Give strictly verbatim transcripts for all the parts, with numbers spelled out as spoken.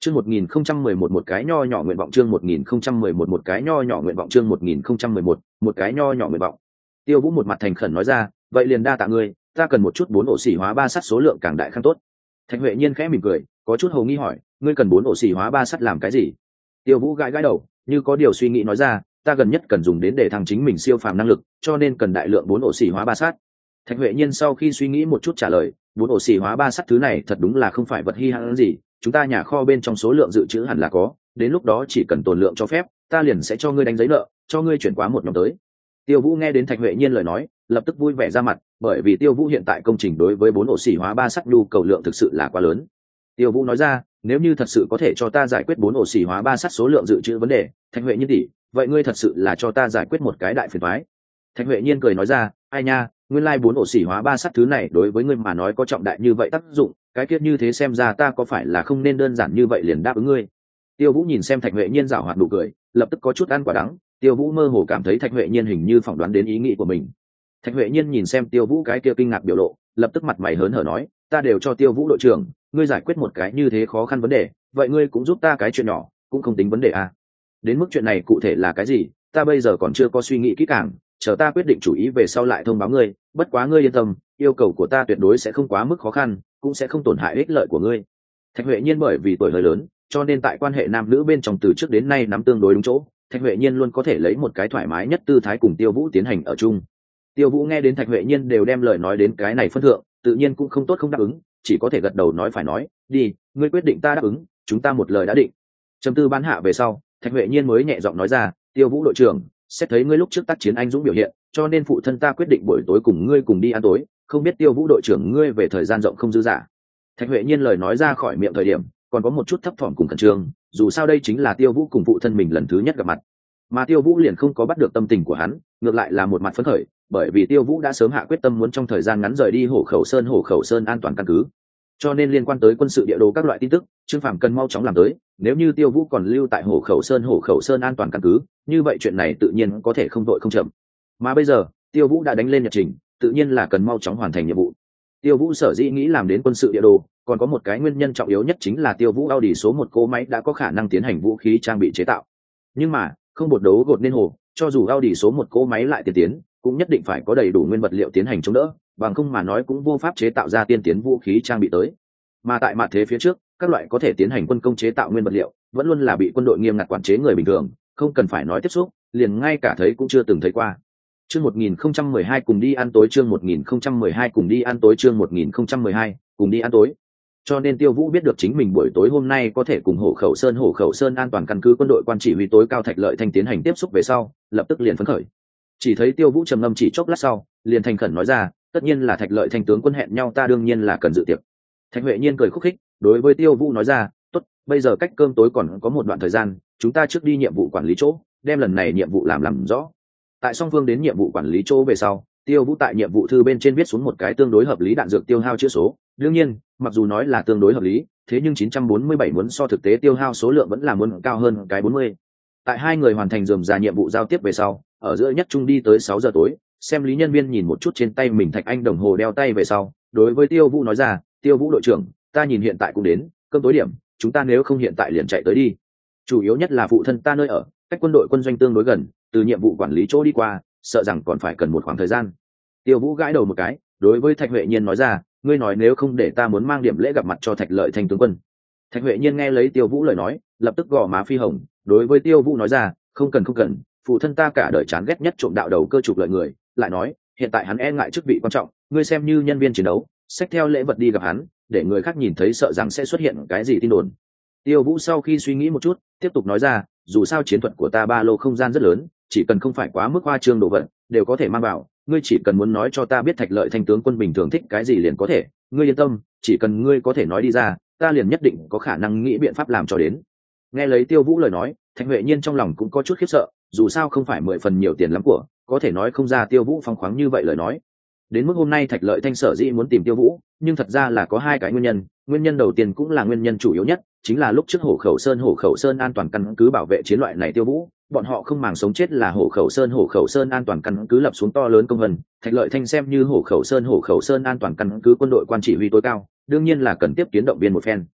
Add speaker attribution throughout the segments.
Speaker 1: Chương một nghìn không trăm mười một một cái nho nhỏ nguyện vọng chương một nghìn không trăm mười một một cái nho nhỏ nguyện vọng chương một nghìn không trăm mười một một cái nho nhỏ nguyện vọng. Tiêu Vũ một mặt thành khẩn nói ra, vậy liền đa tạ ngươi, ta cần một chút bốn ổ xỉ hóa ba sắt số lượng càng đại càng tốt. Thạch Huệ Nhiên khẽ mỉm cười, có chút hồ nghi hỏi, ngươi cần bốn ổ xỉ hóa ba sắt làm cái gì? Tiêu Vũ gãi gãi đầu, như có điều suy nghĩ nói ra, ta gần nhất cần dùng đến để thăng chính mình siêu phàm năng lực, cho nên cần đại lượng bốn ổ xỉ hóa ba sắt. Thạch Huệ Nhiên sau khi suy nghĩ một chút trả lời, bốn ổ xỉ hóa ba sắt thứ này thật đúng là không phải vật hi hãn gì, chúng ta nhà kho bên trong số lượng dự trữ hẳn là có, đến lúc đó chỉ cần tồn lượng cho phép, ta liền sẽ cho ngươi đánh giấy nợ, cho ngươi chuyển qua một nhóm tới. Tiêu Vũ nghe đến Thạch Huệ Nhiên lời nói, lập tức vui vẻ ra mặt, bởi vì Tiêu Vũ hiện tại công trình đối với bốn ổ xỉ hóa ba sắt nhu cầu lượng thực sự là quá lớn. Tiêu Vũ nói ra, nếu như thật sự có thể cho ta giải quyết bốn ổ xỉ hóa ba sắt số lượng dự trữ vấn đề, Thạch Huệ Nhiên tỷ, vậy ngươi thật sự là cho ta giải quyết một cái đại phiền toái. Thạch Huệ Nhiên cười nói ra, ai nha, nguyên lai like bốn ổ xỉ hóa ba sắt thứ này đối với ngươi mà nói có trọng đại như vậy tác dụng, cái kiết như thế xem ra ta có phải là không nên đơn giản như vậy liền đáp ứng ngươi. Tiêu Vũ nhìn xem Thạch Huệ Nhiên giảo hoạt nụ cười, lập tức có chút ăn quả đắng. Tiêu Vũ mơ hồ cảm thấy Thạch Huệ Nhiên hình như phỏng đoán đến ý nghĩ của mình. Thạch Huệ Nhiên nhìn xem Tiêu Vũ cái kia kinh ngạc biểu lộ, lập tức mặt mày hớn hở nói, ta đều cho Tiêu Vũ đội trưởng, ngươi giải quyết một cái như thế khó khăn vấn đề, vậy ngươi cũng giúp ta cái chuyện nhỏ, cũng không tính vấn đề à? Đến mức chuyện này cụ thể là cái gì, ta bây giờ còn chưa có suy nghĩ kỹ càng, chờ ta quyết định chủ ý về sau lại thông báo ngươi, bất quá ngươi yên tâm, yêu cầu của ta tuyệt đối sẽ không quá mức khó khăn, cũng sẽ không tổn hại ích lợi của ngươi. Thạch Huệ Nhiên bởi vì tuổi hơi lớn, cho nên tại quan hệ nam nữ bên trong từ trước đến nay nắm tương đối đúng chỗ, Thạch Huệ Nhiên luôn có thể lấy một cái thoải mái nhất tư thái cùng Tiêu Vũ tiến hành ở chung. Tiêu Vũ nghe đến Thạch Huệ Nhiên đều đem lời nói đến cái này phân thượng, tự nhiên cũng không tốt không đáp ứng, chỉ có thể gật đầu nói phải nói, đi, ngươi quyết định ta đáp ứng, chúng ta một lời đã định. Trầm tư bán hạ về sau, Thạch Huệ Nhiên mới nhẹ giọng nói ra, Tiêu Vũ đội trưởng, xét thấy ngươi lúc trước tác chiến anh dũng biểu hiện, cho nên phụ thân ta quyết định buổi tối cùng ngươi cùng đi ăn tối, không biết Tiêu Vũ đội trưởng ngươi về thời gian rộng không dư dả. Thạch Huệ Nhiên lời nói ra khỏi miệng thời điểm, còn có một chút thấp thỏm cùng khẩn trương, dù sao đây chính là Tiêu Vũ cùng phụ thân mình lần thứ nhất gặp mặt. Mà Tiêu Vũ liền không có bắt được tâm tình của hắn, ngược lại là một mặt phấn khởi, bởi vì Tiêu Vũ đã sớm hạ quyết tâm muốn trong thời gian ngắn rời đi Hổ Khẩu Sơn Hổ Khẩu Sơn an toàn căn cứ. Cho nên liên quan tới quân sự địa đồ các loại tin tức, Trương Phàm cần mau chóng làm tới, nếu như Tiêu Vũ còn lưu tại Hổ Khẩu Sơn Hổ Khẩu Sơn an toàn căn cứ, như vậy chuyện này tự nhiên có thể không vội không chậm. Mà bây giờ, Tiêu Vũ đã đánh lên nhật trình, tự nhiên là cần mau chóng hoàn thành nhiệm vụ. Tiêu Vũ sở dĩ nghĩ làm đến quân sự địa đồ, còn có một cái nguyên nhân trọng yếu nhất chính là Tiêu Vũ Audi số một cỗ máy đã có khả năng tiến hành vũ khí trang bị chế tạo. Nhưng mà, không bột đấu gột nên hồ, cho dù Audi số một cỗ máy lại tiên tiến, cũng nhất định phải có đầy đủ nguyên vật liệu tiến hành chống đỡ, bằng không mà nói cũng vô pháp chế tạo ra tiên tiến vũ khí trang bị tới. Mà tại mặt thế phía trước, các loại có thể tiến hành quân công chế tạo nguyên vật liệu, vẫn luôn là bị quân đội nghiêm ngặt quản chế người bình thường, không cần phải nói tiếp xúc, liền ngay cả thấy cũng chưa từng thấy qua. Chương một nghìn không trăm mười hai cùng đi ăn tối chương một nghìn không trăm mười hai cùng đi ăn tối chương một nghìn không trăm mười hai cùng đi ăn tối. Cho nên Tiêu Vũ biết được chính mình buổi tối hôm nay có thể cùng Hổ Khẩu Sơn Hổ Khẩu Sơn an toàn căn cứ quân đội quan chỉ huy tối cao Thạch Lợi Thanh tiến hành tiếp xúc về sau, lập tức liền phấn khởi. Chỉ thấy Tiêu Vũ trầm ngâm chỉ chốc lát sau, liền thành khẩn nói ra, tất nhiên là Thạch Lợi Thanh tướng quân hẹn nhau ta đương nhiên là cần dự tiệc. Thạch Huệ Nhiên cười khúc khích, đối với Tiêu Vũ nói ra, tốt, bây giờ cách cơm tối còn có một đoạn thời gian, chúng ta trước đi nhiệm vụ quản lý chỗ, đem lần này nhiệm vụ làm làm rõ. Tại song phương đến nhiệm vụ quản lý chỗ về sau, Tiêu Vũ tại nhiệm vụ thư bên trên viết xuống một cái tương đối hợp lý đạn dược tiêu hao chữ số. Đương nhiên, mặc dù nói là tương đối hợp lý, thế nhưng chín trăm bốn mươi bảy muốn so thực tế tiêu hao số lượng vẫn là muốn cao hơn cái bốn mươi. Tại hai người hoàn thành rườm rà nhiệm vụ giao tiếp về sau, ở giữa nhất trung đi tới sáu giờ tối, xem lý nhân viên nhìn một chút trên tay mình Thạch Anh đồng hồ đeo tay về sau, đối với Tiêu Vũ nói ra, Tiêu Vũ đội trưởng, ta nhìn hiện tại cũng đến cơm tối điểm, chúng ta nếu không hiện tại liền chạy tới đi. Chủ yếu nhất là phụ thân ta nơi ở, cách quân đội quân doanh tương đối gần, từ nhiệm vụ quản lý chỗ đi qua, sợ rằng còn phải cần một khoảng thời gian. Tiêu Vũ gãi đầu một cái, đối với Thạch Huệ Nhiên nói ra, ngươi nói nếu không để ta muốn mang điểm lễ gặp mặt cho Thạch Lợi Thanh tướng quân. Thạch Huệ Nhiên nghe lấy Tiêu Vũ lời nói, lập tức gò má phi hồng, đối với Tiêu Vũ nói ra, không cần không cần, phụ thân ta cả đời chán ghét nhất trộm đạo đầu cơ trục lợi người, lại nói, hiện tại hắn e ngại chức vị quan trọng, ngươi xem như nhân viên chiến đấu, xách theo lễ vật đi gặp hắn, để người khác nhìn thấy sợ rằng sẽ xuất hiện cái gì tin đồn. Tiêu Vũ sau khi suy nghĩ một chút, tiếp tục nói ra, dù sao chiến thuật của ta ba lô không gian rất lớn, chỉ cần không phải quá mức hoa trương đồ vật, đều có thể mang vào, ngươi chỉ cần muốn nói cho ta biết Thạch Lợi Thanh tướng quân bình thường thích cái gì liền có thể, ngươi yên tâm, chỉ cần ngươi có thể nói đi ra, ta liền nhất định có khả năng nghĩ biện pháp làm cho đến. Nghe lấy Tiêu Vũ lời nói, Thạch Huệ Nhiên trong lòng cũng có chút khiếp sợ, dù sao không phải mười phần nhiều tiền lắm của, có thể nói không ra Tiêu Vũ phóng khoáng như vậy lời nói. Đến mức hôm nay Thạch Lợi Thanh sở dĩ muốn tìm Tiêu Vũ, nhưng thật ra là có hai cái nguyên nhân, nguyên nhân đầu tiên cũng là nguyên nhân chủ yếu nhất, chính là lúc trước Hổ Khẩu Sơn Hổ Khẩu Sơn an toàn căn cứ bảo vệ chiến loại này Tiêu Vũ, bọn họ không màng sống chết là Hổ Khẩu Sơn Hổ Khẩu Sơn an toàn căn cứ lập xuống to lớn công vân, Thạch Lợi Thanh xem như Hổ Khẩu Sơn Hổ Khẩu Sơn an toàn căn cứ quân đội quan chỉ huy tối cao, đương nhiên là cần tiếp kiến động viên một phen.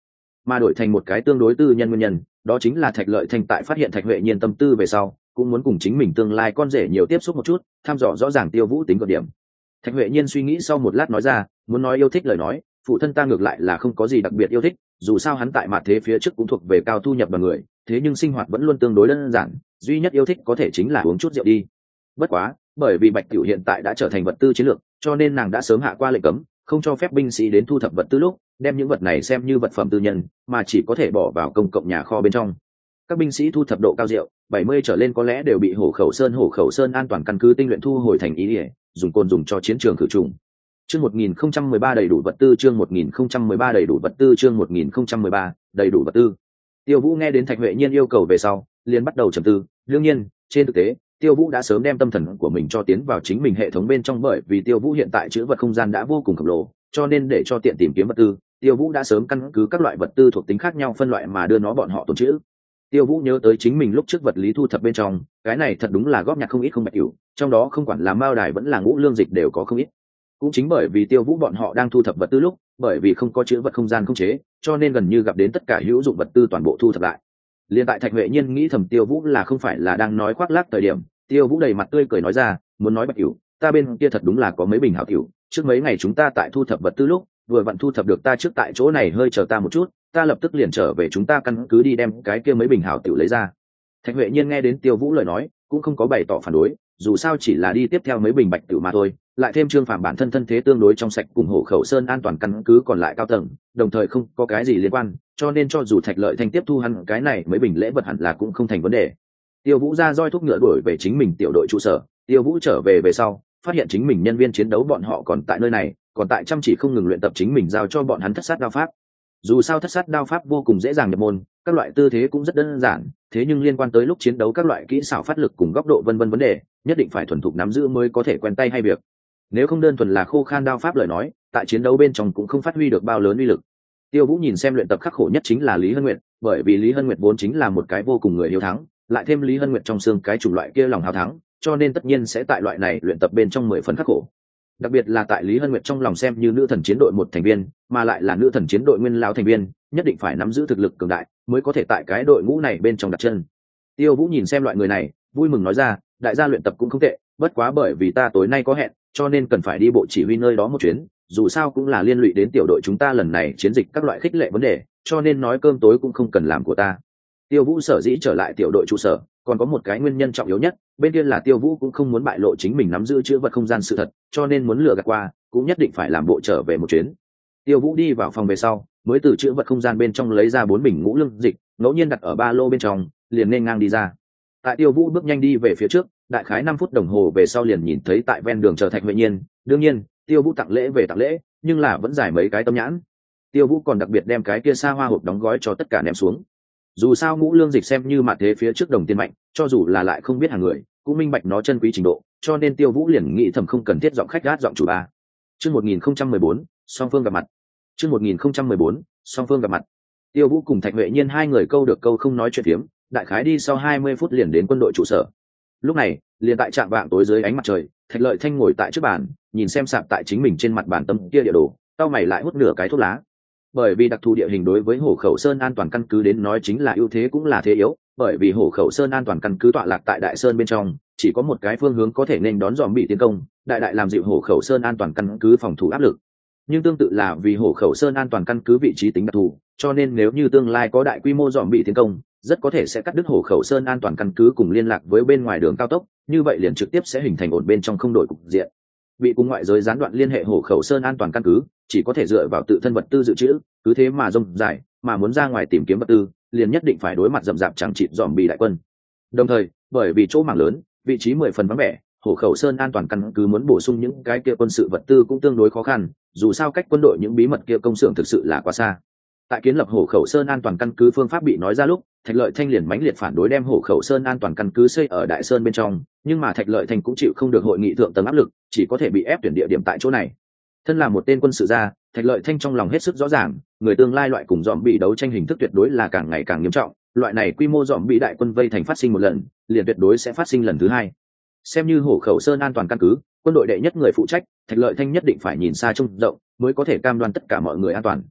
Speaker 1: mà đổi thành một cái tương đối tư nhân nguyên nhân, đó chính là Thạch Lợi Thanh tại phát hiện Thạch Huệ Nhiên tâm tư về sau, cũng muốn cùng chính mình tương lai con rể nhiều tiếp xúc một chút, thăm dò rõ ràng Tiêu Vũ tính cực điểm. Thạch Huệ Nhiên suy nghĩ sau một lát nói ra, muốn nói yêu thích lời nói, phụ thân ta ngược lại là không có gì đặc biệt yêu thích, dù sao hắn tại mặt thế phía trước cũng thuộc về cao thu nhập đoàn người, thế nhưng sinh hoạt vẫn luôn tương đối đơn giản, duy nhất yêu thích có thể chính là uống chút rượu đi. Bất quá, bởi vì Bạch Cửu hiện tại đã trở thành vật tư chiến lược, cho nên nàng đã sớm hạ qua lệnh cấm, không cho phép binh sĩ đến thu thập vật tư lúc đem những vật này xem như vật phẩm tư nhân, mà chỉ có thể bỏ vào công cộng nhà kho bên trong. Các binh sĩ thu thập độ cao rượu bảy mươi trở lên có lẽ đều bị Hổ Khẩu Sơn Hổ Khẩu Sơn an toàn căn cứ tinh luyện thu hồi thành ý ỉa, dùng côn dùng cho chiến trường khử trùng. Chương một nghìn không trăm mười ba đầy đủ vật tư, chương một nghìn không trăm mười ba đầy đủ vật tư, chương một nghìn không trăm mười ba đầy đủ vật tư. Tiêu Vũ nghe đến Thạch Huệ Nhiên yêu cầu về sau, liền bắt đầu trầm tư, đương nhiên, trên thực tế, Tiêu Vũ đã sớm đem tâm thần của mình cho tiến vào chính mình hệ thống bên trong, bởi vì Tiêu Vũ hiện tại trữ vật không gian đã vô cùng khổng lồ, cho nên để cho tiện tìm kiếm vật tư, Tiêu Vũ đã sớm căn cứ các loại vật tư thuộc tính khác nhau phân loại mà đưa nó bọn họ tồn trữ. Tiêu Vũ nhớ tới chính mình lúc trước vật lý thu thập bên trong, cái này thật đúng là góp nhặt không ít không bạch cửu, trong đó không quản là mao đài vẫn là ngũ lương dịch đều có không ít. Cũng chính bởi vì Tiêu Vũ bọn họ đang thu thập vật tư lúc, bởi vì không có trữ vật không gian không chế, cho nên gần như gặp đến tất cả hữu dụng vật tư toàn bộ thu thập lại. Liên tại Thạch Huệ Nhiên nghĩ thầm Tiêu Vũ là không phải là đang nói khoác lác thời điểm, Tiêu Vũ đầy mặt tươi cười nói ra, muốn nói bạch cửu, ta bên kia thật đúng là có mấy bình hảo cửu, trước mấy ngày chúng ta tại thu thập vật tư lúc, vừa vặn thu thập được ta trước tại chỗ này hơi chờ ta một chút, ta lập tức liền trở về chúng ta căn cứ đi đem cái kia mấy bình hảo cửu lấy ra. Thạch Huệ Nhiên nghe đến Tiêu Vũ lời nói, cũng không có bày tỏ phản đối, dù sao chỉ là đi tiếp theo mấy bình bạch cửu mà thôi, lại thêm Trương Phàm bản thân thân thế tương đối trong sạch cùng Hổ Khẩu Sơn an toàn căn cứ còn lại cao tầng, đồng thời không có cái gì liên quan, cho nên cho dù Thạch Lợi Thanh tiếp thu hắn cái này mấy bình lễ vật hẳn là cũng không thành vấn đề. Tiêu Vũ ra roi thúc ngựa đuổi về chính mình tiểu đội trụ sở. Tiêu Vũ trở về về sau, phát hiện chính mình nhân viên chiến đấu bọn họ còn tại nơi này, còn tại chăm chỉ không ngừng luyện tập chính mình giao cho bọn hắn thất sát đao pháp. Dù sao thất sát đao pháp vô cùng dễ dàng nhập môn, các loại tư thế cũng rất đơn giản, thế nhưng liên quan tới lúc chiến đấu các loại kỹ xảo phát lực cùng góc độ vân vân vấn đề, nhất định phải thuần thục nắm giữ mới có thể quen tay hay việc. Nếu không đơn thuần là khô khan đao pháp lời nói, tại chiến đấu bên trong cũng không phát huy được bao lớn uy lực. Tiêu Vũ nhìn xem luyện tập khắc khổ nhất chính là Lý Hân Nguyệt, bởi vì Lý Hân Nguyệt vốn chính là một cái vô cùng người hiếu thắng, lại thêm Lý Hân Nguyệt trong xương cái chủng loại kia lòng hào thắng, cho nên tất nhiên sẽ tại loại này luyện tập bên trong mười phần khắc khổ. Đặc biệt là tại Lý Hân Nguyệt trong lòng xem như nữ thần chiến đội một thành viên, mà lại là nữ thần chiến đội nguyên lão thành viên, nhất định phải nắm giữ thực lực cường đại, mới có thể tại cái đội ngũ này bên trong đặt chân. Tiêu Vũ nhìn xem loại người này, vui mừng nói ra, đại gia luyện tập cũng không tệ, bất quá bởi vì ta tối nay có hẹn, cho nên cần phải đi bộ chỉ huy nơi đó một chuyến, dù sao cũng là liên lụy đến tiểu đội chúng ta lần này chiến dịch các loại khích lệ vấn đề, cho nên nói cơm tối cũng không cần làm của ta. Tiêu Vũ sở dĩ trở lại tiểu đội trụ sở, còn có một cái nguyên nhân trọng yếu nhất, bên kia là Tiêu Vũ cũng không muốn bại lộ chính mình nắm giữ chữ vật không gian sự thật, cho nên muốn lừa gạt qua, cũng nhất định phải làm bộ trở về một chuyến. Tiêu Vũ đi vào phòng về sau, mới từ chữ vật không gian bên trong lấy ra bốn bình ngũ lương dịch, ngẫu nhiên đặt ở ba lô bên trong, liền nên ngang đi ra. Tại Tiêu Vũ bước nhanh đi về phía trước, đại khái năm phút đồng hồ về sau liền nhìn thấy tại ven đường chờ Thạch Huệ Nhiên, đương nhiên, Tiêu Vũ tặng lễ về tặng lễ, nhưng là vẫn giải mấy cái tâm nhãn. Tiêu Vũ còn đặc biệt đem cái kia xa hoa hộp đóng gói cho tất cả ném xuống. Dù sao ngũ lương dịch xem như mặt thế phía trước đồng tiền mạnh, cho dù là lại không biết hàng người, cũng minh bạch nó chân quý trình độ, cho nên Tiêu Vũ liền nghĩ thầm không cần thiết giọng khách gát giọng chủ ba. Chương một nghìn không trăm mười bốn, song phương gặp mặt. Chương một nghìn không trăm mười bốn, song phương gặp mặt. Tiêu Vũ cùng Thạch Huệ Nhiên hai người câu được câu không nói chuyện phiếm, đại khái đi sau hai mươi phút liền đến quân đội trụ sở. Lúc này, liền tại trạm vạng tối dưới ánh mặt trời, Thạch Lợi Thanh ngồi tại trước bàn, nhìn xem sạp tại chính mình trên mặt bàn tấm kia địa đồ, tao mày lại hút nửa cái thuốc lá. Bởi vì đặc thù địa hình đối với Hổ Khẩu Sơn an toàn căn cứ đến nói chính là ưu thế cũng là thế yếu, bởi vì Hổ Khẩu Sơn an toàn căn cứ tọa lạc tại Đại Sơn bên trong, chỉ có một cái phương hướng có thể nên đón dòm bị tiến công, đại đại làm dịu Hổ Khẩu Sơn an toàn căn cứ phòng thủ áp lực. Nhưng tương tự là vì Hổ Khẩu Sơn an toàn căn cứ vị trí tính đặc thù, cho nên nếu như tương lai có đại quy mô dòm bị tiến công, rất có thể sẽ cắt đứt Hổ Khẩu Sơn an toàn căn cứ cùng liên lạc với bên ngoài đường cao tốc, như vậy liền trực tiếp sẽ hình thành ổn bên trong không đổi cục diện. Bị cùng ngoại giới gián đoạn liên hệ Hổ Khẩu Sơn an toàn căn cứ, chỉ có thể dựa vào tự thân vật tư dự trữ, cứ thế mà rông dài, mà muốn ra ngoài tìm kiếm vật tư, liền nhất định phải đối mặt rậm rạp chẳng chịt dòm bị đại quân. Đồng thời, bởi vì chỗ mảng lớn, vị trí mười phần vắng vẻ, Hổ Khẩu Sơn an toàn căn cứ muốn bổ sung những cái kia quân sự vật tư cũng tương đối khó khăn, dù sao cách quân đội những bí mật kia công xưởng thực sự là quá xa. Tại kiến lập Hổ Khẩu Sơn an toàn căn cứ phương pháp bị nói ra lúc, Thạch Lợi Thanh liền mãnh liệt phản đối đem Hổ Khẩu Sơn an toàn căn cứ xây ở Đại Sơn bên trong, nhưng mà Thạch Lợi Thanh cũng chịu không được hội nghị thượng tầng áp lực, chỉ có thể bị ép tuyển địa điểm tại chỗ này. Thân là một tên quân sự gia, Thạch Lợi Thanh trong lòng hết sức rõ ràng, người tương lai loại cùng dòm bị đấu tranh hình thức tuyệt đối là càng ngày càng nghiêm trọng, loại này quy mô dòm bị đại quân vây thành phát sinh một lần, liền tuyệt đối sẽ phát sinh lần thứ hai. Xem như Hổ Khẩu Sơn an toàn căn cứ, quân đội đệ nhất người phụ trách, Thạch Lợi Thanh nhất định phải nhìn xa trông rộng, mới có thể cam đoan tất cả mọi người an toàn.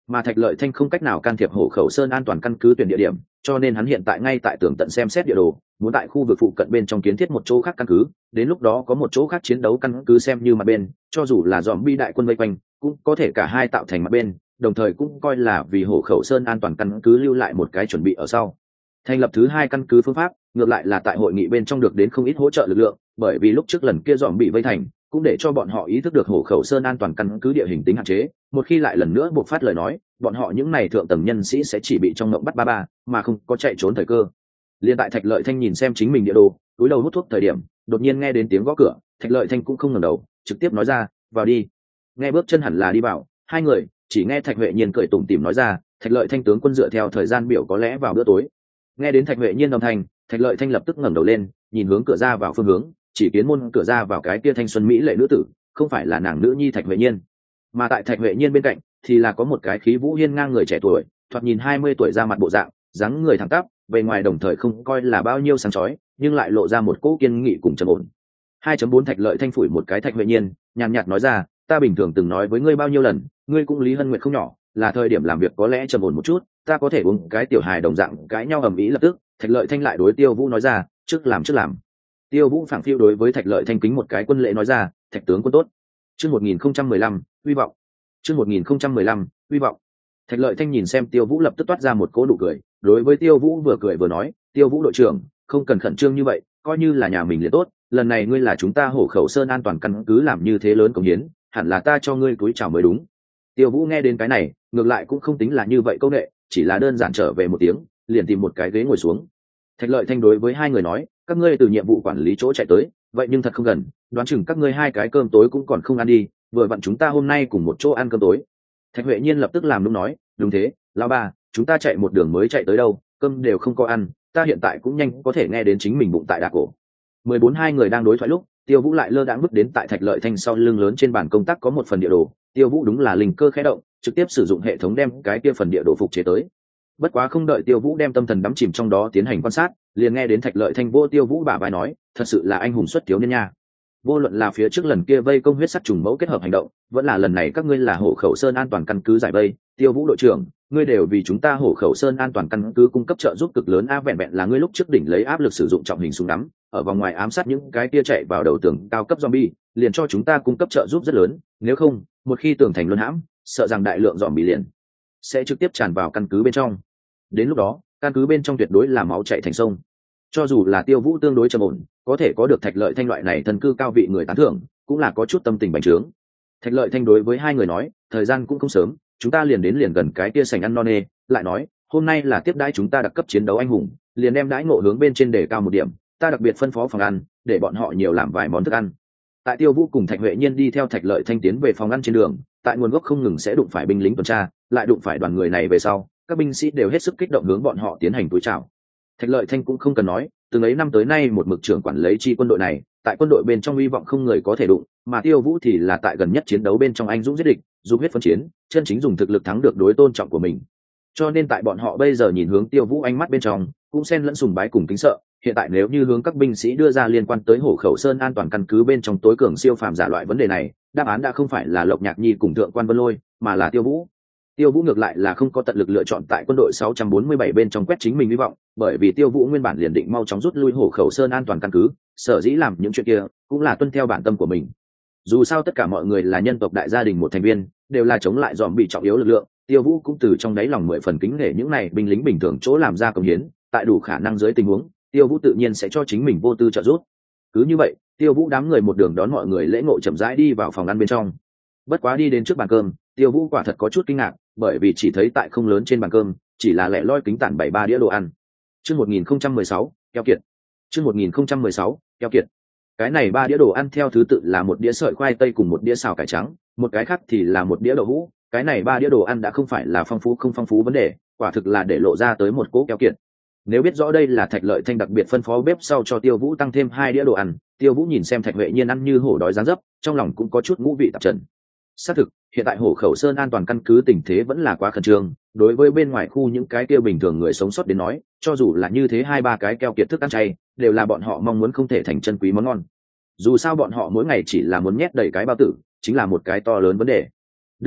Speaker 1: mà Thạch Lợi Thanh không cách nào can thiệp Hổ Khẩu Sơn an toàn căn cứ tuyển địa điểm, cho nên hắn hiện tại ngay tại tường tận xem xét địa đồ, muốn tại khu vực phụ cận bên trong kiến thiết một chỗ khác căn cứ, đến lúc đó có một chỗ khác chiến đấu căn cứ xem như mặt bên, cho dù là zombie đại quân vây quanh, cũng có thể cả hai tạo thành mặt bên, đồng thời cũng coi là vì Hổ Khẩu Sơn an toàn căn cứ lưu lại một cái chuẩn bị ở sau. Thành lập thứ hai căn cứ phương pháp, ngược lại là tại hội nghị bên trong được đến không ít hỗ trợ lực lượng, bởi vì lúc trước lần kia dòm bị vây thành, cũng để cho bọn họ ý thức được Hổ Khẩu Sơn an toàn căn cứ địa hình tính hạn chế, một khi lại lần nữa buộc phát lời nói, bọn họ những này thượng tầng nhân sĩ sẽ chỉ bị trong ngộng bắt ba ba, mà không có chạy trốn thời cơ. Liên tại Thạch Lợi Thanh nhìn xem chính mình địa đồ, túi đầu hút thuốc thời điểm, đột nhiên nghe đến tiếng gõ cửa, Thạch Lợi Thanh cũng không ngẩng đầu, trực tiếp nói ra, "Vào đi." Nghe bước chân hẳn là đi vào, hai người, chỉ nghe Thạch Huệ Nhiên cười tủm tỉm nói ra, "Thạch Lợi Thanh tướng quân dựa theo thời gian biểu có lẽ vào bữa tối." Nghe đến Thạch Huệ Nhiên âm thanh, Thạch Lợi Thanh lập tức ngẩng đầu lên, nhìn hướng cửa ra vào phương hướng, chỉ kiến môn cửa ra vào cái kia thanh xuân mỹ lệ nữ tử, không phải là nàng nữ nhi Thạch Huệ Nhiên, mà tại Thạch Huệ Nhiên bên cạnh thì là có một cái khí vũ hiên ngang người trẻ tuổi, thoạt nhìn hai mươi tuổi ra mặt bộ dạng, dáng người thẳng tắp, bề ngoài đồng thời không coi là bao nhiêu sáng chói, nhưng lại lộ ra một cỗ kiên nghị cùng trầm ổn. hai chấm bốn Thạch Lợi Thanh phủi một cái Thạch Huệ Nhiên, nhàn nhạt nói ra, "Ta bình thường từng nói với ngươi bao nhiêu lần, ngươi cũng Lý Hân Nguyệt không nhỏ, là thời điểm làm việc có lẽ trầm ổn một chút, ta có thể uống cái tiểu hài đồng dạng cãi nhau ầm ĩ." Lập tức Thạch Lợi Thanh lại đối Tiêu Vũ nói ra, "Trước làm trước làm." Tiêu Vũ phảng phiu đối với Thạch Lợi Thanh kính một cái quân lễ nói ra, "Thạch tướng quân tốt." Chương một nghìn không trăm mười lăm, hy vọng. Chương một nghìn không trăm mười lăm, hy vọng. Thạch Lợi Thanh nhìn xem Tiêu Vũ lập tức toát ra một cỗ nụ cười, đối với Tiêu Vũ vừa cười vừa nói, "Tiêu Vũ đội trưởng, không cần khẩn trương như vậy, coi như là nhà mình liền tốt, lần này ngươi là chúng ta Hổ Khẩu Sơn an toàn căn cứ làm như thế lớn cống hiến, hẳn là ta cho ngươi cúi chào mới đúng." Tiêu Vũ nghe đến cái này, ngược lại cũng không tính là như vậy câu nệ, chỉ là đơn giản trở về một tiếng, liền tìm một cái ghế ngồi xuống. Thạch Lợi Thanh đối với hai người nói, "Các ngươi từ nhiệm vụ quản lý chỗ chạy tới, vậy nhưng thật không gần, đoán chừng các ngươi hai cái cơm tối cũng còn không ăn đi, vừa vặn chúng ta hôm nay cùng một chỗ ăn cơm tối." Thạch Huệ Nhiên lập tức làm đúng nói, "Đúng thế, lão ba, chúng ta chạy một đường mới chạy tới đâu, cơm đều không có ăn, ta hiện tại cũng nhanh có thể nghe đến chính mình bụng tại đạc cổ." mười bốn hai người đang đối thoại lúc, Tiêu Vũ lại lơ đãng bước đến tại Thạch Lợi Thanh sau lưng lớn trên bàn công tác có một phần địa đồ, Tiêu Vũ đúng là linh cơ khẽ động, trực tiếp sử dụng hệ thống đem cái kia phần địa đồ phục chế tới. Bất quá không đợi Tiêu Vũ đem tâm thần đắm chìm trong đó tiến hành quan sát, liền nghe đến Thạch Lợi Thanh vô Tiêu Vũ bả vai nói, "Thật sự là anh hùng xuất thiếu niên nha. Vô luận là phía trước lần kia vây công huyết sắt trùng mẫu kết hợp hành động, vẫn là lần này các ngươi là Hổ Khẩu Sơn an toàn căn cứ giải vây, Tiêu Vũ đội trưởng, ngươi đều vì chúng ta Hổ Khẩu Sơn an toàn căn cứ cung cấp trợ giúp cực lớn a, vẹn vẹn là ngươi lúc trước đỉnh lấy áp lực sử dụng trọng hình súng đắm, ở vòng ngoài ám sát những cái kia chạy vào đầu tường cao cấp zombie, liền cho chúng ta cung cấp trợ giúp rất lớn, nếu không, một khi tường thành luân hãm, sợ rằng đại lượng zombie liền sẽ trực tiếp tràn vào căn cứ bên trong. Đến lúc đó, căn cứ bên trong tuyệt đối là máu chảy thành sông." Cho dù là Tiêu Vũ tương đối trầm ổn, có thể có được Thạch Lợi Thanh loại này thân cư cao vị người tán thưởng, cũng là có chút tâm tình bành trướng. Thạch Lợi Thanh đối với hai người nói, "Thời gian cũng không sớm, chúng ta liền đến liền gần cái kia sành ăn no nê." Lại nói, "Hôm nay là tiếp đãi chúng ta đặc cấp chiến đấu anh hùng, liền đem đãi ngộ hướng bên trên đề cao một điểm, ta đặc biệt phân phó phòng ăn, để bọn họ nhiều làm vài món thức ăn." Tại Tiêu Vũ cùng Thạch Huệ Nhiên đi theo Thạch Lợi Thanh tiến về phòng ăn trên đường, tại nguồn gốc không ngừng sẽ đụng phải binh lính tuần tra, lại đụng phải đoàn người này về sau, các binh sĩ đều hết sức kích động hướng bọn họ tiến hành túi chào. Thạch Lợi Thanh cũng không cần nói, từng ấy năm tới nay một mực trưởng quản lấy chi quân đội này, tại quân đội bên trong hy vọng không người có thể đụng, mà Tiêu Vũ thì là tại gần nhất chiến đấu bên trong anh dũng giết địch, dùng huyết phân chiến, chân chính dùng thực lực thắng được đối tôn trọng của mình. Cho nên tại bọn họ bây giờ nhìn hướng Tiêu Vũ ánh mắt bên trong, cũng xen lẫn sùng bái cùng kính sợ. Hiện tại nếu như hướng các binh sĩ đưa ra liên quan tới Hổ Khẩu Sơn an toàn căn cứ bên trong tối cường siêu phàm giả loại vấn đề này, đáp án đã không phải là Lộc Nhạc Nhi cùng Thượng quan Vân Lôi, mà là Tiêu Vũ. Tiêu Vũ ngược lại là không có tận lực lựa chọn tại quân đội sáu trăm bốn mươi bảy bên trong quét chính mình hy vọng, bởi vì Tiêu Vũ nguyên bản liền định mau chóng rút lui Hổ Khẩu Sơn an toàn căn cứ, sở dĩ làm những chuyện kia cũng là tuân theo bản tâm của mình. Dù sao tất cả mọi người là nhân tộc đại gia đình một thành viên, đều là chống lại dòm bị trọng yếu lực lượng, Tiêu Vũ cũng từ trong đáy lòng mười phần kính nể những này binh lính bình thường chỗ làm ra công hiến, tại đủ khả năng dưới tình huống, Tiêu Vũ tự nhiên sẽ cho chính mình vô tư trợ giúp. Cứ như vậy, Tiêu Vũ đám người một đường đón mọi người lễ ngộ chậm rãi đi vào phòng ăn bên trong. Bất quá đi đến trước bàn cơm, Tiêu Vũ quả thật có chút kinh ngạc, bởi vì chỉ thấy tại không lớn trên bàn cơm, chỉ là lẻ loi kính tản bảy ba đĩa đồ ăn. Chương một nghìn không trăm mười sáu, keo kiệt. Chương một nghìn không trăm mười sáu, keo kiệt. Cái này ba đĩa đồ ăn theo thứ tự là một đĩa sợi khoai tây cùng một đĩa xào cải trắng, một cái khác thì là một đĩa đậu hũ. Cái này ba đĩa đồ ăn đã không phải là phong phú không phong phú vấn đề, quả thực là để lộ ra tới một cỗ keo kiệt. Nếu biết rõ đây là Thạch Lợi Thanh đặc biệt phân phó bếp sau cho Tiêu Vũ tăng thêm hai đĩa đồ ăn, Tiêu Vũ nhìn xem Thạch Huệ Nhiên ăn như hổ đói dáng dấp, trong lòng cũng có chút ngũ vị tạp trần. Xác thực, hiện tại Hổ Khẩu Sơn an toàn căn cứ tình thế vẫn là quá khẩn trương, đối với bên ngoài khu những cái kia bình thường người sống sót đến nói, cho dù là như thế hai ba cái keo kiệt thức ăn chay, đều là bọn họ mong muốn không thể thành chân quý món ngon. Dù sao bọn họ mỗi ngày chỉ là muốn nhét đầy cái bao tử, chính là một cái to lớn vấn đề. Đương nhiên,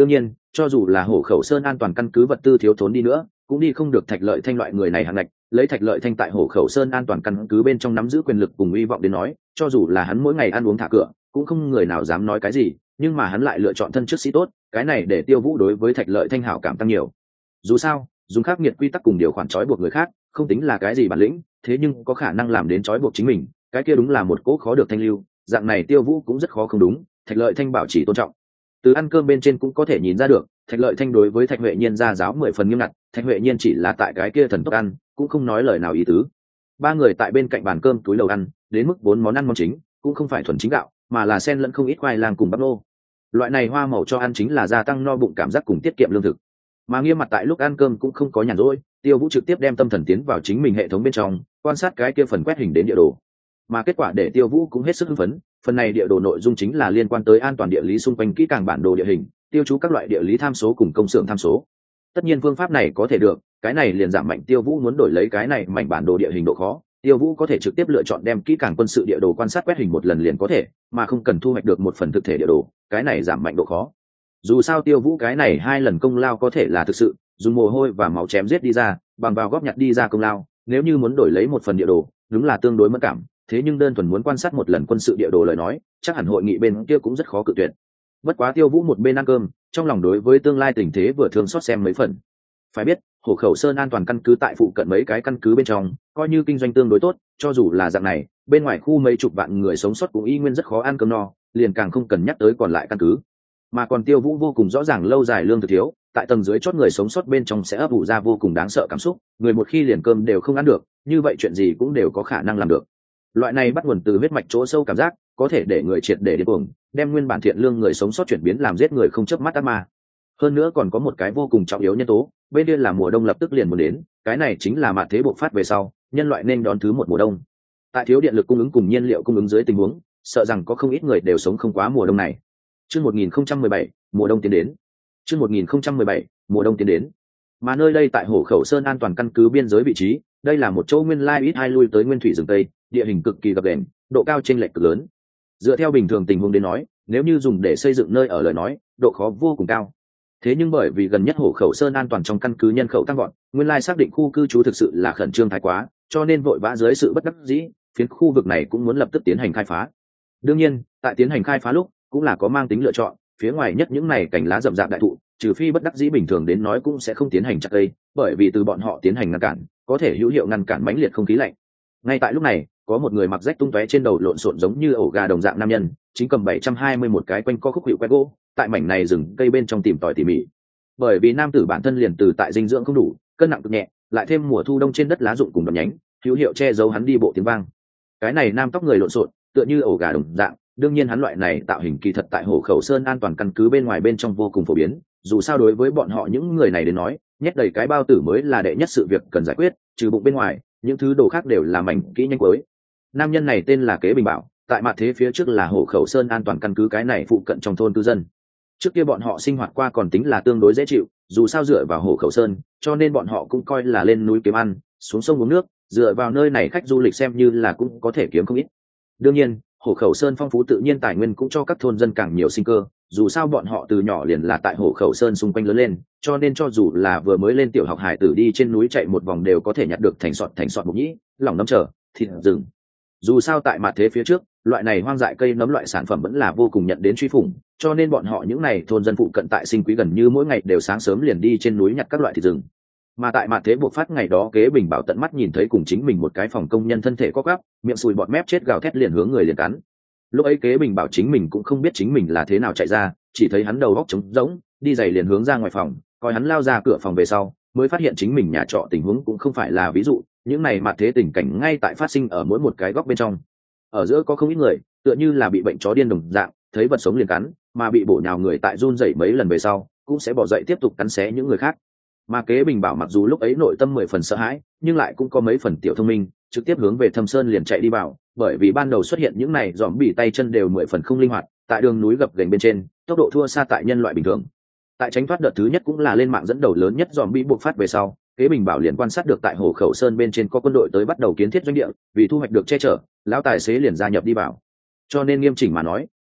Speaker 1: cho dù là Hổ Khẩu Sơn an toàn căn cứ vật tư thiếu thốn đi nữa cũng đi không được Thạch Lợi Thanh loại người này hàng ngạch. Lấy Thạch Lợi Thanh tại Hổ Khẩu Sơn an toàn căn cứ bên trong nắm giữ quyền lực cùng uy vọng đến nói, cho dù là hắn mỗi ngày ăn uống thả cửa cũng không người nào dám nói cái gì, nhưng mà hắn lại lựa chọn thân trước sĩ tốt, cái này để Tiêu Vũ đối với Thạch Lợi Thanh hảo cảm tăng nhiều. Dù sao dùng khắc nghiệt quy tắc cùng điều khoản trói buộc người khác không tính là cái gì bản lĩnh, thế nhưng có khả năng làm đến trói buộc chính mình, cái kia đúng là một cỗ khó được thanh lưu. Dạng này Tiêu Vũ cũng rất khó không đúng. Thạch Lợi Thanh bảo chỉ tôn trọng, từ ăn cơm bên trên cũng có thể nhìn ra được Thạch Lợi Thanh đối với Thạch Huệ Nhiên gia giáo mười phần nghiêm ngặt. Thạch Huệ Nhiên chỉ là tại cái kia thần tốc ăn cũng không nói lời nào ý tứ. Ba người tại bên cạnh bàn cơm túi lầu ăn, đến mức bốn món ăn món chính cũng không phải thuần chính gạo, mà là xen lẫn không ít khoai lang cùng bắp nô. Loại này hoa màu cho ăn chính là gia tăng no bụng cảm giác cùng tiết kiệm lương thực. Mà Nghiêm mặt tại lúc ăn cơm cũng không có nhàn rỗi, Tiêu Vũ trực tiếp đem tâm thần tiến vào chính mình hệ thống bên trong, quan sát cái kia phần quét hình đến địa đồ. Mà kết quả để Tiêu Vũ cũng hết sức hưng phấn, phần này địa đồ nội dung chính là liên quan tới an toàn địa lý xung quanh kỹ càng bản đồ địa hình, tiêu chú các loại địa lý tham số cùng công xưởng tham số. Tất nhiên phương pháp này có thể được, cái này liền giảm mạnh Tiêu Vũ muốn đổi lấy cái này mảnh bản đồ địa hình độ khó. Tiêu Vũ có thể trực tiếp lựa chọn đem kỹ càng quân sự địa đồ quan sát quét hình một lần liền có thể, mà không cần thu hoạch được một phần thực thể địa đồ, cái này giảm mạnh độ khó. Dù sao Tiêu Vũ cái này hai lần công lao có thể là thực sự dùng mồ hôi và máu chém giết đi ra, bằng vào góp nhặt đi ra công lao, nếu như muốn đổi lấy một phần địa đồ đúng là tương đối mất cảm, thế nhưng đơn thuần muốn quan sát một lần quân sự địa đồ lời nói chắc hẳn hội nghị bên kia cũng rất khó cự tuyệt. Bất quá Tiêu Vũ một bên ăn cơm, trong lòng đối với tương lai tình thế vừa thường xót xem mấy phần. Phải biết Hổ Khẩu Sơn an toàn căn cứ tại phụ cận mấy cái căn cứ bên trong coi như kinh doanh tương đối tốt, cho dù là dạng này bên ngoài khu mấy chục vạn người sống sót cũng y nguyên rất khó ăn cơm no, liền càng không cần nhắc tới còn lại căn cứ. Mà còn Tiêu Vũ vô cùng rõ ràng lâu dài lương thực thiếu, tại tầng dưới chót người sống sót bên trong sẽ ấp ủ ra vô cùng đáng sợ cảm xúc, người một khi liền cơm đều không ăn được, như vậy chuyện gì cũng đều có khả năng làm được. Loại này bắt nguồn từ huyết mạch chỗ sâu cảm giác, có thể để người triệt để điên cuồng, đem nguyên bản thiện lương người sống sót chuyển biến làm giết người không chớp mắt ác ma. Hơn nữa còn có một cái vô cùng trọng yếu nhân tố, bên kia là mùa đông lập tức liền muốn đến, cái này chính là mạt thế bộc phát về sau, nhân loại nên đón thứ một mùa đông. Tại thiếu điện lực cung ứng cùng nhiên liệu cung ứng dưới tình huống, sợ rằng có không ít người đều sống không quá mùa đông này. Chương một nghìn không trăm mười bảy, mùa đông tiến đến. Chương một nghìn không trăm mười bảy, mùa đông tiến đến. Mà nơi đây tại Hổ Khẩu Sơn an toàn căn cứ biên giới vị trí, đây là một chỗ nguyên lai ít hai lui tới nguyên thủy rừng tây, địa hình cực kỳ gập ghềnh, độ cao chênh lệch cực lớn. Dựa theo bình thường tình huống đến nói, nếu như dùng để xây dựng nơi ở lời nói, độ khó vô cùng cao. Thế nhưng bởi vì gần nhất Hổ Khẩu Sơn an toàn trong căn cứ nhân khẩu tăng vọt, nguyên lai xác định khu cư trú thực sự là khẩn trương thái quá, cho nên vội vã dưới sự bất đắc dĩ, phiến khu vực này cũng muốn lập tức tiến hành khai phá. Đương nhiên, tại tiến hành khai phá lúc, cũng là có mang tính lựa chọn, phía ngoài nhất những này cành lá rậm rạp đại thụ, trừ phi bất đắc dĩ bình thường đến nói cũng sẽ không tiến hành chặt cây, bởi vì từ bọn họ tiến hành ngăn cản, có thể hữu hiệu ngăn cản mãnh liệt không khí lạnh. Ngay tại lúc này, có một người mặc rách tung tóe trên đầu lộn xộn giống như ổ gà đồng dạng nam nhân, chính cầm bảy trăm hai mươi một cái quanh co khúc hiệu quét gỗ, tại mảnh này rừng cây bên trong tìm tòi tỉ mỉ. Bởi vì nam tử bản thân liền từ tại dinh dưỡng không đủ, cân nặng cực nhẹ, lại thêm mùa thu đông trên đất lá rụng cùng đậm nhánh, hữu hiệu che giấu hắn đi bộ tiếng vang. Cái này nam tóc người lộn xộn, tựa như ổ gà đồng dạng, đương nhiên hắn loại này tạo hình kỳ thật tại Hổ Khẩu Sơn an toàn căn cứ bên ngoài bên trong vô cùng phổ biến, dù sao đối với bọn họ những người này đến nói, nhét đầy cái bao tử mới là đệ nhất sự việc cần giải quyết, trừ bụng bên ngoài, những thứ đồ khác đều là mảnh kỹ nhanh cuối. Nam nhân này tên là Kế Bình Bảo, tại mặt thế phía trước là Hổ Khẩu Sơn an toàn căn cứ cái này phụ cận trong thôn cư dân. Trước kia bọn họ sinh hoạt qua còn tính là tương đối dễ chịu, dù sao dựa vào Hổ Khẩu Sơn, cho nên bọn họ cũng coi là lên núi kiếm ăn, xuống sông uống nước, dựa vào nơi này khách du lịch xem như là cũng có thể kiếm không ít. Đương nhiên, Hổ Khẩu Sơn phong phú tự nhiên tài nguyên cũng cho các thôn dân càng nhiều sinh cơ, dù sao bọn họ từ nhỏ liền là tại Hổ Khẩu Sơn xung quanh lớn lên, cho nên cho dù là vừa mới lên tiểu học hải tử đi trên núi chạy một vòng đều có thể nhặt được thành sọt thành sọt mục nhĩ, lòng nấm trở, thịt rừng. Dù sao tại mặt thế phía trước, loại này hoang dại cây nấm loại sản phẩm vẫn là vô cùng nhận đến truy phủng, cho nên bọn họ những này thôn dân phụ cận tại Sinh Quý gần như mỗi ngày đều sáng sớm liền đi trên núi nhặt các loại thịt rừng. Mà tại mặt thế buộc phát ngày đó, Kế Bình Bảo tận mắt nhìn thấy cùng chính mình một cái phòng công nhân thân thể có gắp, miệng sùi bọt mép chết gào thét liền hướng người liền cắn. Lúc ấy Kế Bình Bảo chính mình cũng không biết chính mình là thế nào chạy ra, chỉ thấy hắn đầu góc trống rỗng, đi giày liền hướng ra ngoài phòng, coi hắn lao ra cửa phòng về sau, mới phát hiện chính mình nhà trọ tình huống cũng không phải là ví dụ, những này mặt thế tình cảnh ngay tại phát sinh ở mỗi một cái góc bên trong. Ở giữa có không ít người, tựa như là bị bệnh chó điên đồng dạng, thấy vật sống liền cắn, mà bị bổ nhào người tại run rẩy mấy lần về sau, cũng sẽ bỏ dậy tiếp tục cắn xé những người khác. Mà Kế Bình Bảo mặc dù lúc ấy nội tâm mười phần sợ hãi, nhưng lại cũng có mấy phần tiểu thông minh, trực tiếp hướng về Thâm Sơn liền chạy đi vào, bởi vì ban đầu xuất hiện những này dòm bỉ tay chân đều mười phần không linh hoạt, tại đường núi gập ghềnh bên trên, tốc độ thua xa tại nhân loại bình thường. Tại tránh thoát đợt thứ nhất cũng là lên mạng dẫn đầu lớn nhất dòm bỉ buộc phát về sau, Kế Bình Bảo liền quan sát được tại Hổ Khẩu Sơn bên trên có quân đội tới bắt đầu kiến thiết doanh địa, vì thu hoạch được che chở, lão tài xế liền gia nhập đi vào. Cho nên nghiêm chỉnh mà nói,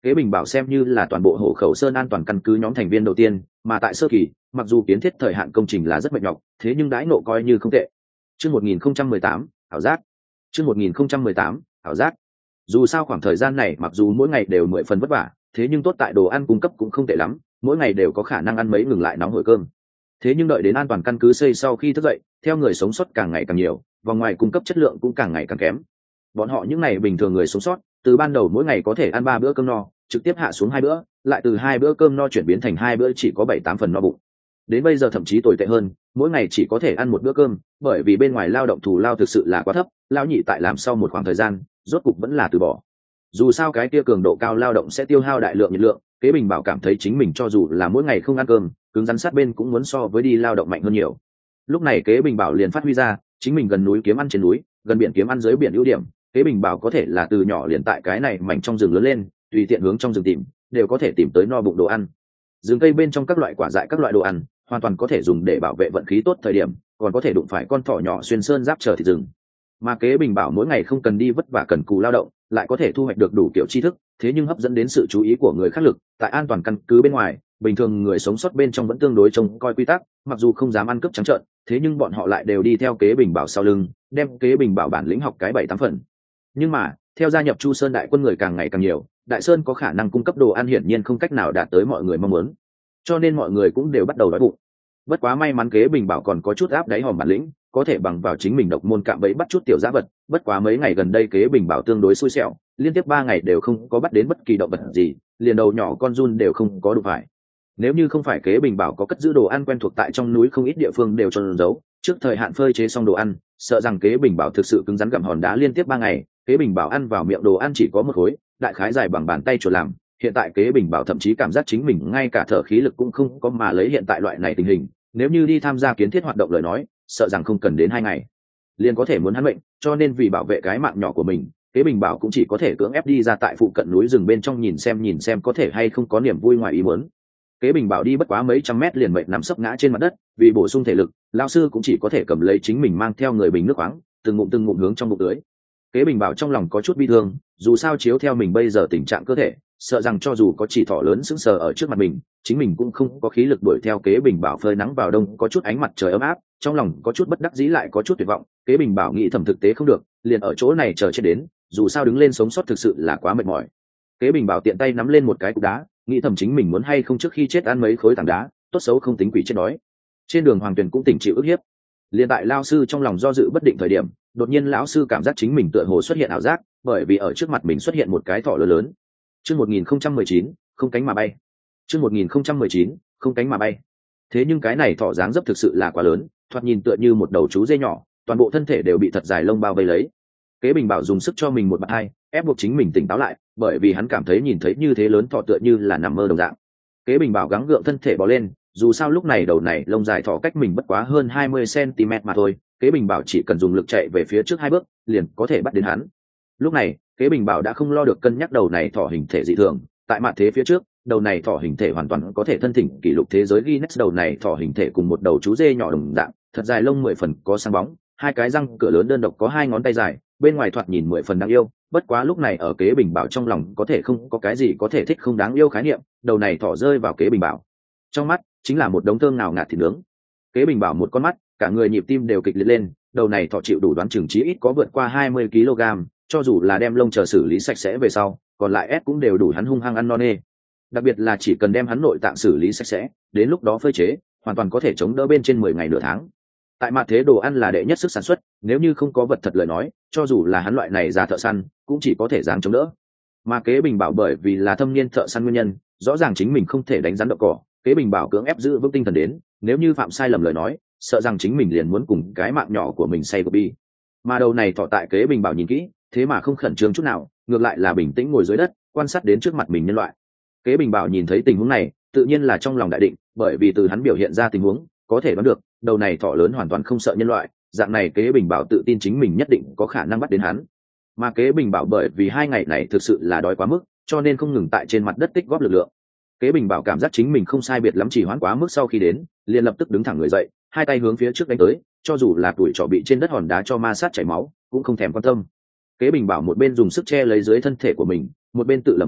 Speaker 1: Kế Bình Bảo xem như là toàn bộ Hổ Khẩu Sơn an toàn căn cứ nhóm thành viên đầu tiên, mà tại sơ kỳ, mặc dù kiến thiết thời hạn công trình là rất mệt nhọc, thế nhưng đãi ngộ coi như không tệ. Chương một nghìn không trăm mười tám, ảo giác. Chương một nghìn không trăm mười tám, ảo giác. Dù sao khoảng thời gian này mặc dù mỗi ngày đều mười phần vất vả, thế nhưng tốt tại đồ ăn cung cấp cũng không tệ lắm, mỗi ngày đều có khả năng ăn mấy ngừng lại nóng hổi cơm. Thế nhưng đợi đến an toàn căn cứ xây sau khi thức dậy, theo người sống sót càng ngày càng nhiều, vòng ngoài cung cấp chất lượng cũng càng ngày càng kém. Bọn họ những ngày bình thường người sống sót, từ ban đầu mỗi ngày có thể ăn ba bữa cơm no, trực tiếp hạ xuống hai bữa, lại từ hai bữa cơm no chuyển biến thành hai bữa chỉ có bảy tám phần no bụng. Đến bây giờ thậm chí tồi tệ hơn, mỗi ngày chỉ có thể ăn một bữa cơm, bởi vì bên ngoài lao động thù lao thực sự là quá thấp, lao nhị tại làm sau một khoảng thời gian, rốt cục vẫn là từ bỏ. Dù sao cái kia cường độ cao lao động sẽ tiêu hao đại lượng nhiệt lượng, Kế Bình Bảo cảm thấy chính mình cho dù là mỗi ngày không ăn cơm, cứng rắn sát bên cũng muốn so với đi lao động mạnh hơn nhiều. Lúc này Kế Bình Bảo liền phát huy ra, chính mình gần núi kiếm ăn trên núi, gần biển kiếm ăn dưới biển ưu điểm. Kế Bình Bảo có thể là từ nhỏ liền tại cái này mảnh trong rừng lớn lên, tùy tiện hướng trong rừng tìm, đều có thể tìm tới no bụng đồ ăn. Rừng cây bên trong các loại quả dại các loại đồ ăn, hoàn toàn có thể dùng để bảo vệ vận khí tốt thời điểm, còn có thể đụng phải con thỏ nhỏ xuyên sơn giáp chờ thịt rừng. Mà Kế Bình Bảo mỗi ngày không cần đi vất vả cần cù lao động, lại có thể thu hoạch được đủ kiểu tri thức, thế nhưng hấp dẫn đến sự chú ý của người khác lực, tại an toàn căn cứ bên ngoài, bình thường người sống sót bên trong vẫn tương đối trông coi quy tắc, mặc dù không dám ăn cướp trắng trợn, thế nhưng bọn họ lại đều đi theo Kế Bình Bảo sau lưng, đem Kế Bình Bảo bản lĩnh học cái bảy tám phần. Nhưng mà, theo gia nhập Chu Sơn đại quân người càng ngày càng nhiều, Đại Sơn có khả năng cung cấp đồ ăn hiển nhiên không cách nào đạt tới mọi người mong muốn, cho nên mọi người cũng đều bắt đầu đói bụng. Bất quá may mắn Kế Bình Bảo còn có chút áp đáy hòm bản lĩnh, có thể bằng vào chính mình độc môn cạm bẫy bắt chút tiểu dã vật. Bất quá mấy ngày gần đây Kế Bình Bảo tương đối xui xẻo, liên tiếp ba ngày đều không có bắt đến bất kỳ động vật gì, liền đầu nhỏ con giun đều không có đụng phải. Nếu như không phải Kế Bình Bảo có cất giữ đồ ăn quen thuộc tại trong núi không ít địa phương đều trôn giấu, trước thời hạn phơi chế xong đồ ăn, sợ rằng Kế Bình Bảo thực sự cứng rắn gặm hòn đá liên tiếp ba ngày. Kế Bình Bảo ăn vào miệng đồ ăn chỉ có một khối, đại khái dài bằng bàn tay chuột làm. Hiện tại Kế Bình Bảo thậm chí cảm giác chính mình ngay cả thở khí lực cũng không có, mà lấy hiện tại loại này tình hình, nếu như đi tham gia kiến thiết hoạt động lời nói, sợ rằng không cần đến hai ngày liền có thể muốn hắn bệnh. Cho nên vì bảo vệ cái mạng nhỏ của mình, Kế Bình Bảo cũng chỉ có thể cưỡng ép đi ra tại phụ cận núi rừng bên trong nhìn xem nhìn xem có thể hay không có niềm vui ngoài ý muốn. Kế Bình Bảo đi bất quá mấy trăm mét liền mệt nằm sấp ngã trên mặt đất, vì bổ sung thể lực, lão sư cũng chỉ có thể cầm lấy chính mình mang theo người bình nước khoáng, từng ngụm từng ngụm hướng trong bụng tưới. Kế Bình Bảo trong lòng có chút bi thương, dù sao chiếu theo mình bây giờ tình trạng cơ thể, sợ rằng cho dù có chỉ thỏ lớn sững sờ ở trước mặt mình, chính mình cũng không có khí lực đuổi theo Kế Bình Bảo phơi nắng vào đông có chút ánh mặt trời ấm áp, trong lòng có chút bất đắc dĩ lại có chút tuyệt vọng. Kế Bình Bảo nghĩ thầm thực tế không được, liền ở chỗ này chờ chết đến, dù sao đứng lên sống sót thực sự là quá mệt mỏi. Kế Bình Bảo tiện tay nắm lên một cái cục đá, nghĩ thầm chính mình muốn hay không trước khi chết ăn mấy khối tảng đá, tốt xấu không tính quỷ chết đói. Trên đường Hoàng Tuyền cũng tỉnh chịu ức hiếp, liền tại lao sư trong lòng do dự bất định thời điểm, đột nhiên lão sư cảm giác chính mình tựa hồ xuất hiện ảo giác, bởi vì ở trước mặt mình xuất hiện một cái thỏ lớn lớn. Chương một nghìn không trăm mười chín, không cánh mà bay. Chương một nghìn không trăm mười chín, không cánh mà bay. Thế nhưng cái này thỏ dáng dấp thực sự là quá lớn, thoạt nhìn tựa như một đầu chú dê nhỏ, toàn bộ thân thể đều bị thật dài lông bao vây lấy. Kế Bình Bảo dùng sức cho mình một bạt hai, ép buộc chính mình tỉnh táo lại, bởi vì hắn cảm thấy nhìn thấy như thế lớn thỏ tựa như là nằm mơ đồng dạng. Kế Bình Bảo gắng gượng thân thể bò lên, dù sao lúc này đầu này lông dài thỏ cách mình bất quá hơn hai mươi xăng-ti-mét mà thôi, Kế Bình Bảo chỉ cần dùng lực chạy về phía trước hai bước, liền có thể bắt đến hắn. Lúc này, Kế Bình Bảo đã không lo được cân nhắc đầu này thỏ hình thể dị thường, tại mặt thế phía trước, đầu này thỏ hình thể hoàn toàn có thể thân thỉnh kỷ lục thế giới Guinness. Đầu này thỏ hình thể cùng một đầu chú dê nhỏ đồng dạng, thật dài lông mười phần có sáng bóng, hai cái răng cửa lớn đơn độc có hai ngón tay dài, bên ngoài thoạt nhìn mười phần đáng yêu. Bất quá lúc này ở Kế Bình Bảo trong lòng có thể không có cái gì có thể thích không đáng yêu khái niệm, đầu này thỏ rơi vào Kế Bình Bảo trong mắt chính là một đống thơm ngào ngạt thịt nướng. Kế Bình Bảo một con mắt, cả người nhịp tim đều kịch liệt lên, đầu này thỏ chịu đủ đoán chừng chí ít có vượt qua hai mươi ki lô gam, cho dù là đem lông chờ xử lý sạch sẽ về sau, còn lại ép cũng đều đủ hắn hung hăng ăn no nê. Đặc biệt là chỉ cần đem hắn nội tạng xử lý sạch sẽ, đến lúc đó phơi chế, hoàn toàn có thể chống đỡ bên trên mười ngày nửa tháng. Tại mặt thế đồ ăn là đệ nhất sức sản xuất, nếu như không có vật thật lời nói, cho dù là hắn loại này ra thợ săn, cũng chỉ có thể dáng chống đỡ. Mà Kế Bình Bảo bởi vì là thâm niên thợ săn nguyên nhân, rõ ràng chính mình không thể đánh rắn đậu cỏ, Kế Bình Bảo cưỡng ép giữ vững tinh thần đến, nếu như phạm sai lầm lời nói, sợ rằng chính mình liền muốn cùng cái mạng nhỏ của mình say bi. Mà đầu này thọ tại Kế Bình Bảo nhìn kỹ, thế mà không khẩn trương chút nào, ngược lại là bình tĩnh ngồi dưới đất, quan sát đến trước mặt mình nhân loại. Kế Bình Bảo nhìn thấy tình huống này, tự nhiên là trong lòng đại định, bởi vì từ hắn biểu hiện ra tình huống, có thể đoán được, đầu này thỏ lớn hoàn toàn không sợ nhân loại, dạng này Kế Bình Bảo tự tin chính mình nhất định có khả năng bắt đến hắn. Mà Kế Bình Bảo bởi vì hai ngày này thực sự là đói quá mức, cho nên không ngừng tại trên mặt đất tích góp lực lượng. Kế Bình Bảo cảm giác chính mình không sai biệt lắm, chỉ hoãn quá mức sau khi đến, liền lập tức đứng thẳng người dậy, hai tay hướng phía trước đánh tới, cho dù là tuổi trọ bị trên đất hòn đá cho ma sát chảy máu, cũng không thèm quan tâm. Kế Bình Bảo một bên dùng sức che lấy dưới thân thể của mình, một bên tự lẩm bẩm,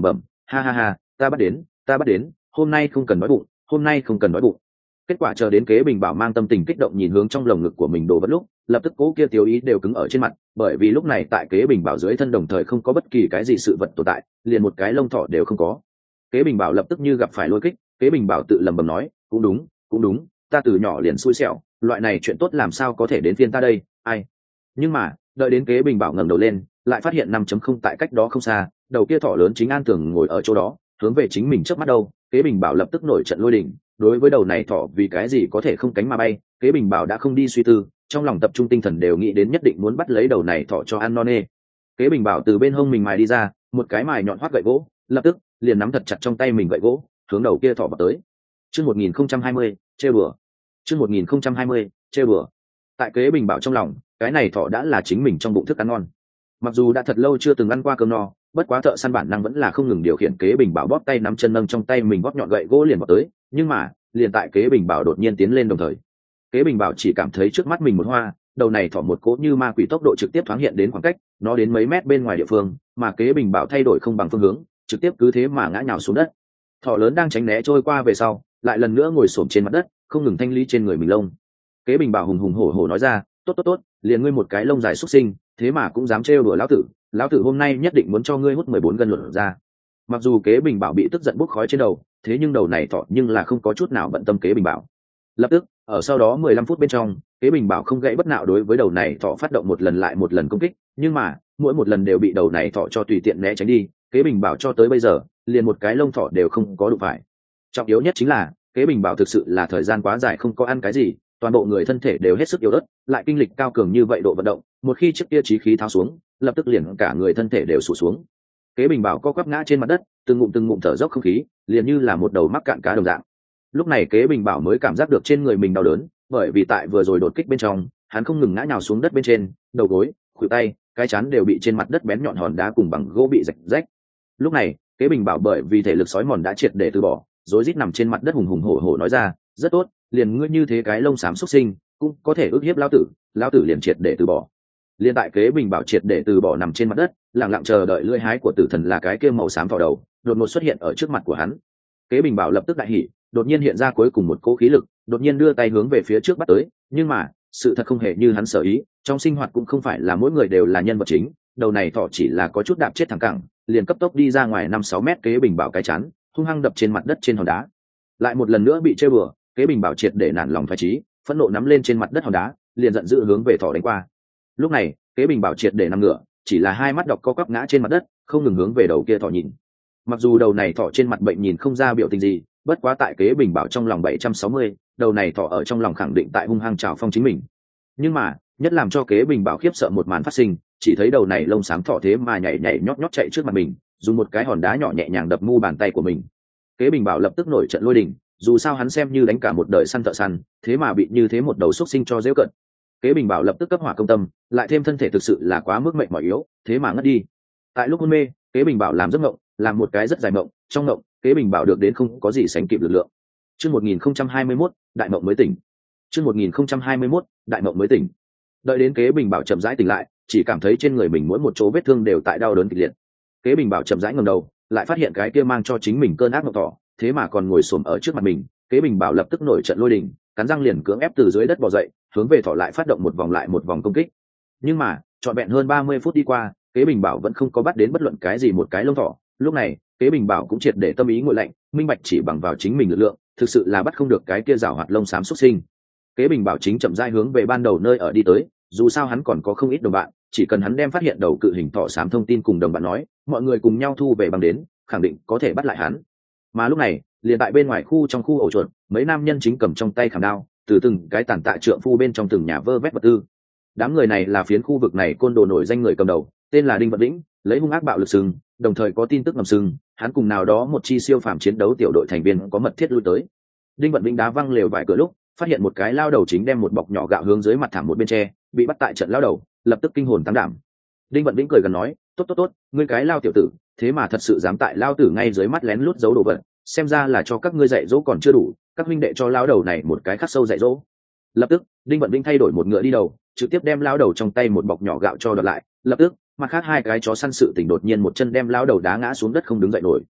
Speaker 1: ha ha ha, ta bắt đến ta bắt đến hôm nay không cần đói bụng, hôm nay không cần đói bụng. Kết quả chờ đến Kế Bình Bảo mang tâm tình kích động nhìn hướng trong lồng ngực của mình đồ vật lúc, lập tức cố kia tiêu ý đều cứng ở trên mặt, bởi vì lúc này tại Kế Bình Bảo dưới thân đồng thời không có bất kỳ cái gì sự vật tồn tại, liền một cái lông thỏ đều không có. Kế Bình Bảo lập tức như gặp phải lôi kích, Kế Bình Bảo tự lẩm bẩm nói, cũng đúng, cũng đúng, ta từ nhỏ liền xui xẻo, loại này chuyện tốt làm sao có thể đến phiên ta đây, ai. Nhưng mà, đợi đến Kế Bình Bảo ngẩng đầu lên, lại phát hiện năm chấm không tại cách đó không xa, đầu kia thỏ lớn chính an tường ngồi ở chỗ đó, hướng về chính mình trước mắt đâu. Kế Bình Bảo lập tức nổi trận lôi đình, đối với đầu này thỏ vì cái gì có thể không cánh mà bay, Kế Bình Bảo đã không đi suy tư, trong lòng tập trung tinh thần đều nghĩ đến nhất định muốn bắt lấy đầu này thỏ cho ăn no nê. Kế Bình Bảo từ bên hông mình mài đi ra một cái mài nhọn hoắt gậy gỗ, lập tức liền nắm thật chặt trong tay mình gậy gỗ, hướng đầu kia thỏ vào tới. Chương một nghìn không trăm hai mươi, trêu đùa. Chương một nghìn không trăm hai mươi, trêu đùa. Tại Kế Bình Bảo trong lòng, cái này thỏ đã là chính mình trong bụng thức ăn ngon. Mặc dù đã thật lâu chưa từng ăn qua cơm no, bất quá thợ săn bản năng vẫn là không ngừng điều khiển Kế Bình Bảo bóp tay nắm chân nâng trong tay mình bóp nhọn gậy gỗ liền vào tới, nhưng mà liền tại Kế Bình Bảo đột nhiên tiến lên đồng thời, Kế Bình Bảo chỉ cảm thấy trước mắt mình một hoa, đầu này thỏ một cỗ như ma quỷ tốc độ trực tiếp thoáng hiện đến khoảng cách nó đến mấy mét bên ngoài địa phương, mà Kế Bình Bảo thay đổi không bằng phương hướng, trực tiếp cứ thế mà ngã nhào xuống đất. Thỏ lớn đang tránh né trôi qua về sau, lại lần nữa ngồi xổm trên mặt đất, không ngừng thanh lý trên người mình lông. Kế Bình Bảo hùng hùng hổ hổ nói ra, tốt tốt tốt, liền ngươi một cái lông dài xuất sinh, thế mà cũng dám trêu đùa lão tử, lão tử hôm nay nhất định muốn cho ngươi hút mười bốn gân luận ra. Mặc dù Kế Bình Bảo bị tức giận bốc khói trên đầu, thế nhưng đầu này thỏ nhưng là không có chút nào bận tâm Kế Bình Bảo. Lập tức, ở sau đó mười lăm phút bên trong, Kế Bình Bảo không gãy bất nạo đối với đầu này thỏ phát động một lần lại một lần công kích, nhưng mà mỗi một lần đều bị đầu này thỏ cho tùy tiện né tránh đi. Kế Bình Bảo cho tới bây giờ liền một cái lông thỏ đều không có đụng phải. Trọng yếu nhất chính là Kế Bình Bảo thực sự là thời gian quá dài không có ăn cái gì, toàn bộ người thân thể đều hết sức yếu ớt, lại kinh lịch cao cường như vậy độ vận động, một khi chiếc kia chí khí tháo xuống, lập tức liền cả người thân thể đều sụt xuống. Kế Bình Bảo co quắp ngã trên mặt đất, từng ngụm từng ngụm thở dốc không khí, liền như là một đầu mắc cạn cá đồng dạng. Lúc này Kế Bình Bảo mới cảm giác được trên người mình đau đớn, bởi vì tại vừa rồi đột kích bên trong, hắn không ngừng ngã nhào xuống đất bên trên, đầu gối, khuỷu tay, cái chán đều bị trên mặt đất bén nhọn hòn đá cùng bằng gỗ bị rạch rách. Lúc này, Kế Bình Bảo bởi vì thể lực sói mòn đã triệt để từ bỏ, rối rít nằm trên mặt đất hùng hùng hổ hổ nói ra, rất tốt, liền ngươi như thế cái lông xám xuất sinh, cũng có thể ức hiếp lão tử, lão tử liền triệt để từ bỏ. Liên tại Kế Bình Bảo triệt để từ bỏ nằm trên mặt đất, lặng lặng chờ đợi lưỡi hái của tử thần là cái kia màu xám vào đầu, đột ngột xuất hiện ở trước mặt của hắn. Kế Bình Bảo lập tức đại hỉ, đột nhiên hiện ra cuối cùng một cỗ khí lực, đột nhiên đưa tay hướng về phía trước bắt tới, nhưng mà sự thật không hề như hắn sở ý, trong sinh hoạt cũng không phải là mỗi người đều là nhân vật chính, đầu này thỏ chỉ là có chút đạp chết thẳng cẳng, liền cấp tốc đi ra ngoài năm sáu mét. Kế Bình Bảo cái chán hung hăng đập trên mặt đất trên hòn đá, lại một lần nữa bị chơi bừa. Kế Bình Bảo triệt để nản lòng phách trí, phẫn nộ nắm lên trên mặt đất hòn đá, liền giận dữ hướng về thỏ đánh qua. Lúc này Kế Bình Bảo triệt để nằm ngửa, chỉ là hai mắt đọc co quắp ngã trên mặt đất, không ngừng hướng về đầu kia thỏ nhìn. Mặc dù đầu này thỏ trên mặt bệnh nhìn không ra biểu tình gì, bất quá tại Kế Bình Bảo trong lòng bảy trăm sáu mươi, đầu này thỏ ở trong lòng khẳng định tại hung hăng trào phong chính mình. Nhưng mà nhất làm cho Kế Bình Bảo khiếp sợ một màn phát sinh, chỉ thấy đầu này lông xám thỏ thế mà nhảy nhảy nhót nhót chạy trước mặt mình, dùng một cái hòn đá nhỏ nhẹ nhàng đập mu bàn tay của mình. Kế Bình Bảo lập tức nổi trận lôi đình, dù sao hắn xem như đánh cả một đời săn thợ săn, thế mà bị như thế một đầu xúc sinh cho giễu cận. Kế Bình Bảo lập tức cấp hỏa công tâm, lại thêm thân thể thực sự là quá mức mệt mỏi yếu, thế mà ngất đi. Tại lúc hôn mê, Kế Bình Bảo làm giấc mộng, làm một cái rất dài mộng, trong mộng Kế Bình Bảo được đến không có gì sánh kịp lực lượng. Chương một nghìn không trăm hai mươi mốt, đại mộng mới tỉnh. Chương một nghìn không trăm hai mươi mốt, đại mộng mới tỉnh. Đợi đến Kế Bình Bảo chậm rãi tỉnh lại, chỉ cảm thấy trên người mình mỗi một chỗ vết thương đều tại đau đớn kịch liệt. Kế Bình Bảo chậm rãi ngẩng đầu, lại phát hiện cái kia mang cho chính mình cơn ác mộng thỏ, thế mà còn ngồi xổm ở trước mặt mình. Kế Bình Bảo lập tức nổi trận lôi đình, cắn răng liền cưỡng ép từ dưới đất bò dậy, hướng về thỏ lại phát động một vòng lại một vòng công kích. Nhưng mà trọn vẹn hơn ba mươi phút đi qua, Kế Bình Bảo vẫn không có bắt đến bất luận cái gì một cái lông thỏ. Lúc này Kế Bình Bảo cũng triệt để tâm ý nguội lạnh, minh bạch chỉ bằng vào chính mình lực lượng thực sự là bắt không được cái kia rào hoạt lông xám xuất sinh. Kế Bình Bảo chính chậm rãi hướng về ban đầu nơi ở đi tới, dù sao hắn còn có không ít đồng bạn, chỉ cần hắn đem phát hiện đầu cự hình thỏ xám thông tin cùng đồng bạn nói, mọi người cùng nhau thu về bằng đến, khẳng định có thể bắt lại hắn. Mà lúc này liền tại bên ngoài khu trong khu ổ chuột, mấy nam nhân chính cầm trong tay khảm đao, từ từng cái tàn tạ trượng phu bên trong từng nhà vơ vét vật tư. Đám người này là phiến khu vực này côn đồ nổi danh người cầm đầu, tên là Đinh Vận Vĩnh, lấy hung ác bạo lực sừng, đồng thời có tin tức ngầm sừng, hắn cùng nào đó một chi siêu phàm chiến đấu tiểu đội thành viên có mật thiết lui tới. Đinh Vận Vĩnh đá văng lều vài cửa lúc, phát hiện một cái lao đầu chính đem một bọc nhỏ gạo hướng dưới mặt thảm một bên tre, bị bắt tại trận lao đầu, lập tức kinh hồn táng đảm. Đinh Vận Vĩnh cười gần nói, tốt tốt tốt, ngươi cái lao tiểu tử, thế mà thật sự dám tại lao tử ngay dưới mắt lén lút giấu đồ vật, xem ra là cho các ngươi dạy dỗ còn chưa đủ, các huynh đệ cho lao đầu này một cái khắc sâu dạy dỗ. Lập tức Đinh Vận Vĩnh thay đổi một ngựa đi đầu, trực tiếp đem lao đầu trong tay một bọc nhỏ gạo cho đoạt lại. Lập tức mặt khác hai cái chó săn sự tỉnh đột nhiên một chân đem lao đầu đá ngã xuống đất không đứng dậy nổi.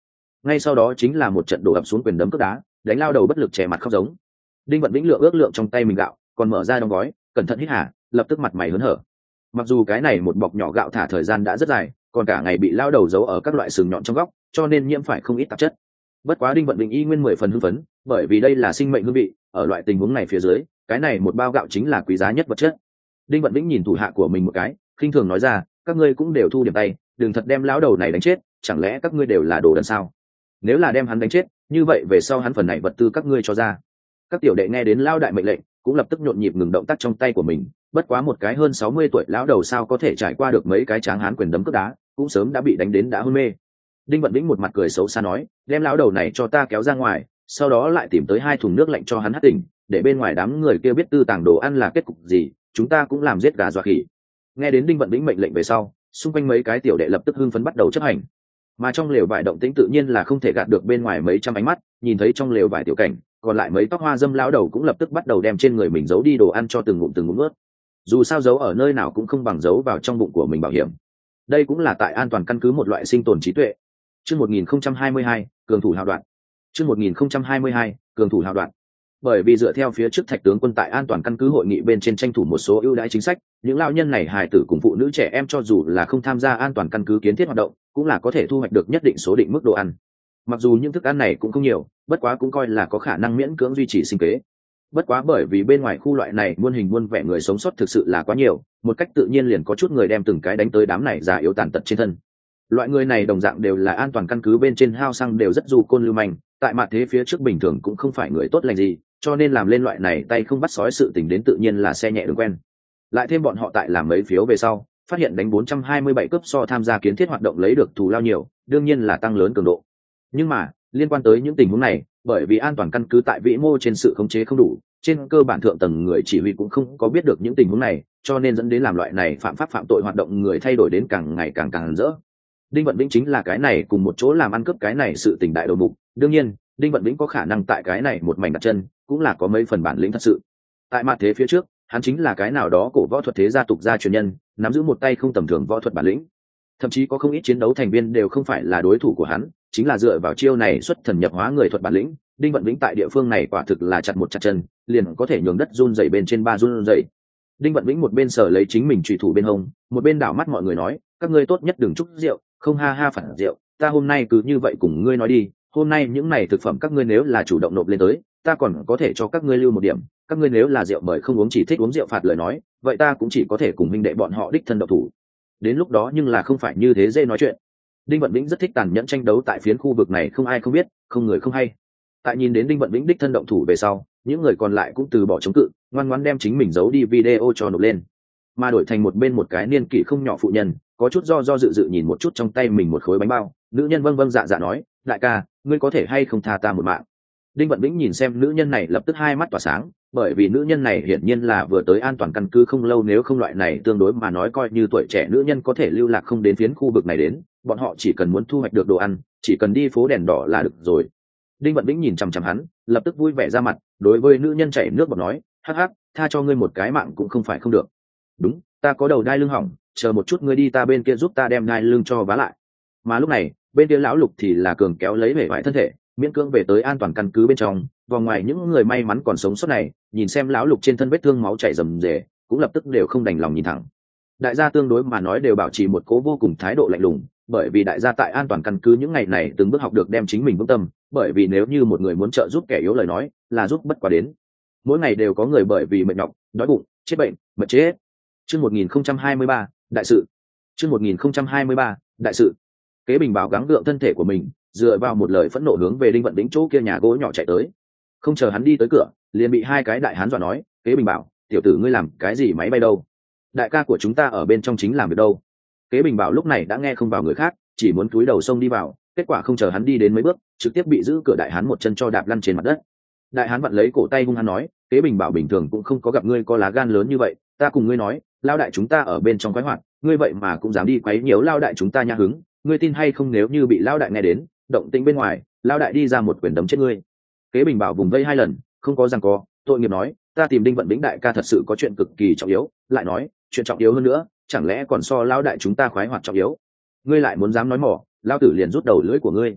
Speaker 1: ngay sau đó chính là một trận đổ ập xuống quyền đấm cước đá, đánh lao đầu bất lực che mặt khóc giống. Đinh Vận Vĩnh lượng ước lượng trong tay mình gạo, còn mở ra đóng gói, cẩn thận hít hà, lập tức mặt mày hớn hở. Mặc dù cái này một bọc nhỏ gạo thả thời gian đã rất dài, còn cả ngày bị lao đầu giấu ở các loại sừng nhọn trong góc, cho nên nhiễm phải không ít tạp chất. Bất quá Đinh Vận Vĩnh y nguyên mười phần hưng phấn, bởi vì đây là sinh mệnh hương vị, ở loại tình huống này phía dưới, cái này một bao gạo chính là quý giá nhất vật chất. Đinh Vận Vĩnh nhìn thủ hạ của mình một cái, khinh thường nói ra, các ngươi cũng đều thu điểm tay, đừng thật đem lão đầu này đánh chết, chẳng lẽ các ngươi đều là đồ đần sao? Nếu là đem hắn đánh chết, như vậy về sau hắn phần này vật tư các ngươi cho ra. Các tiểu đệ nghe đến lão đại mệnh lệnh, cũng lập tức nhộn nhịp ngừng động tác trong tay của mình, bất quá một cái hơn sáu mươi tuổi lão đầu sao có thể trải qua được mấy cái tráng hán quyền đấm cước đá, cũng sớm đã bị đánh đến đã hôn mê. Đinh Vận Vĩnh một mặt cười xấu xa nói, đem lão đầu này cho ta kéo ra ngoài, sau đó lại tìm tới hai thùng nước lạnh cho hắn hất tỉnh, để bên ngoài đám người kia biết tư tàng đồ ăn là kết cục gì, chúng ta cũng làm giết gà dọa khỉ. Nghe đến Đinh Vận Vĩnh mệnh lệnh về sau, xung quanh mấy cái tiểu đệ lập tức hưng phấn bắt đầu chấp hành. Mà trong lều vải động tĩnh tự nhiên là không thể gạt được bên ngoài mấy trăm ánh mắt, nhìn thấy trong lều vải tiểu cảnh, còn lại mấy tóc hoa dâm lão đầu cũng lập tức bắt đầu đem trên người mình giấu đi đồ ăn cho từng ngụm từng ngụm ướt. Dù sao giấu ở nơi nào cũng không bằng giấu vào trong bụng của mình bảo hiểm. Đây cũng là tại an toàn căn cứ một loại sinh tồn trí tuệ. Chương một nghìn không trăm hai mươi hai, cường thủ hào đoạn. Chương một nghìn không trăm hai mươi hai, cường thủ hào đoạn. Bởi vì dựa theo phía trước Thạch tướng quân tại an toàn căn cứ hội nghị bên trên tranh thủ một số ưu đãi chính sách, những lão nhân này hài tử cùng phụ nữ trẻ em cho dù là không tham gia an toàn căn cứ kiến thiết hoạt động, cũng là có thể thu hoạch được nhất định số định mức đồ ăn. Mặc dù những thức ăn này cũng không nhiều, bất quá cũng coi là có khả năng miễn cưỡng duy trì sinh kế. Bất quá bởi vì bên ngoài khu loại này muôn hình muôn vẻ người sống sót thực sự là quá nhiều, một cách tự nhiên liền có chút người đem từng cái đánh tới đám này già yếu tàn tật trên thân. Loại người này đồng dạng đều là an toàn căn cứ bên trên hao xăng đều rất du côn lưu manh, tại mặt thế phía trước bình thường cũng không phải người tốt lành gì, cho nên làm lên loại này tay không bắt sói sự tình đến tự nhiên là xe nhẹ đường quen. Lại thêm bọn họ tại làm mấy phiếu về sau, phát hiện đánh bốn trăm hai mươi bảy cướp so tham gia kiến thiết hoạt động lấy được thù lao nhiều, đương nhiên là tăng lớn cường độ. Nhưng mà, liên quan tới những tình huống này, bởi vì an toàn căn cứ tại vĩ mô trên sự khống chế không đủ, trên cơ bản thượng tầng người chỉ huy cũng không có biết được những tình huống này, cho nên dẫn đến làm loại này phạm pháp phạm tội hoạt động người thay đổi đến càng ngày càng càng rỡ. Đinh Vận Vĩnh chính là cái này cùng một chỗ làm ăn cướp cái này sự tình đại đầu mục, đương nhiên, Đinh Vận Vĩnh có khả năng tại cái này một mảnh đặt chân, cũng là có mấy phần bản lĩnh thật sự. Tại mặt thế phía trước, hắn chính là cái nào đó cổ võ thuật thế gia tục gia truyền nhân, nắm giữ một tay không tầm thường võ thuật bản lĩnh. Thậm chí có không ít chiến đấu thành viên đều không phải là đối thủ của hắn, chính là dựa vào chiêu này xuất thần nhập hóa người thuật bản lĩnh, Đinh Vận Vĩnh tại địa phương này quả thực là chặt một chặt chân, liền có thể nhường đất run rẩy bên trên ba run rẩy. Đinh Vận Vĩnh một bên sở lấy chính mình chủy thủ bên hông, một bên đảo mắt mọi người nói, các ngươi tốt nhất đừng chúc rượu, không ha ha phản rượu, ta hôm nay cứ như vậy cùng ngươi nói đi, hôm nay những này thực phẩm các ngươi nếu là chủ động nộp lên tới, ta còn có thể cho các ngươi lưu một điểm, các ngươi nếu là rượu mời không uống chỉ thích uống rượu phạt lời nói, vậy ta cũng chỉ có thể cùng minh đệ bọn họ đích thân độc thủ. Đến lúc đó nhưng là không phải như thế dễ nói chuyện. Đinh Vận Vĩnh rất thích tàn nhẫn tranh đấu tại phiến khu vực này, không ai không biết, không người không hay. Tại nhìn đến Đinh Vận Vĩnh đích thân động thủ về sau, những người còn lại cũng từ bỏ chống cự, ngoan ngoãn đem chính mình giấu đi video cho nộp lên, mà đổi thành một bên một cái niên kỷ không nhỏ phụ nhân, có chút do do dự dự nhìn một chút trong tay mình một khối bánh bao, nữ nhân vâng vâng dạ dạ nói, đại ca, ngươi có thể hay không tha ta một mạng. Đinh Vận Vĩnh nhìn xem nữ nhân này lập tức hai mắt tỏa sáng, bởi vì nữ nhân này hiển nhiên là vừa tới an toàn căn cứ không lâu, nếu không loại này tương đối mà nói coi như tuổi trẻ nữ nhân có thể lưu lạc không đến phiến khu vực này đến, bọn họ chỉ cần muốn thu hoạch được đồ ăn, chỉ cần đi phố đèn đỏ là được rồi. Đinh Vận Vĩnh nhìn chằm chằm hắn, lập tức vui vẻ ra mặt, đối với nữ nhân chảy nước bọt nói, hắc hắc, tha cho ngươi một cái mạng cũng không phải không được. Đúng, ta có đầu đai lưng hỏng, chờ một chút ngươi đi ta bên kia giúp ta đem đai lưng cho vá lại. Mà lúc này, bên kia lão Lục thì là cường kéo lấy vẻ vải thân thể, miễn cưỡng về tới an toàn căn cứ bên trong. Vòng ngoài những người may mắn còn sống sót này, nhìn xem lão Lục trên thân vết thương máu chảy rầm rề, cũng lập tức đều không đành lòng nhìn thẳng. Đại gia tương đối mà nói đều bảo trì một cố vô cùng thái độ lạnh lùng, bởi vì đại gia tại an toàn căn cứ những ngày này từng bước học được đem chính mình vững tâm, bởi vì nếu như một người muốn trợ giúp kẻ yếu lời nói, là giúp bất quá đến. Mỗi ngày đều có người bởi vì mệt nhọc, đói bụng, chết bệnh, mệt chết. Chương một nghìn không trăm hai mươi ba, đại sự. Chương một nghìn không trăm hai mươi ba, đại sự. Kế Bình Bảo gắng gượng thân thể của mình, dựa vào một lời phẫn nộ hướng về Đinh Vận Vĩnh chỗ kia nhà gỗ nhỏ chạy tới. Không chờ hắn đi tới cửa, liền bị hai cái đại hán dọa nói, Kế Bình Bảo, tiểu tử ngươi làm cái gì máy bay đâu? Đại ca của chúng ta ở bên trong chính làm việc đâu? Kế Bình Bảo lúc này đã nghe không vào người khác, chỉ muốn cúi đầu xông đi vào, kết quả không chờ hắn đi đến mấy bước, trực tiếp bị giữ cửa đại hán một chân cho đạp lăn trên mặt đất. Đại hán vặn lấy cổ tay hung hăng nói, Kế Bình Bảo bình thường cũng không có gặp ngươi có lá gan lớn như vậy, ta cùng ngươi nói, lao đại chúng ta ở bên trong quái hoạt, ngươi vậy mà cũng dám đi quấy nhiễu lao đại chúng ta nha hứng, ngươi tin hay không nếu như bị lao đại nghe đến, động tĩnh bên ngoài, lao đại đi ra một quyền đấm chết ngươi. Kế Bình Bảo vùng vây hai lần, không có giằng co, tội nghiệp nói, ta tìm Đinh Vận Vĩnh đại ca thật sự có chuyện cực kỳ trọng yếu, lại nói, chuyện trọng yếu hơn nữa, chẳng lẽ còn so lao đại chúng ta khoái hoạt trọng yếu? Ngươi lại muốn dám nói mỏ, lao tử liền rút đầu lưỡi của ngươi.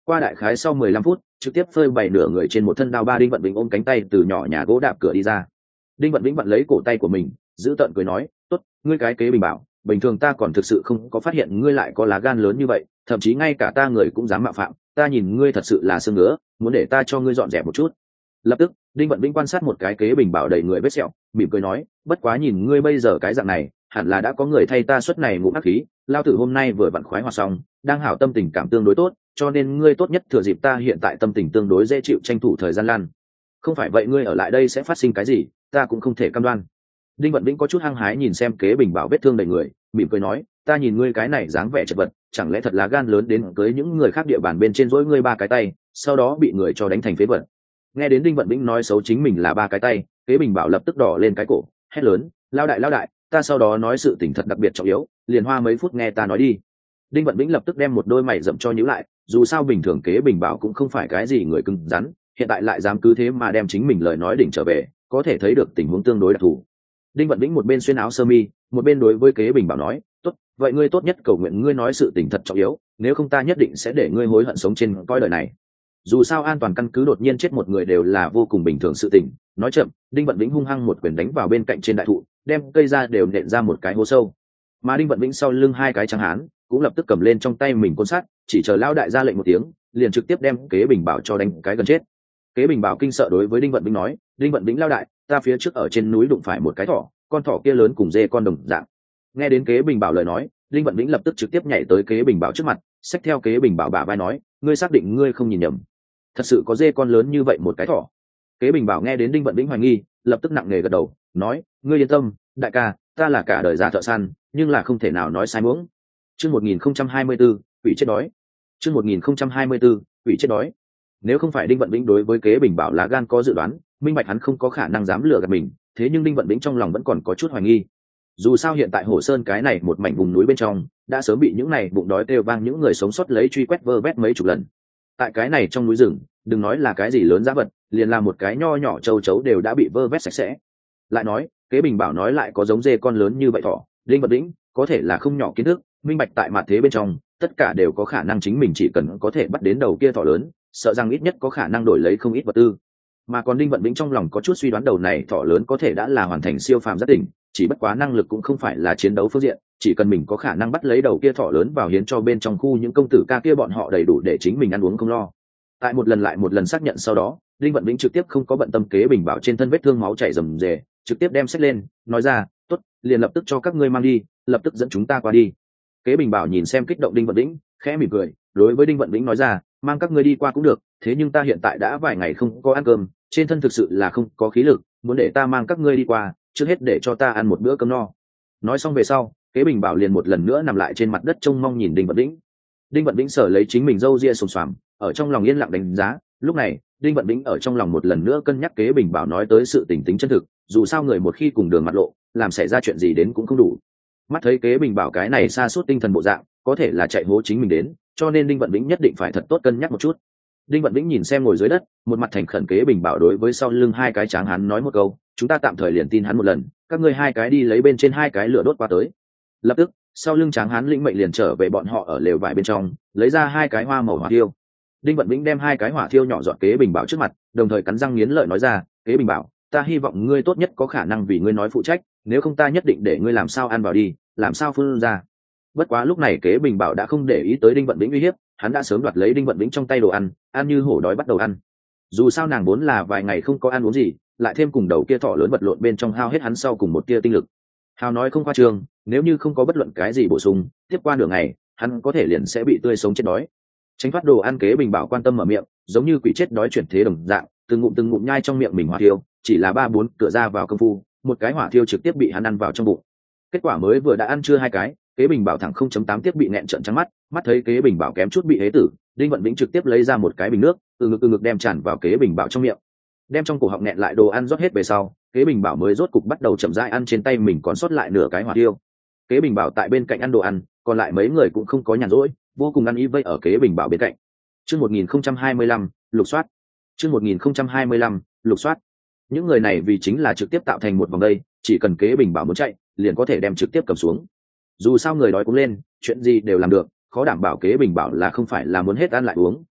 Speaker 1: Qua đại khái sau mười lăm phút, trực tiếp phơi bày nửa người trên một thân đao ba đinh vận vĩnh ôm cánh tay từ nhỏ nhà gỗ đạp cửa đi ra. Đinh vận vĩnh bận lấy cổ tay của mình, giữ tợn cười nói, tốt, ngươi cái kế bình bảo, bình thường ta còn thực sự không có phát hiện ngươi lại có lá gan lớn như vậy, thậm chí ngay cả ta người cũng dám mạo phạm, ta nhìn ngươi thật sự là xương ngứa, muốn để ta cho ngươi dọn dẹp một chút. Lập tức đinh vận vĩnh quan sát một cái kế bình bảo đầy người vết sẹo, mỉm cười nói, bất quá nhìn ngươi bây giờ cái dạng này, hẳn là đã có người thay ta suất này ngụm ác khí, lao tử hôm nay vừa vặn khoái hoạt xong, đang hảo tâm tình cảm tương đối tốt, cho nên ngươi tốt nhất thừa dịp ta hiện tại tâm tình tương đối dễ chịu tranh thủ thời gian lan. Không phải vậy ngươi ở lại đây sẽ phát sinh cái gì, ta cũng không thể cam đoan. Đinh vận vĩnh có chút hăng hái nhìn xem kế bình bảo vết thương đầy người, mỉm cười nói, ta nhìn ngươi cái này dáng vẻ chật vật, chẳng lẽ thật là gan lớn đến cưới những người khác địa bàn bên trên dỗi ngươi ba cái tay, sau đó bị người cho đánh thành phế vật. Nghe đến đinh vận vĩnh nói xấu chính mình là ba cái tay, kế bình bảo lập tức đỏ lên cái cổ, hét lớn, lao đại lao đại, ta sau đó nói sự tình thật đặc biệt trọng yếu, liền hoa mấy phút nghe ta nói đi. Đinh vận vĩnh lập tức đem một đôi mày rậm cho nhíu lại, dù sao bình thường kế bình bảo cũng không phải cái gì người cứng rắn, hiện tại lại dám cứ thế mà đem chính mình lời nói đỉnh trở về, có thể thấy được tình huống tương đối đặc thù. Đinh vận vĩnh một bên xuyên áo sơ mi, một bên đối với kế bình bảo nói, tốt, vậy ngươi tốt nhất cầu nguyện ngươi nói sự tình thật trọng yếu, nếu không ta nhất định sẽ để ngươi hối hận sống trên coi đời này. Dù sao an toàn căn cứ đột nhiên chết một người đều là vô cùng bình thường sự tình. Nói chậm, đinh vận vĩnh hung hăng một quyền đánh vào bên cạnh trên đại thụ, đem cây ra đều nện ra một cái hố sâu. Mà đinh vận vĩnh sau lưng hai cái trắng hán cũng lập tức cầm lên trong tay mình côn sắt, chỉ chờ lao đại ra lệnh một tiếng, liền trực tiếp đem kế bình bảo cho đánh cái gần chết. Kế bình bảo kinh sợ đối với đinh vận vĩnh nói, đinh vận vĩnh lao đại, ta phía trước ở trên núi đụng phải một cái thỏ, con thỏ kia lớn cùng dê con đồng dạng. Nghe đến kế bình bảo lời nói, đinh vận vĩnh lập tức trực tiếp nhảy tới kế bình bảo trước mặt, xách theo kế bình bảo bả vai nói, ngươi xác định ngươi không nhìn nhầm, thật sự có dê con lớn như vậy một cái thỏ? Kế bình bảo nghe đến đinh vận vĩnh hoài nghi, lập tức nặng nề gật đầu, nói, ngươi yên tâm, đại ca, ta là cả đời già thợ săn, nhưng là không thể nào nói sai muỗng. Chương một nghìn không trăm hai mươi 4, quỷ chết đói. Chương một nghìn không trăm hai mươi 4, quỷ chết đói. Nếu không phải đinh vận vĩnh đối với kế bình bảo lá gan có dự đoán, minh bạch hắn không có khả năng dám lừa gạt mình, thế nhưng đinh vận vĩnh trong lòng vẫn còn có chút hoài nghi. Dù sao hiện tại Hổ Sơn cái này một mảnh vùng núi bên trong, đã sớm bị những này bụng đói kêu vang những người sống sót lấy truy quét vơ vét mấy chục lần. Tại cái này trong núi rừng, đừng nói là cái gì lớn giá vật, liền là một cái nho nhỏ châu chấu đều đã bị vơ vét sạch sẽ. Lại nói, kế bình bảo nói lại có giống dê con lớn như vậy thỏ, đinh vận vĩnh có thể là không nhỏ kiến thức, minh bạch tại mặt thế bên trong, tất cả đều có khả năng chính mình chỉ cần có thể bắt đến đầu kia thỏ lớn, sợ rằng ít nhất có khả năng đổi lấy không ít vật tư. Mà còn đinh vận vĩnh trong lòng có chút suy đoán đầu này thỏ lớn có thể đã là hoàn thành siêu phàm giác tỉnh, chỉ bất quá năng lực cũng không phải là chiến đấu phương diện, chỉ cần mình có khả năng bắt lấy đầu kia thỏ lớn vào hiến cho bên trong khu những công tử ca kia bọn họ đầy đủ để chính mình ăn uống không lo. Tại một lần lại một lần xác nhận sau đó, đinh vận vĩnh trực tiếp không có bận tâm kế bình bảo trên thân vết thương máu chảy rầm rề, trực tiếp đem xách lên, nói ra, tốt, liền lập tức cho các ngươi mang đi, lập tức dẫn chúng ta qua đi. Kế bình bảo nhìn xem kích động đinh vận vĩnh, khẽ mỉm cười, đối với đinh vận vĩnh nói ra, mang các ngươi đi qua cũng được, thế nhưng ta hiện tại đã vài ngày không có ăn cơm, trên thân thực sự là không có khí lực, muốn để ta mang các ngươi đi qua, trước hết để cho ta ăn một bữa cơm no. Nói xong về sau, kế bình bảo liền một lần nữa nằm lại trên mặt đất trông mong nhìn đinh vận vĩnh. Đinh vận vĩnh sở lấy chính mình râu ria xồm xoàm, ở trong lòng yên lặng đánh giá. Lúc này đinh vận vĩnh ở trong lòng một lần nữa cân nhắc kế bình bảo nói tới sự tình tính chân thực, dù sao người một khi cùng đường mặt lộ, làm xảy ra chuyện gì đến cũng không đủ. Mắt thấy kế bình bảo cái này sa sút tinh thần bộ dạng, có thể là chạy hố chính mình đến, cho nên đinh vận vĩnh nhất định phải thật tốt cân nhắc một chút. Đinh vận vĩnh nhìn xem ngồi dưới đất, một mặt thành khẩn kế bình bảo đối với sau lưng hai cái tráng hắn nói một câu, chúng ta tạm thời liền tin hắn một lần, các ngươi hai cái đi lấy bên trên hai cái lửa đốt qua tới. Lập tức sau lưng tráng hán lĩnh mệnh liền trở về bọn họ ở lều vải bên trong, lấy ra hai cái hoa màu hỏa thiêu. Đinh vận vĩnh đem hai cái hỏa thiêu nhỏ dọn kế bình bảo trước mặt, đồng thời cắn răng nghiến lợi nói ra, kế bình bảo, ta hy vọng ngươi tốt nhất có khả năng vì ngươi nói phụ trách, nếu không ta nhất định để ngươi làm sao ăn vào đi, làm sao phun ra. Bất quá lúc này kế bình bảo đã không để ý tới đinh vận vĩnh uy hiếp, hắn đã sớm đoạt lấy đinh vận vĩnh trong tay đồ ăn, ăn như hổ đói bắt đầu ăn. Dù sao nàng vốn là vài ngày không có ăn uống gì, lại thêm cùng đầu kia thỏ lớn vật lộn bên trong hao hết hắn sau cùng một tia tinh lực. Hào nói không khoa trương, nếu như không có bất luận cái gì bổ sung, tiếp qua nửa ngày, hắn có thể liền sẽ bị tươi sống chết đói. Tránh thoát đồ ăn, kế bình bảo quan tâm mở miệng, giống như quỷ chết đói chuyển thế đồng dạng, từng ngụm từng ngụm nhai trong miệng mình hỏa thiêu, chỉ là ba bốn cửa ra vào công phu, một cái hỏa thiêu trực tiếp bị hắn ăn vào trong bụng. Kết quả mới vừa đã ăn chưa hai cái, kế bình bảo thẳng không chấm tám tiếp bị nẹn trợn trắng mắt, mắt thấy kế bình bảo kém chút bị hế tử, đinh vận vĩnh trực tiếp lấy ra một cái bình nước, từ ngực từ ngực đem tràn vào kế bình bảo trong miệng, đem trong cổ họng nẹn lại đồ ăn rót hết về sau, kế bình bảo mới rốt cục bắt đầu chậm rãi ăn trên tay mình còn sót lại nửa cái hỏa tiêu. Kế bình bảo tại bên cạnh ăn đồ ăn, còn lại mấy người cũng không có nhàn rỗi, vô cùng ăn ý vây ở kế bình bảo bên cạnh. Chương một nghìn không trăm hai mươi lăm, lục soát. Chương một nghìn không trăm hai mươi lăm, lục soát. Những người này vì chính là trực tiếp tạo thành một vòng đây, chỉ cần kế bình bảo muốn chạy, liền có thể đem trực tiếp cầm xuống. Dù sao người đói cũng lên, chuyện gì đều làm được, khó đảm bảo kế bình bảo là không phải là muốn hết ăn lại uống,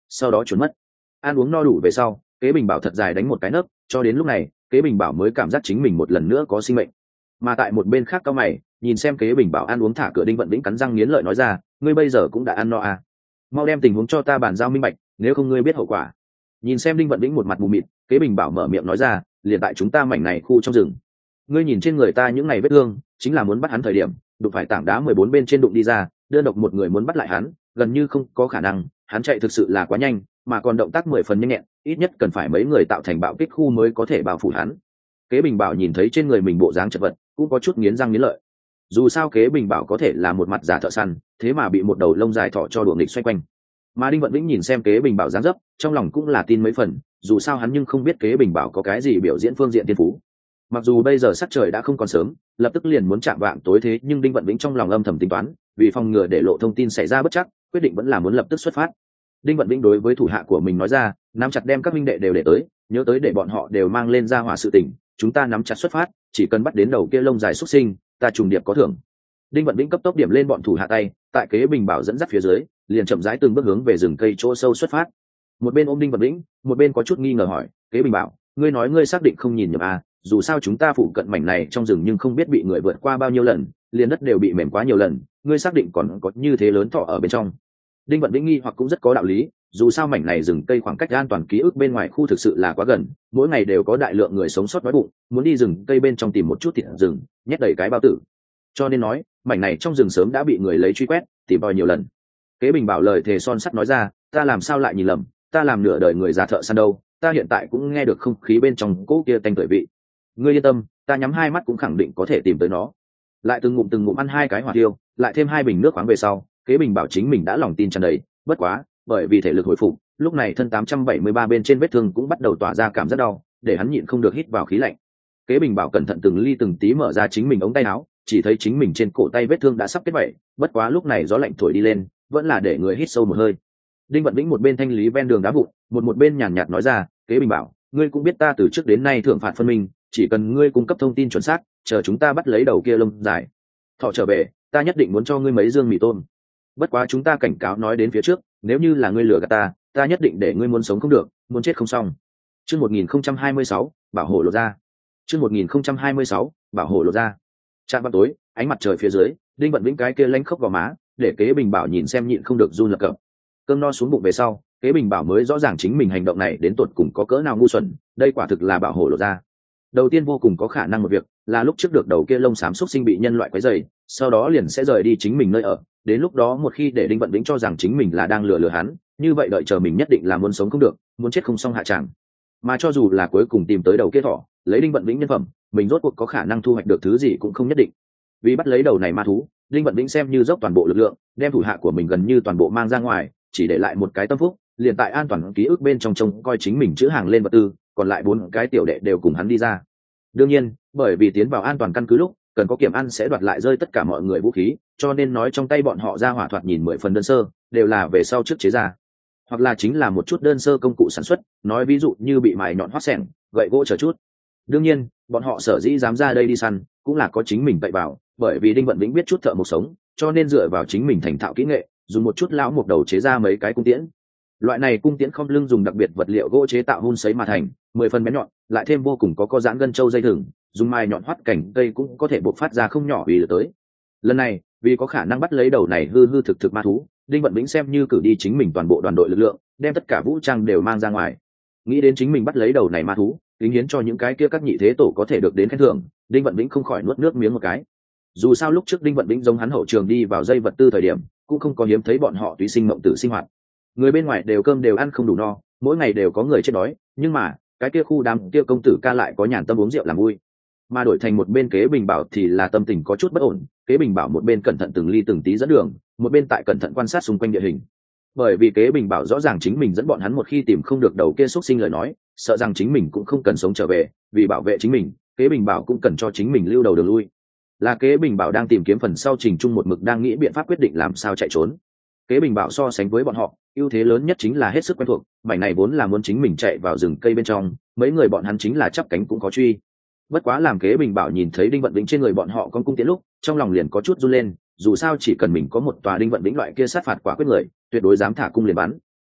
Speaker 1: sau đó trốn mất. Ăn uống no đủ về sau, Kế Bình Bảo thật dài đánh một cái nấc, cho đến lúc này Kế Bình Bảo mới cảm giác chính mình một lần nữa có sinh mệnh. Mà tại một bên khác cao mày nhìn xem Kế Bình Bảo ăn uống thả cửa, Đinh Vận Vĩnh cắn răng nghiến lợi nói ra, ngươi bây giờ cũng đã ăn no à? Mau đem tình huống cho ta bàn giao minh bạch, nếu không ngươi biết hậu quả. Nhìn xem Đinh Vận Vĩnh một mặt mù mịt, Kế Bình Bảo mở miệng nói ra, liền tại chúng ta mảnh này khu trong rừng, ngươi nhìn trên người ta những ngày vết thương, chính là muốn bắt hắn thời điểm đụng phải tảng đá mười bốn bên trên đụng đi ra, đơn độc một người muốn bắt lại hắn gần như không có khả năng, hắn chạy thực sự là quá nhanh, mà còn động tác mười phần nhanh nhẹn, ít nhất cần phải mấy người tạo thành bạo kích khu mới có thể bao phủ hắn. Kế Bình Bảo nhìn thấy trên người mình bộ dáng chật vật, cũng có chút nghiến răng nghiến lợi. Dù sao Kế Bình Bảo có thể là một mặt giả thợ săn, thế mà bị một đầu lông dài thọ cho đùa nghịch xoay quanh. Mà Đinh Vận Vĩnh nhìn xem Kế Bình Bảo dáng dấp, trong lòng cũng là tin mấy phần, dù sao hắn nhưng không biết Kế Bình Bảo có cái gì biểu diễn phương diện tiên phú. Mặc dù bây giờ sắc trời đã không còn sớm, lập tức liền muốn chạm vạng tối, thế nhưng Đinh Vận Vĩnh trong lòng âm thầm tính toán, vì phòng ngừa để lộ thông tin xảy ra bất chắc, quyết định vẫn là muốn lập tức xuất phát. Đinh Vận Vĩnh đối với thủ hạ của mình nói ra, nắm chặt đem các minh đệ đều để tới, nhớ tới để bọn họ đều mang lên ra hỏa sự tình, chúng ta nắm chặt xuất phát, chỉ cần bắt đến đầu kia lông dài xuất sinh, ta trùng điệp có thưởng. Đinh Vận Vĩnh cấp tốc điểm lên bọn thủ hạ tay, tại Kế Bình Bảo dẫn dắt phía dưới, liền chậm rãi từng bước hướng về rừng cây chỗ sâu xuất phát. Một bên ôm Đinh Vận Vĩnh, một bên có chút nghi ngờ hỏi, Kế Bình Bảo, ngươi nói ngươi xác định không nhìn nhầm à? Dù sao chúng ta phụ cận mảnh này trong rừng nhưng không biết bị người vượt qua bao nhiêu lần, liền đất đều bị mềm quá nhiều lần, ngươi xác định còn có như thế lớn thọ ở bên trong? Đinh Vận Vĩnh nghi hoặc cũng rất có đạo lý, dù sao mảnh này rừng cây khoảng cách an toàn ký ức bên ngoài khu thực sự là quá gần, mỗi ngày đều có đại lượng người sống sót đói bụng, muốn đi rừng cây bên trong tìm một chút thịt rừng, nhét đầy cái bao tử. Cho nên nói, mảnh này trong rừng sớm đã bị người lấy truy quét, tìm tòi nhiều lần. Kế Bình Bảo lời thề son sắt nói ra, ta làm sao lại nhìn lầm, ta làm nửa đời người già thợ săn đâu, ta hiện tại cũng nghe được không khí bên trong cỗ kia tanh tưởi vị. Ngươi yên tâm, ta nhắm hai mắt cũng khẳng định có thể tìm tới nó. Lại từng ngụm từng ngụm ăn hai cái hỏa tiêu, lại thêm hai bình nước khoáng về sau, Kế Bình Bảo chính mình đã lòng tin tràn đầy, bất quá, bởi vì thể lực hồi phục, lúc này thân tám trăm bảy mươi ba bên trên vết thương cũng bắt đầu tỏa ra cảm giác đau, để hắn nhịn không được hít vào khí lạnh. Kế Bình Bảo cẩn thận từng ly từng tí mở ra chính mình ống tay áo, chỉ thấy chính mình trên cổ tay vết thương đã sắp kết vảy, bất quá lúc này gió lạnh thổi đi lên, vẫn là để người hít sâu một hơi. Đinh Vận Vĩnh một bên thanh lý ven đường đá vụn, một một bên nhàn nhạt nói ra, Kế Bình Bảo, ngươi cũng biết ta từ trước đến nay thưởng phạt phân minh, chỉ cần ngươi cung cấp thông tin chuẩn xác, chờ chúng ta bắt lấy đầu kia lông dài thọ trở về, ta nhất định muốn cho ngươi mấy dương mì tôm. Bất quá chúng ta cảnh cáo nói đến phía trước, nếu như là ngươi lừa gạt ta, ta nhất định để ngươi muốn sống không được, muốn chết không xong. Chương một nghìn không trăm hai mươi sáu, bảo hộ lộ ra. Chương một nghìn không trăm hai mươi sáu, bảo hộ lộ ra. Trạm vào tối, ánh mặt trời phía dưới, Đinh Vận Vĩnh cái kia lanh khốc vào má, để Kế Bình Bảo nhìn xem nhịn không được run lập cập. Cơm no xuống bụng về sau, Kế Bình Bảo mới rõ ràng chính mình hành động này đến tột cùng có cỡ nào ngu xuẩn, đây quả thực là bảo hộ lộ ra. Đầu tiên vô cùng có khả năng một việc là lúc trước được đầu kia lông xám xúc sinh bị nhân loại quấy rầy, sau đó liền sẽ rời đi chính mình nơi ở, đến lúc đó một khi để Đinh Vận Vĩnh cho rằng chính mình là đang lừa lừa hắn, như vậy đợi chờ mình nhất định là muốn sống không được, muốn chết không xong hạ tràng. Mà cho dù là cuối cùng tìm tới đầu kia thỏ, lấy Đinh Vận Vĩnh nhân phẩm, mình rốt cuộc có khả năng thu hoạch được thứ gì cũng không nhất định. Vì bắt lấy đầu này ma thú, Đinh Vận Vĩnh xem như dốc toàn bộ lực lượng, đem thủ hạ của mình gần như toàn bộ mang ra ngoài, chỉ để lại một cái tâm phúc, liền tại an toàn ký ức bên trong trông coi chính mình chữ hàng lên vật tư, còn lại bốn cái tiểu đệ đều cùng hắn đi ra. Đương nhiên, bởi vì tiến vào an toàn căn cứ lúc cần có kiểm ăn sẽ đoạt lại rơi tất cả mọi người vũ khí, cho nên nói trong tay bọn họ ra hỏa thoạt nhìn mười phần đơn sơ, đều là về sau trước chế ra, hoặc là chính là một chút đơn sơ công cụ sản xuất, nói ví dụ như bị mài nhọn hoắt xẻng, gậy gỗ chờ chút. Đương nhiên, bọn họ sở dĩ dám ra đây đi săn, cũng là có chính mình tậy vào, bởi vì Đinh Vận Vĩnh biết chút thợ mộc sống, cho nên dựa vào chính mình thành thạo kỹ nghệ, dùng một chút lão mộc đầu chế ra mấy cái cung tiễn. Loại này cung tiễn không lưng dùng đặc biệt vật liệu gỗ chế tạo hun sấy mà thành, mười phần bén nhọn, lại thêm vô cùng có có dán gân châu dây thừng, dùng mai nhọn hoắt cảnh cây cũng có thể bộc phát ra không nhỏ uy lực tới. Lần này, vì có khả năng bắt lấy đầu này hư hư thực thực ma thú, Đinh Vận Vĩnh xem như cử đi chính mình toàn bộ đoàn đội lực lượng, đem tất cả vũ trang đều mang ra ngoài. Nghĩ đến chính mình bắt lấy đầu này ma thú, kính hiến cho những cái kia các nhị thế tổ có thể được đến khen thưởng, Đinh Vận Vĩnh không khỏi nuốt nước miếng một cái. Dù sao lúc trước Đinh Vận Vĩnh giống hắn hậu trường đi vào dây vật tư thời điểm, cũng không có hiếm thấy bọn họ tùy sinh mộng tử sinh hoạt. Người bên ngoài đều cơm đều ăn không đủ no, mỗi ngày đều có người chết đói, nhưng mà cái kia khu đám kia công tử ca lại có nhàn tâm uống rượu làm vui. Mà đổi thành một bên Kế Bình Bảo thì là tâm tình có chút bất ổn, Kế Bình Bảo một bên cẩn thận từng ly từng tí dẫn đường, một bên tại cẩn thận quan sát xung quanh địa hình. Bởi vì Kế Bình Bảo rõ ràng chính mình dẫn bọn hắn một khi tìm không được đầu kia xúc sinh lời nói, sợ rằng chính mình cũng không cần sống trở về, vì bảo vệ chính mình, Kế Bình Bảo cũng cần cho chính mình lưu đầu đường lui. Là Kế Bình Bảo đang tìm kiếm phần sau Trình Trung một mực đang nghĩ biện pháp quyết định làm sao chạy trốn. Kế Bình Bảo so sánh với bọn họ, ưu thế lớn nhất chính là hết sức quen thuộc, mảnh này vốn là muốn chính mình chạy vào rừng cây bên trong, mấy người bọn hắn chính là chắp cánh cũng có truy. Bất quá làm Kế Bình Bảo nhìn thấy Đinh Vận Vĩnh trên người bọn họ con cung tiễn lúc, trong lòng liền có chút run lên, dù sao chỉ cần mình có một tòa Đinh Vận Vĩnh loại kia sát phạt quả quyết người, tuyệt đối dám thả cung liền bắn.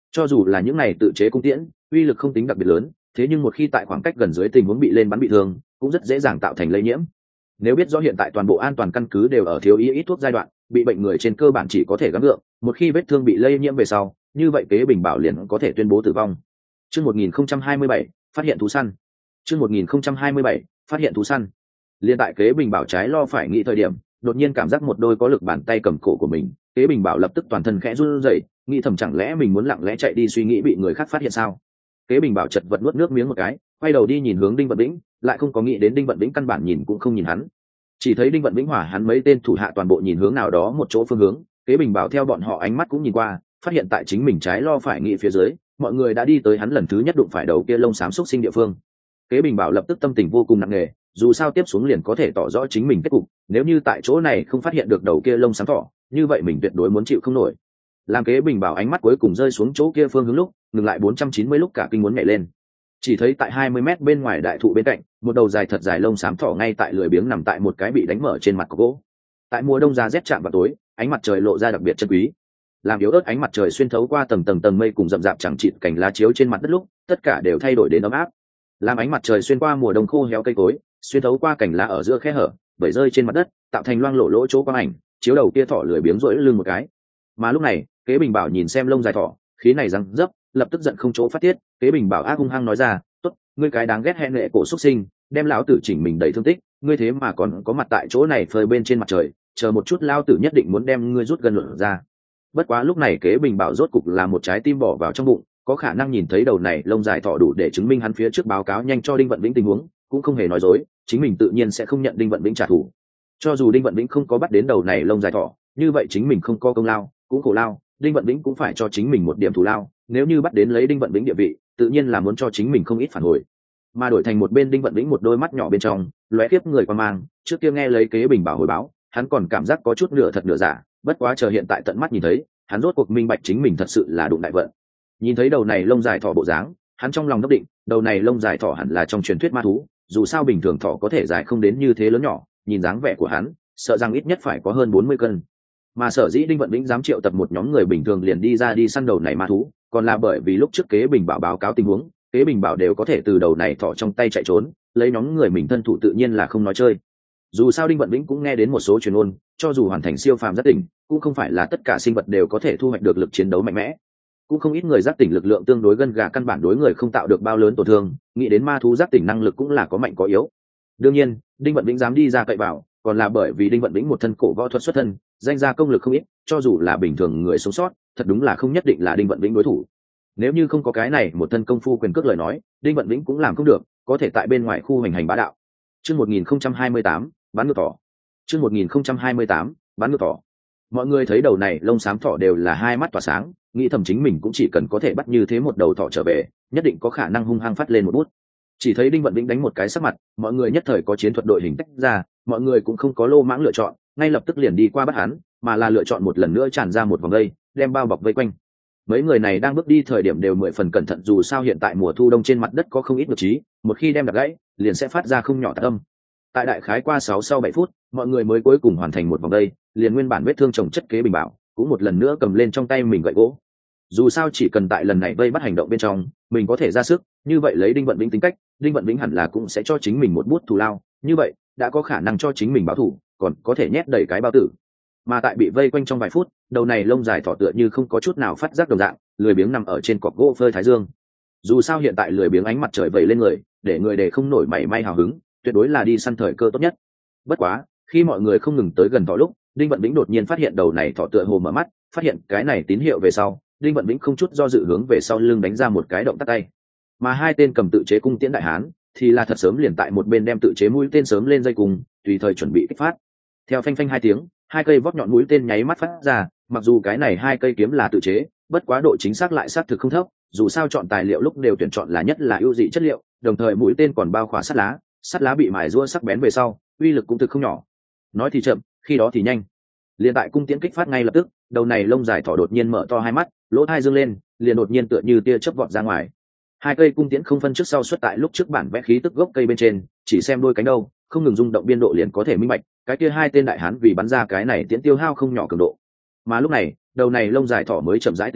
Speaker 1: Cho dù là những này tự chế cung tiễn uy lực không tính đặc biệt lớn, thế nhưng một khi tại khoảng cách gần dưới tình huống bị lên bắn bị thương cũng rất dễ dàng tạo thành lây nhiễm. Nếu biết rõ hiện tại toàn bộ an toàn căn cứ đều ở thiếu ý ít thuốc giai đoạn, bị bệnh người trên cơ bản chỉ có thể gắng gượng, một khi vết thương bị lây nhiễm về sau, như vậy Kế Bình Bảo liền có thể tuyên bố tử vong. Chương một nghìn không trăm hai mươi bảy, phát hiện thú săn. Chương một nghìn không trăm hai mươi bảy, phát hiện thú săn. Liên tại Kế Bình Bảo trái lo phải nghĩ thời điểm, đột nhiên cảm giác một đôi có lực bàn tay cầm cổ của mình, Kế Bình Bảo lập tức toàn thân khẽ run rẩy, nghĩ thầm chẳng lẽ mình muốn lặng lẽ chạy đi suy nghĩ bị người khác phát hiện sao? Kế Bình Bảo chật vật nuốt nước miếng một cái, quay đầu đi nhìn hướng Đinh Vận Vĩnh, lại không có nghĩ đến Đinh Vận Vĩnh căn bản nhìn cũng không nhìn hắn. Chỉ thấy Đinh Vận Vĩnh hỏa hắn mấy tên thủ hạ toàn bộ nhìn hướng nào đó một chỗ phương hướng, Kế Bình Bảo theo bọn họ ánh mắt cũng nhìn qua, phát hiện tại chính mình trái lo phải nghĩ phía dưới, mọi người đã đi tới hắn lần thứ nhất đụng phải đầu kia lông xám xúc sinh địa phương. Kế Bình Bảo lập tức tâm tình vô cùng nặng nề, dù sao tiếp xuống liền có thể tỏ rõ chính mình kết cục, nếu như tại chỗ này không phát hiện được đầu kia lông xám thỏ, như vậy mình tuyệt đối muốn chịu không nổi. Làm Kế Bình Bảo ánh mắt cuối cùng rơi xuống chỗ kia phương hướng lúc, ngừng lại bốn trăm chín mươi lúc cả kinh muốn nhảy lên. Chỉ thấy tại hai mươi mét bên ngoài đại thụ bên cạnh, một đầu dài thật dài lông xám thỏ ngay tại lười biếng nằm tại một cái bị đánh mở trên mặt cọc gỗ. Tại mùa đông ra rét chạm vào tối, ánh mặt trời lộ ra đặc biệt chân quý. Làm yếu ớt ánh mặt trời xuyên thấu qua tầng tầng tầng mây cùng rậm rạp chẳng chịt cành lá chiếu trên mặt đất lúc, tất cả đều thay đổi đến ấm áp. Làm ánh mặt trời xuyên qua mùa đông khô héo cây cối, xuyên thấu qua cành lá ở giữa khe hở, bởi rơi trên mặt đất, tạo thành loang lổ lỗ chỗ quang ảnh, chiếu đầu kia thỏ lười biếng rỗi lưng một cái. Mà lúc này, Kế Bình Bảo nhìn xem lông dài thỏ, khí này răng dấp, lập tức giận không chỗ phát tiết. Kế Bình Bảo ác hung hăng nói ra, tốt, ngươi cái đáng ghét hẹn nệ cổ xuất sinh, đem lão tử chỉnh mình đầy thương tích, ngươi thế mà còn có mặt tại chỗ này phơi bên trên mặt trời, chờ một chút lão tử nhất định muốn đem ngươi rút gần luận ra. Bất quá lúc này Kế Bình Bảo rốt cục là một trái tim bỏ vào trong bụng, có khả năng nhìn thấy đầu này lông dài thỏ đủ để chứng minh hắn phía trước báo cáo nhanh cho Đinh Vận Vĩnh tình huống, cũng không hề nói dối, chính mình tự nhiên sẽ không nhận Đinh Vận Vĩnh trả thù. Cho dù Đinh Vận Vĩnh không có bắt đến đầu này lông dài thỏ, như vậy chính mình không có công lao, cũng khổ lao, Đinh Vận Vĩnh cũng phải cho chính mình một điểm thù lao, nếu như bắt đến lấy Đinh Vận Vĩnh địa vị, tự nhiên là muốn cho chính mình không ít phản hồi. Mà đổi thành một bên Đinh Vận Vĩnh một đôi mắt nhỏ bên trong, lóe tiếp người quan mang, trước kia nghe lấy Kế Bình Bảo hồi báo, hắn còn cảm giác có chút nửa thật nửa giả, bất quá chờ hiện tại tận mắt nhìn thấy, hắn rốt cuộc minh bạch chính mình thật sự là đụng đại vận. Nhìn thấy đầu này lông dài thỏ bộ dáng, hắn trong lòng đốc định, đầu này lông dài thỏ hẳn là trong truyền thuyết ma thú, dù sao bình thường thỏ có thể dài không đến như thế lớn nhỏ, nhìn dáng vẻ của hắn, sợ rằng ít nhất phải có hơn bốn mươi cân. Mà sở dĩ Đinh Vận Vĩnh dám triệu tập một nhóm người bình thường liền đi ra đi săn đầu này ma thú, còn là bởi vì lúc trước Kế Bình Bảo báo cáo tình huống, Kế Bình Bảo đều có thể từ đầu này thỏ trong tay chạy trốn, lấy nhóm người mình thân thủ tự nhiên là không nói chơi. Dù sao Đinh Vận Vĩnh cũng nghe đến một số truyền ngôn, cho dù hoàn thành siêu phàm giác tỉnh, cũng không phải là tất cả sinh vật đều có thể thu hoạch được lực chiến đấu mạnh mẽ. Cũng không ít người giác tỉnh lực lượng tương đối gân gà căn bản đối người không tạo được bao lớn tổn thương, nghĩ đến ma thú giác tỉnh năng lực cũng là có mạnh có yếu. Đương nhiên, Đinh Vận Vĩnh dám đi ra cậy vào, còn là bởi vì Đinh Vận Vĩnh một thân cổ võ thuật xuất thân, danh gia công lực không ít, cho dù là bình thường người sống sót, thật đúng là không nhất định là Đinh Vận Vĩnh đối thủ. Nếu như không có cái này một thân công phu quyền cước lời nói, Đinh Vận Vĩnh cũng làm không được, có thể tại bên ngoài khu hành hành bá đạo. Chương một nghìn không trăm hai mươi tám, bắn ngược thỏ. Chương một nghìn không trăm hai mươi tám, bắn ngược thỏ. Mọi người thấy đầu này lông xám thỏ đều là hai mắt tỏa sáng, nghĩ thầm chính mình cũng chỉ cần có thể bắt như thế một đầu thỏ trở về, nhất định có khả năng hung hăng phát lên một bút. Chỉ thấy Đinh Vận Vĩnh đánh một cái sắc mặt, mọi người nhất thời có chiến thuật đội hình tách ra, mọi người cũng không có lô mãng lựa chọn, ngay lập tức liền đi qua bắt hắn, mà là lựa chọn một lần nữa tràn ra một vòng dây, đem bao bọc vây quanh. Mấy người này đang bước đi thời điểm đều mười phần cẩn thận, dù sao hiện tại mùa thu đông trên mặt đất có không ít ngược trí, một khi đem đặt gãy, liền sẽ phát ra không nhỏ tạc âm. Tại đại khái qua sáu sau bảy phút, mọi người mới cuối cùng hoàn thành một vòng dây, liền nguyên bản vết thương chồng chất Kế Bình Bảo, cũng một lần nữa cầm lên trong tay mình gậy gỗ. Dù sao chỉ cần tại lần này vây bắt hành động bên trong, mình có thể ra sức, như vậy lấy Đinh Vận Vĩnh tính cách, Đinh Vận Vĩnh hẳn là cũng sẽ cho chính mình một bút thù lao, như vậy đã có khả năng cho chính mình báo thù, còn có thể nhét đầy cái bao tử. Mà tại bị vây quanh trong vài phút, đầu này lông dài thỏ tựa như không có chút nào phát giác đồng dạng, lười biếng nằm ở trên cọc gỗ phơi thái dương. Dù sao hiện tại lười biếng ánh mặt trời vẩy lên người, để người để không nổi mảy may hào hứng, tuyệt đối là đi săn thời cơ tốt nhất. Bất quá, khi mọi người không ngừng tới gần thỏ lúc, Đinh Vận Vĩnh đột nhiên phát hiện đầu này thỏ tựa hồ mở mắt, phát hiện cái này tín hiệu về sau, Đinh Vận Vĩnh không chút do dự hướng về sau lưng đánh ra một cái động tác tay. Mà hai tên cầm tự chế cung tiễn đại hán thì là thật sớm liền tại một bên đem tự chế mũi tên sớm lên dây cùng, tùy thời chuẩn bị kích phát. Theo phanh phanh hai tiếng, hai cây vót nhọn mũi tên nháy mắt phát ra, mặc dù cái này hai cây kiếm là tự chế, bất quá độ chính xác lại xác thực không thấp, dù sao chọn tài liệu lúc đều tuyển chọn là nhất là ưu dị chất liệu, đồng thời mũi tên còn bao khỏa sắt lá, sắt lá bị mài rũa sắc bén về sau, uy lực cũng thực không nhỏ. Nói thì chậm, khi đó thì nhanh. Liền tại cung tiễn kích phát ngay lập tức, đầu này lông dài thỏ đột nhiên mở to hai mắt, lỗ tai dương lên, liền đột nhiên tựa như tia chớp vọt ra ngoài. Hai cây cung tiễn không phân trước sau xuất tại lúc trước bản vẽ khí tức gốc cây bên trên, chỉ xem đôi cánh đâu, không ngừng rung động biên độ liền có thể minh bạch, cái kia hai tên đại hán vì bắn ra cái này tiễn tiêu hao không nhỏ cường độ. Mà lúc này, đầu này lông dài thỏ mới chậm rãi tỉnh lại,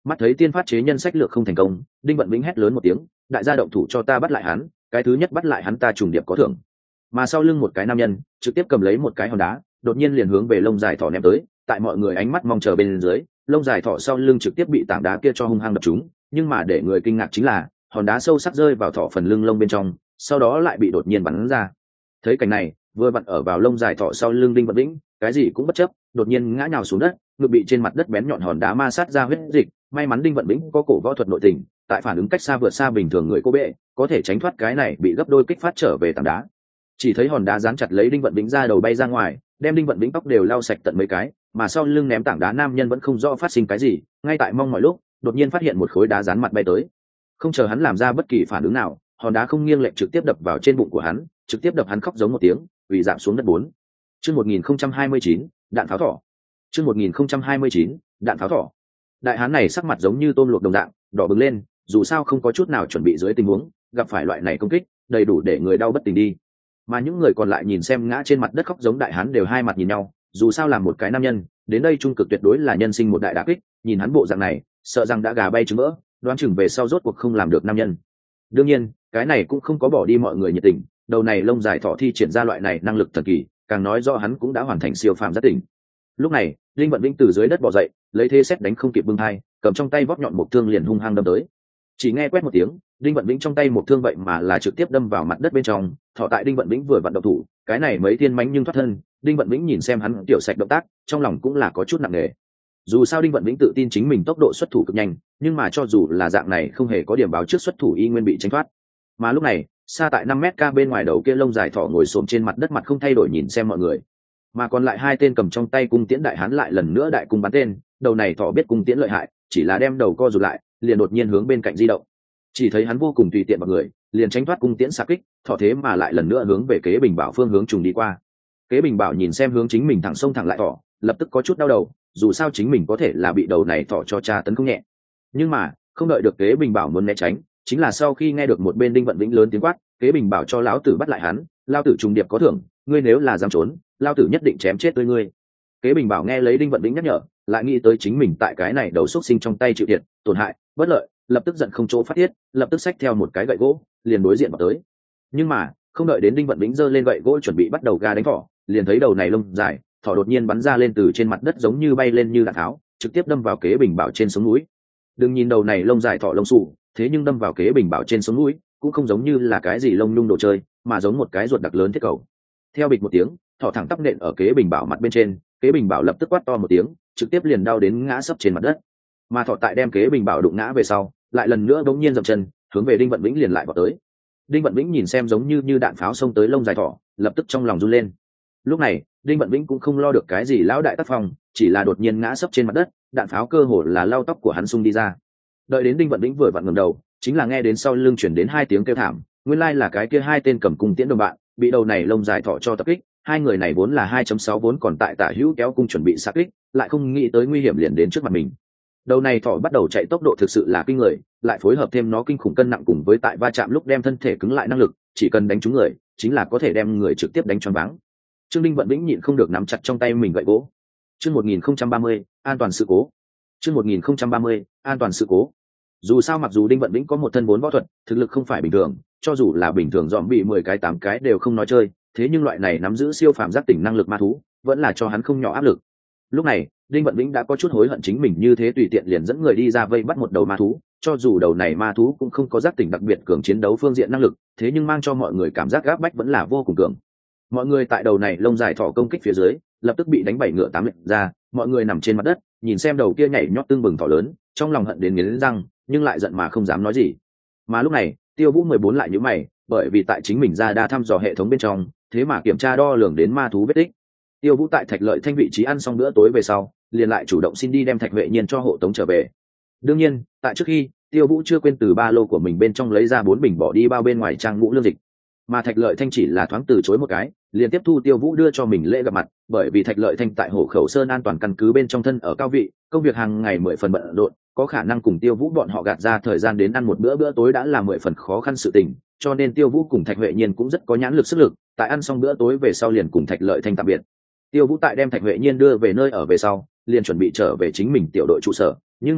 Speaker 1: Mắt thấy tiên phát chế nhân sách lược không thành công, Đinh Vận Vĩnh hét lớn một tiếng, đại gia động thủ cho ta bắt lại hắn, cái thứ nhất bắt lại hắn ta trùng điệp có thưởng. Mà sau lưng một cái nam nhân trực tiếp cầm lấy một cái hòn đá, đột nhiên liền hướng về lông dài thỏ ném tới, tại mọi người ánh mắt mong chờ bên dưới, lông dài thỏ sau lưng trực tiếp bị tảng đá kia cho hung hăng đập trúng, nhưng mà để người kinh ngạc chính là hòn đá sâu sắc rơi vào thỏ phần lưng lông bên trong, sau đó lại bị đột nhiên bắn ra. Thấy cảnh này, vừa vặn ở vào lông dài thỏ sau lưng Đinh Vận Vĩnh, cái gì cũng bất chấp, đột nhiên ngã nhào xuống đất, ngực bị trên mặt đất bén nhọn hòn đá ma sát ra huyết dịch. May mắn Đinh Vận Vĩnh có cổ võ thuật nội tình, tại phản ứng cách xa vượt xa bình thường người cô bệ, có thể tránh thoát cái này bị gấp đôi kích phát trở về tảng đá. Chỉ thấy hòn đá dán chặt lấy Đinh Vận Vĩnh ra đầu bay ra ngoài, đem Đinh Vận Vĩnh tóc đều lau sạch tận mấy cái, mà sau lưng ném tảng đá nam nhân vẫn không rõ phát sinh cái gì, ngay tại mong mọi lúc, đột nhiên phát hiện một khối đá dán mặt bay tới. Không chờ hắn làm ra bất kỳ phản ứng nào, hòn đá không nghiêng lệch trực tiếp đập vào trên bụng của hắn, trực tiếp đập hắn khóc giống một tiếng, quỳ rạp xuống đất bốn. Chương một nghìn không trăm hai mươi chín, đạn pháo thỏ. Chương một nghìn không trăm hai mươi chín, đạn pháo thỏ. Đại hán này sắc mặt giống như tôm luộc đồng dạng, đỏ bừng lên, dù sao không có chút nào chuẩn bị dưới tình huống, gặp phải loại này công kích, đầy đủ để người đau bất tỉnh đi. Mà những người còn lại nhìn xem ngã trên mặt đất khóc giống đại hán đều hai mặt nhìn nhau, dù sao làm một cái nam nhân, đến đây trung cực tuyệt đối là nhân sinh một đại đả kích, nhìn hắn bộ dạng này, sợ rằng đã gà bay trứng vỡ, đoán chừng về sau rốt cuộc không làm được nam nhân. Đương nhiên, cái này cũng không có bỏ đi mọi người nhiệt tình, đầu này lông dài thỏ thi triển ra loại này năng lực thần kỳ, càng nói rõ hắn cũng đã hoàn thành siêu phàm giác tỉnh. Lúc này, Linh Vận Vĩnh từ dưới đất bò dậy, lấy thế xét đánh không kịp bưng hai, cầm trong tay vót nhọn một thương liền hung hăng đâm tới. Chỉ nghe quét một tiếng, Đinh Vận Vĩnh trong tay một thương vậy mà là trực tiếp đâm vào mặt đất bên trong, thọ tại Đinh Vận Vĩnh vừa vận động thủ, cái này mấy thiên mánh nhưng thoát thân, Đinh Vận Vĩnh nhìn xem hắn tiểu sạch động tác, trong lòng cũng là có chút nặng nề. Dù sao Đinh Vận Vĩnh tự tin chính mình tốc độ xuất thủ cực nhanh, nhưng mà cho dù là dạng này không hề có điểm báo trước xuất thủ y nguyên bị tránh thoát. Mà lúc này, xa tại năm mét ca bên ngoài đầu kia lông dài thỏ ngồi xổm trên mặt đất mặt không thay đổi nhìn xem mọi người. Mà còn lại hai tên cầm trong tay cung tiễn đại hán lại lần nữa đại cung bắn tên, đầu này thỏ biết cung tiễn lợi hại, chỉ là đem đầu co rụt lại, liền đột nhiên hướng bên cạnh di động. Chỉ thấy hắn vô cùng tùy tiện mọi người, liền tránh thoát cung tiễn xạ kích, thỏ thế mà lại lần nữa hướng về Kế Bình Bảo phương hướng trùng đi qua. Kế Bình Bảo nhìn xem hướng chính mình thẳng xông thẳng lại thỏ, lập tức có chút đau đầu, dù sao chính mình có thể là bị đầu này thỏ cho tra tấn không nhẹ. Nhưng mà, không đợi được Kế Bình Bảo muốn né tránh, chính là sau khi nghe được một bên Đinh Vận Vĩnh lớn tiếng quát, Kế Bình Bảo cho lão tử bắt lại hắn, lão tử trùng điệp có thưởng, ngươi nếu là dám trốn, lão tử nhất định chém chết tươi ngươi. Kế Bình Bảo nghe lấy Đinh Vận Vĩnh nhắc nhở, lại nghĩ tới chính mình tại cái này đầu xúc sinh trong tay chịu thiệt, tổn hại, bất lợi, lập tức giận không chỗ phát tiết, lập tức xách theo một cái gậy gỗ, liền đối diện vào tới. Nhưng mà, không đợi đến Đinh Vận Vĩnh giơ lên gậy gỗ chuẩn bị bắt đầu ga đánh thỏ, liền thấy đầu này lông dài, thỏ đột nhiên bắn ra lên từ trên mặt đất giống như bay lên như đạn tháo, trực tiếp đâm vào Kế Bình Bảo trên sống núi. Đừng nhìn đầu này lông dài thỏ lông xù, thế nhưng đâm vào Kế Bình Bảo trên sống núi, cũng không giống như là cái gì lông nhung đồ chơi, mà giống một cái ruột đặc lớn thiết cầu. Theo bịch một tiếng, thỏ thẳng tắp nện ở Kế Bình Bảo mặt bên trên, Kế Bình Bảo lập tức quát to một tiếng, trực tiếp liền đau đến ngã sấp trên mặt đất. Mà thỏ tại đem Kế Bình Bảo đụng ngã về sau, lại lần nữa bỗng nhiên dậm chân, hướng về Đinh Vận Vĩnh liền lại vào tới. Đinh Vận Vĩnh nhìn xem giống như như đạn pháo xông tới lông dài thỏ, lập tức trong lòng run lên. Lúc này, Đinh Vận Vĩnh cũng không lo được cái gì lão đại tác phong, chỉ là đột nhiên ngã sấp trên mặt đất, đạn pháo cơ hồ là lau tóc của hắn xung đi ra. Đợi đến Đinh Vận Vĩnh vừa vặn ngẩng đầu, chính là nghe đến sau lưng chuyển đến hai tiếng kêu thảm, nguyên lai là cái kia hai tên cầm cung tiễn đồng bạn, bị đầu này lông dài thỏ cho tập kích. Hai người này vốn là hai chấm sáu vốn còn tại tả hữu kéo cung chuẩn bị sát kích, lại không nghĩ tới nguy hiểm liền đến trước mặt mình. Đầu này thỏ bắt đầu chạy tốc độ thực sự là kinh người, lại phối hợp thêm nó kinh khủng cân nặng cùng với tại va chạm lúc đem thân thể cứng lại năng lực, chỉ cần đánh trúng người, chính là có thể đem người trực tiếp đánh choáng váng. Trương Đinh Vận Vĩnh nhịn không được nắm chặt trong tay mình gậy gỗ. Chương một nghìn không trăm ba mươi, an toàn sự cố. Chương một nghìn không trăm ba mươi, an toàn sự cố. Dù sao mặc dù Đinh Vận Vĩnh có một thân vốn võ thuật, thực lực không phải bình thường, cho dù là bình thường dòm bị mười cái tám cái đều không nói chơi, thế nhưng loại này nắm giữ siêu phàm giác tỉnh năng lực ma thú, vẫn là cho hắn không nhỏ áp lực. Lúc này, Đinh Vận Vĩnh đã có chút hối hận chính mình như thế tùy tiện liền dẫn người đi ra vây bắt một đầu ma thú, cho dù đầu này ma thú cũng không có giác tỉnh đặc biệt cường chiến đấu phương diện năng lực, thế nhưng mang cho mọi người cảm giác gáp bách vẫn là vô cùng cường. Mọi người tại đầu này lông dài thỏ công kích phía dưới, lập tức bị đánh bảy ngựa tám lệnh ra, mọi người nằm trên mặt đất, nhìn xem đầu kia nhảy nhót tương bừng thỏ lớn, trong lòng hận đến nghiến răng, nhưng lại giận mà không dám nói gì. Mà lúc này, Tiêu Vũ mười bốn lại nhíu mày, bởi vì tại chính mình ra đa thăm dò hệ thống bên trong, thế mà kiểm tra đo lường đến ma thú vết tích. Tiêu Vũ tại Thạch Lợi Thanh vị trí ăn xong bữa tối về sau, liền lại chủ động xin đi đem Thạch Huệ Nhiên cho hộ tống trở về. Đương nhiên, tại trước khi, Tiêu Vũ chưa quên từ ba lô của mình bên trong lấy ra bốn bình bỏ đi bao bên ngoài trang ngũ lương dịch. Mà Thạch Lợi Thanh chỉ là thoáng từ chối một cái, liền tiếp thu Tiêu Vũ đưa cho mình lễ gặp mặt, bởi vì Thạch Lợi Thanh tại Hổ Khẩu Sơn an toàn căn cứ bên trong thân ở cao vị, công việc hàng ngày mười phần bận rộn, có khả năng cùng Tiêu Vũ bọn họ gạt ra thời gian đến ăn một bữa bữa tối đã là mười phần khó khăn sự tình, cho nên Tiêu Vũ cùng Thạch Huệ Nhiên cũng rất có nhãn lực sức lực, tại ăn xong bữa tối về sau liền cùng Thạch Lợi Thanh tạm biệt. Tiêu Vũ tại đem Thạch Huệ Nhiên đưa về nơi ở về sau, liền chuẩn bị trở về chính mình tiểu đội trụ sở, nhưng mà,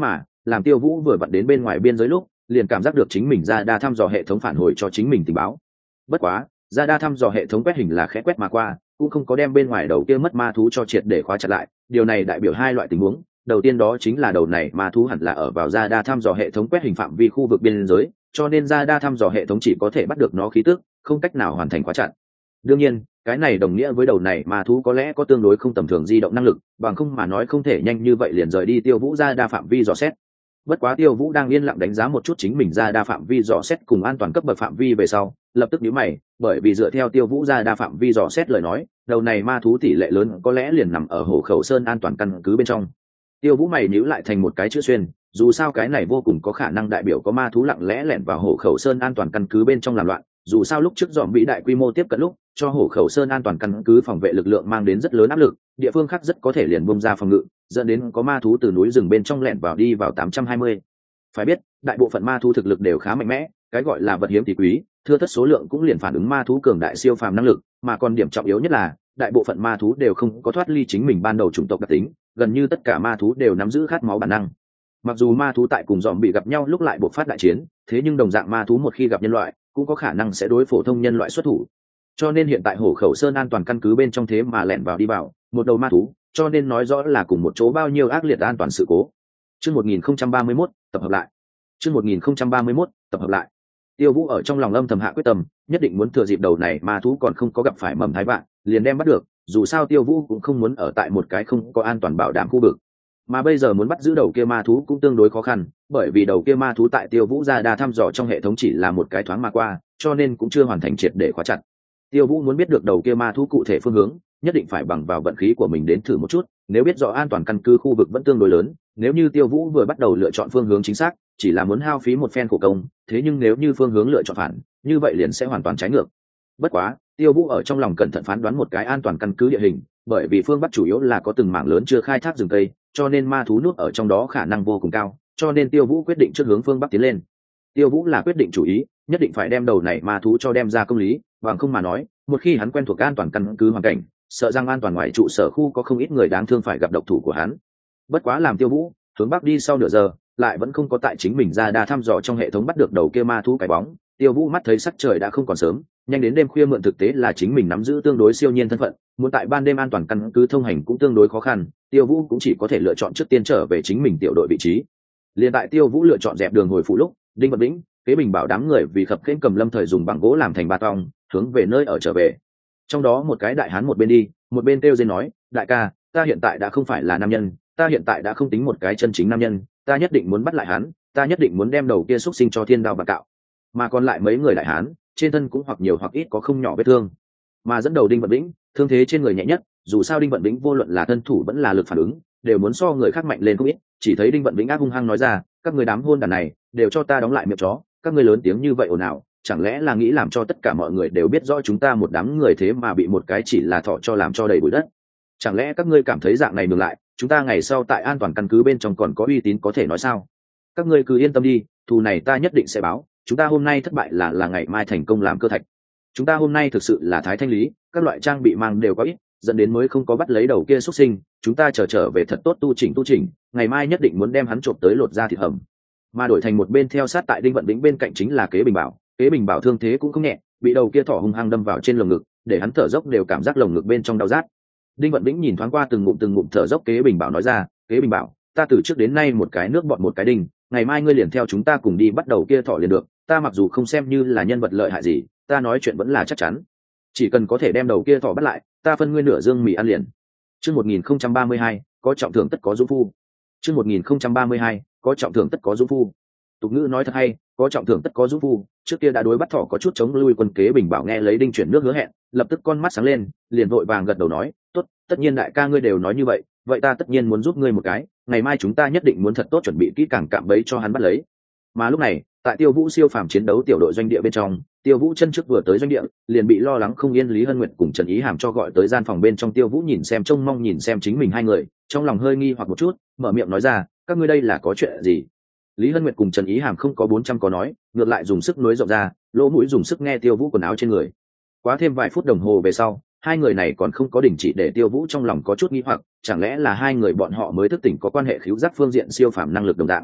Speaker 1: làm Tiêu Vũ vừa vặn đến bên ngoài biên giới lúc liền cảm giác được chính mình ra đa thăm dò hệ thống phản hồi cho chính mình tình báo. Bất quá ra đa thăm dò hệ thống quét hình là khẽ quét mà qua, cũng không có đem bên ngoài đầu kia mất ma thú cho triệt để khóa chặt lại. Điều này đại biểu hai loại tình huống. Đầu tiên đó chính là đầu này ma thú hẳn là ở vào ra đa thăm dò hệ thống quét hình phạm vi khu vực biên giới, cho nên ra đa thăm dò hệ thống chỉ có thể bắt được nó khí tức, không cách nào hoàn thành khóa chặt. Đương nhiên cái này đồng nghĩa với đầu này ma thú có lẽ có tương đối không tầm thường di động năng lực, bằng không mà nói không thể nhanh như vậy liền rời đi Tiêu Vũ ra đa phạm vi dò xét. Bất quá Tiêu Vũ đang yên lặng đánh giá một chút chính mình ra đa phạm vi dò xét cùng an toàn cấp bậc phạm vi về sau, lập tức nhíu mày, bởi vì dựa theo Tiêu Vũ ra đa phạm vi dò xét lời nói, đầu này ma thú tỷ lệ lớn có lẽ liền nằm ở Hổ Khẩu Sơn an toàn căn cứ bên trong. Tiêu Vũ mày nhíu lại thành một cái chữ xuyên, dù sao cái này vô cùng có khả năng đại biểu có ma thú lặng lẽ lẻn vào Hổ Khẩu Sơn an toàn căn cứ bên trong làm loạn, dù sao lúc trước dòm bị đại quy mô tiếp cận lúc cho Hổ Khẩu Sơn an toàn căn cứ phòng vệ lực lượng mang đến rất lớn áp lực, địa phương khác rất có thể liền bung ra phòng ngự, dẫn đến có ma thú từ núi rừng bên trong lẻn vào đi vào tám trăm hai mươi. Phải biết đại bộ phận ma thú thực lực đều khá mạnh mẽ, cái gọi là vật hiếm thì quý, thưa thất số lượng cũng liền phản ứng ma thú cường đại siêu phàm năng lực, mà còn điểm trọng yếu nhất là đại bộ phận ma thú đều không có thoát ly chính mình ban đầu chủng tộc đặc tính, gần như tất cả ma thú đều nắm giữ khát máu bản năng. Mặc dù ma thú tại cùng dòm bị gặp nhau lúc lại bộc phát đại chiến, thế nhưng đồng dạng ma thú một khi gặp nhân loại cũng có khả năng sẽ đối phổ thông nhân loại xuất thủ, cho nên hiện tại Hổ Khẩu Sơn an toàn căn cứ bên trong thế mà lẻn vào đi vào một đầu ma thú, cho nên nói rõ là cùng một chỗ bao nhiêu ác liệt an toàn sự cố. Chương một nghìn không trăm ba mươi mốt tập hợp lại. Chương một nghìn không trăm ba mươi mốt tập hợp lại. Tiêu Vũ ở trong lòng âm thầm hạ quyết tâm, nhất định muốn thừa dịp đầu này ma thú còn không có gặp phải mầm thái vạn, liền đem bắt được, dù sao Tiêu Vũ cũng không muốn ở tại một cái không có an toàn bảo đảm khu vực. Mà bây giờ muốn bắt giữ đầu kia ma thú cũng tương đối khó khăn, bởi vì đầu kia ma thú tại Tiêu Vũ ra đa thăm dò trong hệ thống chỉ là một cái thoáng mà qua, cho nên cũng chưa hoàn thành triệt để khóa chặt. Tiêu Vũ muốn biết được đầu kia ma thú cụ thể phương hướng, nhất định phải bằng vào vận khí của mình đến thử một chút, nếu biết rõ an toàn căn cứ khu vực vẫn tương đối lớn, nếu như Tiêu Vũ vừa bắt đầu lựa chọn phương hướng chính xác, chỉ là muốn hao phí một phen khổ công, thế nhưng nếu như phương hướng lựa chọn phản, như vậy liền sẽ hoàn toàn trái ngược. Bất quá, Tiêu Vũ ở trong lòng cẩn thận phán đoán một cái an toàn căn cứ địa hình, bởi vì phương bắc chủ yếu là có từng mảng lớn chưa khai thác rừng cây, cho nên ma thú núp ở trong đó khả năng vô cùng cao, cho nên Tiêu Vũ quyết định trước hướng phương bắc tiến lên. Tiêu Vũ là quyết định chủ ý, nhất định phải đem đầu này ma thú cho đem ra công lý, bằng không mà nói, một khi hắn quen thuộc an toàn căn cứ hoàn cảnh, sợ rằng an toàn ngoài trụ sở khu có không ít người đáng thương phải gặp độc thủ của hắn. Bất quá làm Tiêu Vũ hướng bắc đi sau nửa giờ, lại vẫn không có tại chính mình ra đa thăm dò trong hệ thống bắt được đầu kia ma thú cái bóng. Tiêu Vũ mắt thấy sắc trời đã không còn sớm, nhanh đến đêm khuya mượn thực tế là chính mình nắm giữ tương đối siêu nhiên thân phận, muốn tại ban đêm an toàn căn cứ thông hành cũng tương đối khó khăn, Tiêu Vũ cũng chỉ có thể lựa chọn trước tiên trở về chính mình tiểu đội vị trí. Liên tại Tiêu Vũ lựa chọn dẹp đường hồi phủ lúc, Đinh Vật Vĩnh, Kế Bình bảo đám người vì khập khiễng cầm lâm thời dùng bằng gỗ làm thành ba tong, hướng về nơi ở trở về. Trong đó một cái đại hán một bên đi, một bên kêu dên nói, đại ca, ta hiện tại đã không phải là nam nhân, ta hiện tại đã không tính một cái chân chính nam nhân, ta nhất định muốn bắt lại hắn, ta nhất định muốn đem đầu kia xúc sinh cho thiên đao bạc cạo. Mà còn lại mấy người đại hán, trên thân cũng hoặc nhiều hoặc ít có không nhỏ vết thương, mà dẫn đầu Đinh Vận Vĩnh, thương thế trên người nhẹ nhất, dù sao Đinh Vận Vĩnh vô luận là thân thủ vẫn là lực phản ứng, đều muốn so người khác mạnh lên không ít. Chỉ thấy Đinh Vận Vĩnh ác hung hăng nói ra, các người đám hôn đàn này, đều cho ta đóng lại miệng chó, các ngươi lớn tiếng như vậy ồn ào, chẳng lẽ là nghĩ làm cho tất cả mọi người đều biết rõ chúng ta một đám người thế mà bị một cái chỉ là thọ cho làm cho đầy bụi đất? Chẳng lẽ các ngươi cảm thấy dạng này ngược lại, chúng ta ngày sau tại an toàn căn cứ bên trong còn có uy tín có thể nói sao? Các ngươi cứ yên tâm đi, thù này ta nhất định sẽ báo, chúng ta hôm nay thất bại là là ngày mai thành công làm cơ thạch. Chúng ta hôm nay thực sự là thái thanh lý, các loại trang bị mang đều có ít, dẫn đến mới không có bắt lấy đầu kia xuất sinh, chúng ta chờ trở, trở về thật tốt tu chỉnh tu chỉnh, ngày mai nhất định muốn đem hắn trộm tới lột ra thịt hầm. Mà đổi thành một bên theo sát tại Đinh Vận Vĩnh bên cạnh chính là Kế Bình Bảo. Kế Bình Bảo thương thế cũng không nhẹ, bị đầu kia thỏ hung hăng đâm vào trên lồng ngực, để hắn thở dốc đều cảm giác lồng ngực bên trong đau rát. Đinh Vận Vĩnh nhìn thoáng qua từng ngụm từng ngụm thở dốc Kế Bình Bảo nói ra, Kế Bình Bảo, ta từ trước đến nay một cái nước bọn một cái đinh, ngày mai ngươi liền theo chúng ta cùng đi bắt đầu kia thỏ liền được, ta mặc dù không xem như là nhân vật lợi hại gì, ta nói chuyện vẫn là chắc chắn, chỉ cần có thể đem đầu kia thỏ bắt lại, ta phân ngươi nửa dương mì ăn liền. Chương một nghìn không trăm ba mươi hai, có trọng thưởng tất có dũng phu. Chương một nghìn không trăm ba mươi hai, có trọng thưởng tất có dũng phu. Tục ngữ nói thật hay, có trọng thưởng tất có dũng phu, trước kia đã đối bắt thỏ có chút chống lui quân Kế Bình Bảo nghe lấy Đinh chuyển nước hứa hẹn, lập tức con mắt sáng lên, liền vội vàng gật đầu nói, tốt, tất nhiên đại ca ngươi đều nói như vậy, vậy ta tất nhiên muốn giúp ngươi một cái, ngày mai chúng ta nhất định muốn thật tốt chuẩn bị kỹ càng cạm bẫy cho hắn bắt lấy. Mà lúc này, tại Tiêu Vũ siêu phàm chiến đấu tiểu đội doanh địa bên trong, Tiêu Vũ chân trước vừa tới doanh địa, liền bị lo lắng không yên Lý Hân Nguyệt cùng Trần Ý Hàm cho gọi tới gian phòng bên trong. Tiêu Vũ nhìn xem trông mong nhìn xem chính mình hai người, trong lòng hơi nghi hoặc một chút, mở miệng nói ra, các ngươi đây là có chuyện gì? Lý Hân Nguyệt cùng Trần Ý Hàm không có bốn trăm có nói, ngược lại dùng sức nối rộng ra, lỗ mũi dùng sức nghe Tiêu Vũ quần áo trên người. Quá thêm vài phút đồng hồ về sau, hai người này còn không có đình chỉ, để Tiêu Vũ trong lòng có chút nghi hoặc, chẳng lẽ là hai người bọn họ mới thức tỉnh có quan hệ khứu giác phương diện siêu phàm năng lực đồng dạng.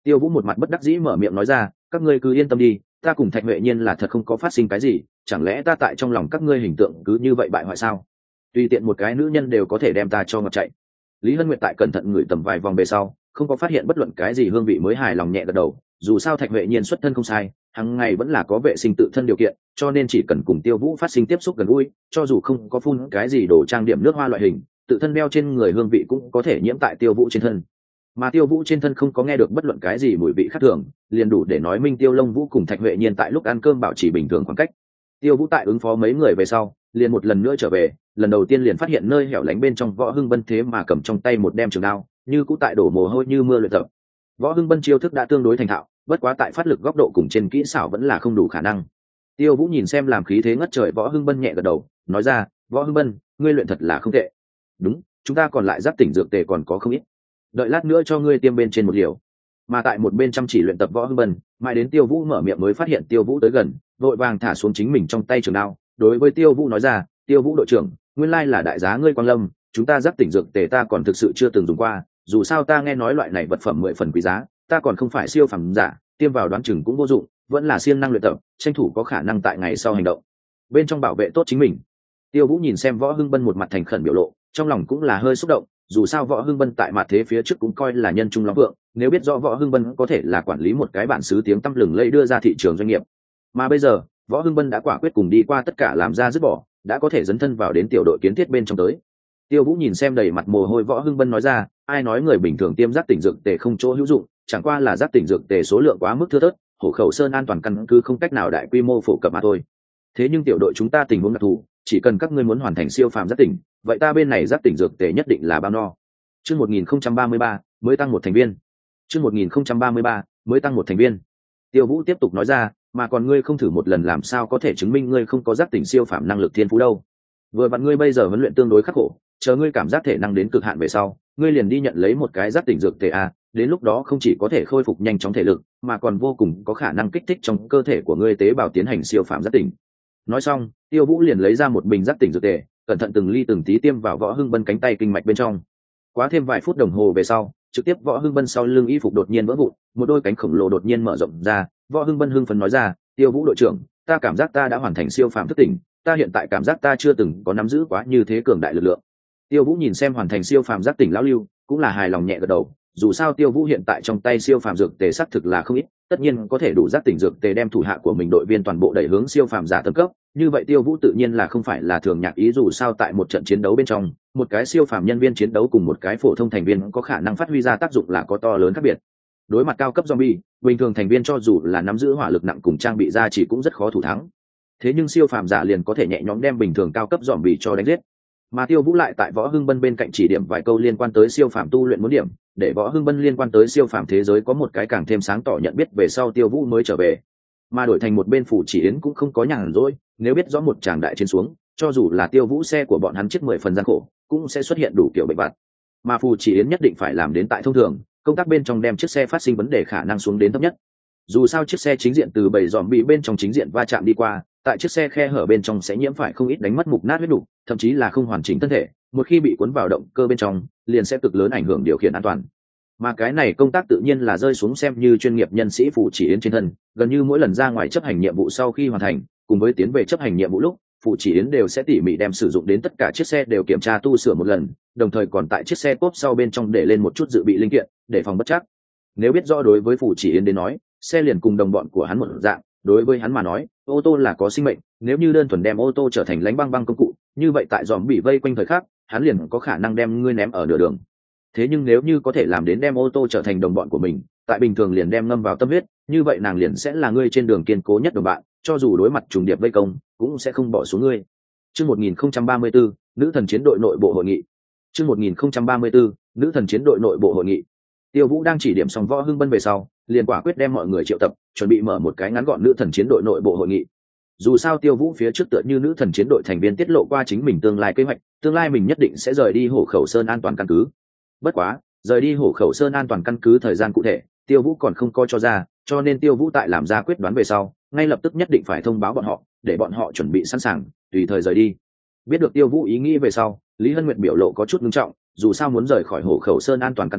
Speaker 1: Tiêu Vũ một mặt bất đắc dĩ mở miệng nói ra, các ngươi cứ yên tâm đi, ta cùng Thạch Huệ Nhiên là thật không có phát sinh cái gì, chẳng lẽ ta tại trong lòng các ngươi hình tượng cứ như vậy bại hoại sao? Tùy tiện một cái nữ nhân đều có thể đem ta cho ngọt chạy. Lý Hân Nguyệt tại cẩn thận ngửi tầm vài vòng về sau, không có phát hiện bất luận cái gì hương vị mới, hài lòng nhẹ gật đầu. Dù sao Thạch Huệ Nhiên xuất thân không sai, hàng ngày vẫn là có vệ sinh tự thân điều kiện, cho nên chỉ cần cùng Tiêu Vũ phát sinh tiếp xúc gần gũi, cho dù không có phun cái gì đồ trang điểm nước hoa loại hình, tự thân đeo trên người hương vị cũng có thể nhiễm tại Tiêu Vũ trên thân. Mà Tiêu Vũ trên thân không có nghe được bất luận cái gì mùi vị khác thường, liền đủ để nói minh Tiêu Long Vũ cùng Thạch Huệ Nhiên tại lúc ăn cơm bảo trì bình thường khoảng cách. Tiêu Vũ tại ứng phó mấy người về sau, liền một lần nữa trở về, lần đầu tiên liền phát hiện nơi hẻo lánh bên trong Võ Hưng Bân thế mà cầm trong tay một đem trường đao, như cũ tại đổ mồ hôi như mưa luyện tập. Võ Hưng Bân chiêu thức đã tương đối thành thạo, bất quá tại phát lực góc độ cùng trên kỹ xảo vẫn là không đủ khả năng. Tiêu Vũ nhìn xem làm khí thế ngất trời Võ Hưng Bân nhẹ gật đầu, nói ra, Võ Hưng Bân, ngươi luyện thật là không tệ. Đúng, chúng ta còn lại giáp tỉnh dược tề còn có không ít, đợi lát nữa cho ngươi tiêm bên trên một liều. Mà tại một bên chăm chỉ luyện tập Võ Hưng Bân, mãi đến Tiêu Vũ mở miệng mới phát hiện Tiêu Vũ tới gần, vội vàng thả xuống chính mình trong tay trường đao, đối với Tiêu Vũ nói ra, Tiêu Vũ đội trưởng, nguyên lai là đại giá ngươi Quang Lâm, chúng ta giáp tỉnh dược tề ta còn thực sự chưa từng dùng qua, dù sao ta nghe nói loại này vật phẩm mười phần quý giá, ta còn không phải siêu phẩm giả, tiêm vào đoán chừng cũng vô dụng, vẫn là siêng năng luyện tập, tranh thủ có khả năng tại ngày sau hành động bên trong bảo vệ tốt chính mình. Tiêu Vũ nhìn xem Võ Hưng Bân một mặt thành khẩn biểu lộ, trong lòng cũng là hơi xúc động, dù sao Võ Hưng Bân tại mặt thế phía trước cũng coi là nhân trung lắm vượng, nếu biết rõ Võ Hưng Bân có thể là quản lý một cái bản xứ tiếng tăm lừng lẫy đưa ra thị trường doanh nghiệp, mà bây giờ Võ Hưng Bân đã quả quyết cùng đi qua tất cả làm ra dứt bỏ, đã có thể dấn thân vào đến tiểu đội kiến thiết bên trong tới. Tiêu Vũ nhìn xem đầy mặt mồ hôi Võ Hưng Bân nói ra, ai nói người bình thường tiêm giác tỉnh dược tề không chỗ hữu dụng, chẳng qua là giác tỉnh dược tề số lượng quá mức thưa thớt, Hổ Khẩu Sơn an toàn căn cứ không cách nào đại quy mô phổ cập mà thôi. Thế nhưng tiểu đội chúng ta tình huống đặc thù, chỉ cần các ngươi muốn hoàn thành siêu phàm giác tỉnh, vậy ta bên này giác tỉnh dược tề nhất định là bao no. Chương một nghìn không trăm ba mươi ba mới tăng một thành viên. Chương một nghìn không trăm ba mươi ba mới tăng một thành viên. Tiêu Vũ tiếp tục nói ra, mà còn ngươi không thử một lần làm sao có thể chứng minh ngươi không có giác tỉnh siêu phàm năng lực thiên phú đâu. Vừa vặn ngươi bây giờ huấn luyện tương đối khắc khổ, chờ ngươi cảm giác thể năng đến cực hạn về sau, ngươi liền đi nhận lấy một cái giác tỉnh dược tề a, đến lúc đó không chỉ có thể khôi phục nhanh chóng thể lực, mà còn vô cùng có khả năng kích thích trong cơ thể của ngươi tế bào tiến hành siêu phàm giác tỉnh. Nói xong, Tiêu Vũ liền lấy ra một bình giác tỉnh dược tề, cẩn thận từng ly từng tí tiêm vào Võ Hưng Bân cánh tay kinh mạch bên trong. Quá thêm vài phút đồng hồ về sau, trực tiếp Võ Hưng Bân sau lưng y phục đột nhiên vỡ vụn, một đôi cánh khổng lồ đột nhiên mở rộng ra. Võ Hưng Bân hưng phấn nói ra, Tiêu Vũ đội trưởng, ta cảm giác ta đã hoàn thành siêu phàm thức tỉnh, ta hiện tại cảm giác ta chưa từng có nắm giữ quá như thế cường đại lực lượng. Tiêu Vũ nhìn xem hoàn thành siêu phàm giác tỉnh lão lưu, cũng là hài lòng nhẹ gật đầu, dù sao Tiêu Vũ hiện tại trong tay siêu phàm dược tề xác thực là không ít, tất nhiên có thể đủ giác tỉnh dược tề đem thủ hạ của mình đội viên toàn bộ đẩy hướng siêu phàm giả tầng cấp, như vậy Tiêu Vũ tự nhiên là không phải là thường nhạc ý, dù sao tại một trận chiến đấu bên trong, một cái siêu phàm nhân viên chiến đấu cùng một cái phổ thông thành viên có khả năng phát huy ra tác dụng là có to lớn khác biệt. Đối mặt cao cấp zombie, bình thường thành viên cho dù là nắm giữ hỏa lực nặng cùng trang bị ra chỉ cũng rất khó thủ thắng. Thế nhưng siêu phàm giả liền có thể nhẹ nhõm đem bình thường cao cấp zombie cho đánh giết. Mà Tiêu Vũ lại tại Võ Hưng Bân bên cạnh chỉ điểm vài câu liên quan tới siêu phàm tu luyện muốn điểm, để Võ Hưng Bân liên quan tới siêu phàm thế giới có một cái càng thêm sáng tỏ nhận biết về sau Tiêu Vũ mới trở về. Mà đổi thành một bên Phủ Chỉ Yến cũng không có nhàn rỗi, nếu biết rõ một tràng đại chiến xuống, cho dù là Tiêu Vũ xe của bọn hắn chiếc mười phần gian khổ, cũng sẽ xuất hiện đủ kiểu bệnh vặt. Mà Phủ Chỉ Yến nhất định phải làm đến tại thông thường, công tác bên trong đem chiếc xe phát sinh vấn đề khả năng xuống đến thấp nhất. Dù sao chiếc xe chính diện từ bầy dòm bị bên trong chính diện va chạm đi qua, tại chiếc xe khe hở bên trong sẽ nhiễm phải không ít đánh mất mục nát huyết đủ, thậm chí là không hoàn chỉnh thân thể, một khi bị cuốn vào động cơ bên trong, liền sẽ cực lớn ảnh hưởng điều khiển an toàn. Mà cái này công tác tự nhiên là rơi xuống xem như chuyên nghiệp nhân sĩ Phủ Chỉ Yến trên thân, gần như mỗi lần ra ngoài chấp hành nhiệm vụ sau khi hoàn thành, cùng với tiến về chấp hành nhiệm vụ lúc, Phủ Chỉ Yến đều sẽ tỉ mỉ đem sử dụng đến tất cả chiếc xe đều kiểm tra tu sửa một lần, đồng thời còn tại chiếc xe cốp sau bên trong để lên một chút dự bị linh kiện, để phòng bất trắc. Nếu biết rõ đối với Phủ Chỉ Yến đến nói, xe liền cùng đồng bọn của hắn một dạng, đối với hắn mà nói, ô tô là có sinh mệnh, nếu như đơn thuần đem ô tô trở thành lánh băng băng công cụ, như vậy tại dòm bị vây quanh thời khắc, hắn liền có khả năng đem ngươi ném ở nửa đường. Thế nhưng nếu như có thể làm đến đem ô tô trở thành đồng bọn của mình, tại bình thường liền đem ngâm vào tâm huyết, như vậy nàng liền sẽ là ngươi trên đường kiên cố nhất đồng bạn, cho dù đối mặt trùng điệp vây công, cũng sẽ không bỏ xuống ngươi. Chương một nghìn không trăm ba mươi tư, nữ thần chiến đội nội bộ hội nghị. Chương một nghìn không trăm ba mươi tư, nữ thần chiến đội nội bộ hội nghị. Tiêu Vũ đang chỉ điểm xong Võ Hưng Bân về sau, liền quả quyết đem mọi người triệu tập, chuẩn bị mở một cái ngắn gọn nữ thần chiến đội nội bộ hội nghị. Dù sao Tiêu Vũ phía trước tựa như nữ thần chiến đội thành viên tiết lộ qua chính mình tương lai kế hoạch, tương lai mình nhất định sẽ rời đi Hổ Khẩu Sơn an toàn căn cứ. Bất quá, rời đi Hổ Khẩu Sơn an toàn căn cứ thời gian cụ thể, Tiêu Vũ còn không có cho ra, cho nên Tiêu Vũ tại làm ra quyết đoán về sau, ngay lập tức nhất định phải thông báo bọn họ, để bọn họ chuẩn bị sẵn sàng, tùy thời rời đi. Biết được Tiêu Vũ ý nghĩ về sau, Lý Hân Nguyệt biểu lộ có chút nghiêm trọng, dù sao muốn rời khỏi Hổ Khẩu Sơn an toàn căn cứ,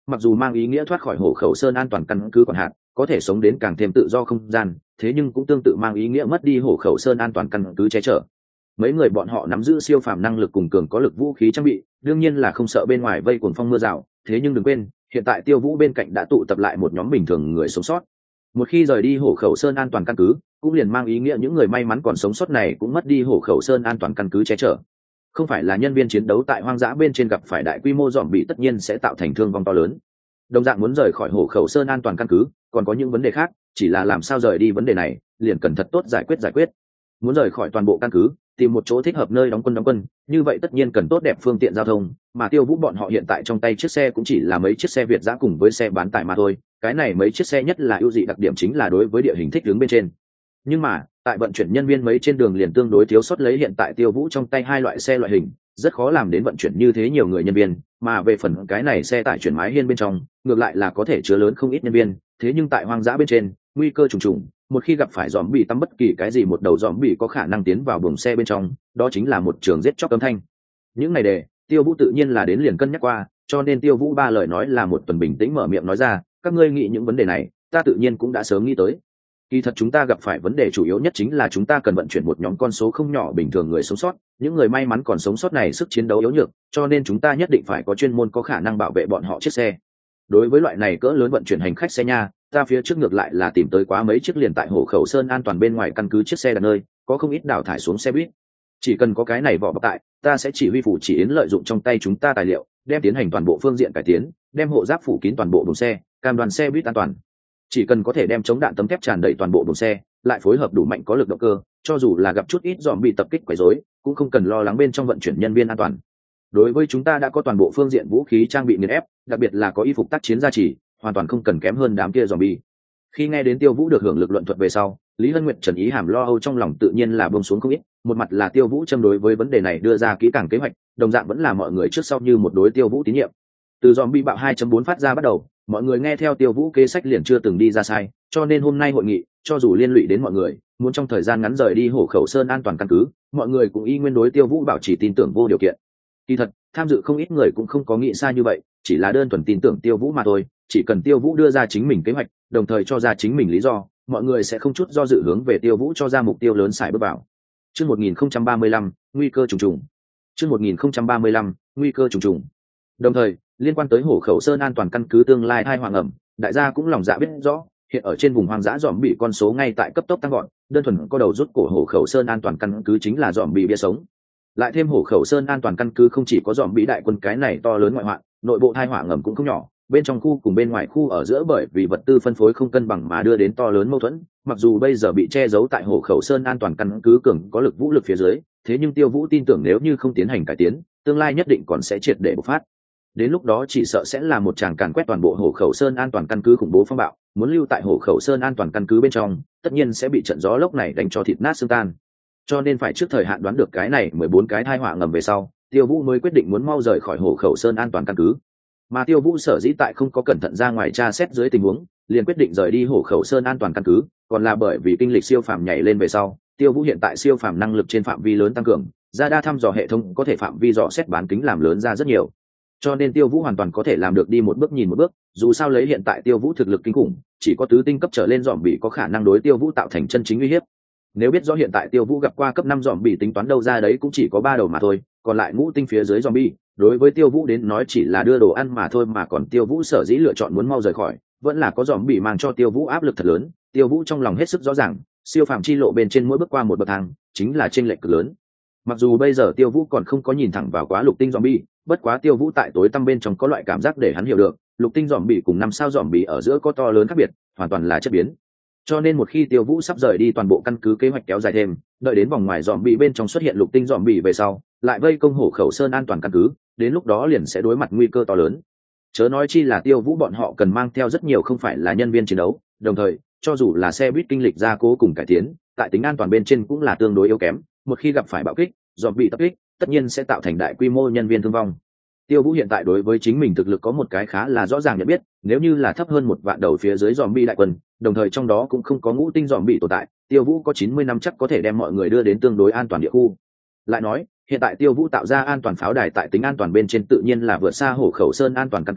Speaker 1: mặc dù mang ý nghĩa thoát khỏi Hổ Khẩu Sơn an toàn căn cứ quản hạt, có thể sống đến càng thêm tự do không gian, thế nhưng cũng tương tự mang ý nghĩa mất đi Hổ Khẩu Sơn an toàn căn cứ che chở. Mấy người bọn họ nắm giữ siêu phàm năng lực cùng cường có lực vũ khí trang bị, đương nhiên là không sợ bên ngoài vây cuồng phong mưa rào, thế nhưng đừng quên, hiện tại Tiêu Vũ bên cạnh đã tụ tập lại một nhóm bình thường người sống sót. Một khi rời đi Hổ Khẩu Sơn an toàn căn cứ, cũng liền mang ý nghĩa những người may mắn còn sống sót này cũng mất đi Hổ Khẩu Sơn an toàn căn cứ che chở. Không phải là nhân viên chiến đấu tại hoang dã bên trên gặp phải đại quy mô dòm bị tất nhiên sẽ tạo thành thương vong to lớn. Đồng dạng muốn rời khỏi Hổ Khẩu Sơn an toàn căn cứ, còn có những vấn đề khác, chỉ là làm sao rời đi vấn đề này, liền cần thật tốt giải quyết giải quyết. Muốn rời khỏi toàn bộ căn cứ, tìm một chỗ thích hợp nơi đóng quân đóng quân, như vậy tất nhiên cần tốt đẹp phương tiện giao thông, mà Tiêu Vũ bọn họ hiện tại trong tay chiếc xe cũng chỉ là mấy chiếc xe Việt dã cùng với xe bán tải mà thôi, cái này mấy chiếc xe nhất là ưu dị đặc điểm chính là đối với địa hình thích ứng bên trên. Nhưng mà, tại vận chuyển nhân viên mấy trên đường liền tương đối thiếu sót lấy hiện tại Tiêu Vũ trong tay hai loại xe loại hình, rất khó làm đến vận chuyển như thế nhiều người nhân viên, mà về phần cái này xe tải chuyển mái hiên bên trong, ngược lại là có thể chứa lớn không ít nhân viên, thế nhưng tại hoang dã bên trên, nguy cơ trùng trùng, một khi gặp phải dòm bị tắm bất kỳ cái gì một đầu dòm bị có khả năng tiến vào buồng xe bên trong, đó chính là một trường giết chóc âm thanh. Những này đề, Tiêu Vũ tự nhiên là đến liền cân nhắc qua, cho nên Tiêu Vũ ba lời nói là một tuần bình tĩnh mở miệng nói ra, các ngươi nghĩ những vấn đề này, ta tự nhiên cũng đã sớm nghĩ tới. Kỳ thật chúng ta gặp phải vấn đề chủ yếu nhất chính là chúng ta cần vận chuyển một nhóm con số không nhỏ bình thường người sống sót, những người may mắn còn sống sót này sức chiến đấu yếu nhược, cho nên chúng ta nhất định phải có chuyên môn có khả năng bảo vệ bọn họ chiếc xe. Đối với loại này cỡ lớn vận chuyển hành khách xe nha, ta phía trước ngược lại là tìm tới quá mấy chiếc liền tại Hổ Khẩu Sơn an toàn bên ngoài căn cứ chiếc xe đặt nơi, có không ít đào thải xuống xe buýt. Chỉ cần có cái này vỏ bọc tại, ta sẽ chỉ huy phủ chỉ yến lợi dụng trong tay chúng ta tài liệu, đem tiến hành toàn bộ phương diện cải tiến, đem hộ giáp phủ kín toàn bộ buồng xe, cam đoan xe buýt an toàn. Chỉ cần có thể đem chống đạn tấm thép tràn đầy toàn bộ buồng xe, lại phối hợp đủ mạnh có lực động cơ, cho dù là gặp chút ít dòm bị tập kích quấy rối, cũng không cần lo lắng bên trong vận chuyển nhân viên an toàn. Đối với chúng ta đã có toàn bộ phương diện vũ khí trang bị nghiền ép, đặc biệt là có y phục tác chiến gia trì, hoàn toàn không cần kém hơn đám kia zombie. Khi nghe đến Tiêu Vũ được hưởng lực luận thuật về sau, Lý Hân Nguyệt trần ý hàm lo âu trong lòng tự nhiên là buông xuống không ít, một mặt là Tiêu Vũ châm đối với vấn đề này đưa ra kỹ càng kế hoạch, đồng dạng vẫn là mọi người trước sau như một đối Tiêu Vũ tín nhiệm. Từ zombie bạo hai chấm bốn phát ra bắt đầu, mọi người nghe theo Tiêu Vũ kế sách liền chưa từng đi ra sai, cho nên hôm nay hội nghị, cho dù liên lụy đến mọi người, muốn trong thời gian ngắn rời đi Hổ Khẩu Sơn an toàn căn cứ, mọi người cũng y nguyên đối Tiêu Vũ bảo trì tin tưởng vô điều kiện. Kỳ thật, tham dự không ít người cũng không có nghĩ xa như vậy, chỉ là đơn thuần tin tưởng Tiêu Vũ mà thôi, chỉ cần Tiêu Vũ đưa ra chính mình kế hoạch, đồng thời cho ra chính mình lý do, mọi người sẽ không chút do dự hướng về Tiêu Vũ cho ra mục tiêu lớn xài bước vào. Chương một nghìn không trăm ba mươi lăm, nguy cơ trùng trùng. Chương một nghìn không trăm ba mươi lăm, nguy cơ trùng trùng. Đồng thời, liên quan tới Hổ Khẩu Sơn an toàn căn cứ tương lai tai họa ngầm, đại gia cũng lòng dạ biết rõ, hiện ở trên vùng hoang dã dòm bị con số ngay tại cấp tốc tăng gọn, đơn thuần có đầu rút cổ Hổ Khẩu Sơn an toàn căn cứ chính là dòm bị bia sống. Lại thêm Hổ Khẩu Sơn an toàn căn cứ không chỉ có dòm bị đại quân cái này to lớn ngoại hoạn, nội bộ tai họa ngầm cũng không nhỏ, bên trong khu cùng bên ngoài khu ở giữa bởi vì vật tư phân phối không cân bằng mà đưa đến to lớn mâu thuẫn, mặc dù bây giờ bị che giấu tại Hổ Khẩu Sơn an toàn căn cứ cường có lực vũ lực phía dưới, thế nhưng Tiêu Vũ tin tưởng nếu như không tiến hành cải tiến, tương lai nhất định còn sẽ triệt để bộc phát. Đến lúc đó chỉ sợ sẽ là một tràng càn quét toàn bộ Hổ Khẩu Sơn an toàn căn cứ khủng bố phong bạo, muốn lưu tại Hổ Khẩu Sơn an toàn căn cứ bên trong, tất nhiên sẽ bị trận gió lốc này đánh cho thịt nát xương tan. Cho nên phải trước thời hạn đoán được cái này mười bốn cái tai họa ngầm về sau, Tiêu Vũ mới quyết định muốn mau rời khỏi Hổ Khẩu Sơn an toàn căn cứ. Mà Tiêu Vũ sở dĩ tại không có cẩn thận ra ngoài tra xét dưới tình huống, liền quyết định rời đi Hổ Khẩu Sơn an toàn căn cứ, còn là bởi vì kinh lịch siêu phàm nhảy lên về sau, Tiêu Vũ hiện tại siêu phàm năng lực trên phạm vi lớn tăng cường, ra đa thăm dò hệ thống có thể phạm vi dò xét bán kính làm lớn ra rất nhiều. Cho nên Tiêu Vũ hoàn toàn có thể làm được đi một bước nhìn một bước, dù sao lấy hiện tại Tiêu Vũ thực lực kinh khủng, chỉ có tứ tinh cấp trở lên dòm bị có khả năng đối Tiêu Vũ tạo thành chân chính uy hiếp. Nếu biết rõ hiện tại Tiêu Vũ gặp qua cấp năm dòm bị tính toán đâu ra đấy cũng chỉ có ba đầu mà thôi, còn lại ngũ tinh phía dưới dòm bị, đối với Tiêu Vũ đến nói chỉ là đưa đồ ăn mà thôi, mà còn Tiêu Vũ sở dĩ lựa chọn muốn mau rời khỏi, vẫn là có dòm bị mang cho Tiêu Vũ áp lực thật lớn. Tiêu Vũ trong lòng hết sức rõ ràng, siêu phàm chi lộ bên trên mỗi bước qua một bậc thang, chính là chênh lệch cực lớn. Mặc dù bây giờ Tiêu Vũ còn không có nhìn thẳng vào quá lục tinh zombie, bất quá Tiêu Vũ tại tối tăm bên trong có loại cảm giác để hắn hiểu được, lục tinh zombie cùng năm sao zombie ở giữa có to lớn khác biệt, hoàn toàn là chất biến. Cho nên một khi Tiêu Vũ sắp rời đi toàn bộ căn cứ kế hoạch kéo dài thêm, đợi đến vòng ngoài zombie bên trong xuất hiện lục tinh zombie về sau, lại vây công Hổ Khẩu Sơn an toàn căn cứ, đến lúc đó liền sẽ đối mặt nguy cơ to lớn. Chớ nói chi là Tiêu Vũ bọn họ cần mang theo rất nhiều không phải là nhân viên chiến đấu, đồng thời, cho dù là xe buýt kinh lịch gia cố cùng cải tiến, tại tính an toàn bên trên cũng là tương đối yếu kém, một khi gặp phải bạo kích, dòm bị tập kích, tất nhiên sẽ tạo thành đại quy mô nhân viên thương vong. Tiêu Vũ hiện tại đối với chính mình thực lực có một cái khá là rõ ràng nhận biết, nếu như là thấp hơn một vạn đầu phía dưới dòm bị đại quân, đồng thời trong đó cũng không có ngũ tinh dòm bị tồn tại, Tiêu Vũ có chín mươi năm chắc có thể đem mọi người đưa đến tương đối an toàn địa khu. Lại nói, hiện tại Tiêu Vũ tạo ra an toàn pháo đài tại tính an toàn bên trên tự nhiên là vượt xa Hổ Khẩu Sơn an toàn căn cứ,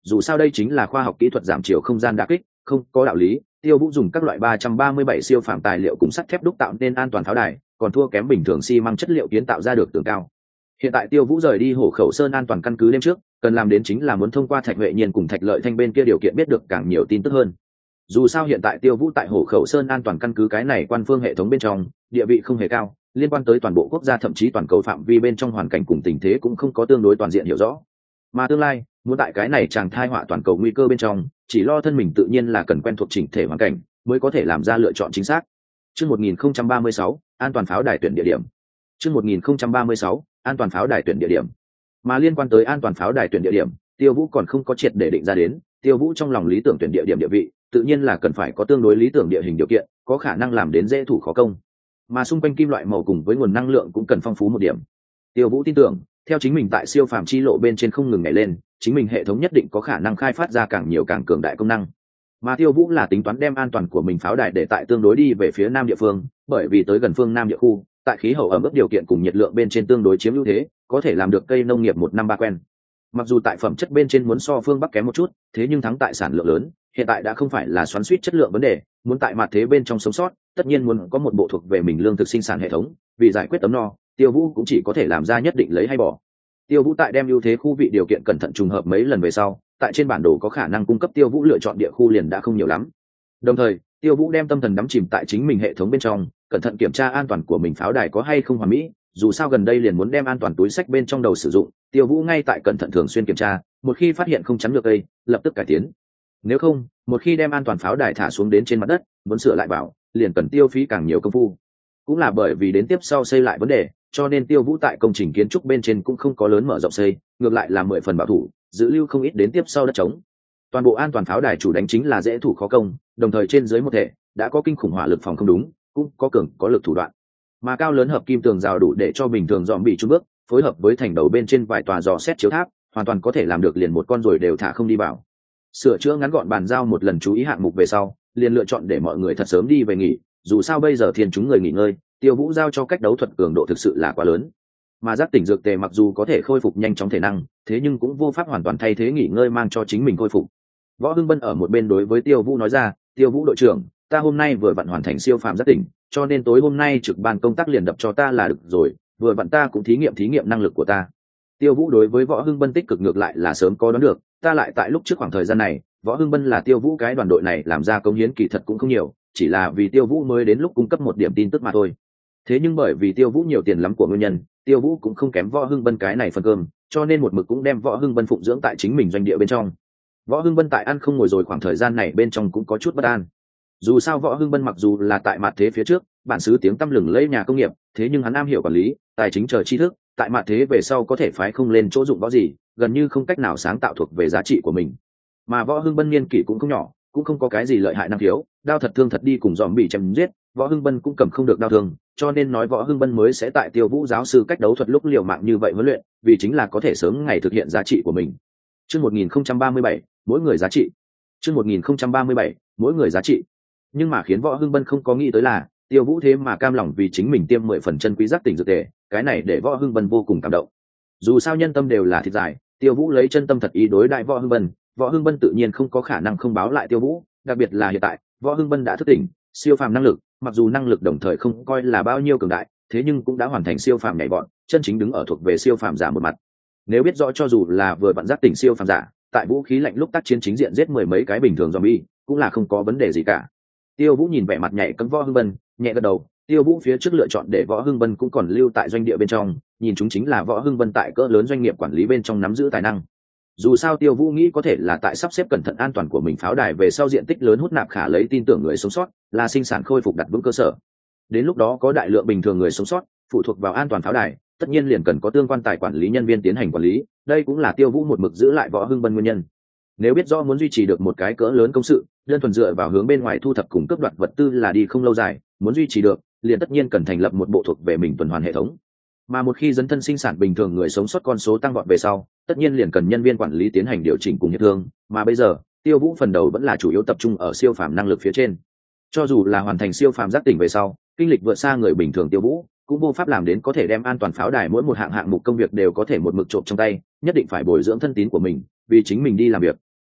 Speaker 1: dù sao đây chính là khoa học kỹ thuật giảm chiều không gian đa kích, không có đạo lý Tiêu Vũ dùng các loại ba trăm ba mươi bảy siêu phàm tài liệu cùng sắt thép đúc tạo nên an toàn pháo đài, còn thua kém bình thường xi măng chất liệu kiến tạo ra được tường cao. Hiện tại Tiêu Vũ rời đi Hổ Khẩu Sơn an toàn căn cứ đêm trước, cần làm đến chính là muốn thông qua Thạch Huệ Nhiên cùng Thạch Lợi Thanh bên kia điều kiện biết được càng nhiều tin tức hơn. Dù sao hiện tại Tiêu Vũ tại Hổ Khẩu Sơn an toàn căn cứ cái này quan phương hệ thống bên trong, địa vị không hề cao, liên quan tới toàn bộ quốc gia thậm chí toàn cầu phạm vi bên trong hoàn cảnh cùng tình thế cũng không có tương đối toàn diện hiểu rõ. Mà tương lai, muốn tại cái này chàng thai họa toàn cầu nguy cơ bên trong, chỉ lo thân mình tự nhiên là cần quen thuộc chỉnh thể hoàn cảnh, mới có thể làm ra lựa chọn chính xác. Chương một nghìn không trăm ba mươi sáu, an toàn pháo đài tuyển địa điểm. Chương một nghìn không trăm ba mươi sáu, an toàn pháo đài tuyển địa điểm. Mà liên quan tới an toàn pháo đài tuyển địa điểm, Tiêu Vũ còn không có triệt để định ra đến, Tiêu Vũ trong lòng lý tưởng tuyển địa điểm địa vị, tự nhiên là cần phải có tương đối lý tưởng địa hình điều kiện, có khả năng làm đến dễ thủ khó công. Mà xung quanh kim loại màu cùng với nguồn năng lượng cũng cần phong phú một điểm. Tiêu Vũ tin tưởng, theo chính mình tại siêu phàm chi lộ bên trên không ngừng nhảy lên, chính mình hệ thống nhất định có khả năng khai phát ra càng nhiều càng cường đại công năng. Mà Tiêu Vũ là tính toán đem an toàn của mình pháo đài để tại tương đối đi về phía nam địa phương, bởi vì tới gần phương nam địa khu, tại khí hậu ẩm ướt điều kiện cùng nhiệt lượng bên trên tương đối chiếm ưu thế, có thể làm được cây nông nghiệp một năm ba quen. Mặc dù tại phẩm chất bên trên muốn so phương bắc kém một chút, thế nhưng thắng tại sản lượng lớn, hiện tại đã không phải là xoắn suýt chất lượng vấn đề, muốn tại mặt thế bên trong sống sót, tất nhiên muốn có một bộ thuộc về mình lương thực sinh sản hệ thống, vì giải quyết tấm no, Tiêu Vũ cũng chỉ có thể làm ra nhất định lấy hay bỏ. Tiêu Vũ tại đem ưu thế khu vị điều kiện cẩn thận trùng hợp mấy lần về sau, tại trên bản đồ có khả năng cung cấp Tiêu Vũ lựa chọn địa khu liền đã không nhiều lắm. Đồng thời, Tiêu Vũ đem tâm thần đắm chìm tại chính mình hệ thống bên trong, cẩn thận kiểm tra an toàn của mình pháo đài có hay không hoàn mỹ, dù sao gần đây liền muốn đem an toàn túi sách bên trong đầu sử dụng, Tiêu Vũ ngay tại cẩn thận thường xuyên kiểm tra, một khi phát hiện không chắn được đây, lập tức cải tiến. Nếu không, một khi đem an toàn pháo đài thả xuống đến trên mặt đất, muốn sửa lại bảo, liền cần tiêu phí càng nhiều công phu. Cũng là bởi vì đến tiếp sau xây lại vấn đề, cho nên Tiêu Vũ tại công trình kiến trúc bên trên cũng không có lớn mở rộng xây, ngược lại là mười phần bảo thủ, giữ lưu không ít đến tiếp sau đất trống. Toàn bộ an toàn pháo đài chủ đánh chính là dễ thủ khó công, đồng thời trên dưới một thể đã có kinh khủng hỏa lực phòng không đúng, cũng có cường có lực thủ đoạn. Mà cao lớn hợp kim tường rào đủ để cho bình thường dòm bị trúng bước, phối hợp với thành đầu bên trên vài tòa dò xét chiếu tháp, hoàn toàn có thể làm được liền một con rồi đều thả không đi vào. Sửa chữa ngắn gọn bàn giao một lần chú ý hạng mục về sau, liền lựa chọn để mọi người thật sớm đi về nghỉ, dù sao bây giờ thiên chúng người nghỉ ngơi, Tiêu Vũ giao cho cách đấu thuật cường độ thực sự là quá lớn. Mà giác tỉnh dược tề mặc dù có thể khôi phục nhanh chóng thể năng, thế nhưng cũng vô pháp hoàn toàn thay thế nghỉ ngơi mang cho chính mình khôi phục. Võ Hưng Bân ở một bên đối với Tiêu Vũ nói ra, Tiêu Vũ đội trưởng, ta hôm nay vừa vặn hoàn thành siêu phàm giác tỉnh, cho nên tối hôm nay trực ban công tác liền đập cho ta là được rồi, vừa vặn ta cũng thí nghiệm thí nghiệm năng lực của ta. Tiêu Vũ đối với Võ Hưng Bân tích cực ngược lại là sớm có đoán được, ta lại tại lúc trước khoảng thời gian này, Võ Hưng Bân là Tiêu Vũ cái đoàn đội này làm ra công hiến kỳ thật cũng không nhiều, chỉ là vì Tiêu Vũ mới đến lúc cung cấp một điểm tin tức mà thôi. Thế nhưng bởi vì Tiêu Vũ nhiều tiền lắm của nguyên nhân, Tiêu Vũ cũng không kém Võ Hưng Bân cái này phần cơm, cho nên một mực cũng đem Võ Hưng Bân phụng dưỡng tại chính mình doanh địa bên trong. Võ Hưng Bân tại ăn không ngồi rồi khoảng thời gian này bên trong cũng có chút bất an. Dù sao Võ Hưng Bân mặc dù là tại mặt thế phía trước, bản xứ tiếng tăm lừng lẫy nhà công nghiệp, thế nhưng hắn am hiểu quản lý, tài chính chờ tri thức, tại mặt thế về sau có thể phái không lên chỗ dụng võ gì, gần như không cách nào sáng tạo thuộc về giá trị của mình. Mà Võ Hưng Bân niên kỷ cũng không nhỏ, cũng không có cái gì lợi hại năng khiếu, đao thật thương thật đi cùng dòm bị chém giết, Võ Hưng Bân cũng cầm không được đao thương, cho nên nói Võ Hưng Bân mới sẽ tại Tiêu Vũ giáo sư cách đấu thuật lúc liều mạng như vậy huấn luyện, vì chính là có thể sớm ngày thực hiện giá trị của mình. Chương một nghìn không trăm ba mươi bảy, mỗi người giá trị. Chương một nghìn không trăm ba mươi bảy, mỗi người giá trị. Nhưng mà khiến Võ Hưng Bân không có nghĩ tới là, Tiêu Vũ thế mà cam lòng vì chính mình tiêm mười phần chân quý giác tỉnh dược tề, cái này để Võ Hưng Bân vô cùng cảm động. Dù sao nhân tâm đều là thịt dài, Tiêu Vũ lấy chân tâm thật ý đối đại Võ Hưng Bân, Võ Hưng Bân tự nhiên không có khả năng không báo lại Tiêu Vũ, đặc biệt là hiện tại, Võ Hưng Bân đã thức tỉnh, siêu phàm năng lực, mặc dù năng lực đồng thời không coi là bao nhiêu cường đại, thế nhưng cũng đã hoàn thành siêu phàm nhảy vọt, chân chính đứng ở thuộc về siêu phàm giả một mặt. Nếu biết rõ cho dù là vừa vặn giác tỉnh siêu phàm giả, tại vũ khí lạnh lúc tác chiến chính diện giết mười mấy cái bình thường zombie, cũng là không có vấn đề gì cả. Tiêu Vũ nhìn vẻ mặt nhạy cẫng Võ Hưng Bân, nhẹ gật đầu. Tiêu Vũ phía trước lựa chọn để Võ Hưng Bân cũng còn lưu tại doanh địa bên trong, nhìn chúng chính là Võ Hưng Bân tại cỡ lớn doanh nghiệp quản lý bên trong nắm giữ tài năng. Dù sao Tiêu Vũ nghĩ có thể là tại sắp xếp cẩn thận an toàn của mình pháo đài về sau diện tích lớn hút nạp khả lấy tin tưởng người sống sót, là sinh sản khôi phục đặt vững cơ sở. Đến lúc đó có đại lượng bình thường người sống sót, phụ thuộc vào an toàn pháo đài, tất nhiên liền cần có tương quan tài quản lý nhân viên tiến hành quản lý, đây cũng là Tiêu Vũ một mực giữ lại Võ Hưng Bân nguyên nhân. Nếu biết rõ muốn duy trì được một cái cỡ lớn công sự, đơn thuần dựa vào hướng bên ngoài thu thập cùng cướp đoạt vật tư là đi không lâu dài, muốn duy trì được, liền tất nhiên cần thành lập một bộ thuộc về mình tuần hoàn hệ thống. Mà một khi dấn thân sinh sản bình thường người sống sót con số tăng vọt về sau, tất nhiên liền cần nhân viên quản lý tiến hành điều chỉnh cùng hiệp thương, mà bây giờ, Tiêu Vũ phần đầu vẫn là chủ yếu tập trung ở siêu phàm năng lực phía trên. Cho dù là hoàn thành siêu phàm giác tỉnh về sau, kinh lịch vượt xa người bình thường Tiêu Vũ, cũng vô pháp làm đến có thể đem an toàn pháo đài mỗi một hạng hạng mục công việc đều có thể một mực trộm trong tay, nhất định phải bồi dưỡng thân tín của mình, vì chính mình đi làm việc.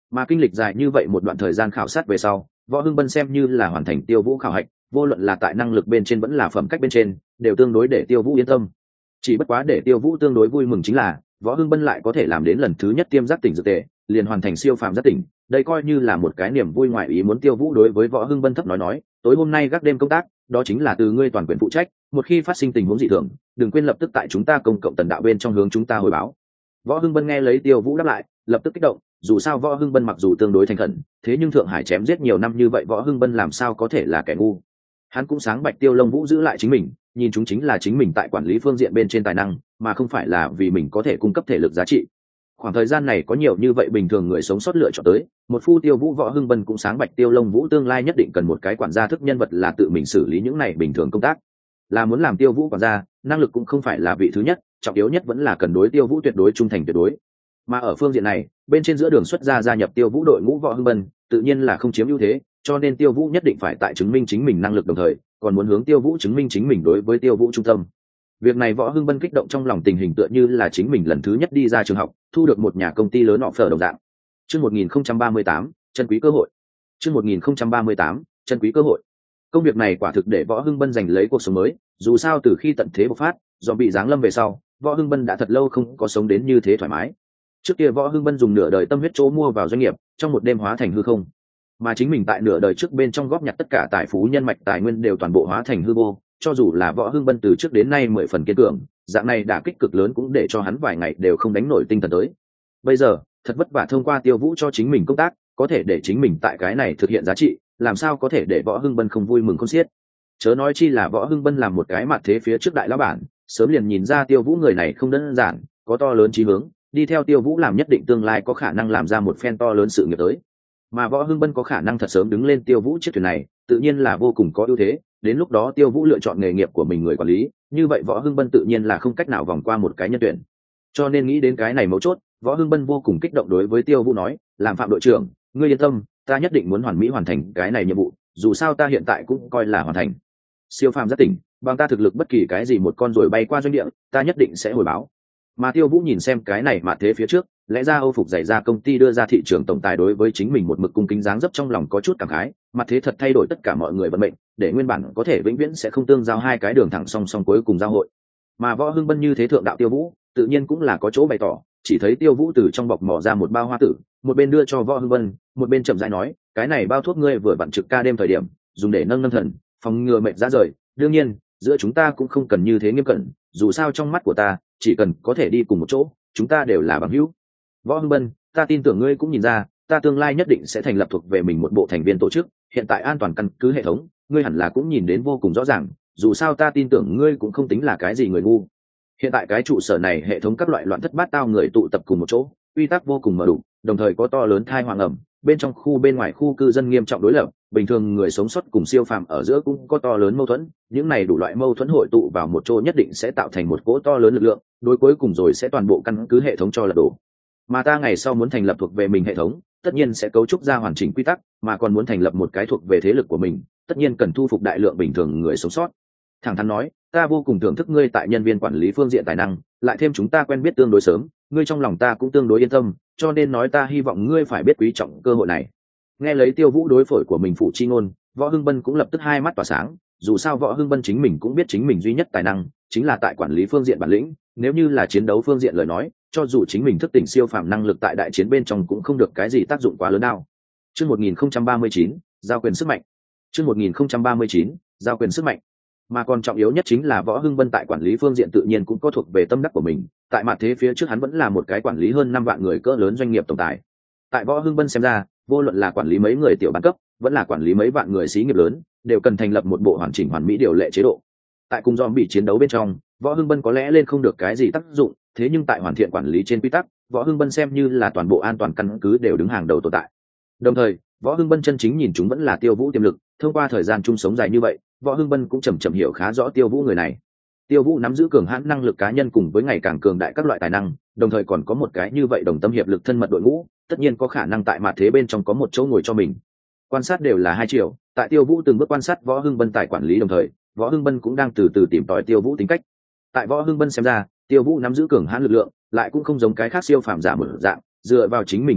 Speaker 1: Mà kinh lịch dài như vậy một đoạn thời gian khảo sát về sau, Võ Hưng Bân xem như là hoàn thành Tiêu Vũ khảo hạch, vô luận là tại năng lực bên trên vẫn là phẩm cách bên trên, đều tương đối để Tiêu Vũ yên tâm. Chỉ bất quá để Tiêu Vũ tương đối vui mừng chính là, Võ Hưng Bân lại có thể làm đến lần thứ nhất tiêm giác tỉnh dược tề, liền hoàn thành siêu phàm giác tỉnh, đây coi như là một cái niềm vui ngoài ý muốn. Tiêu Vũ đối với Võ Hưng Bân thấp nói nói, tối hôm nay gác đêm công tác, đó chính là từ ngươi toàn quyền phụ trách, một khi phát sinh tình huống dị thường, đừng quên lập tức tại chúng ta công cộng tần đạo bên trong hướng chúng ta hồi báo. Võ Hưng Bân nghe lấy Tiêu Vũ đáp lại, lập tức kích động, dù sao Võ Hưng Bân mặc dù tương đối thành khẩn, thế nhưng Thượng Hải chém giết nhiều năm như vậy, Võ Hưng Bân làm sao có thể là kẻ ngu. Hắn cũng sáng bạch Tiêu Long Vũ giữ lại chính mình, nhìn chúng chính là chính mình tại quản lý phương diện bên trên tài năng, mà không phải là vì mình có thể cung cấp thể lực giá trị. Khoảng thời gian này có nhiều như vậy bình thường người sống sót lựa chọn tới, một phu Tiêu Vũ Võ Hưng Bân cũng sáng bạch Tiêu Long Vũ tương lai nhất định cần một cái quản gia thức nhân vật là tự mình xử lý những này bình thường công tác. Là muốn làm Tiêu Vũ quản gia, năng lực cũng không phải là vị thứ nhất, trọng yếu nhất vẫn là cần đối Tiêu Vũ tuyệt đối trung thành tuyệt đối. Mà ở phương diện này, bên trên giữa đường xuất gia gia nhập Tiêu Vũ đội ngũ Võ Hưng Bân, tự nhiên là không chiếm ưu thế, cho nên Tiêu Vũ nhất định phải tại chứng minh chính mình năng lực, đồng thời còn muốn hướng Tiêu Vũ chứng minh chính mình đối với Tiêu Vũ trung tâm. Việc này Võ Hưng Bân kích động trong lòng, tình hình tựa như là chính mình lần thứ nhất đi ra trường học, thu được một nhà công ty lớn offer đồng dạng. Chương một nghìn không trăm ba mươi tám, chân quý cơ hội. Chương một nghìn không trăm ba mươi tám, chân quý cơ hội. Công việc này quả thực để Võ Hưng Bân giành lấy cuộc sống mới, dù sao từ khi tận thế bộc phát, do bị giáng lâm về sau, Võ Hưng Bân đã thật lâu không có sống đến như thế thoải mái. Trước kia Võ Hưng Bân dùng nửa đời tâm huyết chỗ mua vào doanh nghiệp, trong một đêm hóa thành hư không. Mà chính mình tại nửa đời trước bên trong góp nhặt tất cả tài phú nhân mạch tài nguyên đều toàn bộ hóa thành hư vô, cho dù là Võ Hưng Bân từ trước đến nay mười phần kiên cường, dạng này đả kích cực lớn cũng để cho hắn vài ngày đều không đánh nổi tinh thần tới. Bây giờ, thật vất vả thông qua Tiêu Vũ cho chính mình công tác, có thể để chính mình tại cái này thực hiện giá trị, làm sao có thể để Võ Hưng Bân không vui mừng khôn xiết. Chớ nói chi là Võ Hưng Bân làm một cái mặt thế phía trước đại lão bản, sớm liền nhìn ra Tiêu Vũ người này không đơn giản, có to lớn chí hướng, đi theo Tiêu Vũ làm nhất định tương lai có khả năng làm ra một phen to lớn sự nghiệp tới. Mà Võ Hưng Bân có khả năng thật sớm đứng lên Tiêu Vũ chiếc thuyền này, tự nhiên là vô cùng có ưu thế, đến lúc đó Tiêu Vũ lựa chọn nghề nghiệp của mình người quản lý, như vậy Võ Hưng Bân tự nhiên là không cách nào vòng qua một cái nhân tuyển. Cho nên nghĩ đến cái này mấu chốt, Võ Hưng Bân vô cùng kích động đối với Tiêu Vũ nói, làm Phạm đội trưởng, ngươi yên tâm, ta nhất định muốn hoàn mỹ hoàn thành cái này nhiệm vụ, dù sao ta hiện tại cũng coi là hoàn thành. Siêu phàm rất tỉnh, bằng ta thực lực bất kỳ cái gì một con rồi bay qua doanh địa, ta nhất định sẽ hồi báo. Mà Tiêu Vũ nhìn xem cái này mà thế phía trước, lẽ ra Âu phục giày ra công ty đưa ra thị trường tổng tài đối với chính mình một mực cung kính dáng dấp, trong lòng có chút cảm khái, mặt thế thật thay đổi tất cả mọi người vận mệnh, để nguyên bản có thể vĩnh viễn sẽ không tương giao hai cái đường thẳng song song cuối cùng giao hội. Mà Võ Hưng Bân như thế thượng đạo Tiêu Vũ, tự nhiên cũng là có chỗ bày tỏ, chỉ thấy Tiêu Vũ từ trong bọc mò ra một bao hoa tử, một bên đưa cho Võ Hưng Bân, một bên chậm rãi nói, cái này bao thuốc ngươi vừa vặn trực ca đêm thời điểm, dùng để nâng nâng thần, phòng ngừa mệt ra rời, đương nhiên, giữa chúng ta cũng không cần như thế nghiêm cẩn, dù sao trong mắt của ta, chỉ cần có thể đi cùng một chỗ, chúng ta đều là bằng hữu. Võ Hưng Bân, ta tin tưởng ngươi cũng nhìn ra, ta tương lai nhất định sẽ thành lập thuộc về mình một bộ thành viên tổ chức, hiện tại an toàn căn cứ hệ thống, ngươi hẳn là cũng nhìn đến vô cùng rõ ràng, dù sao ta tin tưởng ngươi cũng không tính là cái gì người ngu. Hiện tại cái trụ sở này hệ thống các loại loạn thất bát tao người tụ tập cùng một chỗ, quy tắc vô cùng mở đủ, đồng thời có to lớn thai hoàng ẩm, bên trong khu bên ngoài khu cư dân nghiêm trọng đối lập, bình thường người sống sót cùng siêu phàm ở giữa cũng có to lớn mâu thuẫn, những này đủ loại mâu thuẫn hội tụ vào một chỗ nhất định sẽ tạo thành một cỗ to lớn lực lượng, đối cuối cùng rồi sẽ toàn bộ căn cứ hệ thống cho lật đổ. Mà ta ngày sau muốn thành lập thuộc về mình hệ thống, tất nhiên sẽ cấu trúc ra hoàn chỉnh quy tắc, mà còn muốn thành lập một cái thuộc về thế lực của mình, tất nhiên cần thu phục đại lượng bình thường người sống sót. Thẳng thắn nói, ta vô cùng thưởng thức ngươi tại nhân viên quản lý phương diện tài năng, lại thêm chúng ta quen biết tương đối sớm, ngươi trong lòng ta cũng tương đối yên tâm, cho nên nói ta hy vọng ngươi phải biết quý trọng cơ hội này. Nghe lấy Tiêu Vũ đối phổi của mình phụ chi ngôn, Võ Hưng Bân cũng lập tức hai mắt tỏa sáng, dù sao Võ Hưng Bân chính mình cũng biết chính mình duy nhất tài năng chính là tại quản lý phương diện bản lĩnh, nếu như là chiến đấu phương diện lời nói, cho dù chính mình thức tỉnh siêu phàm năng lực tại đại chiến bên trong cũng không được cái gì tác dụng quá lớn nào. Chương một nghìn không trăm ba mươi chín, giao quyền sức mạnh. Chương một nghìn không trăm ba mươi chín, giao quyền sức mạnh. Mà còn trọng yếu nhất chính là Võ Hưng Bân tại quản lý phương diện tự nhiên cũng có thuộc về tâm đắc của mình, tại mặt thế phía trước hắn vẫn là một cái quản lý hơn năm vạn người cỡ lớn doanh nghiệp tổng tài. Tại Võ Hưng Bân xem ra, vô luận là quản lý mấy người tiểu ban cấp, vẫn là quản lý mấy vạn người xí nghiệp lớn, đều cần thành lập một bộ hoàn chỉnh hoàn mỹ điều lệ chế độ. Tại cùng zombie chiến đấu bên trong, Võ Hưng Bân có lẽ lên không được cái gì tác dụng, thế nhưng tại hoàn thiện quản lý trên quy tắc, Võ Hưng Bân xem như là toàn bộ an toàn căn cứ đều đứng hàng đầu tồn tại. Đồng thời, Võ Hưng Bân chân chính nhìn chúng vẫn là Tiêu Vũ tiềm lực, thông qua thời gian chung sống dài như vậy, Võ Hưng Bân cũng chậm chậm hiểu khá rõ Tiêu Vũ người này. Tiêu Vũ nắm giữ cường hãn năng lực cá nhân cùng với ngày càng cường đại các loại tài năng, đồng thời còn có một cái như vậy đồng tâm hiệp lực thân mật đội ngũ, tất nhiên có khả năng tại mặt thế bên trong có một chỗ ngồi cho mình. Quan sát đều là hai chiều, tại Tiêu Vũ từng bước quan sát Võ Hưng Bân tại quản lý đồng thời, Võ Hưng Bân cũng đang từ từ tìm tòi Tiêu Vũ tính cách. Tại Võ Hưng Bân xem ra, Tiêu Vũ nắm giữ cường hãn lực lượng, lại cũng không giống cái khác siêu phàm giả một dạng, dựa vào chính mình lực lượng,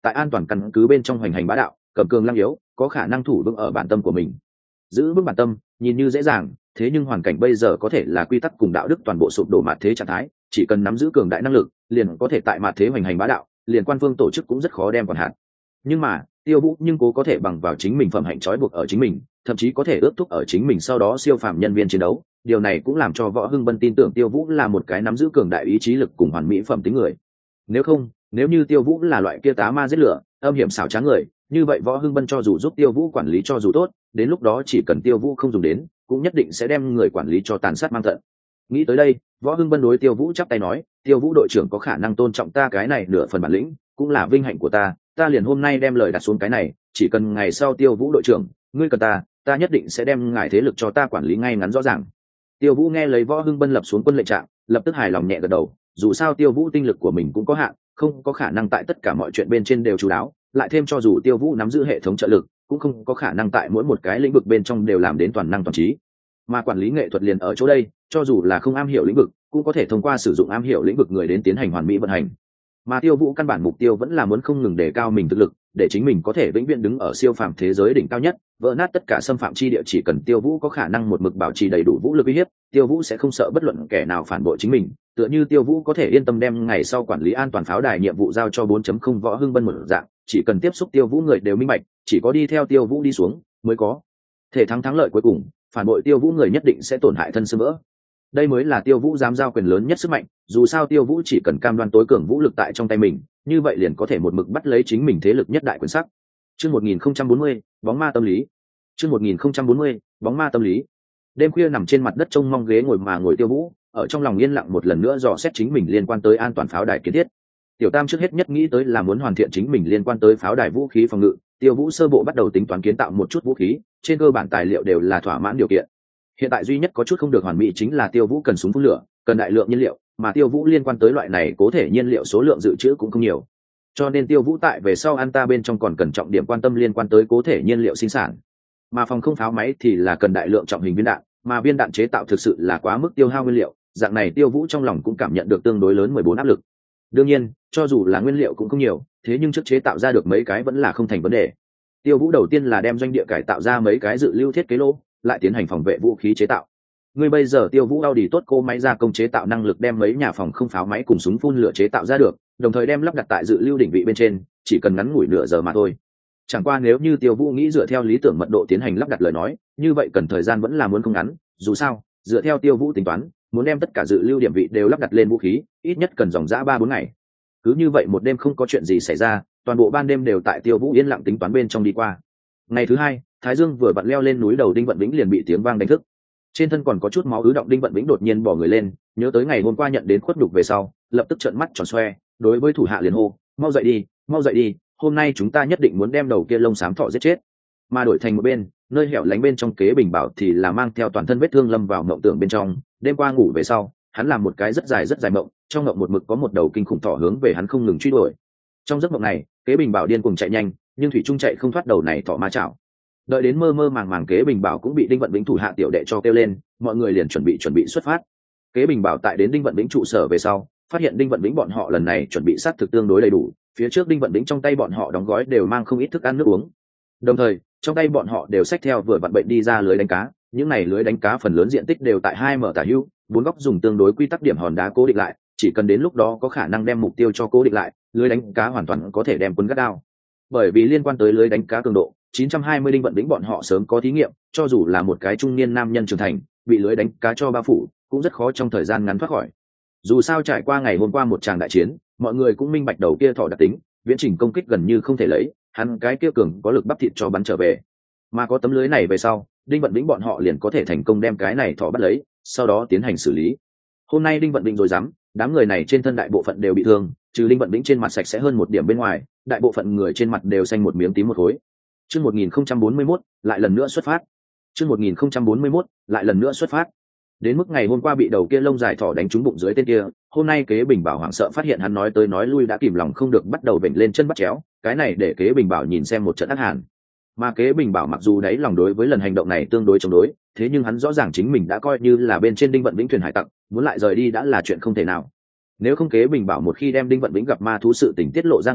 Speaker 1: tại an toàn căn cứ bên trong hoành hành bá đạo, cầm cường lăng yếu, có khả năng thủ vững ở bản tâm của mình. Giữ vững bản tâm nhìn như dễ dàng, thế nhưng hoàn cảnh bây giờ có thể là quy tắc cùng đạo đức toàn bộ sụp đổ mạt thế trạng thái, chỉ cần nắm giữ cường đại năng lực liền có thể tại mạt thế hoành hành bá đạo, liền quan phương tổ chức cũng rất khó đem còn hạn. Nhưng mà Tiêu Vũ nhưng cố có thể bằng vào chính mình phẩm hạnh trói buộc ở chính mình, thậm chí có thể ước thúc ở chính mình sau đó siêu phàm nhân viên chiến đấu. Điều này cũng làm cho Võ Hưng Bân tin tưởng Tiêu Vũ là một cái nắm giữ cường đại ý chí lực cùng hoàn mỹ phẩm tính người. Nếu không, nếu như Tiêu Vũ là loại kia tá ma giết lửa, âm hiểm xảo trá người, như vậy Võ Hưng Bân cho dù giúp Tiêu Vũ quản lý cho dù tốt, đến lúc đó chỉ cần Tiêu Vũ không dùng đến, cũng nhất định sẽ đem người quản lý cho tàn sát mang tận. Nghĩ tới đây, Võ Hưng Bân đối Tiêu Vũ chắp tay nói, Tiêu Vũ đội trưởng có khả năng tôn trọng ta cái này nửa phần bản lĩnh, cũng là vinh hạnh của ta, ta liền hôm nay đem lời đặt xuống cái này, chỉ cần ngày sau Tiêu Vũ đội trưởng, ngươi cần ta, ta nhất định sẽ đem ngài thế lực cho ta quản lý ngay ngắn rõ ràng. Tiêu Vũ nghe lấy Võ Hưng Bân lập xuống quân lệnh trạng, lập tức hài lòng nhẹ gật đầu, dù sao Tiêu Vũ tinh lực của mình cũng có hạn, không có khả năng tại tất cả mọi chuyện bên trên đều chú đáo, lại thêm cho dù Tiêu Vũ nắm giữ hệ thống trợ lực, cũng không có khả năng tại mỗi một cái lĩnh vực bên trong đều làm đến toàn năng toàn trí. Mà quản lý nghệ thuật liền ở chỗ đây, cho dù là không am hiểu lĩnh vực, cũng có thể thông qua sử dụng am hiểu lĩnh vực người đến tiến hành hoàn mỹ vận hành. Mà Tiêu Vũ căn bản mục tiêu vẫn là muốn không ngừng đề cao mình thực lực, để chính mình có thể vĩnh viễn đứng ở siêu phàm thế giới đỉnh cao nhất, vỡ nát tất cả xâm phạm chi địa. Chỉ cần Tiêu Vũ có khả năng một mực bảo trì đầy đủ vũ lực uy hiếp, Tiêu Vũ sẽ không sợ bất luận kẻ nào phản bội chính mình. Tựa như Tiêu Vũ có thể yên tâm đem ngày sau quản lý an toàn pháo đài nhiệm vụ giao cho bốn chấm không Võ Hưng Bân một dạng, chỉ cần tiếp xúc Tiêu Vũ người đều minh bạch, chỉ có đi theo Tiêu Vũ đi xuống mới có thể thắng thắng lợi cuối cùng, phản bội Tiêu Vũ người nhất định sẽ tổn hại thân xương vỡ. Đây mới là Tiêu Vũ dám giao quyền lớn nhất sức mạnh, dù sao Tiêu Vũ chỉ cần cam đoan tối cường vũ lực tại trong tay mình, như vậy liền có thể một mực bắt lấy chính mình thế lực nhất đại quyền sắc. Chương một nghìn không trăm bốn mươi, bóng ma tâm lý. Chương một nghìn không trăm bốn mươi, bóng ma tâm lý. Đêm khuya nằm trên mặt đất trông mong ghế ngồi mà ngồi Tiêu Vũ, ở trong lòng yên lặng một lần nữa dò xét chính mình liên quan tới an toàn pháo đài kiến thiết. Tiểu Tam trước hết nhất nghĩ tới là muốn hoàn thiện chính mình liên quan tới pháo đài vũ khí phòng ngự, Tiêu Vũ sơ bộ bắt đầu tính toán kiến tạo một chút vũ khí, trên cơ bản tài liệu đều là thỏa mãn điều kiện. Hiện tại duy nhất có chút không được hoàn mỹ chính là Tiêu Vũ cần súng phun lửa, cần đại lượng nhiên liệu, mà Tiêu Vũ liên quan tới loại này cố thể nhiên liệu số lượng dự trữ cũng không nhiều. Cho nên Tiêu Vũ tại về sau Anta bên trong còn cần trọng điểm quan tâm liên quan tới cố thể nhiên liệu sinh sản. Mà phòng không pháo máy thì là cần đại lượng trọng hình viên đạn, mà viên đạn chế tạo thực sự là quá mức tiêu hao nguyên liệu, dạng này Tiêu Vũ trong lòng cũng cảm nhận được tương đối lớn mười bốn áp lực. Đương nhiên, cho dù là nguyên liệu cũng không nhiều, thế nhưng trước chế tạo ra được mấy cái vẫn là không thành vấn đề. Tiêu Vũ đầu tiên là đem doanh địa cải tạo ra mấy cái dự lưu thiết kế lô, lại tiến hành phòng vệ vũ khí chế tạo. Ngươi bây giờ Tiêu Vũ Audi tốt cô máy gia công chế tạo năng lực đem mấy nhà phòng không pháo máy cùng súng phun lửa chế tạo ra được, đồng thời đem lắp đặt tại dự lưu đỉnh vị bên trên, chỉ cần ngắn ngủi nửa giờ mà thôi. Chẳng qua nếu như Tiêu Vũ nghĩ dựa theo lý tưởng mật độ tiến hành lắp đặt lời nói, như vậy cần thời gian vẫn là muốn không ngắn, dù sao, dựa theo Tiêu Vũ tính toán, muốn đem tất cả dự lưu điểm vị đều lắp đặt lên vũ khí, ít nhất cần dòng dã ba bốn ngày. Cứ như vậy một đêm không có chuyện gì xảy ra, toàn bộ ban đêm đều tại Tiêu Vũ yên lặng tính toán bên trong đi qua. Ngày thứ hai, Thái Dương vừa vặn leo lên núi đầu, Đinh Vận Vĩnh liền bị tiếng vang đánh thức. Trên thân còn có chút máu ứ động, Đinh Vận Vĩnh đột nhiên bỏ người lên, nhớ tới ngày hôm qua nhận đến khuất nhục về sau, lập tức trợn mắt tròn xoe, đối với thủ hạ liền hô, mau dậy đi, mau dậy đi, hôm nay chúng ta nhất định muốn đem đầu kia lông xám thọ giết chết. Mà đổi thành một bên, nơi hẻo lánh bên trong Kế Bình Bảo thì là mang theo toàn thân vết thương lâm vào mộng tưởng bên trong. Đêm qua ngủ về sau, hắn làm một cái rất dài rất dài mộng, trong mộng một mực có một đầu kinh khủng thỏ hướng về hắn không ngừng truy đuổi. Trong giấc mộng này, Kế Bình Bảo điên cuồng chạy nhanh, nhưng thủy trung chạy không thoát đầu này thỏ ma chảo. Đợi đến mơ mơ màng màng, Kế Bình Bảo cũng bị Đinh Vận Vĩnh thủ hạ tiểu đệ cho kêu lên, mọi người liền chuẩn bị chuẩn bị xuất phát. Kế Bình Bảo tại đến Đinh Vận Vĩnh trụ sở về sau, phát hiện Đinh Vận Vĩnh bọn họ lần này chuẩn bị sát thực tương đối đầy đủ, phía trước Đinh Vận Vĩnh trong tay bọn họ đóng gói đều mang không ít thức ăn nước uống, đồng thời trong tay bọn họ đều xách theo vừa vặn bệnh đi ra lưới đánh cá. Những này lưới đánh cá phần lớn diện tích đều tại hai mở tả hữu, bốn góc dùng tương đối quy tắc điểm hòn đá cố định lại, chỉ cần đến lúc đó có khả năng đem mục tiêu cho cố định lại, lưới đánh cá hoàn toàn có thể đem quân gắt đao. Bởi vì liên quan tới lưới đánh cá cường độ, chín trăm hai mươi Đinh Vận Vĩnh bọn họ sớm có thí nghiệm, cho dù là một cái trung niên nam nhân trưởng thành, bị lưới đánh cá cho bao phủ, cũng rất khó trong thời gian ngắn thoát khỏi. Dù sao trải qua ngày hôm qua một tràng đại chiến, mọi người cũng minh bạch đầu kia thỏ đặc tính, viễn trình công kích gần như không thể lấy, hắn cái kia cường có lực bắp thịt cho bắn trở về. Mà có tấm lưới này về sau, Đinh Vận Vĩnh bọn họ liền có thể thành công đem cái này thỏ bắt lấy, sau đó tiến hành xử lý. Hôm nay Đinh Vận Vĩnh rồi dám, đám người này trên thân đại bộ phận đều bị thương, trừ Đinh Vận Vĩnh trên mặt sạch sẽ hơn một điểm bên ngoài, đại bộ phận người trên mặt đều xanh một miếng tím một khối. Chương một nghìn không trăm bốn mươi mốt, lại lần nữa xuất phát. Chương một nghìn không trăm bốn mươi mốt, lại lần nữa xuất phát. Đến mức ngày hôm qua bị đầu kia lông dài thỏ đánh trúng bụng dưới tên kia, hôm nay Kế Bình Bảo hoảng sợ phát hiện hắn nói tới nói lui đã kìm lòng không được bắt đầu vểnh lên chân bắt chéo, cái này để Kế Bình Bảo nhìn xem một trận ác hàn. Mà Kế Bình Bảo mặc dù đáy lòng đối với lần hành động này tương đối chống đối, thế nhưng hắn rõ ràng chính mình đã coi như là bên trên Đinh Vận Vĩnh thuyền hải tặc, muốn lại rời đi đã là chuyện không thể nào. Nếu không Kế Bình Bảo một khi đem Đinh Vận Vĩnh gặp ma thú sự tình tiết lộ ra ngoài,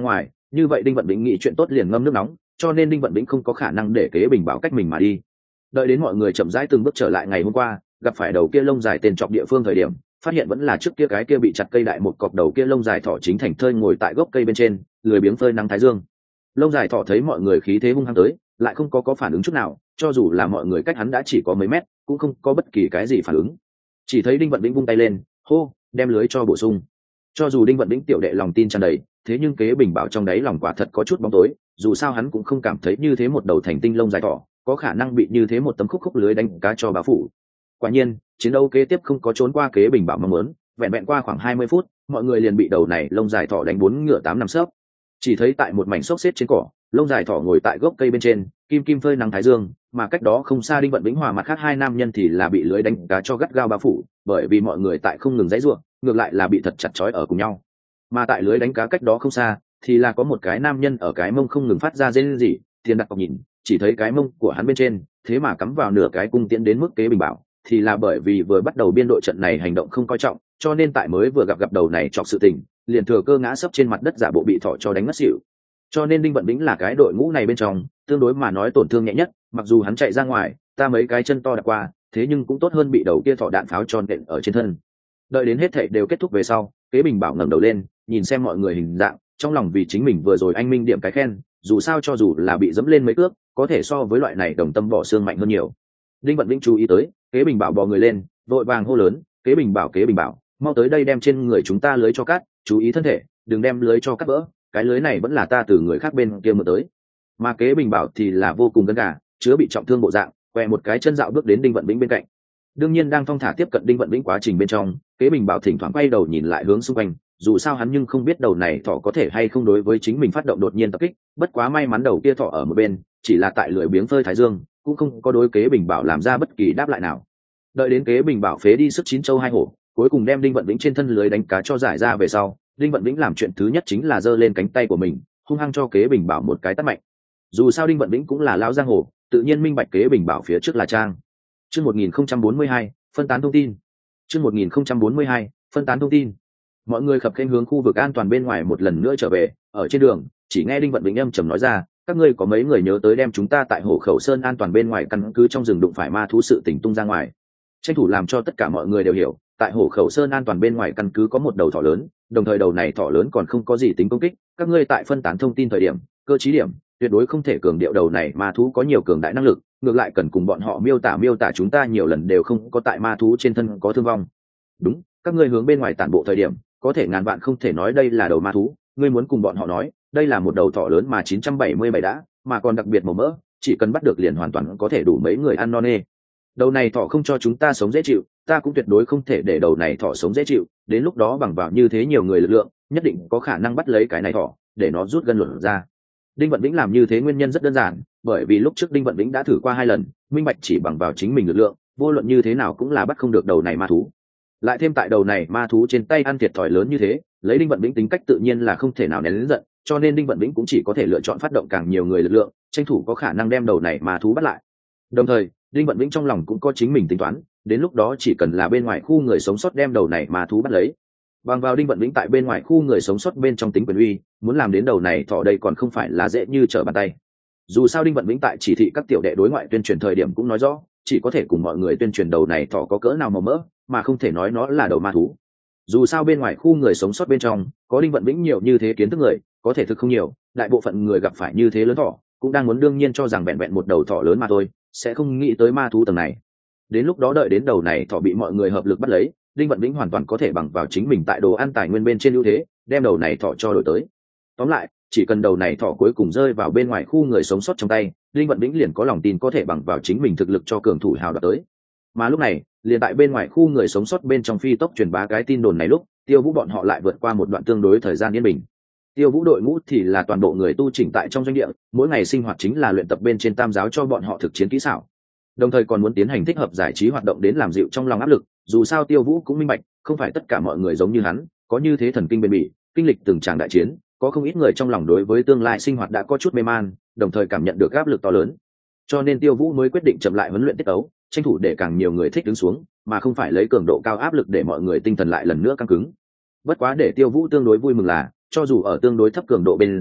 Speaker 1: như vậy đinh vận vĩnh nghĩ chuyện tốt liền ngâm nước nóng, cho nên đinh vận vĩnh không có khả năng để kế bình bảo cách mình mà đi. Đợi đến mọi người chậm rãi từng bước trở lại ngày hôm qua, gặp phải đầu kia lông dài tên trọc địa phương thời điểm, phát hiện vẫn là trước kia cái kia bị chặt cây đại một cọc đầu kia lông dài thỏ chính thành thơi ngồi tại gốc cây bên trên, lười biếng phơi nắng thái dương. Lông dài thỏ thấy mọi người khí thế hung hăng tới, lại không có có phản ứng chút nào, cho dù là mọi người cách hắn đã chỉ có mấy mét, cũng không có bất kỳ cái gì phản ứng. Chỉ thấy đinh vận vĩnh vung tay lên, hô, đem lưới cho bổ sung. Cho dù đinh vận vĩnh tiểu đệ lòng tin tràn đầy, thế nhưng kế bình bảo trong đáy lòng quả thật có chút bóng tối, dù sao hắn cũng không cảm thấy như thế một đầu thành tinh lông dài thỏ có khả năng bị như thế một tấm khúc khúc lưới đánh cá cho bao phủ. Quả nhiên, chiến đấu kế tiếp không có trốn qua kế bình bảo mong muốn, vẹn vẹn qua khoảng hai mươi phút, mọi người liền bị đầu này lông dài thỏ đánh bốn ngựa tám năm sấp. Chỉ thấy tại một mảnh xốc xếp trên cỏ, lông dài thỏ ngồi tại gốc cây bên trên, kim kim phơi nắng thái dương, mà cách đó không xa đinh vận vĩnh hòa mặt khác hai nam nhân thì là bị lưới đánh cá cho gắt gao bao phủ, bởi vì mọi người tại không ngừng giãy giụa, ngược lại là bị thật chặt chói ở cùng nhau. Mà tại lưới đánh cá cách đó không xa, thì là có một cái nam nhân ở cái mông không ngừng phát ra rên rỉ, Thiên Đặt Cọc nhìn, chỉ thấy cái mông của hắn bên trên, thế mà cắm vào nửa cái cung tiễn đến mức kế bình bảo, thì là bởi vì vừa bắt đầu biên đội trận này hành động không coi trọng, cho nên tại mới vừa gặp gặp đầu này chọc sự tình, liền thừa cơ ngã sấp trên mặt đất giả bộ bị thỏ cho đánh ngất xỉu. Cho nên đinh vận vĩnh là cái đội ngũ này bên trong tương đối mà nói tổn thương nhẹ nhất, mặc dù hắn chạy ra ngoài, ta mấy cái chân to đạp qua, thế nhưng cũng tốt hơn bị đầu kia thỏ đạn pháo tròn đện ở trên thân. Đợi đến hết thảy đều kết thúc về sau, kế bình bảo ngẩng đầu lên, nhìn xem mọi người hình dạng, trong lòng vì chính mình vừa rồi anh minh điểm cái khen, dù sao cho dù là bị dẫm lên mấy cước, có thể so với loại này đồng tâm bỏ xương mạnh hơn nhiều. Đinh vận vĩnh chú ý tới, kế bình bảo bò người lên, vội vàng hô lớn, kế bình bảo kế bình bảo, mau tới đây đem trên người chúng ta lưới cho cắt, chú ý thân thể, đừng đem lưới cho cắt vỡ, cái lưới này vẫn là ta từ người khác bên kia mượn tới. Mà kế bình bảo thì là vô cùng gân gà, chứa bị trọng thương bộ dạng, quẹ một cái chân dạo bước đến đinh vận vĩnh bên cạnh. Đương nhiên đang thong thả tiếp cận đinh vận vĩnh quá trình bên trong, kế bình bảo thỉnh thoảng quay đầu nhìn lại hướng xung quanh, dù sao hắn nhưng không biết đầu này thỏ có thể hay không đối với chính mình phát động đột nhiên tập kích, bất quá may mắn đầu kia thỏ ở một bên, chỉ là tại lưỡi biếng phơi thái dương, cũng không có đối kế bình bảo làm ra bất kỳ đáp lại nào. Đợi đến kế bình bảo phế đi sức chín châu hai hổ, cuối cùng đem đinh vận vĩnh trên thân lưới đánh cá cho giải ra về sau, đinh vận vĩnh làm chuyện thứ nhất chính là giơ lên cánh tay của mình, hung hăng cho kế bình bảo một cái tát mạnh. Dù sao đinh vận vĩnh cũng là lão giang hồ, tự nhiên minh bạch kế bình bảo phía trước là trang. Chương một nghìn không trăm bốn mươi hai, phân tán thông tin. Chương một nghìn không trăm bốn mươi hai, phân tán thông tin. Mọi người khập khiễng hướng khu vực an toàn bên ngoài một lần nữa trở về, ở trên đường, chỉ nghe đinh vận vĩnh âm trầm nói ra, các ngươi có mấy người nhớ tới đem chúng ta tại Hổ Khẩu Sơn an toàn bên ngoài căn cứ trong rừng đụng phải ma thú sự tình tung ra ngoài. Tranh thủ làm cho tất cả mọi người đều hiểu, tại Hổ Khẩu Sơn an toàn bên ngoài căn cứ có một đầu thỏ lớn, đồng thời đầu này thỏ lớn còn không có gì tính công kích, các ngươi tại phân tán thông tin thời điểm, cơ trí điểm, tuyệt đối không thể cường điệu đầu này ma thú có nhiều cường đại năng lực, ngược lại cần cùng bọn họ miêu tả miêu tả chúng ta nhiều lần đều không có tại ma thú trên thân có thương vong. Đúng, các ngươi hướng bên ngoài tản bộ thời điểm, có thể ngàn vạn không thể nói đây là đầu ma thú, ngươi muốn cùng bọn họ nói, đây là một đầu thỏ lớn mà chín trăm bảy mươi bảy đã, mà còn đặc biệt màu mỡ, chỉ cần bắt được liền hoàn toàn có thể đủ mấy người ăn no nê. Đầu này thỏ không cho chúng ta sống dễ chịu, ta cũng tuyệt đối không thể để đầu này thỏ sống dễ chịu, đến lúc đó bằng vào như thế nhiều người lực lượng, nhất định có khả năng bắt lấy cái này thỏ, để nó rút gân luận ra. Đinh Vận Vĩnh làm như thế nguyên nhân rất đơn giản, bởi vì lúc trước Đinh Vận Vĩnh đã thử qua hai lần, minh bạch chỉ bằng vào chính mình lực lượng, vô luận như thế nào cũng là bắt không được đầu này ma thú. Lại thêm tại đầu này ma thú trên tay ăn thiệt thòi lớn như thế, lấy Đinh Vận Vĩnh tính cách tự nhiên là không thể nào nén lớn giận, cho nên Đinh Vận Vĩnh cũng chỉ có thể lựa chọn phát động càng nhiều người lực lượng, tranh thủ có khả năng đem đầu này ma thú bắt lại. Đồng thời, Đinh Vận Vĩnh trong lòng cũng có chính mình tính toán, đến lúc đó chỉ cần là bên ngoài khu người sống sót đem đầu này ma thú bắt lấy. Bằng vào Đinh Vận Vĩnh tại bên ngoài khu người sống sót bên trong tính quyền uy, muốn làm đến đầu này thỏ đây còn không phải là dễ như trở bàn tay. Dù sao Đinh Vận Vĩnh tại chỉ thị các tiểu đệ đối ngoại tuyên truyền thời điểm cũng nói rõ, chỉ có thể cùng mọi người tuyên truyền đầu này thỏ có cỡ nào màu mỡ, mà không thể nói nó là đầu ma thú. Dù sao bên ngoài khu người sống sót bên trong, có Đinh Vận Vĩnh nhiều như thế kiến thức người, có thể thực không nhiều, đại bộ phận người gặp phải như thế lớn thỏ, cũng đang muốn đương nhiên cho rằng vẹn vẹn một đầu thỏ lớn mà thôi, sẽ không nghĩ tới ma thú tầng này. Đến lúc đó đợi đến đầu này thỏ bị mọi người hợp lực bắt lấy, Đinh Vận Vĩnh hoàn toàn có thể bằng vào chính mình tại đồ ăn tài nguyên bên trên ưu thế, đem đầu này thỏ cho đổi tới. Tóm lại, chỉ cần đầu này thỏ cuối cùng rơi vào bên ngoài khu người sống sót trong tay, Đinh Vận Vĩnh liền có lòng tin có thể bằng vào chính mình thực lực cho cường thủ hào đoạt tới. Mà lúc này, liền tại bên ngoài khu người sống sót bên trong phi tốc truyền bá cái tin đồn này lúc, Tiêu Vũ bọn họ lại vượt qua một đoạn tương đối thời gian yên bình. Tiêu Vũ đội ngũ thì là toàn bộ người tu chỉnh tại trong doanh địa, mỗi ngày sinh hoạt chính là luyện tập bên trên tam giáo cho bọn họ thực chiến kỹ xảo. Đồng thời còn muốn tiến hành thích hợp giải trí hoạt động đến làm dịu trong lòng áp lực, dù sao Tiêu Vũ cũng minh bạch, không phải tất cả mọi người giống như hắn, có như thế thần kinh bền bỉ, kinh lịch từng tràng đại chiến, có không ít người trong lòng đối với tương lai sinh hoạt đã có chút mê man, đồng thời cảm nhận được áp lực to lớn. Cho nên Tiêu Vũ mới quyết định chậm lại huấn luyện tiết tấu, tranh thủ để càng nhiều người thích đứng xuống, mà không phải lấy cường độ cao áp lực để mọi người tinh thần lại lần nữa căng cứng. Bất quá để Tiêu Vũ tương đối vui mừng là, cho dù ở tương đối thấp cường độ bên dưới,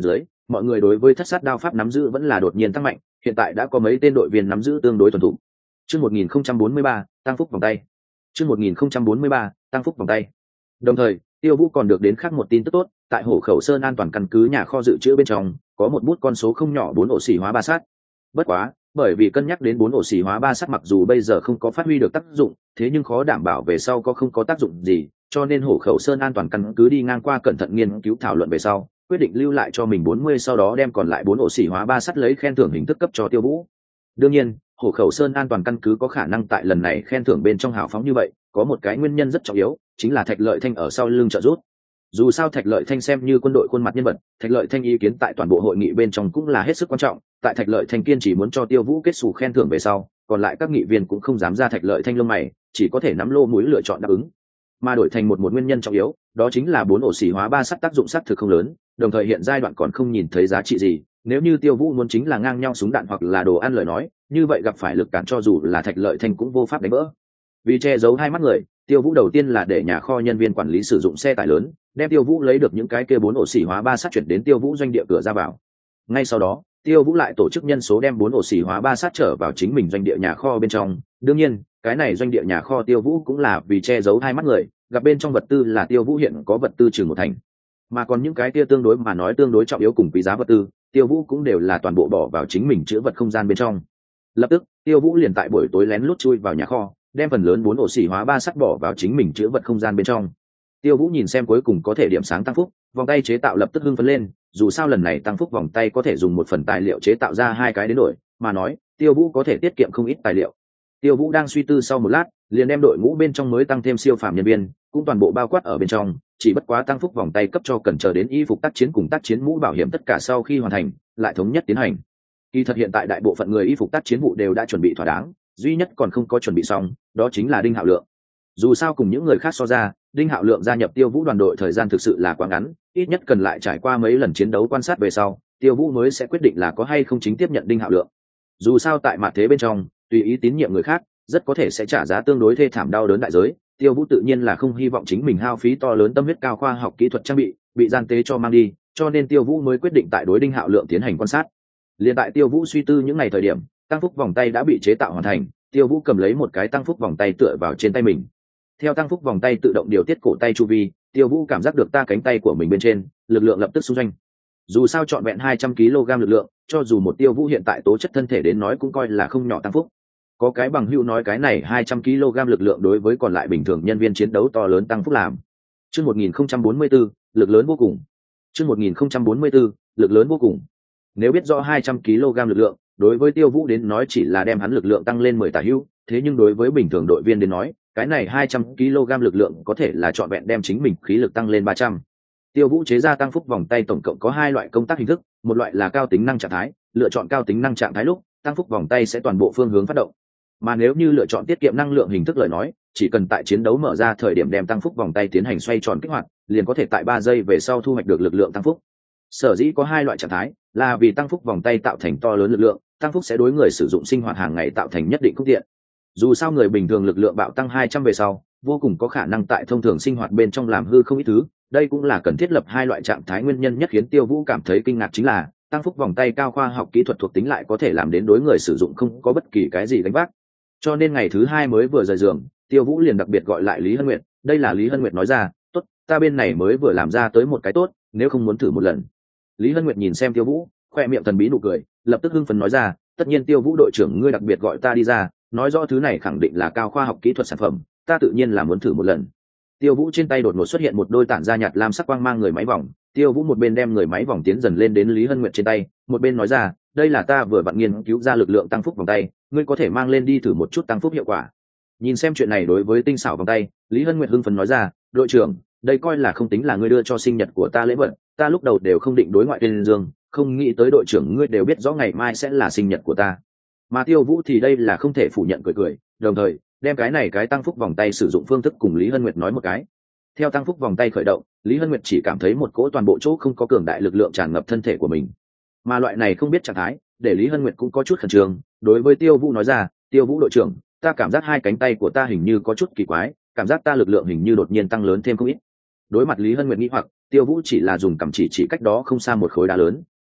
Speaker 1: mọi người đối với thất sát đao pháp nắm giữ vẫn là đột nhiên tăng mạnh, hiện tại đã có mấy tên đội viên nắm giữ tương đối thuần thục. Chương một nghìn không trăm bốn mươi ba, tăng phúc vòng tay. Chương một nghìn không trăm bốn mươi ba, tăng phúc vòng tay. Đồng thời, Tiêu Vũ còn được đến khác một tin tức tốt, tại Hổ Khẩu Sơn an toàn căn cứ nhà kho dự trữ bên trong, có một bút con số không nhỏ bốn ổ xỉ hóa ba sát. Bất quá, bởi vì cân nhắc đến bốn ổ xỉ hóa ba sát mặc dù bây giờ không có phát huy được tác dụng, thế nhưng khó đảm bảo về sau có không có tác dụng gì, cho nên Hổ Khẩu Sơn an toàn căn cứ đi ngang qua cẩn thận nghiên cứu thảo luận về sau, quyết định lưu lại cho mình bốn mươi, sau đó đem còn lại bốn ổ xỉ hóa ba sắt lấy khen thưởng hình thức cấp cho Tiêu Vũ. Đương nhiên, Hổ Khẩu Sơn an toàn căn cứ có khả năng tại lần này khen thưởng bên trong hào phóng như vậy, có một cái nguyên nhân rất trọng yếu, chính là Thạch Lợi Thanh ở sau lưng trợ giúp. Dù sao Thạch Lợi Thanh xem như quân đội khuôn mặt nhân vật, Thạch Lợi Thanh ý kiến tại toàn bộ hội nghị bên trong cũng là hết sức quan trọng, tại Thạch Lợi Thanh kiên chỉ muốn cho Tiêu Vũ kết sủ khen thưởng về sau, còn lại các nghị viên cũng không dám ra Thạch Lợi Thanh lông mày, chỉ có thể nắm lô mũi lựa chọn đáp ứng. Mà đổi thành một một nguyên nhân trọng yếu, đó chính là bốn ổ xỉ hóa ba sắt tác dụng sát thực không lớn, đồng thời hiện giai đoạn còn không nhìn thấy giá trị gì, nếu như Tiêu Vũ muốn chính là ngang nhau súng đạn hoặc là đồ ăn lời nói, như vậy gặp phải lực cản cho dù là Thạch Lợi Thanh cũng vô pháp đánh vỡ. Vì che giấu hai mắt người, Tiêu Vũ đầu tiên là để nhà kho nhân viên quản lý sử dụng xe tải lớn, đem Tiêu Vũ lấy được những cái kia bốn ổ xỉ hóa ba sắt chuyển đến Tiêu Vũ doanh địa cửa ra vào. Ngay sau đó, Tiêu Vũ lại tổ chức nhân số đem bốn ổ xỉ hóa ba sắt trở vào chính mình doanh địa nhà kho bên trong. Đương nhiên, cái này doanh địa nhà kho Tiêu Vũ cũng là vì che giấu hai mắt người, gặp bên trong vật tư là Tiêu Vũ hiện có vật tư chừng một thành, mà còn những cái kia tương đối mà nói tương đối trọng yếu cùng quý giá vật tư, Tiêu Vũ cũng đều là toàn bộ bỏ vào chính mình chứa vật không gian bên trong. Lập tức, Tiêu Vũ liền tại buổi tối lén lút chui vào nhà kho, đem phần lớn bốn ổ xỉ hóa ba sắt bỏ vào chính mình chứa vật không gian bên trong. Tiêu Vũ nhìn xem cuối cùng có thể điểm sáng tăng phúc, vòng tay chế tạo lập tức hưng phấn lên, dù sao lần này tăng phúc vòng tay có thể dùng một phần tài liệu chế tạo ra hai cái đến đổi, mà nói, Tiêu Vũ có thể tiết kiệm không ít tài liệu. Tiêu Vũ đang suy tư sau một lát, liền đem đội ngũ bên trong mới tăng thêm siêu phàm nhân viên, cũng toàn bộ bao quát ở bên trong, chỉ bất quá tăng phúc vòng tay cấp cho cần chờ đến y phục tác chiến cùng tác chiến mũ bảo hiểm tất cả sau khi hoàn thành, lại thống nhất tiến hành. Kỳ thật hiện tại đại bộ phận người y phục tác chiến vụ đều đã chuẩn bị thỏa đáng, duy nhất còn không có chuẩn bị xong, đó chính là Đinh Hạo Lượng. Dù sao cùng những người khác so ra, Đinh Hạo Lượng gia nhập Tiêu Vũ đoàn đội thời gian thực sự là quá ngắn, ít nhất cần lại trải qua mấy lần chiến đấu quan sát về sau, Tiêu Vũ mới sẽ quyết định là có hay không chính tiếp nhận Đinh Hạo Lượng. Dù sao tại mặt thế bên trong, tùy ý tín nhiệm người khác, rất có thể sẽ trả giá tương đối thê thảm đau đớn đại giới. Tiêu Vũ tự nhiên là không hy vọng chính mình hao phí to lớn tâm huyết cao khoa học kỹ thuật trang bị bị gian tế cho mang đi, cho nên Tiêu Vũ mới quyết định tại đối Đinh Hạo Lượng tiến hành quan sát. Liên tại Tiêu Vũ suy tư những ngày thời điểm, tăng phúc vòng tay đã bị chế tạo hoàn thành, Tiêu Vũ cầm lấy một cái tăng phúc vòng tay tựa vào trên tay mình. Theo tăng phúc vòng tay tự động điều tiết cổ tay chu vi, Tiêu Vũ cảm giác được ta cánh tay của mình bên trên, lực lượng lập tức xung doanh. Dù sao trọn vẹn hai trăm ki lô gam lực lượng, cho dù một Tiêu Vũ hiện tại tố chất thân thể đến nói cũng coi là không nhỏ tăng phúc. Có cái bằng hữu nói cái này hai trăm ki lô gam lực lượng đối với còn lại bình thường nhân viên chiến đấu to lớn tăng phúc làm. Chương một nghìn không trăm bốn mươi tư, lực lớn vô cùng. Chương một nghìn không trăm bốn mươi tư, lực lớn vô cùng. Nếu biết rõ hai trăm ki lô gam lực lượng, đối với Tiêu Vũ đến nói chỉ là đem hắn lực lượng tăng lên mười tả hữu, thế nhưng đối với bình thường đội viên đến nói, cái này hai trăm ki lô gam lực lượng có thể là trọn vẹn đem chính mình khí lực tăng lên ba trăm. Tiêu Vũ chế ra tăng phúc vòng tay tổng cộng có hai loại công tác hình thức, một loại là cao tính năng trạng thái, lựa chọn cao tính năng trạng thái lúc, tăng phúc vòng tay sẽ toàn bộ phương hướng phát động. Mà nếu như lựa chọn tiết kiệm năng lượng hình thức lời nói, chỉ cần tại chiến đấu mở ra thời điểm đem tăng phúc vòng tay tiến hành xoay tròn kích hoạt, liền có thể tại ba giây về sau thu hoạch được lực lượng tăng phúc. Sở dĩ có hai loại trạng thái, là vì tăng phúc vòng tay tạo thành to lớn lực lượng, tăng phúc sẽ đối người sử dụng sinh hoạt hàng ngày tạo thành nhất định cúc tiện. Dù sao người bình thường lực lượng bạo tăng hai trăm về sau, vô cùng có khả năng tại thông thường sinh hoạt bên trong làm hư không ít thứ, đây cũng là cần thiết lập hai loại trạng thái nguyên nhân nhất khiến Tiêu Vũ cảm thấy kinh ngạc chính là, tăng phúc vòng tay cao khoa học kỹ thuật thuộc tính lại có thể làm đến đối người sử dụng không có bất kỳ cái gì gánh vác. Cho nên ngày thứ hai mới vừa rời giường, Tiêu Vũ liền đặc biệt gọi lại Lý Hân Nguyệt, đây là Lý Hân Nguyệt nói ra, tốt, ta bên này mới vừa làm ra tới một cái tốt, nếu không muốn thử một lần. Lý Hân Nguyệt nhìn xem Tiêu Vũ, khoe miệng thần bí nụ cười, lập tức hưng phấn nói ra, tất nhiên Tiêu Vũ đội trưởng ngươi đặc biệt gọi ta đi ra, nói rõ thứ này khẳng định là cao khoa học kỹ thuật sản phẩm, ta tự nhiên là muốn thử một lần. Tiêu Vũ trên tay đột ngột xuất hiện một đôi tản ra nhạt lam sắc quang mang người máy vòng, Tiêu Vũ một bên đem người máy vòng tiến dần lên đến Lý Hân Nguyệt trên tay, một bên nói ra, đây là ta vừa vặn nghiên cứu ra lực lượng tăng phúc vòng tay, ngươi có thể mang lên đi thử một chút tăng phúc hiệu quả. Nhìn xem chuyện này đối với tinh xảo vòng tay, Lý Hân Nguyệt hưng phấn nói ra, đội trưởng, đây coi là không tính là ngươi đưa cho sinh nhật của ta lễ vật, ta lúc đầu đều không định đối ngoại tuyên dương, không nghĩ tới đội trưởng ngươi đều biết rõ ngày mai sẽ là sinh nhật của ta. Mà Tiêu Vũ thì đây là không thể phủ nhận cười cười, đồng thời đem cái này cái tăng phúc vòng tay sử dụng phương thức cùng Lý Hân Nguyệt nói một cái. Theo tăng phúc vòng tay khởi động, Lý Hân Nguyệt chỉ cảm thấy một cỗ toàn bộ chỗ không có cường đại lực lượng tràn ngập thân thể của mình, mà loại này không biết trạng thái để Lý Hân Nguyệt cũng có chút khẩn trương, đối với Tiêu Vũ nói ra, Tiêu Vũ đội trưởng, ta cảm giác hai cánh tay của ta hình như có chút kỳ quái, cảm giác ta lực lượng hình như đột nhiên tăng lớn thêm không ít. Đối mặt Lý Hân Nguyệt nghĩ hoặc, Tiêu Vũ chỉ là dùng cằm chỉ chỉ cách đó không xa một khối đá lớn,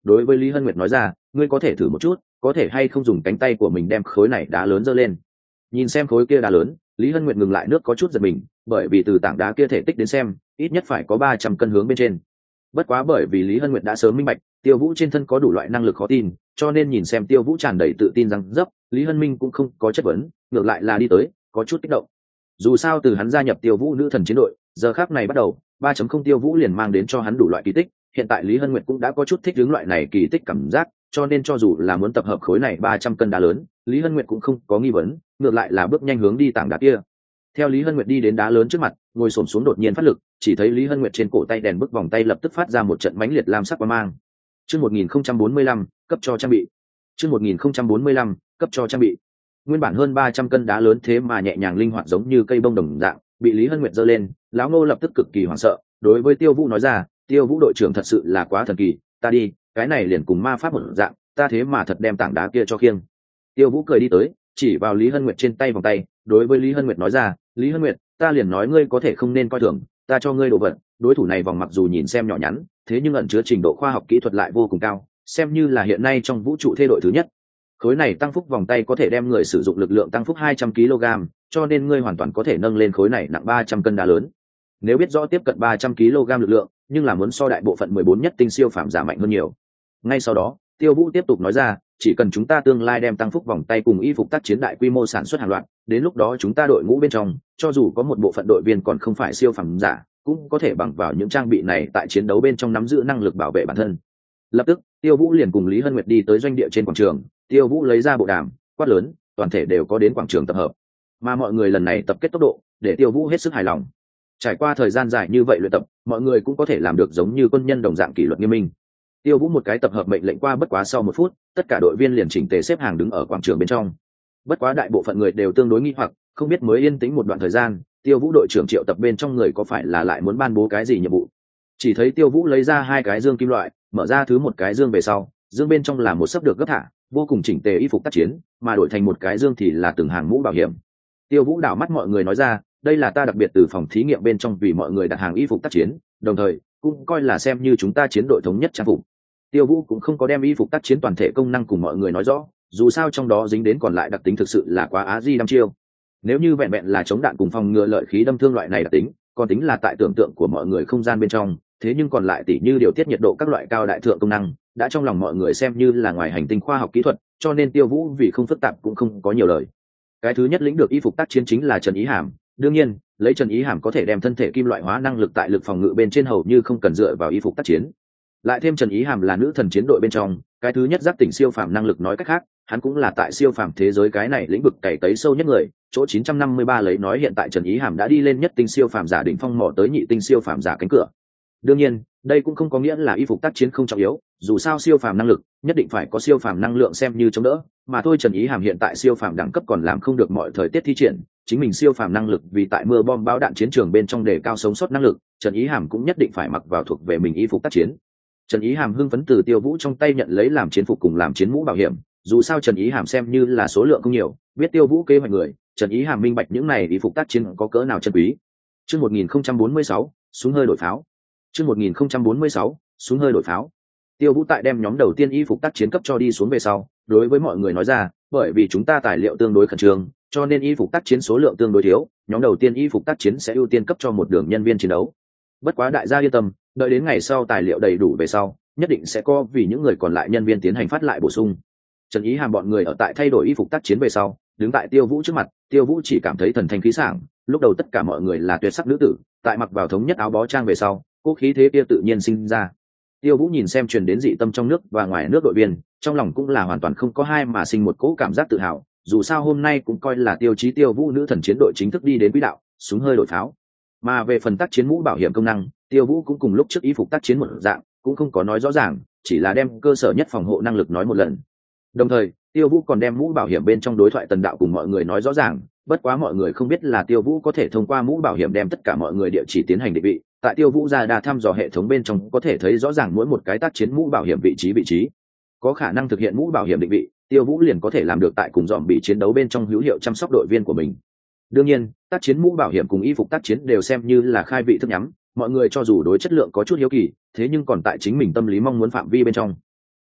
Speaker 1: đối với Lý Hân Nguyệt nói ra, ngươi có thể thử một chút, có thể hay không dùng cánh tay của mình đem khối này đá lớn giơ lên. Nhìn xem khối kia đá lớn, Lý Hân Nguyệt ngừng lại nước có chút giật mình, bởi vì từ tảng đá kia thể tích đến xem, ít nhất phải có ba trăm cân hướng bên trên. Bất quá bởi vì Lý Hân Nguyệt đã sớm minh bạch, Tiêu Vũ trên thân có đủ loại năng lực khó tin, cho nên nhìn xem Tiêu Vũ tràn đầy tự tin rằng dấp, Lý Hân Minh cũng không có chất vấn, ngược lại là đi tới, có chút kích động. Dù sao từ hắn gia nhập Tiêu Vũ nữ thần chiến đội, giờ khắc này bắt đầu, ba chấm không Tiêu Vũ liền mang đến cho hắn đủ loại kỳ tích, hiện tại Lý Hân Nguyệt cũng đã có chút thích ứng loại này kỳ tích cảm giác, cho nên cho dù là muốn tập hợp khối này ba trăm cân đá lớn, Lý Hân Nguyệt cũng không có nghi vấn, ngược lại là bước nhanh hướng đi tảng đá kia. Theo Lý Hân Nguyệt đi đến đá lớn trước mặt, ngồi xổm xuống đột nhiên phát lực, chỉ thấy Lý Hân Nguyệt trên cổ tay đèn bức vòng tay lập tức phát ra một trận mãnh liệt lam sắc quang mang. Chương một nghìn không trăm bốn mươi lăm, cấp cho trang bị. Chương một nghìn không trăm bốn mươi lăm, cấp cho trang bị. Nguyên bản hơn ba trăm cân đá lớn thế mà nhẹ nhàng linh hoạt giống như cây bông đồng dạng, bị Lý Hân Nguyệt giơ lên, lão Ngô lập tức cực kỳ hoảng sợ, đối với Tiêu Vũ nói ra, Tiêu Vũ đội trưởng thật sự là quá thần kỳ, ta đi, cái này liền cùng ma pháp một dạng, ta thế mà thật đem tảng đá kia cho khiêng. Tiêu Vũ cười đi tới, chỉ vào Lý Hân Nguyệt trên tay vòng tay, đối với Lý Hân Nguyệt nói ra, Lý Hân Nguyệt, ta liền nói ngươi có thể không nên coi thường, ta cho ngươi đồ vật, đối thủ này vòng mặc dù nhìn xem nhỏ nhắn, thế nhưng ẩn chứa trình độ khoa học kỹ thuật lại vô cùng cao, xem như là hiện nay trong vũ trụ thê đội thứ nhất. Khối này tăng phúc vòng tay có thể đem người sử dụng lực lượng tăng phúc hai trăm ki lô gam, cho nên ngươi hoàn toàn có thể nâng lên khối này nặng ba trăm cân đá lớn. Nếu biết rõ tiếp cận ba trăm ki lô gam lực lượng, nhưng là muốn so đại bộ phận mười bốn nhất tinh siêu phàm giả mạnh hơn nhiều. Ngay sau đó, Tiêu Vũ tiếp tục nói ra, chỉ cần chúng ta tương lai đem tăng phúc vòng tay cùng y phục tác chiến đại quy mô sản xuất hàng loạt, đến lúc đó chúng ta đội ngũ bên trong, cho dù có một bộ phận đội viên còn không phải siêu phàm giả, cũng có thể bằng vào những trang bị này tại chiến đấu bên trong nắm giữ năng lực bảo vệ bản thân. Lập tức, Tiêu Vũ liền cùng Lý Hân Nguyệt đi tới doanh địa trên quảng trường, Tiêu Vũ lấy ra bộ đàm, quát lớn, toàn thể đều có đến quảng trường tập hợp. Mà mọi người lần này tập kết tốc độ, để Tiêu Vũ hết sức hài lòng. Trải qua thời gian dài như vậy luyện tập, mọi người cũng có thể làm được giống như quân nhân đồng dạng kỷ luật nghiêm minh. Tiêu Vũ một cái tập hợp mệnh lệnh qua bất quá sau một phút, tất cả đội viên liền chỉnh tề xếp hàng đứng ở quảng trường bên trong. Bất quá đại bộ phận người đều tương đối nghi hoặc, không biết mới yên tĩnh một đoạn thời gian, Tiêu Vũ đội trưởng triệu tập bên trong người có phải là lại muốn ban bố cái gì nhiệm vụ. Chỉ thấy Tiêu Vũ lấy ra hai cái dương kim loại, mở ra thứ một cái dương về sau, dương bên trong là một sấp được gấp thả, vô cùng chỉnh tề y phục tác chiến, mà đổi thành một cái dương thì là từng hàng mũ bảo hiểm. Tiêu Vũ đảo mắt mọi người nói ra, đây là ta đặc biệt từ phòng thí nghiệm bên trong vì mọi người đặt hàng y phục tác chiến, đồng thời cũng coi là xem như chúng ta chiến đội thống nhất trang phục. Tiêu Vũ cũng không có đem y phục tác chiến toàn thể công năng cùng mọi người nói rõ, dù sao trong đó dính đến còn lại đặc tính thực sự là quá á di đăm chiêu. Nếu như vẹn vẹn là chống đạn cùng phòng ngừa lợi khí đâm thương loại này đặc tính, còn tính là tại tưởng tượng của mọi người không gian bên trong, thế nhưng còn lại tỉ như điều tiết nhiệt độ các loại cao đại thượng công năng, đã trong lòng mọi người xem như là ngoài hành tinh khoa học kỹ thuật, cho nên Tiêu Vũ vì không phức tạp cũng không có nhiều lời. Cái thứ nhất lĩnh được y phục tác chiến chính là Trần Ý Hàm, đương nhiên, lấy Trần Ý Hàm có thể đem thân thể kim loại hóa năng lực tại lực phòng ngự bên trên hầu như không cần dựa vào y phục tác chiến. Lại thêm Trần Ý Hàm là nữ thần chiến đội bên trong, cái thứ nhất giác tỉnh siêu phàm năng lực, nói cách khác, hắn cũng là tại siêu phàm thế giới cái này lĩnh vực cày cấy sâu nhất người. Chỗ chín trăm năm mươi ba lấy nói hiện tại Trần Ý Hàm đã đi lên nhất tinh siêu phàm giả đỉnh phong, mò tới nhị tinh siêu phàm giả cánh cửa. Đương nhiên, đây cũng không có nghĩa là y phục tác chiến không trọng yếu, dù sao siêu phàm năng lực nhất định phải có siêu phàm năng lượng xem như chống đỡ, mà thôi Trần Ý Hàm hiện tại siêu phàm đẳng cấp còn làm không được mọi thời tiết thi triển, chính mình siêu phàm năng lực vì tại mưa bom bão đạn chiến trường bên trong đề cao sống sót năng lực, Trần Ý Hàm cũng nhất định phải mặc vào thuộc về mình y phục tác chiến. Trần Ý Hàm hưng phấn từ Tiêu Vũ trong tay nhận lấy làm chiến phục cùng làm chiến mũ bảo hiểm, dù sao Trần Ý Hàm xem như là số lượng không nhiều, biết Tiêu Vũ kế hoạch người, Trần Ý Hàm minh bạch những này y phục tác chiến có cỡ nào chân quý. Chương một nghìn không trăm bốn mươi sáu, súng hơi đổi pháo. Chương một nghìn không trăm bốn mươi sáu, súng hơi đổi pháo. Tiêu Vũ tại đem nhóm đầu tiên y phục tác chiến cấp cho đi xuống về sau, đối với mọi người nói ra, bởi vì chúng ta tài liệu tương đối khẩn trương, cho nên y phục tác chiến số lượng tương đối thiếu, nhóm đầu tiên y phục tác chiến sẽ ưu tiên cấp cho một đường nhân viên chiến đấu. Bất quá đại gia yên tâm, đợi đến ngày sau tài liệu đầy đủ về sau, nhất định sẽ có vì những người còn lại nhân viên tiến hành phát lại bổ sung. Trần Ý Hàm bọn người ở tại thay đổi y phục tác chiến về sau, đứng tại Tiêu Vũ trước mặt, Tiêu Vũ chỉ cảm thấy thần thanh khí sảng, lúc đầu tất cả mọi người là tuyệt sắc nữ tử, tại mặc vào thống nhất áo bó trang về sau, cố khí thế kia tự nhiên sinh ra. Tiêu Vũ nhìn xem truyền đến dị tâm trong nước và ngoài nước đội viên, trong lòng cũng là hoàn toàn không có hai mà sinh một cỗ cảm giác tự hào, dù sao hôm nay cũng coi là tiêu chí Tiêu Vũ nữ thần chiến đội chính thức đi đến quỹ đạo, súng hơi đổi pháo. Mà về phần tác chiến mũ bảo hiểm công năng, Tiêu Vũ cũng cùng lúc trước y phục tác chiến một dạng, cũng không có nói rõ ràng, chỉ là đem cơ sở nhất phòng hộ năng lực nói một lần. Đồng thời, Tiêu Vũ còn đem mũ bảo hiểm bên trong đối thoại tần đạo cùng mọi người nói rõ ràng, bất quá mọi người không biết là Tiêu Vũ có thể thông qua mũ bảo hiểm đem tất cả mọi người địa chỉ tiến hành định vị. Tại Tiêu Vũ ra đa thăm dò hệ thống bên trong có thể thấy rõ ràng mỗi một cái tác chiến mũ bảo hiểm vị trí vị trí. Có khả năng thực hiện mũ bảo hiểm định vị, Tiêu Vũ liền có thể làm được tại cùng dòm bị chiến đấu bên trong hữu hiệu chăm sóc đội viên của mình. Đương nhiên, tác chiến mũ bảo hiểm cùng y phục tác chiến đều xem như là khai vị thức nhắm, mọi người cho dù đối chất lượng có chút hiếu kỳ, thế nhưng còn tại chính mình tâm lý mong muốn phạm vi bên trong.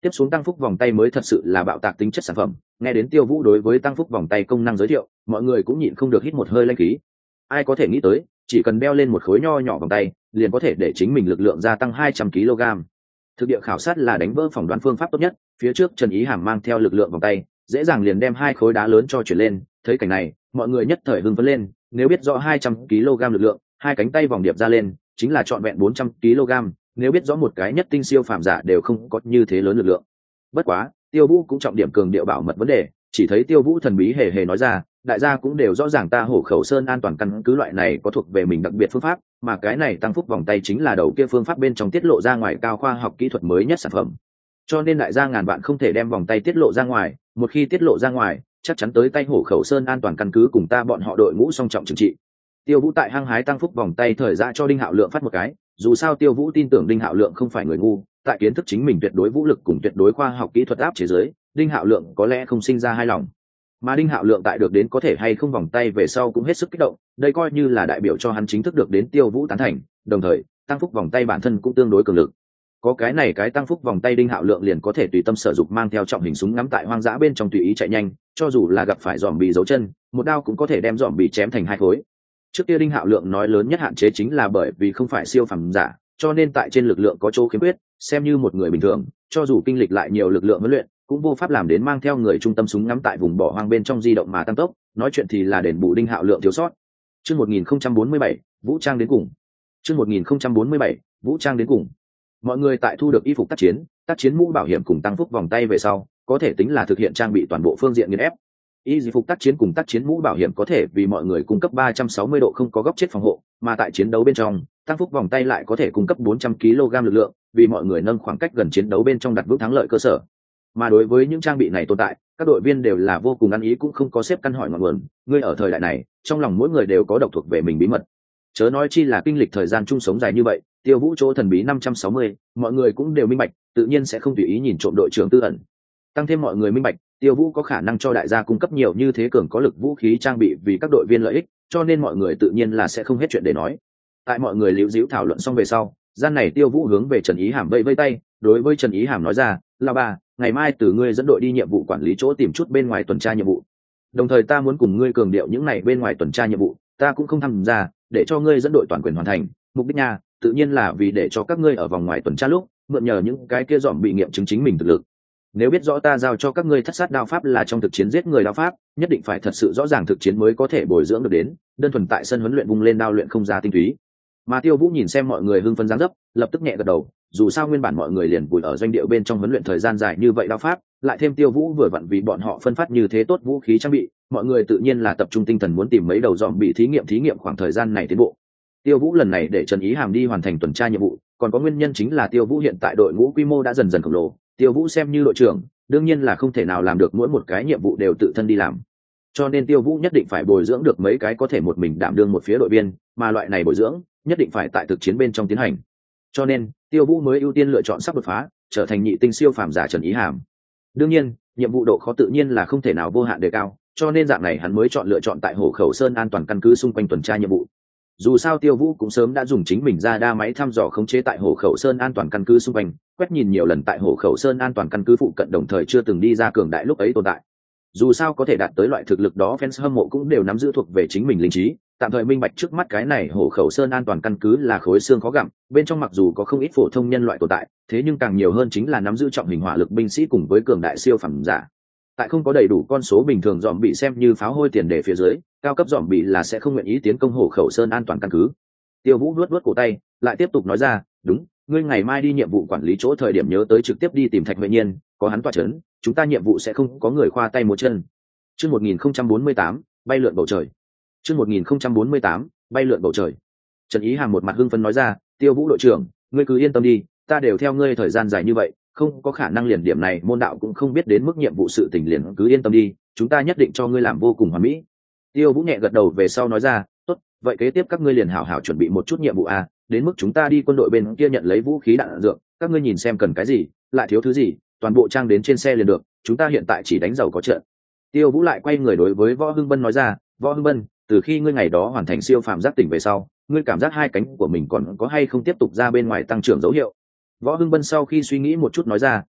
Speaker 1: tiếp xuống tăng phúc vòng tay mới thật sự là bạo tạc tính chất sản phẩm. Nghe đến Tiêu Vũ đối với tăng phúc vòng tay công năng giới thiệu, mọi người cũng nhịn không được hít một hơi lanh khí. Ai có thể nghĩ tới, chỉ cần đeo lên một khối nho nhỏ vòng tay liền có thể để chính mình lực lượng gia tăng hai trăm ki lô gam. Thực địa khảo sát là đánh vỡ phỏng đoán phương pháp tốt nhất. Phía trước Trần Ý Hàm mang theo lực lượng vòng tay dễ dàng liền đem hai khối đá lớn cho chuyển lên. Thấy cảnh này, mọi người nhất thời hưng phấn lên. Nếu biết rõ hai trăm ki lô gam lực lượng, hai cánh tay vòng điệp ra lên chính là trọn vẹn bốn trăm ki lô gam. Nếu biết rõ một cái nhất tinh siêu phàm giả đều không có như thế lớn lực lượng. Bất quá, Tiêu Vũ cũng trọng điểm cường điệu bảo mật vấn đề. Chỉ thấy Tiêu Vũ thần bí hề hề nói ra, đại gia cũng đều rõ ràng ta Hổ Khẩu Sơn an toàn căn cứ loại này có thuộc về mình đặc biệt phương pháp, mà cái này tăng phúc vòng tay chính là đầu kia phương pháp bên trong tiết lộ ra ngoài cao khoa học kỹ thuật mới nhất sản phẩm. Cho nên đại gia ngàn vạn không thể đem vòng tay tiết lộ ra ngoài, một khi tiết lộ ra ngoài, chắc chắn tới tay Hổ Khẩu Sơn an toàn căn cứ cùng ta bọn họ đội ngũ song trọng trừng trị. Tiêu Vũ tại hăng hái tăng phúc vòng tay thời gian cho Đinh Hạo Lượng phát một cái, dù sao Tiêu Vũ tin tưởng Đinh Hạo Lượng không phải người ngu, tại kiến thức chính mình tuyệt đối vũ lực cùng tuyệt đối khoa học kỹ thuật áp chế giới, Đinh Hạo Lượng có lẽ không sinh ra hai lòng. Mà Đinh Hạo Lượng tại được đến có thể hay không vòng tay về sau cũng hết sức kích động, đây coi như là đại biểu cho hắn chính thức được đến Tiêu Vũ tán thành, đồng thời tăng phúc vòng tay bản thân cũng tương đối cường lực. Có cái này cái tăng phúc vòng tay, Đinh Hạo Lượng liền có thể tùy tâm sử dụng mang theo trọng hình súng ngắm tại hoang dã bên trong tùy ý chạy nhanh, cho dù là gặp phải giòm bị giấu chân, một đao cũng có thể đem giòm bị chém thành hai khối. Trước kia Đinh Hạo Lượng nói lớn nhất hạn chế chính là bởi vì không phải siêu phàm giả, cho nên tại trên lực lượng có chỗ khiếm khuyết, xem như một người bình thường, cho dù kinh lịch lại nhiều lực lượng huấn luyện, cũng vô pháp làm đến mang theo người trung tâm súng ngắm tại vùng bỏ hoang bên trong di động mà tăng tốc, nói chuyện thì là đền bù Đinh Hạo Lượng thiếu sót. Chương một nghìn không trăm bốn mươi bảy, vũ trang đến cùng. Chương một nghìn không trăm bốn mươi bảy, vũ trang đến cùng. Mọi người tại thu được y phục tác chiến, tác chiến mũ bảo hiểm cùng tăng phúc vòng tay về sau, có thể tính là thực hiện trang bị toàn bộ phương diện nghiên ép. Y phục tác chiến cùng tác chiến mũ bảo hiểm có thể vì mọi người cung cấp ba trăm sáu mươi độ không có góc chết phòng hộ, mà tại chiến đấu bên trong, tăng phúc vòng tay lại có thể cung cấp bốn trăm ki lô gam lực lượng, vì mọi người nâng khoảng cách gần chiến đấu bên trong đặt vững thắng lợi cơ sở. Mà đối với những trang bị này tồn tại, các đội viên đều là vô cùng ăn ý, cũng không có xếp căn hỏi ngọn nguồn. Ngươi ở thời đại này, trong lòng mỗi người đều có độc thuộc về mình bí mật. Chớ nói chi là kinh lịch thời gian chung sống dài như vậy, Tiêu Vũ chỗ thần bí năm trăm sáu mươi, mọi người cũng đều minh bạch, tự nhiên sẽ không tùy ý nhìn trộm đội trưởng tư ẩn. Tăng thêm mọi người minh bạch, Tiêu Vũ có khả năng cho đại gia cung cấp nhiều như thế cường có lực vũ khí trang bị vì các đội viên lợi ích, cho nên mọi người tự nhiên là sẽ không hết chuyện để nói. Tại mọi người liễu díu thảo luận xong về sau, gian này Tiêu Vũ hướng về Trần Ý Hàm vẫy vẫy tay, đối với Trần Ý Hàm nói ra, "Lão bà, ngày mai từ ngươi dẫn đội đi nhiệm vụ quản lý chỗ tìm chút bên ngoài tuần tra nhiệm vụ. Đồng thời ta muốn cùng ngươi cường điệu những này bên ngoài tuần tra nhiệm vụ, ta cũng không tham gia, để cho ngươi dẫn đội toàn quyền hoàn thành. Mục đích nha, tự nhiên là vì để cho các ngươi ở vòng ngoài tuần tra lúc, mượn nhờ những cái kia dòm bị nghiệm chứng chính mình thực lực. Nếu biết rõ ta giao cho các ngươi thất sát đao pháp là trong thực chiến giết người đao pháp, nhất định phải thật sự rõ ràng thực chiến mới có thể bồi dưỡng được đến, đơn thuần tại sân huấn luyện vung lên đao luyện không ra tinh túy." Mà Tiêu Vũ nhìn xem mọi người hưng phấn dáng dấp, lập tức nhẹ gật đầu, dù sao nguyên bản mọi người liền vùi ở doanh địa bên trong huấn luyện thời gian dài như vậy đao pháp, lại thêm Tiêu Vũ vừa vặn vì bọn họ phân phát như thế tốt vũ khí trang bị, mọi người tự nhiên là tập trung tinh thần muốn tìm mấy đầu dòm bị thí nghiệm thí nghiệm khoảng thời gian này tiến bộ. Tiêu Vũ lần này để Trần Ý Hàm đi hoàn thành tuần tra nhiệm vụ, còn có nguyên nhân chính là Tiêu Vũ hiện tại đội ngũ quy mô đã dần dần khổng lồ, Tiêu Vũ xem như đội trưởng, đương nhiên là không thể nào làm được mỗi một cái nhiệm vụ đều tự thân đi làm. Cho nên Tiêu Vũ nhất định phải bồi dưỡng được mấy cái có thể một mình đảm đương một phía đội viên, mà loại này bồi dưỡng nhất định phải tại thực chiến bên trong tiến hành. Cho nên Tiêu Vũ mới ưu tiên lựa chọn sắp đột phá, trở thành nhị tinh siêu phàm giả Trần Ý Hàm. Đương nhiên, nhiệm vụ độ khó tự nhiên là không thể nào vô hạn đề cao, cho nên dạng này hắn mới chọn lựa chọn tại Hổ Khẩu Sơn an toàn căn cứ xung quanh tuần tra nhiệm vụ. Dù sao Tiêu Vũ cũng sớm đã dùng chính mình ra đa máy thăm dò khống chế tại Hổ Khẩu Sơn an toàn căn cứ xung quanh, quét nhìn nhiều lần tại Hổ Khẩu Sơn an toàn căn cứ phụ cận, đồng thời chưa từng đi ra cường đại lúc ấy tồn tại. Dù sao có thể đạt tới loại thực lực đó, fans hâm mộ cũng đều nắm giữ thuộc về chính mình linh trí, tạm thời minh bạch trước mắt cái này Hổ Khẩu Sơn an toàn căn cứ là khối xương khó gặm, bên trong mặc dù có không ít phổ thông nhân loại tồn tại, thế nhưng càng nhiều hơn chính là nắm giữ trọng hình hỏa lực binh sĩ cùng với cường đại siêu phẩm giả. Tại không có đầy đủ con số bình thường dòm bị xem như pháo hôi tiền đề phía dưới, cao cấp dòm bị là sẽ không nguyện ý tiến công Hổ Khẩu Sơn an toàn căn cứ. Tiêu Vũ vuốt vuốt cổ tay, lại tiếp tục nói ra, "Đúng, ngươi ngày mai đi nhiệm vụ quản lý chỗ thời điểm nhớ tới trực tiếp đi tìm Thạch Huệ Nhiên, có hắn tọa chấn, chúng ta nhiệm vụ sẽ không có người khoa tay múa chân." Chương một nghìn không trăm bốn mươi tám, bay lượn bầu trời. Chương một nghìn không trăm bốn mươi tám, bay lượn bầu trời. Trần Ý Hàm một mặt hưng phấn nói ra, "Tiêu Vũ đội trưởng, ngươi cứ yên tâm đi, ta đều theo ngươi thời gian dài như vậy, không có khả năng liền điểm này môn đạo cũng không biết đến mức nhiệm vụ sự tình liền cứ yên tâm đi, chúng ta nhất định cho ngươi làm vô cùng hoàn mỹ." Tiêu Vũ nhẹ gật đầu về sau nói ra, "Tốt, vậy kế tiếp các ngươi liền hảo hảo chuẩn bị một chút nhiệm vụ a, đến mức chúng ta đi quân đội bên kia nhận lấy vũ khí đạn dược, các ngươi nhìn xem cần cái gì, lại thiếu thứ gì, toàn bộ trang đến trên xe liền được, chúng ta hiện tại chỉ đánh giàu có trận." Tiêu Vũ lại quay người đối với Võ Hưng Bân nói ra, "Võ Hưng Bân, từ khi ngươi ngày đó hoàn thành siêu phàm giác tỉnh về sau, ngươi cảm giác hai cánh của mình còn có hay không tiếp tục ra bên ngoài tăng trưởng dấu hiệu?" Võ Hưng Bân sau khi suy nghĩ một chút nói ra,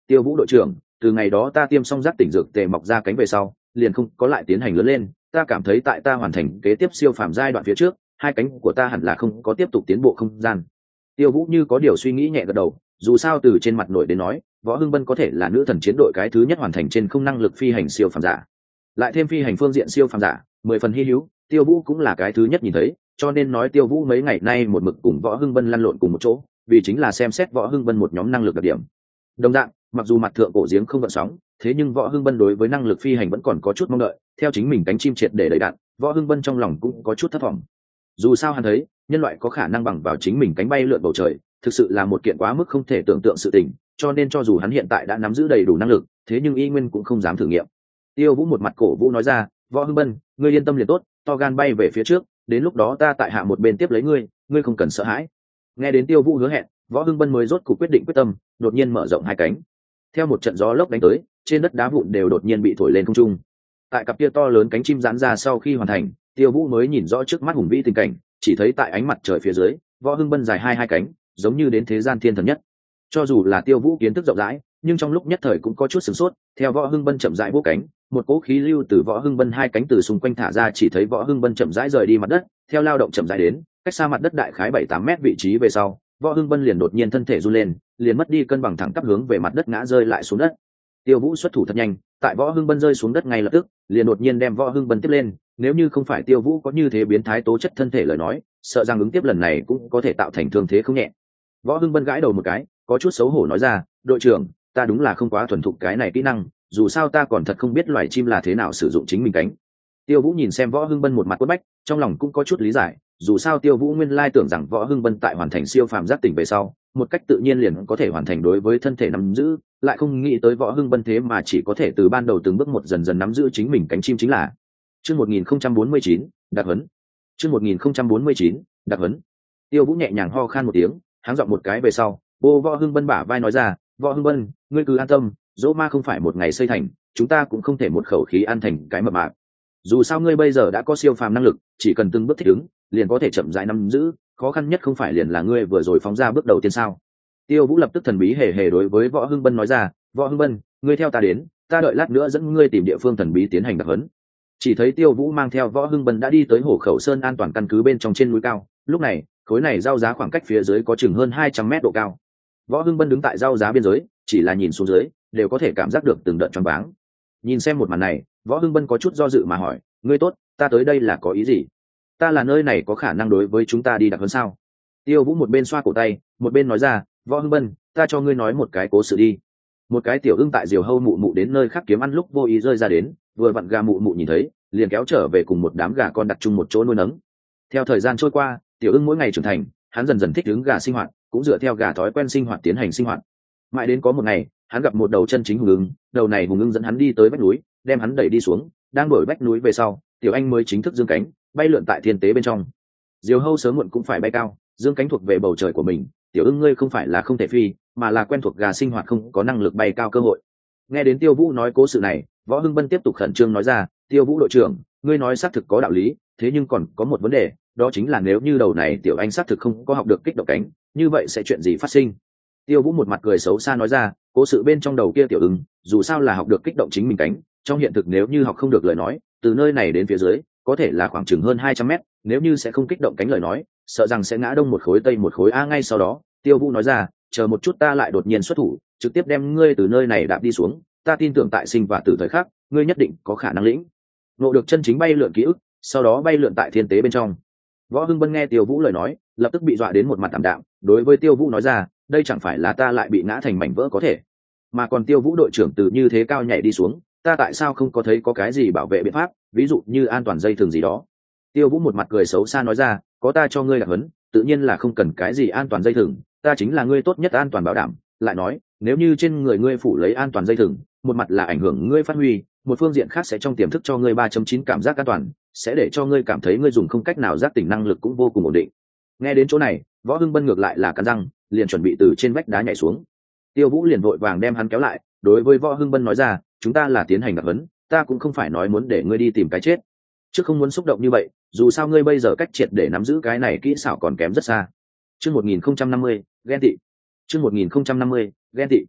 Speaker 1: Tiêu Vũ đội trưởng, từ ngày đó ta tiêm xong giác tỉnh dược tề mọc ra cánh về sau, liền không có lại tiến hành lớn lên, ta cảm thấy tại ta hoàn thành kế tiếp siêu phàm giai đoạn phía trước, hai cánh của ta hẳn là không có tiếp tục tiến bộ không gian. Tiêu Vũ như có điều suy nghĩ nhẹ gật đầu, dù sao từ trên mặt nội đến nói, Võ Hưng Bân có thể là nữ thần chiến đội cái thứ nhất hoàn thành trên không năng lực phi hành siêu phàm giả, lại thêm phi hành phương diện siêu phàm giả, mười phần hy hữu, Tiêu Vũ cũng là cái thứ nhất nhìn thấy, cho nên nói Tiêu Vũ mấy ngày nay một mực cùng Võ Hưng Bân lăn lộn cùng một chỗ, vì chính là xem xét Võ Hưng Bân một nhóm năng lực đặc điểm. Đồng dạng, mặc dù mặt thượng cổ giếng không gợn sóng, thế nhưng Võ Hưng Bân đối với năng lực phi hành vẫn còn có chút mong đợi, theo chính mình cánh chim triệt để đầy đạn, Võ Hưng Bân trong lòng cũng có chút thất vọng. Dù sao hắn thấy, nhân loại có khả năng bằng vào chính mình cánh bay lượn bầu trời, thực sự là một kiện quá mức không thể tưởng tượng sự tình, cho nên cho dù hắn hiện tại đã nắm giữ đầy đủ năng lực, thế nhưng y nguyên cũng không dám thử nghiệm. Tiêu Vũ một mặt cổ vũ nói ra, Võ Hưng Bân, ngươi yên tâm liền tốt, to gan bay về phía trước, đến lúc đó ta tại hạ một bên tiếp lấy ngươi, ngươi không cần sợ hãi. Nghe đến Tiêu Vũ hứa hẹn, Võ Hưng Bân mới rốt cuộc quyết định quyết tâm, đột nhiên mở rộng hai cánh. Theo một trận gió lốc đánh tới, trên đất đá vụn đều đột nhiên bị thổi lên không trung. Tại cặp kia to lớn cánh chim giãn ra sau khi hoàn thành, Tiêu Vũ mới nhìn rõ trước mắt hùng vĩ tình cảnh, chỉ thấy tại ánh mặt trời phía dưới, Võ Hưng Bân dài hai hai cánh, giống như đến thế gian thiên thần nhất. Cho dù là Tiêu Vũ kiến thức rộng rãi, nhưng trong lúc nhất thời cũng có chút sửng sốt, theo Võ Hưng Bân chậm rãi vỗ cánh, một cỗ khí lưu từ Võ Hưng Bân hai cánh từ xung quanh thả ra, chỉ thấy Võ Hưng Bân chậm rãi rời đi mặt đất, theo lao động chậm rãi đến, cách xa mặt đất đại khái bảy tám mét vị trí về sau, Võ Hưng Bân liền đột nhiên thân thể run lên, liền mất đi cân bằng thẳng tắp hướng về mặt đất ngã rơi lại xuống đất. Tiêu Vũ xuất thủ thật nhanh, tại Võ Hưng Bân rơi xuống đất ngay lập tức, liền đột nhiên đem Võ Hưng Bân tiếp lên, nếu như không phải Tiêu Vũ có như thế biến thái tố chất thân thể lời nói, sợ rằng ứng tiếp lần này cũng có thể tạo thành thương thế không nhẹ. Võ Hưng Bân gãi đầu một cái, có chút xấu hổ nói ra, đội trưởng, ta đúng là không quá thuần thục cái này kỹ năng, dù sao ta còn thật không biết loài chim là thế nào sử dụng chính mình cánh. Tiêu Vũ nhìn xem Võ Hưng Bân một mặt quất bách, trong lòng cũng có chút lý giải, dù sao Tiêu Vũ nguyên lai tưởng rằng Võ Hưng Bân tại hoàn thành siêu phàm giác tỉnh về sau, một cách tự nhiên liền có thể hoàn thành đối với thân thể nắm giữ, lại không nghĩ tới Võ Hưng Bân thế mà chỉ có thể từ ban đầu từng bước một dần dần nắm giữ chính mình cánh chim chính là. Chương một nghìn không trăm bốn mươi chín, đặc huấn. Chương một nghìn không trăm bốn mươi chín, đặc huấn. Tiêu Vũ nhẹ nhàng ho khan một tiếng, háng giọng một cái về sau, ô Võ Hưng Bân bả vai nói ra, Võ Hưng Bân, ngươi cứ an tâm, dỗ ma không phải một ngày xây thành, chúng ta cũng không thể một khẩu khí ăn thành cái mập mạp. Dù sao ngươi bây giờ đã có siêu phàm năng lực, chỉ cần từng bước thích ứng, liền có thể chậm rãi nắm giữ, khó khăn nhất không phải liền là ngươi vừa rồi phóng ra bước đầu tiên sao? Tiêu Vũ lập tức thần bí hề hề đối với Võ Hưng Bân nói ra, Võ Hưng Bân, ngươi theo ta đến, ta đợi lát nữa dẫn ngươi tìm địa phương thần bí tiến hành đặc huấn. Chỉ thấy Tiêu Vũ mang theo Võ Hưng Bân đã đi tới Hổ Khẩu Sơn an toàn căn cứ bên trong trên núi cao, lúc này, khối này giao giá khoảng cách phía dưới có chừng hơn hai trăm mét độ cao. Võ Hưng Bân đứng tại giao giá biên giới, chỉ là nhìn xuống dưới, đều có thể cảm giác được từng đợt choáng váng. Nhìn xem một màn này, Võ Hưng Bân có chút do dự mà hỏi, ngươi tốt, ta tới đây là có ý gì? Ta là nơi này có khả năng đối với chúng ta đi đặc huấn sao? Tiêu Vũ một bên xoa cổ tay, một bên nói ra, Võ Hưng Bân, ta cho ngươi nói một cái cố sự đi. Một cái tiểu ưng tại diều hâu mụ mụ đến nơi khác kiếm ăn lúc vô ý rơi ra đến, vừa vặn gà mụ mụ nhìn thấy, liền kéo trở về cùng một đám gà con đặt chung một chỗ nuôi nấng. Theo thời gian trôi qua, tiểu ưng mỗi ngày trưởng thành, hắn dần dần thích ứng gà sinh hoạt, cũng dựa theo gà thói quen sinh hoạt tiến hành sinh hoạt. Mãi đến có một ngày, hắn gặp một đầu chân chính hùng ưng, đầu này hùng ưng dẫn hắn đi tới vách núi, đem hắn đẩy đi xuống, đang đổi vách núi về sau, tiểu anh mới chính thức dương cánh, bay lượn tại thiên tế bên trong. Diều hâu sớm muộn cũng phải bay cao, dương cánh thuộc về bầu trời của mình, tiểu ưng ngươi không phải là không thể phi, mà là quen thuộc gà sinh hoạt không có năng lực bay cao cơ hội. Nghe đến Tiêu Vũ nói cố sự này, Võ Hưng Bân tiếp tục khẩn trương nói ra, Tiêu Vũ đội trưởng, ngươi nói xác thực có đạo lý, thế nhưng còn có một vấn đề, đó chính là nếu như đầu này tiểu anh xác thực không có học được kích động cánh, như vậy sẽ chuyện gì phát sinh? Tiêu Vũ một mặt cười xấu xa nói ra, cố sự bên trong đầu kia tiểu ưng, dù sao là học được kích động chính mình cánh, trong hiện thực nếu như học không được lời nói, từ nơi này đến phía dưới, có thể là khoảng chừng hơn hai trăm mét, nếu như sẽ không kích động cánh lời nói, sợ rằng sẽ ngã đông một khối tây một khối a. Ngay sau đó, Tiêu Vũ nói ra, chờ một chút ta lại đột nhiên xuất thủ, trực tiếp đem ngươi từ nơi này đạp đi xuống, ta tin tưởng tại sinh và tử thời khắc, ngươi nhất định có khả năng lĩnh ngộ được chân chính bay lượn ký ức, sau đó bay lượn tại thiên tế bên trong. Võ Hưng Bân nghe Tiêu Vũ lời nói, lập tức bị dọa đến một mặt tạm đạm, đối với Tiêu Vũ nói ra, đây chẳng phải là ta lại bị ngã thành mảnh vỡ có thể, mà còn Tiêu Vũ đội trưởng từ như thế cao nhảy đi xuống, ta tại sao không có thấy có cái gì bảo vệ biện pháp, ví dụ như an toàn dây thừng gì đó? Tiêu Vũ một mặt cười xấu xa nói ra, có ta cho ngươi đặc huấn, tự nhiên là không cần cái gì an toàn dây thừng, ta chính là ngươi tốt nhất an toàn bảo đảm. Lại nói, nếu như trên người ngươi phủ lấy an toàn dây thừng, một mặt là ảnh hưởng ngươi phát huy, một phương diện khác sẽ trong tiềm thức cho ngươi ba chấm chín cảm giác an toàn, sẽ để cho ngươi cảm thấy ngươi dùng không cách nào giác tỉnh năng lực cũng vô cùng ổn định. Nghe đến chỗ này, Võ Hưng Bân ngược lại là cắn răng, liền chuẩn bị từ trên vách đá nhảy xuống. Tiêu Vũ liền vội vàng đem hắn kéo lại, đối với Võ Hưng Bân nói ra, chúng ta là tiến hành đặc huấn, ta cũng không phải nói muốn để ngươi đi tìm cái chết, chứ không muốn xúc động như vậy, dù sao ngươi bây giờ cách triệt để nắm giữ cái này kỹ xảo còn kém rất xa. Chương một nghìn không trăm năm mươi, ghen tị. Chương một nghìn không trăm năm mươi, ghen tị.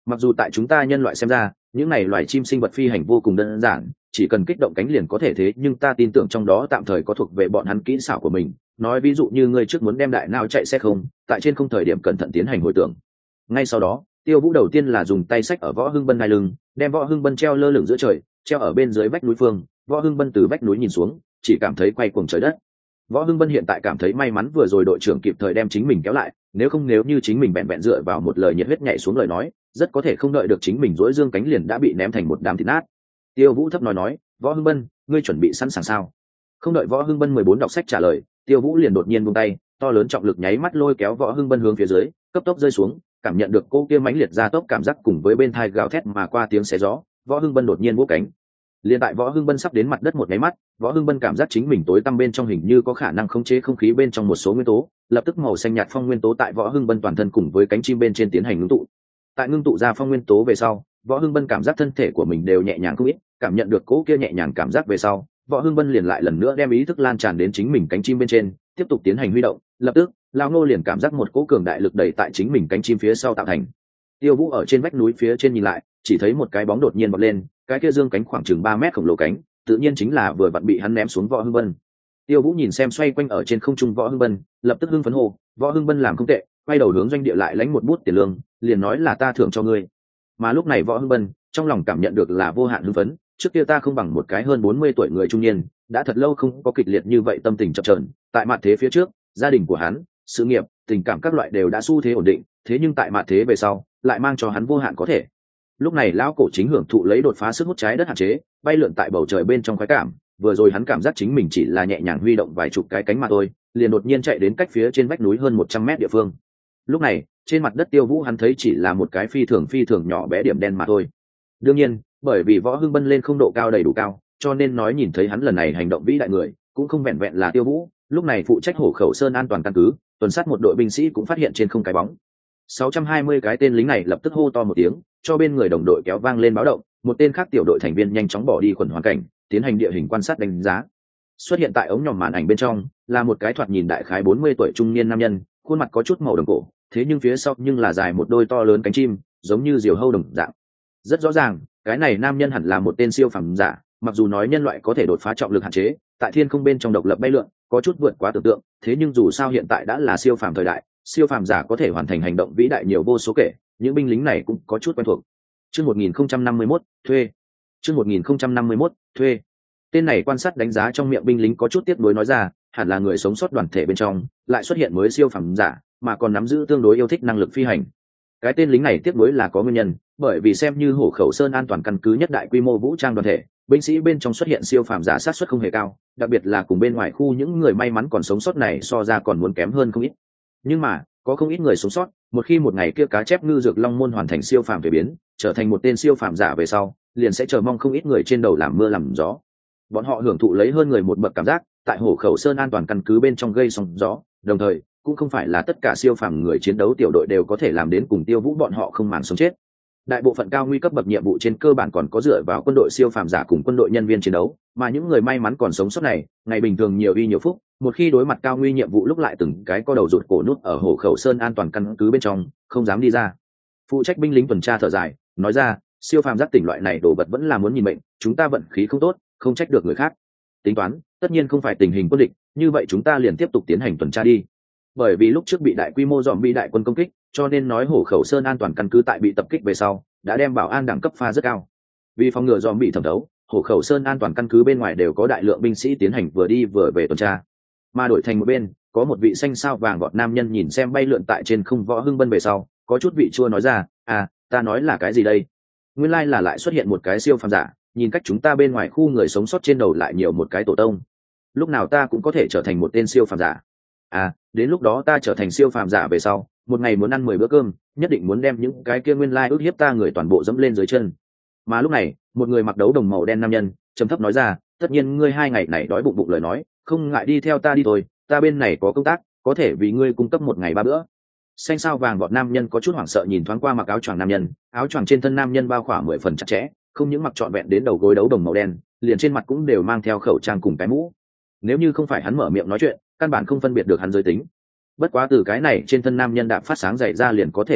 Speaker 1: mặc dù tại chúng ta nhân loại xem ra những này loài chim sinh vật phi hành vô cùng đơn giản, chỉ cần kích động cánh liền có thể, thế nhưng ta tin tưởng trong đó tạm thời có thuộc về bọn hắn kỹ xảo của mình. Nói ví dụ như ngươi trước muốn đem đại não chạy xe không, tại trên không thời điểm cẩn thận tiến hành hồi tưởng. Ngay sau đó Tiêu Vũ đầu tiên là dùng tay xách ở Võ Hưng Bân hai lưng, đem Võ Hưng Bân treo lơ lửng giữa trời, treo ở bên dưới vách núi phương. Võ Hưng Bân từ vách núi nhìn xuống, chỉ cảm thấy quay cuồng trời đất. Võ Hưng Bân hiện tại cảm thấy may mắn vừa rồi đội trưởng kịp thời đem chính mình kéo lại, nếu không nếu như chính mình bẹn bẹn dựa vào một lời nhiệt huyết nhảy xuống lời nói, rất có thể không đợi được chính mình duỗi dương cánh liền đã bị ném thành một đám thịt nát. Tiêu Vũ thấp nói nói, Võ Hưng Bân, ngươi chuẩn bị sẵn sàng sao? Không đợi Võ Hưng Bân mười bốn đọc sách trả lời, Tiêu Vũ liền đột nhiên buông tay, to lớn trọng lực nháy mắt lôi kéo Võ Hưng Bân hướng phía dưới, cấp tốc rơi xuống, cảm nhận được cô kia mãnh liệt ra tốc cảm giác cùng với bên thai gào thét mà qua tiếng xé gió, Võ Hưng Bân đột nhiên vỗ cánh. Liên tại Võ Hưng Bân sắp đến mặt đất một cái mắt, Võ Hưng Bân cảm giác chính mình tối tăm bên trong hình như có khả năng khống chế không khí bên trong một số nguyên tố, lập tức màu xanh nhạt phong nguyên tố tại Võ Hưng Bân toàn thân cùng với cánh chim bên trên tiến hành ngưng tụ. Tại ngưng tụ ra phong nguyên tố về sau, Võ Hưng Bân cảm giác thân thể của mình đều nhẹ nhàng không ít, cảm nhận được cỗ kia nhẹ nhàng cảm giác về sau, Võ Hưng Bân liền lại lần nữa đem ý thức lan tràn đến chính mình cánh chim bên trên, tiếp tục tiến hành huy động. Lập tức, Lão Ngô liền cảm giác một cỗ cường đại lực đẩy tại chính mình cánh chim phía sau tạo thành. Tiêu Vũ ở trên vách núi phía trên nhìn lại, chỉ thấy một cái bóng đột nhiên vọt lên, cái kia dương cánh khoảng chừng ba mét khổng lồ cánh, tự nhiên chính là vừa vặn bị hắn ném xuống Võ Hưng Bân. Tiêu Vũ nhìn xem xoay quanh ở trên không trung Võ Hưng Bân, lập tức hưng phấn hô, Võ Hưng Bân làm không tệ, quay đầu hướng doanh địa lại lãnh một bút tiền lương, liền nói là ta thưởng cho ngươi. Mà lúc này Võ Hưng Bân trong lòng cảm nhận được là vô hạn hưng phấn, trước kia ta không bằng một cái hơn bốn mươi tuổi người trung niên, đã thật lâu không có kịch liệt như vậy tâm tình chập chờn, tại mặt thế phía trước, gia đình của hắn, sự nghiệp, tình cảm các loại đều đã xu thế ổn định, thế nhưng tại mặt thế về sau, lại mang cho hắn vô hạn có thể. Lúc này lão cổ chính hưởng thụ lấy đột phá sức hút trái đất hạn chế, bay lượn tại bầu trời bên trong khoái cảm, vừa rồi hắn cảm giác chính mình chỉ là nhẹ nhàng huy động vài chục cái cánh mà thôi, liền đột nhiên chạy đến cách phía trên vách núi hơn một trăm mét địa phương. Lúc này, trên mặt đất Tiêu Vũ hắn thấy chỉ là một cái phi thường phi thường nhỏ bé điểm đen mà thôi. Đương nhiên, bởi vì Võ Hưng Bân lên không độ cao đầy đủ cao, cho nên nói nhìn thấy hắn lần này hành động vĩ đại người, cũng không vẹn vẹn là Tiêu Vũ, lúc này phụ trách Hổ Khẩu Sơn an toàn căn cứ, tuần sát một đội binh sĩ cũng phát hiện trên không cái bóng. sáu trăm hai mươi cái tên lính này lập tức hô to một tiếng, cho bên người đồng đội kéo vang lên báo động, một tên khác tiểu đội thành viên nhanh chóng bỏ đi khuẩn hoàn cảnh, tiến hành địa hình quan sát đánh giá. Xuất hiện tại ống nhòm màn ảnh bên trong là một cái thoạt nhìn đại khái bốn mươi tuổi trung niên nam nhân, khuôn mặt có chút màu đồng cổ, thế nhưng phía sau nhưng là dài một đôi to lớn cánh chim, giống như diều hâu đồng dạng. Rất rõ ràng, cái này nam nhân hẳn là một tên siêu phàm giả, mặc dù nói nhân loại có thể đột phá trọng lực hạn chế, tại thiên không bên trong độc lập bay lượn, có chút vượt quá tưởng tượng, thế nhưng dù sao hiện tại đã là siêu phàm thời đại, siêu phàm giả có thể hoàn thành hành động vĩ đại nhiều vô số kể, những binh lính này cũng có chút quen thuộc. Chương một nghìn không trăm năm mươi mốt, thuê. Chương một nghìn không trăm năm mươi mốt, thuê. Tên này quan sát đánh giá trong miệng binh lính có chút tiếc nuối nói ra, hẳn là người sống sót đoàn thể bên trong, lại xuất hiện mới siêu phàm giả, mà còn nắm giữ tương đối yêu thích năng lực phi hành. Cái tên lính này tiếc nuối là có nguyên nhân, bởi vì xem như Hổ Khẩu Sơn an toàn căn cứ nhất đại quy mô vũ trang đoàn thể, binh sĩ bên trong xuất hiện siêu phàm giả sát suất không hề cao, đặc biệt là cùng bên ngoài khu những người may mắn còn sống sót này so ra còn muốn kém hơn không ít. Nhưng mà, có không ít người sống sót, một khi một ngày kia cá chép ngư dược long môn hoàn thành siêu phàm về biến, trở thành một tên siêu phàm giả về sau, liền sẽ chờ mong không ít người trên đầu làm mưa làm gió. Bọn họ hưởng thụ lấy hơn người một bậc cảm giác, tại Hổ Khẩu Sơn an toàn căn cứ bên trong gây sóng gió, đồng thời cũng không phải là tất cả siêu phàm người chiến đấu tiểu đội đều có thể làm đến cùng Tiêu Vũ bọn họ không màng sống chết. Đại bộ phận cao nguy cấp bậc nhiệm vụ trên cơ bản còn có dựa vào quân đội siêu phàm giả cùng quân đội nhân viên chiến đấu, mà những người may mắn còn sống sót này, ngày bình thường nhiều uy nhiều phúc, một khi đối mặt cao nguy nhiệm vụ lúc lại từng cái có đầu rụt cổ nút ở Hổ Khẩu Sơn an toàn căn cứ bên trong, không dám đi ra. Phụ trách binh lính tuần tra thở dài, nói ra, siêu phàm giác tỉnh loại này đồ vật vẫn là muốn nhìn mệnh, chúng ta vận khí không tốt, không trách được người khác. Tính toán, tất nhiên không phải tình hình quân địch, như vậy chúng ta liền tiếp tục tiến hành tuần tra đi. Bởi vì lúc trước bị đại quy mô dòm bị đại quân công kích, cho nên nói Hổ Khẩu Sơn an toàn căn cứ tại bị tập kích về sau, đã đem bảo an đẳng cấp pha rất cao. Vì phòng ngừa dòm bị thẩm thấu, Hổ Khẩu Sơn an toàn căn cứ bên ngoài đều có đại lượng binh sĩ tiến hành vừa đi vừa về tuần tra. Mà đổi thành một bên, có một vị xanh sao vàng vọt nam nhân nhìn xem bay lượn tại trên không Võ Hưng Bân về sau, có chút vị chua nói ra, à, ta nói là cái gì đây? Nguyên lai là lại xuất hiện một cái siêu phàm giả, nhìn cách chúng ta bên ngoài khu người sống sót trên đầu lại nhiều một cái tổ tông. Lúc nào ta cũng có thể trở thành một tên siêu phàm giả. À, đến lúc đó ta trở thành siêu phàm giả về sau, một ngày muốn ăn mười bữa cơm, nhất định muốn đem những cái kia nguyên lai ức hiếp ta người toàn bộ dẫm lên dưới chân. Mà lúc này, một người mặc đấu đồng màu đen nam nhân, trầm thấp nói ra, tất nhiên ngươi hai ngày này đói bụng bụng lời nói, không ngại đi theo ta đi thôi, ta bên này có công tác, có thể vì ngươi cung cấp một ngày ba bữa. Xanh sao vàng vọt nam nhân có chút hoảng sợ nhìn thoáng qua mặc áo choàng nam nhân, áo choàng trên thân nam nhân bao khỏa mười phần chặt chẽ, không những mặc trọn vẹn đến đầu gối đấu đồng màu đen, liền trên mặt cũng đều mang theo khẩu trang cùng cái mũ. Nếu như không phải hắn mở miệng nói chuyện, căn bản không phân biệt được hắn giới tính. Bất quá từ cái này trên thân nam nhân đạp phát sáng dày ra liền có thể đoán được,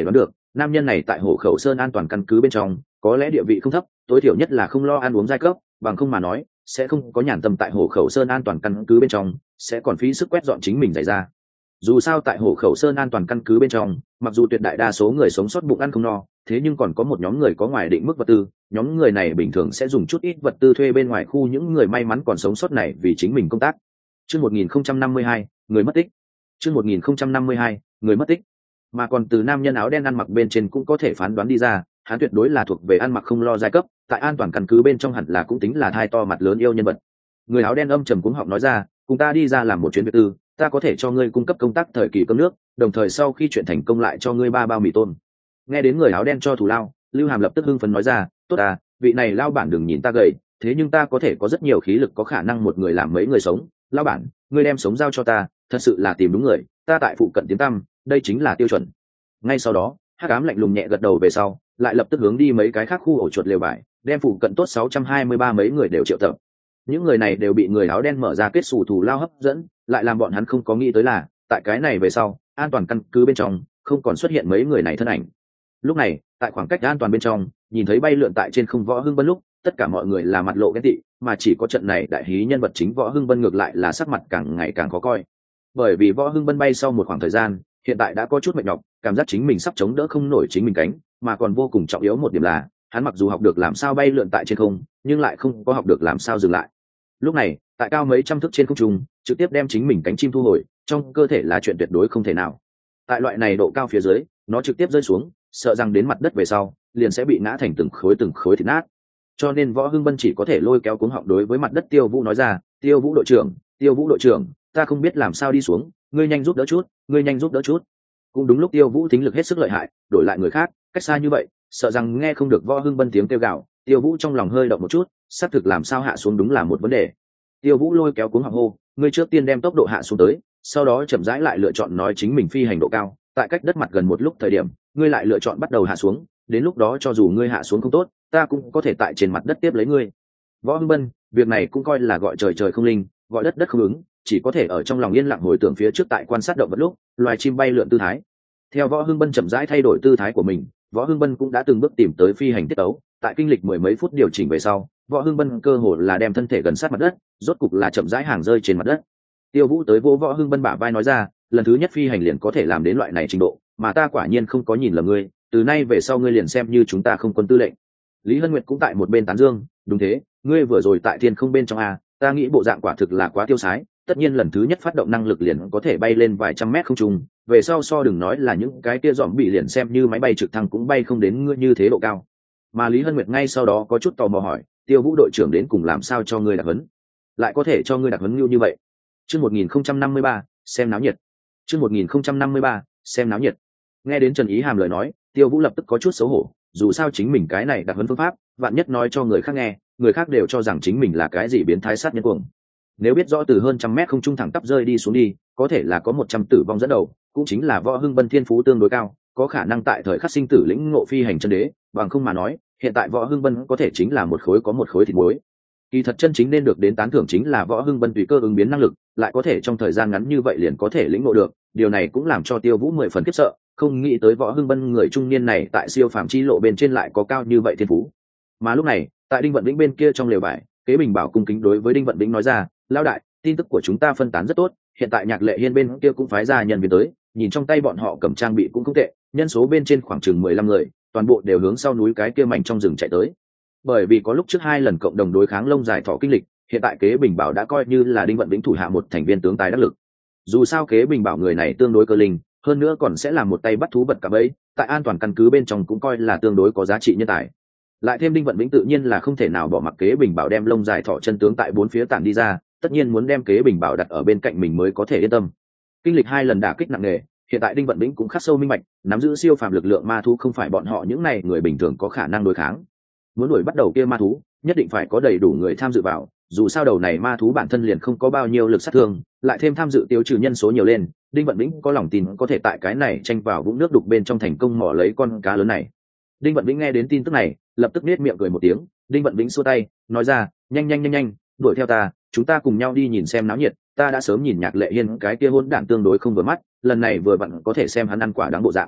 Speaker 1: nam nhân này tại Hổ Khẩu Sơn an toàn căn cứ bên trong có lẽ địa vị không thấp, tối thiểu nhất là không lo ăn uống giai cấp, bằng không mà nói sẽ không có nhàn tâm tại Hổ Khẩu Sơn an toàn căn cứ bên trong sẽ còn phí sức quét dọn chính mình giày ra. Dù sao tại Hổ Khẩu Sơn an toàn căn cứ bên trong, mặc dù tuyệt đại đa số người sống sót bụng ăn không no, thế nhưng còn có một nhóm người có ngoài định mức vật tư, nhóm người này bình thường sẽ dùng chút ít vật tư thuê bên ngoài khu những người may mắn còn sống sót này vì chính mình công tác. Chương một nghìn không trăm năm mươi hai, người mất tích. Chương một nghìn không trăm năm mươi hai, người mất tích. Mà còn từ nam nhân áo đen ăn mặc bên trên cũng có thể phán đoán đi ra, hắn tuyệt đối là thuộc về ăn mặc không lo giai cấp, tại an toàn căn cứ bên trong hẳn là cũng tính là thai to mặt lớn yêu nhân vật. Người áo đen âm trầm cuống họng nói ra, cùng ta đi ra làm một chuyến việc tư, ta có thể cho ngươi cung cấp công tác thời kỳ cơm nước, đồng thời sau khi chuyện thành công lại cho ngươi ba bao mì tôm. Nghe đến người áo đen cho thù lao, Lưu Hàm lập tức hưng phấn nói ra, tốt à, vị này lao bản đừng nhìn ta gầy, thế nhưng ta có thể có rất nhiều khí lực, có khả năng một người làm mấy người sống. Lao bản, ngươi đem sống giao cho ta, thật sự là tìm đúng người, ta tại phụ cận tiếng tăm, đây chính là tiêu chuẩn. Ngay sau đó, Hắc Ám lạnh lùng nhẹ gật đầu về sau, lại lập tức hướng đi mấy cái khác khu ổ chuột lều vải, đem phụ cận tốt sáu trăm hai mươi ba mấy người đều triệu tập. Những người này đều bị người áo đen mở ra kết xù thù lao hấp dẫn, lại làm bọn hắn không có nghĩ tới là tại cái này về sau an toàn căn cứ bên trong không còn xuất hiện mấy người này thân ảnh. Lúc này tại khoảng cách an toàn bên trong, nhìn thấy bay lượn tại trên không Võ Hưng Bân lúc, tất cả mọi người là mặt lộ ghen tị, mà chỉ có trận này đại hí nhân vật chính Võ Hưng Bân ngược lại là sắc mặt càng ngày càng khó coi. Bởi vì Võ Hưng Bân bay sau một khoảng thời gian, hiện tại đã có chút mệt nhọc, cảm giác chính mình sắp chống đỡ không nổi chính mình cánh, mà còn vô cùng trọng yếu một điểm là hắn mặc dù học được làm sao bay lượn tại trên không, nhưng lại không có học được làm sao dừng lại. Lúc này tại cao mấy trăm thước trên không trung, trực tiếp đem chính mình cánh chim thu hồi, trong cơ thể là chuyện tuyệt đối không thể nào. Tại loại này độ cao phía dưới, nó trực tiếp rơi xuống, sợ rằng đến mặt đất về sau liền sẽ bị ngã thành từng khối từng khối thịt nát. Cho nên Võ Hưng Bân chỉ có thể lôi kéo cuống họng đối với mặt đất Tiêu Vũ nói ra, Tiêu Vũ đội trưởng, Tiêu Vũ đội trưởng, ta không biết làm sao đi xuống, ngươi nhanh giúp đỡ chút, ngươi nhanh giúp đỡ chút. Cũng đúng lúc Tiêu Vũ thính lực hết sức lợi hại, đổi lại người khác cách xa như vậy sợ rằng nghe không được Võ Hưng Bân tiếng kêu gào. Tiêu Vũ trong lòng hơi động một chút, xác thực làm sao hạ xuống đúng là một vấn đề. Tiêu Vũ lôi kéo cuống họng hô, ngươi trước tiên đem tốc độ hạ xuống tới, sau đó chậm rãi lại lựa chọn nói chính mình phi hành độ cao, tại cách đất mặt gần một lúc thời điểm ngươi lại lựa chọn bắt đầu hạ xuống, đến lúc đó cho dù ngươi hạ xuống không tốt, ta cũng có thể tại trên mặt đất tiếp lấy ngươi. Võ Hưng Bân, việc này cũng coi là gọi trời trời không linh, gọi đất đất không ứng, chỉ có thể ở trong lòng yên lặng hồi tưởng phía trước tại quan sát động vật lúc loài chim bay lượn tư thái. Theo Võ Hưng Bân chậm rãi thay đổi tư thái của mình, Võ Hưng Bân cũng đã từng bước tìm tới phi hành tiết tấu, tại kinh lịch mười mấy phút điều chỉnh về sau, Võ Hưng Bân cơ hồ là đem thân thể gần sát mặt đất, rốt cục là chậm rãi hàng rơi trên mặt đất. Tiêu Vũ tới vỗ Võ Hưng Bân bả vai nói ra, lần thứ nhất phi hành liền có thể làm đến loại này trình độ, mà ta quả nhiên không có nhìn lầm ngươi, từ nay về sau ngươi liền xem như chúng ta không quân tư lệnh. Lý Hân Nguyệt cũng tại một bên tán dương, đúng thế, ngươi vừa rồi tại thiên không bên trong a, ta nghĩ bộ dạng quả thực là quá tiêu sái, tất nhiên lần thứ nhất phát động năng lực liền có thể bay lên vài trăm mét không trung, về sau so đừng nói là những cái kia dòm bị liền xem như máy bay trực thăng cũng bay không đến ngươi như thế độ cao. Mà Lý Hân Nguyệt ngay sau đó có chút tò mò hỏi, Tiêu Vũ đội trưởng đến cùng làm sao cho ngươi đặc huấn, lại có thể cho ngươi đặc huấn như như vậy. Chương một nghìn không trăm năm mươi ba, xem náo nhiệt. Chương một nghìn không trăm năm mươi ba, xem náo nhiệt. Nghe đến Trần Ý Hàm lời nói, Tiêu Vũ lập tức có chút xấu hổ, dù sao chính mình cái này đặc huấn phương pháp, vạn nhất nói cho người khác nghe, người khác đều cho rằng chính mình là cái gì biến thái sát nhân cuồng. Nếu biết rõ từ hơn trăm mét không trung thẳng tắp rơi đi xuống đi, có thể là có một trăm tử vong dẫn đầu, cũng chính là Võ Hưng Bân thiên phú tương đối cao, có khả năng tại thời khắc sinh tử lĩnh ngộ phi hành chân đế, bằng không mà nói, hiện tại Võ Hưng Bân có thể chính là một khối có một khối thịt muối. Kỳ thật chân chính nên được đến tán thưởng chính là Võ Hưng Bân tùy cơ ứng biến năng lực, lại có thể trong thời gian ngắn như vậy liền có thể lĩnh ngộ được, điều này cũng làm cho Tiêu Vũ mười phần khiếp sợ, không nghĩ tới Võ Hưng Bân người trung niên này tại siêu phàm chi lộ bên trên lại có cao như vậy thiên phú. Mà lúc này, tại Đinh Vận Vĩnh bên kia trong lều vải, Kế Bình Bảo cung kính đối với Đinh Vận Vĩnh nói ra, lão đại, tin tức của chúng ta phân tán rất tốt, hiện tại Nhạc Lệ Hiên bên kia cũng phái ra nhân viên tới, nhìn trong tay bọn họ cầm trang bị cũng không tệ, nhân số bên trên khoảng chừng mười lăm người, toàn bộ đều hướng sau núi cái kia mảnh trong rừng chạy tới. Bởi vì có lúc trước hai lần cộng đồng đối kháng lông dài thỏ kinh lịch, hiện tại Kế Bình Bảo đã coi như là Đinh Vận Vĩnh thủ hạ một thành viên tướng tài đắc lực. Dù sao Kế Bình Bảo người này tương đối cơ linh, hơn nữa còn sẽ làm một tay bắt thú bật cả bẫy, tại an toàn căn cứ bên trong cũng coi là tương đối có giá trị nhân tài. Lại thêm Đinh Vận Vĩnh tự nhiên là không thể nào bỏ mặc Kế Bình Bảo đem lông dài thỏ chân tướng tại bốn phía tản đi ra, tất nhiên muốn đem Kế Bình Bảo đặt ở bên cạnh mình mới có thể yên tâm. Kinh lịch hai lần đả kích nặng nề, hiện tại Đinh Vận Vĩnh cũng khắc sâu minh bạch, nắm giữ siêu phàm lực lượng ma thú không phải bọn họ những này người bình thường có khả năng đối kháng. Muốn đuổi bắt đầu kia ma thú, nhất định phải có đầy đủ người tham dự vào, dù sao đầu này ma thú bản thân liền không có bao nhiêu lực sát thương, lại thêm tham dự tiêu trừ nhân số nhiều lên, Đinh Vận Vĩnh có lòng tin có thể tại cái này tranh vào vũng nước đục bên trong thành công mò lấy con cá lớn này. Đinh Vận Vĩnh nghe đến tin tức này, lập tức nết miệng cười một tiếng, Đinh Vận Vĩnh xua tay, nói ra, nhanh nhanh nhanh nhanh, đuổi theo ta, chúng ta cùng nhau đi nhìn xem náo nhiệt, ta đã sớm nhìn Nhạc Lệ Hiên cái kia hỗn đản tương đối không vừa mắt, lần này vừa vặn có thể xem hắn ăn quả đáng bộ dạng.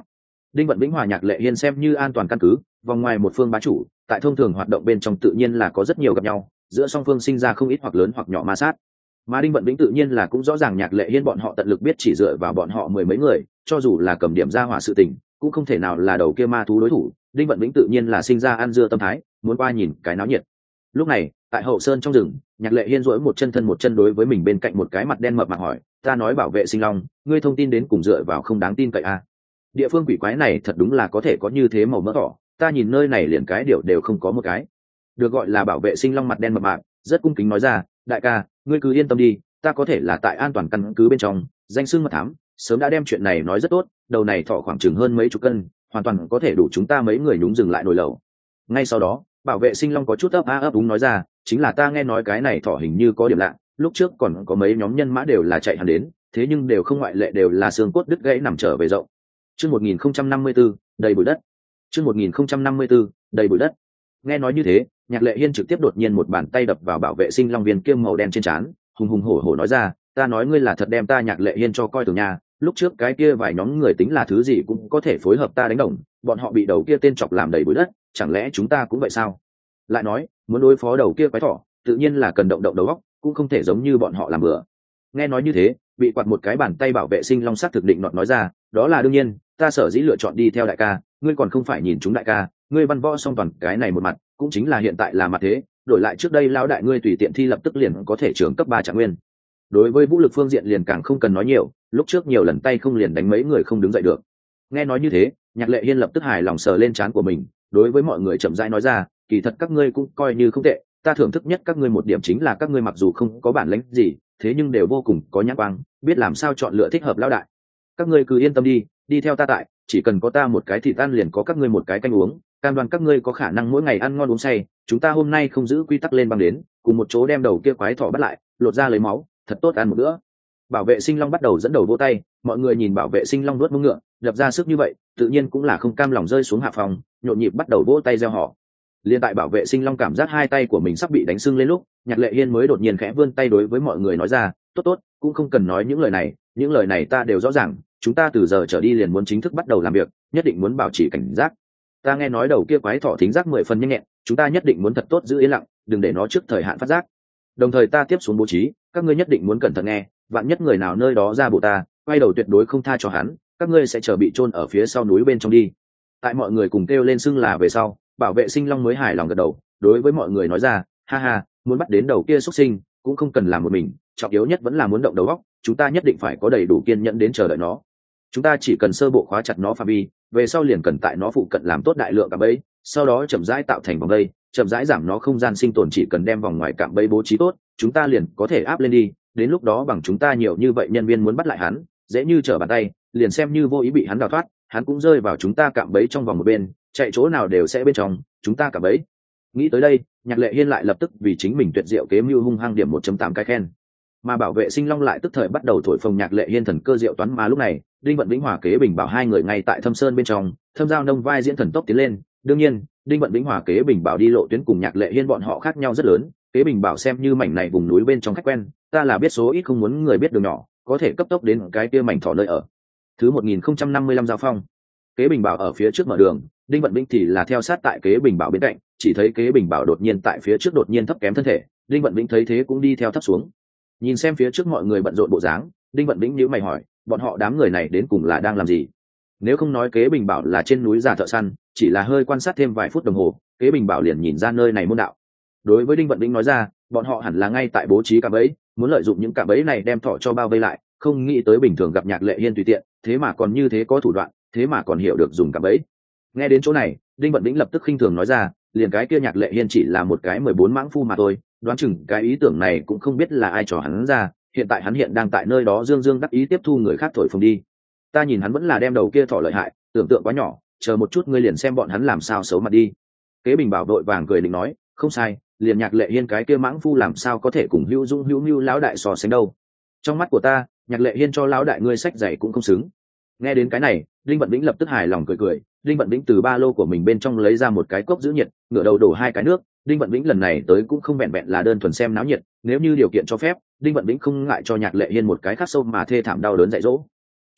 Speaker 1: Đinh Vận Vĩnh hòa Nhạc Lệ Hiên xem như an toàn căn cứ, vòng ngoài một phương bá chủ, tại thông thường hoạt động bên trong tự nhiên là có rất nhiều gặp nhau, giữa song phương sinh ra không ít hoặc lớn hoặc nhỏ ma sát. Mà Đinh Vận Vĩnh tự nhiên là cũng rõ ràng Nhạc Lệ Hiên bọn họ tận lực biết chỉ dựa vào bọn họ mười mấy người, cho dù là cầm điểm ra hỏa sự tình, cũng không thể nào là đầu kia ma thú đối thủ. Đinh Vận Vĩnh tự nhiên là sinh ra ăn dưa tâm thái, muốn qua nhìn cái náo nhiệt. Lúc này, tại hậu sơn trong rừng, Nhạc Lệ Hiên duỗi một chân thân một chân đối với mình bên cạnh một cái mặt đen mập mạp hỏi, ta nói bảo vệ sinh long, ngươi thông tin đến cùng dựa vào không đáng tin cậy à? Địa phương quỷ quái này thật đúng là có thể có như thế màu mỡ đỏ, ta nhìn nơi này liền cái điều đều không có một cái. Được gọi là bảo vệ sinh long mặt đen mập mạp, rất cung kính nói ra, đại ca, ngươi cứ yên tâm đi, ta có thể là tại an toàn căn cứ bên trong, danh xưng mật thám, sớm đã đem chuyện này nói rất tốt, đầu này thọ khoảng chừng hơn mấy chục cân, hoàn toàn có thể đủ chúng ta mấy người nhúng dừng lại nồi lẩu. Ngay sau đó, bảo vệ sinh long có chút ấp a ấp úng nói ra, chính là ta nghe nói cái này thọ hình như có điểm lạ, lúc trước còn có mấy nhóm nhân mã đều là chạy hắn đến, thế nhưng đều không ngoại lệ đều là xương cốt đứt gãy nằm trở về rộng. Chương một nghìn không trăm năm mươi tư, đầy bụi đất. Chương một nghìn không trăm năm mươi tư, đầy bụi đất. Nghe nói như thế, Nhạc Lệ Hiên trực tiếp đột nhiên một bàn tay đập vào bảo vệ sinh long viên kiêm màu đen trên trán, hùng hùng hổ hổ nói ra, ta nói ngươi là thật đem ta Nhạc Lệ Hiên cho coi thường nhà, lúc trước cái kia vài nhóm người tính là thứ gì cũng có thể phối hợp ta đánh đồng, bọn họ bị đầu kia tên chọc làm đầy bụi đất, chẳng lẽ chúng ta cũng vậy sao? Lại nói, muốn đối phó đầu kia quái thỏ, tự nhiên là cần động động đầu óc, cũng không thể giống như bọn họ làm bừa. Nghe nói như thế, bị quạt một cái bàn tay bảo vệ sinh long sắc thực định nọt nói ra, đó là đương nhiên, ta sở dĩ lựa chọn đi theo đại ca, ngươi còn không phải nhìn chúng đại ca, ngươi văn võ song toàn cái này một mặt, cũng chính là hiện tại là mặt thế, đổi lại trước đây lão đại ngươi tùy tiện thi lập tức liền có thể trưởng cấp ba trạng nguyên. Đối với vũ lực phương diện liền càng không cần nói nhiều, lúc trước nhiều lần tay không liền đánh mấy người không đứng dậy được. Nghe nói như thế, Nhạc Lệ Hiên lập tức hài lòng sờ lên trán của mình, đối với mọi người chậm rãi nói ra, kỳ thật các ngươi cũng coi như không tệ, ta thưởng thức nhất các ngươi một điểm chính là các ngươi mặc dù không có bản lĩnh gì, thế nhưng đều vô cùng có nhãn quang, biết làm sao chọn lựa thích hợp lão đại. Các ngươi cứ yên tâm đi, đi theo ta tại, chỉ cần có ta một cái thịt ăn liền có các ngươi một cái canh uống, cam đoan các ngươi có khả năng mỗi ngày ăn ngon uống say. Chúng ta hôm nay không giữ quy tắc lên băng đến, cùng một chỗ đem đầu kia quái thỏ bắt lại, lột ra lấy máu, thật tốt ăn một bữa. Bảo vệ sinh long bắt đầu dẫn đầu vỗ tay, mọi người nhìn bảo vệ sinh long nuốt mông ngựa, đập ra sức như vậy, tự nhiên cũng là không cam lòng rơi xuống hạ phòng, nhộn nhịp bắt đầu vỗ tay reo hò. Liên tại bảo vệ sinh long cảm giác hai tay của mình sắp bị đánh sưng lên lúc, Nhạc Lệ Hiên mới đột nhiên khẽ vươn tay đối với mọi người nói ra, tốt tốt, cũng không cần nói những lời này, những lời này ta đều rõ ràng, chúng ta từ giờ trở đi liền muốn chính thức bắt đầu làm việc, nhất định muốn bảo trì cảnh giác. Ta nghe nói đầu kia quái thỏ thính giác mười phần nhanh nhẹn, chúng ta nhất định muốn thật tốt giữ yên lặng, đừng để nó trước thời hạn phát giác. Đồng thời ta tiếp xuống bố trí, các ngươi nhất định muốn cẩn thận nghe, vạn nhất người nào nơi đó ra bộ ta, quay đầu tuyệt đối không tha cho hắn, các ngươi sẽ chờ bị chôn ở phía sau núi bên trong đi. Tại mọi người cùng kêu lên xưng là về sau, bảo vệ sinh long mới hài lòng gật đầu, đối với mọi người nói ra, ha ha, muốn bắt đến đầu kia xuất sinh, cũng không cần làm một mình, trọng yếu nhất vẫn là muốn động đầu óc, chúng ta nhất định phải có đầy đủ kiên nhẫn đến chờ đợi nó. Chúng ta chỉ cần sơ bộ khóa chặt nó phạm vi, về sau liền cần tại nó phụ cận làm tốt đại lượng cạm bẫy, sau đó chậm rãi tạo thành vòng dây, chậm rãi giảm nó không gian sinh tồn, chỉ cần đem vòng ngoài cạm bẫy bố trí tốt, chúng ta liền có thể áp lên đi, đến lúc đó bằng chúng ta nhiều như vậy nhân viên muốn bắt lại hắn, dễ như trở bàn tay, liền xem như vô ý bị hắn đào thoát, hắn cũng rơi vào chúng ta cạm bẫy trong vòng một bên, chạy chỗ nào đều sẽ bên trong chúng ta cạm bẫy. Nghĩ tới đây, Nhạc Lệ Hiên lại lập tức vì chính mình tuyệt diệu kế mưu hung hăng điểm một chấm tám cái khen. Mà bảo vệ sinh long lại tức thời bắt đầu thổi phồng Nhạc Lệ Hiên thần cơ diệu toán, mà lúc này Đinh Vận Vĩnh hòa kế Bình Bảo hai người ngay tại Thâm Sơn bên trong, thâm giao nông vai diễn thần tốc tiến lên. Đương nhiên, Đinh Vận Vĩnh hòa kế Bình Bảo đi lộ tuyến cùng Nhạc Lệ Hiên bọn họ khác nhau rất lớn, kế Bình Bảo xem như mảnh này vùng núi bên trong khách quen, ta là biết số ít không muốn người biết đường nhỏ, có thể cấp tốc đến cái kia mảnh thỏ nơi ở. Thứ một nghìn không trăm năm mươi lăm giao phong. Kế Bình Bảo ở phía trước mở đường, Đinh Vận Vĩnh thì là theo sát tại kế Bình Bảo bên cạnh, chỉ thấy kế Bình Bảo đột nhiên tại phía trước đột nhiên thấp kém thân thể, Đinh Vận Vĩnh thấy thế cũng đi theo thấp xuống. Nhìn xem phía trước mọi người bận rộn bộ dáng, Đinh Vận Vĩnh nhíu mày hỏi, bọn họ đám người này đến cùng là đang làm gì? Nếu không nói kế Bình Bảo là trên núi già thợ săn, chỉ là hơi quan sát thêm vài phút đồng hồ, kế Bình Bảo liền nhìn ra nơi này môn đạo. Đối với Đinh Vận Vĩnh nói ra, bọn họ hẳn là ngay tại bố trí cạm bẫy, muốn lợi dụng những cạm bẫy này đem thỏ cho bao vây lại, không nghĩ tới bình thường gặp Nhạc Lệ Hiên tùy tiện, thế mà còn như thế có thủ đoạn, thế mà còn hiểu được dùng cạm bẫy. Nghe đến chỗ này, Đinh Vận Vĩnh lập tức khinh thường nói ra, liền cái kia Nhạc Lệ Hiên chỉ là một cái mười bốn mãng phu mà thôi, đoán chừng cái ý tưởng này cũng không biết là ai trò hắn ra, hiện tại hắn hiện đang tại nơi đó dương dương đắc ý tiếp thu người khác thổi phồng đi. Ta nhìn hắn vẫn là đem đầu kia thỏ lợi hại, tưởng tượng quá nhỏ, chờ một chút ngươi liền xem bọn hắn làm sao xấu mặt đi. Kế Bình Bảo đội vàng cười định nói, không sai, liền Nhạc Lệ Hiên cái kia mãng phu làm sao có thể cùng Hữu Dung Hữu Nưu lão đại so sánh đâu. Trong mắt của ta, Nhạc Lệ Hiên cho lão đại ngươi sách giày cũng không xứng. Nghe đến cái này, Đinh Vận Vĩnh lập tức hài lòng cười cười, Đinh Vận Vĩnh từ ba lô của mình bên trong lấy ra một cái cốc giữ nhiệt, ngửa đầu đổ hai cái nước. Đinh Vận Vĩnh lần này tới cũng không vẹn vẹn là đơn thuần xem náo nhiệt, nếu như điều kiện cho phép, Đinh Vận Vĩnh không ngại cho Nhạc Lệ Hiên một cái khắc sâu mà thê thảm đau đớn dạy dỗ.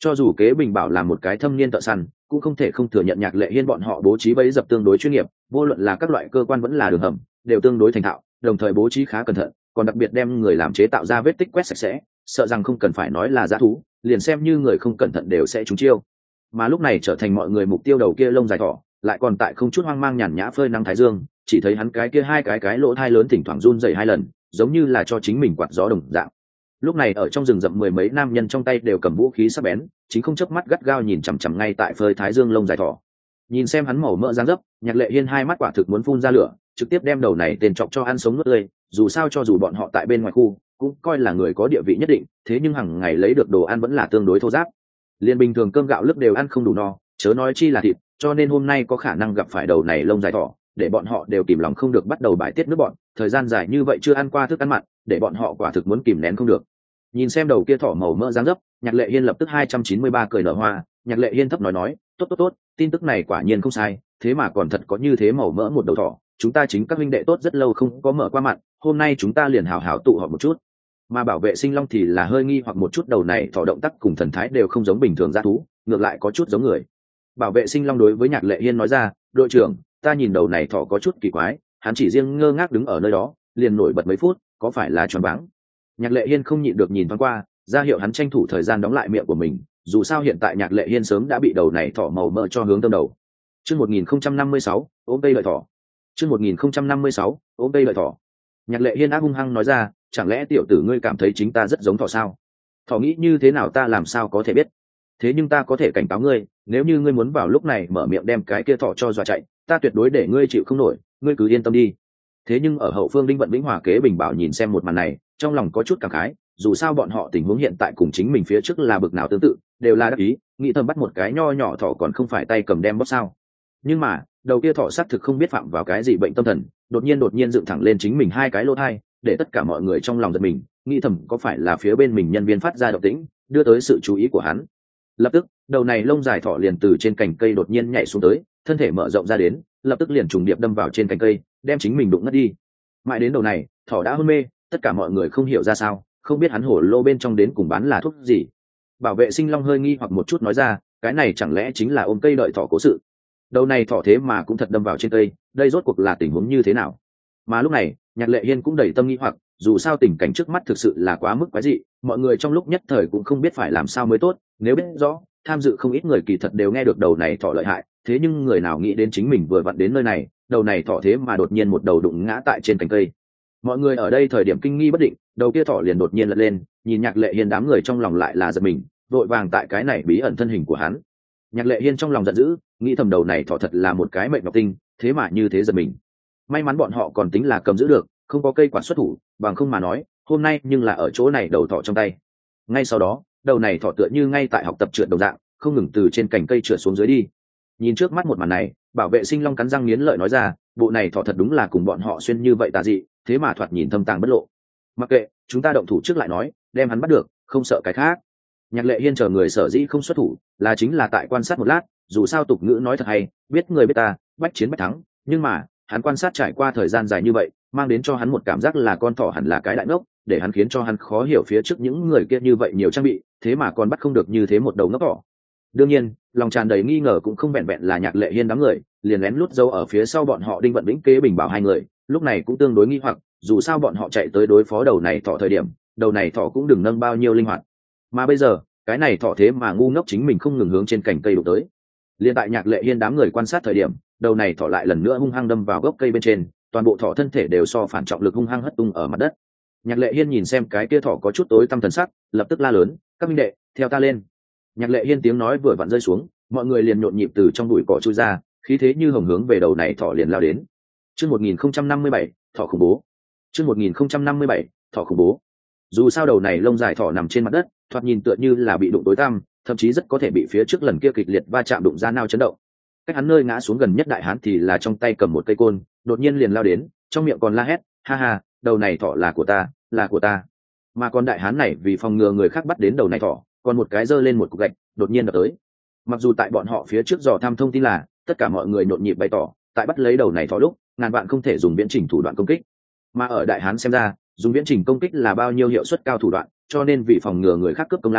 Speaker 1: Cho dù Kế Bình Bảo là một cái thâm niên thợ săn, cũng không thể không thừa nhận Nhạc Lệ Hiên bọn họ bố trí bẫy dập tương đối chuyên nghiệp, vô luận là các loại cơ quan vẫn là đường hầm, đều tương đối thành thạo, đồng thời bố trí khá cẩn thận, còn đặc biệt đem người làm chế tạo ra vết tích quét sạch sẽ, sợ rằng không cần phải nói là dã thú, liền xem như người không cẩn thận đều sẽ trúng chiêu. Mà lúc này trở thành mọi người mục tiêu đầu kia lông dài thỏ, lại còn tại không chút hoang mang nhàn nhã phơi nắng thái dương, chỉ thấy hắn cái kia hai cái cái lỗ thai lớn thỉnh thoảng run rẩy hai lần, giống như là cho chính mình quạt gió đồng dạng. Lúc này ở trong rừng rậm mười mấy nam nhân trong tay đều cầm vũ khí sắc bén, chính không chớp mắt gắt gao nhìn chằm chằm ngay tại phơi thái dương lông dài thỏ. Nhìn xem hắn màu mỡ dáng dấp, Nhạc Lệ Hiên hai mắt quả thực muốn phun ra lửa, trực tiếp đem đầu này tên chọc cho ăn sống nuốt tươi. Dù sao cho dù bọn họ tại bên ngoài khu cũng coi là người có địa vị nhất định, thế nhưng hàng ngày lấy được đồ ăn vẫn là tương đối thô ráp. Liên bình thường cơm gạo lứt đều ăn không đủ no, chớ nói chi là thịt, cho nên hôm nay có khả năng gặp phải đầu này lông dài thỏ, để bọn họ đều kìm lòng không được bắt đầu bài tiết nước bọn. Thời gian dài như vậy chưa ăn qua thức ăn mặn, để bọn họ quả thực muốn kìm nén không được. Nhìn xem đầu kia thỏ màu mỡ dáng dấp, Nhạc Lệ Hiên lập tức hai trăm chín mươi ba cười nở hoa. Nhạc Lệ Hiên thấp nói nói, tốt tốt tốt, tin tức này quả nhiên không sai, thế mà còn thật có như thế màu mỡ một đầu thỏ, chúng ta chính các huynh đệ tốt rất lâu không có mở qua mặt, hôm nay chúng ta liền hào hào tụ họp một chút. Mà Bảo Vệ Sinh Long thì là hơi nghi hoặc một chút, đầu này thỏ động tác cùng thần thái đều không giống bình thường dã thú, ngược lại có chút giống người. Bảo Vệ Sinh Long đối với Nhạc Lệ Hiên nói ra, đội trưởng, ta nhìn đầu này thỏ có chút kỳ quái, hắn chỉ riêng ngơ ngác đứng ở nơi đó, liền nổi bật mấy phút, có phải là choáng váng? Nhạc Lệ Hiên không nhịn được nhìn thoáng qua, ra hiệu hắn tranh thủ thời gian đóng lại miệng của mình, dù sao hiện tại Nhạc Lệ Hiên sớm đã bị đầu này thỏ màu mỡ cho hướng tâm đầu. Chương một nghìn không trăm năm mươi sáu, ôm cây lợi thỏ. Chương một nghìn không trăm năm mươi sáu, ôm cây lợi thỏ. Nhạc Lệ Hiên ác hung hăng nói ra, chẳng lẽ tiểu tử ngươi cảm thấy chính ta rất giống thỏ sao? Thỏ nghĩ như thế nào ta làm sao có thể biết? Thế nhưng ta có thể cảnh cáo ngươi, nếu như ngươi muốn vào lúc này mở miệng đem cái kia thỏ cho dọa chạy, ta tuyệt đối để ngươi chịu không nổi, ngươi cứ yên tâm đi. Thế nhưng ở hậu phương Đinh Vận Vĩnh Hòa Kế Bình Bảo nhìn xem một màn này, trong lòng có chút cảm khái, dù sao bọn họ tình huống hiện tại cùng chính mình phía trước là bực nào tương tự, đều là đắc ý, nghĩ thầm bắt một cái nho nhỏ thỏ còn không phải tay cầm đem bóp sao. Nhưng mà đầu kia thỏ xác thực không biết phạm vào cái gì bệnh tâm thần, đột nhiên đột nhiên dựng thẳng lên chính mình hai cái lỗ thai, để tất cả mọi người trong lòng giật mình, nghĩ thầm có phải là phía bên mình nhân viên phát ra động tĩnh, đưa tới sự chú ý của hắn. Lập tức đầu này lông dài thỏ liền từ trên cành cây đột nhiên nhảy xuống tới, thân thể mở rộng ra đến, lập tức liền trùng điệp đâm vào trên cành cây, đem chính mình đụng ngất đi. Mãi đến đầu này thỏ đã hôn mê, tất cả mọi người không hiểu ra sao, không biết hắn hổ lô bên trong đến cùng bán là thuốc gì. Bảo Vệ Sinh Long hơi nghi hoặc một chút nói ra, cái này chẳng lẽ chính là ôm cây đợi thỏ cố sự? Đầu này thỏ thế mà cũng thật đâm vào trên cây, đây rốt cuộc là tình huống như thế nào? Mà lúc này Nhạc Lệ Hiên cũng đầy tâm nghi hoặc, dù sao tình cảnh trước mắt thực sự là quá mức quái dị, mọi người trong lúc nhất thời cũng không biết phải làm sao mới tốt. Nếu biết rõ, tham dự không ít người kỳ thật đều nghe được đầu này thỏ lợi hại, thế nhưng người nào nghĩ đến chính mình vừa vặn đến nơi này, đầu này thỏ thế mà đột nhiên một đầu đụng ngã tại trên cành cây. Mọi người ở đây thời điểm kinh nghi bất định, đầu kia thỏ liền đột nhiên lật lên, nhìn Nhạc Lệ Hiên đám người trong lòng lại là giật mình, vội vàng tại cái này bí ẩn thân hình của hắn. Nhạc Lệ Hiên trong lòng giận dữ, nghĩ thầm đầu này thỏ thật là một cái mệnh ngọc tinh, thế mà như thế giật mình. May mắn bọn họ còn tính là cầm giữ được, không có cây quản xuất thủ, bằng không mà nói hôm nay nhưng là ở chỗ này đầu thỏ trong tay. Ngay sau đó đầu này thỏ tựa như ngay tại học tập trượt đồng dạng, không ngừng từ trên cành cây trượt xuống dưới đi. Nhìn trước mắt một màn này, Bảo Vệ Sinh Long cắn răng nghiến lợi nói ra, bộ này thỏ thật đúng là cùng bọn họ xuyên như vậy tà dị, thế mà thoạt nhìn thâm tàng bất lộ. Mặc kệ, chúng ta động thủ trước lại nói, đem hắn bắt được, không sợ cái khác. Nhạc Lệ Hiên chờ người sở dĩ không xuất thủ, là chính là tại quan sát một lát, dù sao tục ngữ nói thật hay, biết người biết ta, bách chiến bách thắng, nhưng mà hắn quan sát trải qua thời gian dài như vậy, mang đến cho hắn một cảm giác là con thỏ hẳn là cái đại ngốc, để hắn khiến cho hắn khó hiểu phía trước những người kia như vậy nhiều trang bị, thế mà còn bắt không được như thế một đầu ngốc thỏ. Đương nhiên lòng tràn đầy nghi ngờ cũng không vẹn vẹn là Nhạc Lệ Hiên đám người, liền lén lút dâu ở phía sau bọn họ Đinh Vận Vĩnh Kế Bình Bảo hai người lúc này cũng tương đối nghi hoặc, dù sao bọn họ chạy tới đối phó đầu này thỏ thời điểm, đầu này thỏ cũng đừng nâng bao nhiêu linh hoạt, mà bây giờ cái này thỏ thế mà ngu ngốc chính mình không ngừng hướng trên cành cây đụng tới. Liên tại Nhạc Lệ Hiên đám người quan sát thời điểm, đầu này thỏ lại lần nữa hung hăng đâm vào gốc cây bên trên, toàn bộ thỏ thân thể đều so phản trọng lực hung hăng hất tung ở mặt đất. Nhạc Lệ Hiên nhìn xem cái kia thỏ có chút tối tăm thần sắc, lập tức la lớn, các minh đệ theo ta lên. Nhạc Lệ Hiên tiếng nói vừa vặn rơi xuống, mọi người liền nhộn nhịp từ trong bụi cỏ chui ra, khí thế như hồng hướng về đầu này thỏ liền lao đến. Chương một nghìn không trăm năm mươi bảy, thỏ khủng bố. Chương một nghìn không trăm năm mươi bảy, thỏ khủng bố. Dù sao đầu này lông dài thỏ nằm trên mặt đất, thoạt nhìn tựa như là bị đụng tối tăm, thậm chí rất có thể bị phía trước lần kia kịch liệt va chạm đụng ra nao chấn động. Cách hắn nơi ngã xuống gần nhất đại hán thì là trong tay cầm một cây côn, đột nhiên liền lao đến, trong miệng còn la hét, ha ha, đầu này thỏ là của ta, là của ta. Mà con đại hán này vì phòng ngừa người khác bắt đến đầu này thỏ, còn một cái giơ lên một cục gạch, đột nhiên đập tới. Mặc dù tại bọn họ phía trước dò thăm thông tin là tất cả mọi người nhộn nhịp bày tỏ, tại bắt lấy đầu này thỏ lúc, ngàn bạn không thể dùng viễn trình thủ đoạn công kích. Mà ở đại hán xem ra, dùng viễn trình công kích là bao nhiêu hiệu suất cao thủ đoạn, cho nên vì phòng ngừa người khác cướp công lao,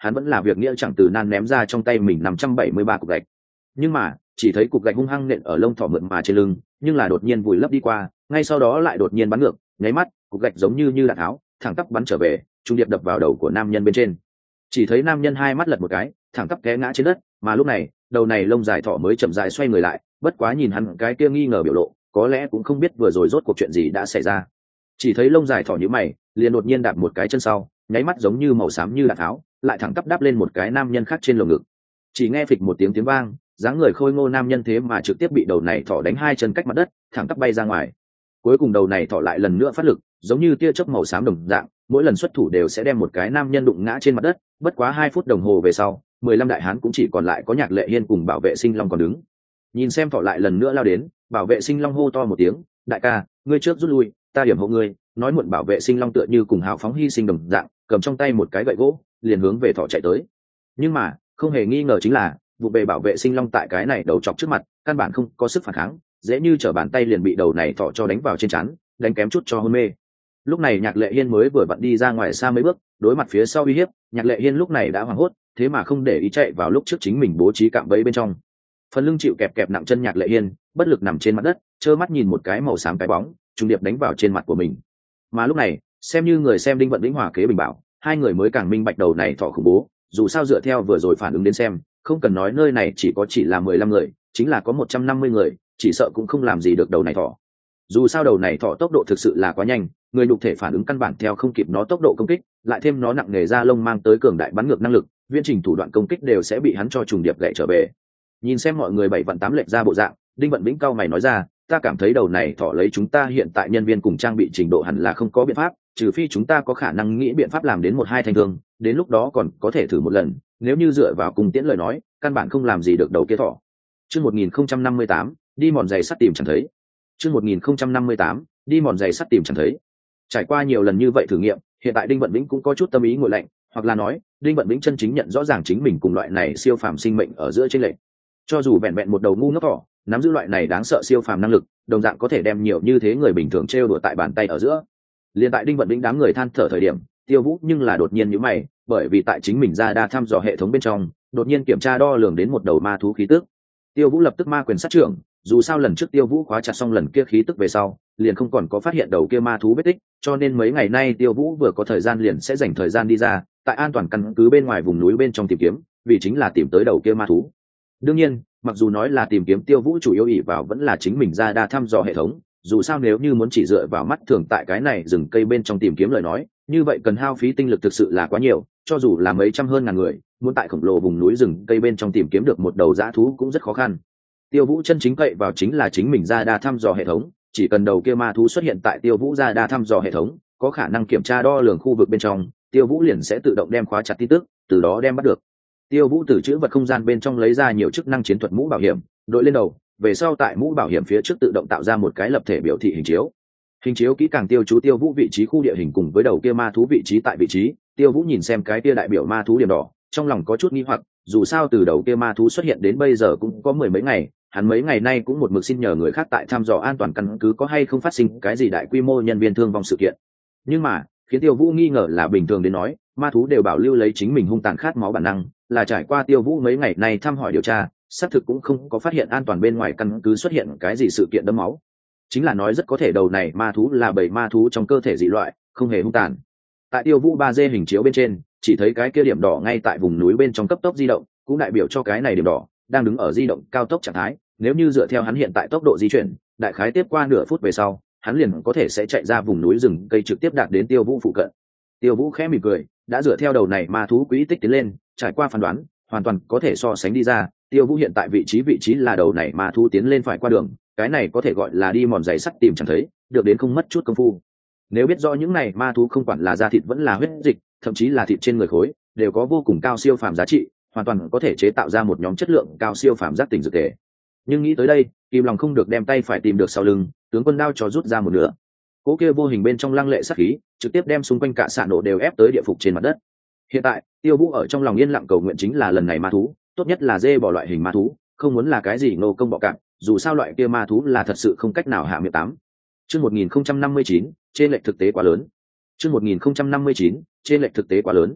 Speaker 1: hắn vẫn là việc nghĩa chẳng từ nan ném ra trong tay mình năm trăm bảy mươi ba cục gạch. Nhưng mà chỉ thấy cục gạch hung hăng nện ở lông thỏ mượt mà trên lưng, nhưng là đột nhiên vùi lấp đi qua, ngay sau đó lại đột nhiên bắn ngược, nháy mắt cục gạch giống như như đạn tháo thẳng tắp bắn trở về, trung điệp đập vào đầu của nam nhân bên trên. Chỉ thấy nam nhân hai mắt lật một cái, thẳng tắp té ngã trên đất, mà lúc này đầu này lông dài thỏ mới chậm rãi xoay người lại, bất quá nhìn hắn cái kia nghi ngờ biểu lộ, có lẽ cũng không biết vừa rồi rốt cuộc chuyện gì đã xảy ra. Chỉ thấy lông dài thỏ nhíu mày, liền đột nhiên đạp một cái chân sau, nháy mắt giống như màu xám như đạn tháo, lại thẳng tắp đáp lên một cái nam nhân khác trên lồng ngực. Chỉ nghe phịch một tiếng tiếng vang, dáng người khôi ngô nam nhân thế mà trực tiếp bị đầu này thỏ đánh hai chân cách mặt đất, thẳng tắp bay ra ngoài. Cuối cùng đầu này thỏ lại lần nữa phát lực, giống như tia chớp màu xám đồng dạng, mỗi lần xuất thủ đều sẽ đem một cái nam nhân đụng ngã trên mặt đất. Bất quá hai phút đồng hồ về sau, mười lăm đại hán cũng chỉ còn lại có Nhạc Lệ Hiên cùng Bảo Vệ Sinh Long còn đứng. Nhìn xem thỏ lại lần nữa lao đến, Bảo Vệ Sinh Long hô to một tiếng, đại ca, ngươi trước rút lui, ta điểm hộ ngươi. Nói muộn Bảo Vệ Sinh Long tựa như cùng hào phóng hy sinh đồng dạng, cầm trong tay một cái gậy gỗ, liền hướng về thỏ chạy tới. Nhưng mà không hề nghi ngờ chính là vụ bề Bảo Vệ Sinh Long tại cái này đầu chọc trước mặt, căn bản không có sức phản kháng, dễ như trở bàn tay liền bị đầu này thỏ cho đánh vào trên trán, đánh kém chút cho hôn mê. Lúc này Nhạc Lệ Hiên mới vừa vặn đi ra ngoài xa mấy bước, đối mặt phía sau uy hiếp, Nhạc Lệ Hiên lúc này đã hoảng hốt, thế mà không để ý chạy vào lúc trước chính mình bố trí cạm bẫy bên trong. Phần lưng chịu kẹp kẹp nặng chân Nhạc Lệ Hiên, bất lực nằm trên mặt đất, trơ mắt nhìn một cái màu xám cái bóng trùng điệp đánh vào trên mặt của mình. Mà lúc này, xem như người xem Đinh Vận Vĩnh hòa kế bình bảo, hai người mới càng minh bạch đầu này thỏ khủng bố. Dù sao dựa theo vừa rồi phản ứng đến xem, không cần nói nơi này chỉ có chỉ là mười lăm người, chính là có một trăm năm mươi người, chỉ sợ cũng không làm gì được đầu này thỏ. Dù sao đầu này thỏ tốc độ thực sự là quá nhanh, người nhục thể phản ứng căn bản theo không kịp nó tốc độ công kích, lại thêm nó nặng nghề da lông mang tới cường đại bắn ngược năng lực, viễn trình thủ đoạn công kích đều sẽ bị hắn cho trùng điệp gậy trở về. Nhìn xem mọi người bảy vạn tám lệch ra bộ dạng, Đinh Vận Vĩnh cao mày nói ra, ta cảm thấy đầu này thỏ lấy chúng ta hiện tại nhân viên cùng trang bị trình độ hẳn là không có biện pháp, trừ phi chúng ta có khả năng nghĩ biện pháp làm đến một hai thanh thương, đến lúc đó còn có thể thử một lần, nếu như dựa vào cung tiễn lời nói, căn bản không làm gì được đầu kia thỏ. Chương một nghìn không trăm năm mươi tám, đi mòn giày sắt tìm chẳng thấy. Chương một nghìn không trăm năm mươi tám, đi mòn giày sắt tìm chẳng thấy. Trải qua nhiều lần như vậy thử nghiệm, hiện tại Đinh Vận Vĩnh cũng có chút tâm ý nguội lạnh, hoặc là nói, Đinh Vận Vĩnh chân chính nhận rõ ràng chính mình cùng loại này siêu phàm sinh mệnh ở giữa chênh lệch. Cho dù vẹn vẹn một đầu ngu ngốc thỏ, nắm giữ loại này đáng sợ siêu phàm năng lực, đồng dạng có thể đem nhiều như thế người bình thường trêu đùa tại bàn tay ở giữa. Liên tại Đinh Vận Vĩnh đám người than thở thời điểm, Tiêu Vũ nhưng là đột nhiên nhíu mày, bởi vì tại chính mình ra đa thăm dò hệ thống bên trong, đột nhiên kiểm tra đo lường đến một đầu ma thú khí tức. Tiêu Vũ lập tức ma quyền sát trưởng, dù sao lần trước Tiêu Vũ khóa chặt xong lần kia khí tức về sau, liền không còn có phát hiện đầu kia ma thú vết tích, cho nên mấy ngày nay Tiêu Vũ vừa có thời gian liền sẽ dành thời gian đi ra, tại an toàn căn cứ bên ngoài vùng núi bên trong tìm kiếm, vì chính là tìm tới đầu kia ma thú. Đương nhiên, mặc dù nói là tìm kiếm, Tiêu Vũ chủ yếu ỷ vào vẫn là chính mình ra đa thăm dò hệ thống, dù sao nếu như muốn chỉ dựa vào mắt thường tại cái này rừng cây bên trong tìm kiếm lời nói, như vậy cần hao phí tinh lực thực sự là quá nhiều, cho dù là mấy trăm hơn ngàn người, muốn tại khổng lồ vùng núi rừng cây bên trong tìm kiếm được một đầu dã thú cũng rất khó khăn. Tiêu Vũ chân chính cậy vào chính là chính mình ra đa thăm dò hệ thống, chỉ cần đầu kia ma thú xuất hiện tại Tiêu Vũ ra đa thăm dò hệ thống, có khả năng kiểm tra đo lường khu vực bên trong, Tiêu Vũ liền sẽ tự động đem khóa chặt tin tức, từ đó đem bắt được. Tiêu Vũ từ chữ vật không gian bên trong lấy ra nhiều chức năng chiến thuật mũ bảo hiểm, đội lên đầu, về sau tại mũ bảo hiểm phía trước tự động tạo ra một cái lập thể biểu thị hình chiếu. Hình chiếu kỹ càng tiêu chú Tiêu Vũ vị trí khu địa hình cùng với đầu kia ma thú vị trí tại vị trí. Tiêu Vũ nhìn xem cái kia đại biểu ma thú điểm đỏ, trong lòng có chút nghi hoặc, dù sao từ đầu kia ma thú xuất hiện đến bây giờ cũng có mười mấy ngày, hắn mấy ngày nay cũng một mực xin nhờ người khác tại thăm dò an toàn căn cứ có hay không phát sinh cái gì đại quy mô nhân viên thương vong sự kiện. Nhưng mà khiến Tiêu Vũ nghi ngờ là bình thường đến nói, ma thú đều bảo lưu lấy chính mình hung tàn khát máu bản năng, là trải qua Tiêu Vũ mấy ngày nay thăm hỏi điều tra, xác thực cũng không có phát hiện an toàn bên ngoài căn cứ xuất hiện cái gì sự kiện đẫm máu. Chính là nói rất có thể đầu này ma thú là bầy ma thú trong cơ thể dị loại, không hề hung tàn. Tại Tiêu Vũ ba D hình chiếu bên trên, chỉ thấy cái kia điểm đỏ ngay tại vùng núi bên trong cấp tốc di động, cũng đại biểu cho cái này điểm đỏ đang đứng ở di động cao tốc trạng thái, nếu như dựa theo hắn hiện tại tốc độ di chuyển, đại khái tiếp qua nửa phút về sau, hắn liền có thể sẽ chạy ra vùng núi rừng cây trực tiếp đạt đến Tiêu Vũ phụ cận. Tiêu Vũ khẽ mỉm cười, đã dựa theo đầu này ma thú quỹ tích tiến lên, trải qua phán đoán, hoàn toàn có thể so sánh đi ra, Tiêu Vũ hiện tại vị trí vị trí là đầu này ma thú tiến lên phải qua đường, cái này có thể gọi là đi mòn giày sắt tìm chẳng thấy, được đến không mất chút công phu. Nếu biết rõ những này ma thú không quản là da thịt vẫn là huyết dịch, thậm chí là thịt trên người khối, đều có vô cùng cao siêu phàm giá trị, hoàn toàn có thể chế tạo ra một nhóm chất lượng cao siêu phàm giác tỉnh dược thể. Nhưng nghĩ tới đây, Kim Long không được đem tay phải tìm được sau lưng, tướng quân đao cho rút ra một nửa. Cỗ kia vô hình bên trong lăng lệ sát khí, trực tiếp đem xung quanh cả xạ nổ đều ép tới địa phục trên mặt đất. Hiện tại, Tiêu Vũ ở trong lòng yên lặng cầu nguyện chính là lần này ma thú, tốt nhất là dê bỏ loại hình ma thú, không muốn là cái gì nô công bọ cạp, dù sao loại kia ma thú là thật sự không cách nào hạ miệng tám. Chương một nghìn không trăm năm mươi chín, trên lệch thực tế quá lớn. Chương một nghìn không trăm năm mươi chín, trên lệch thực tế quá lớn.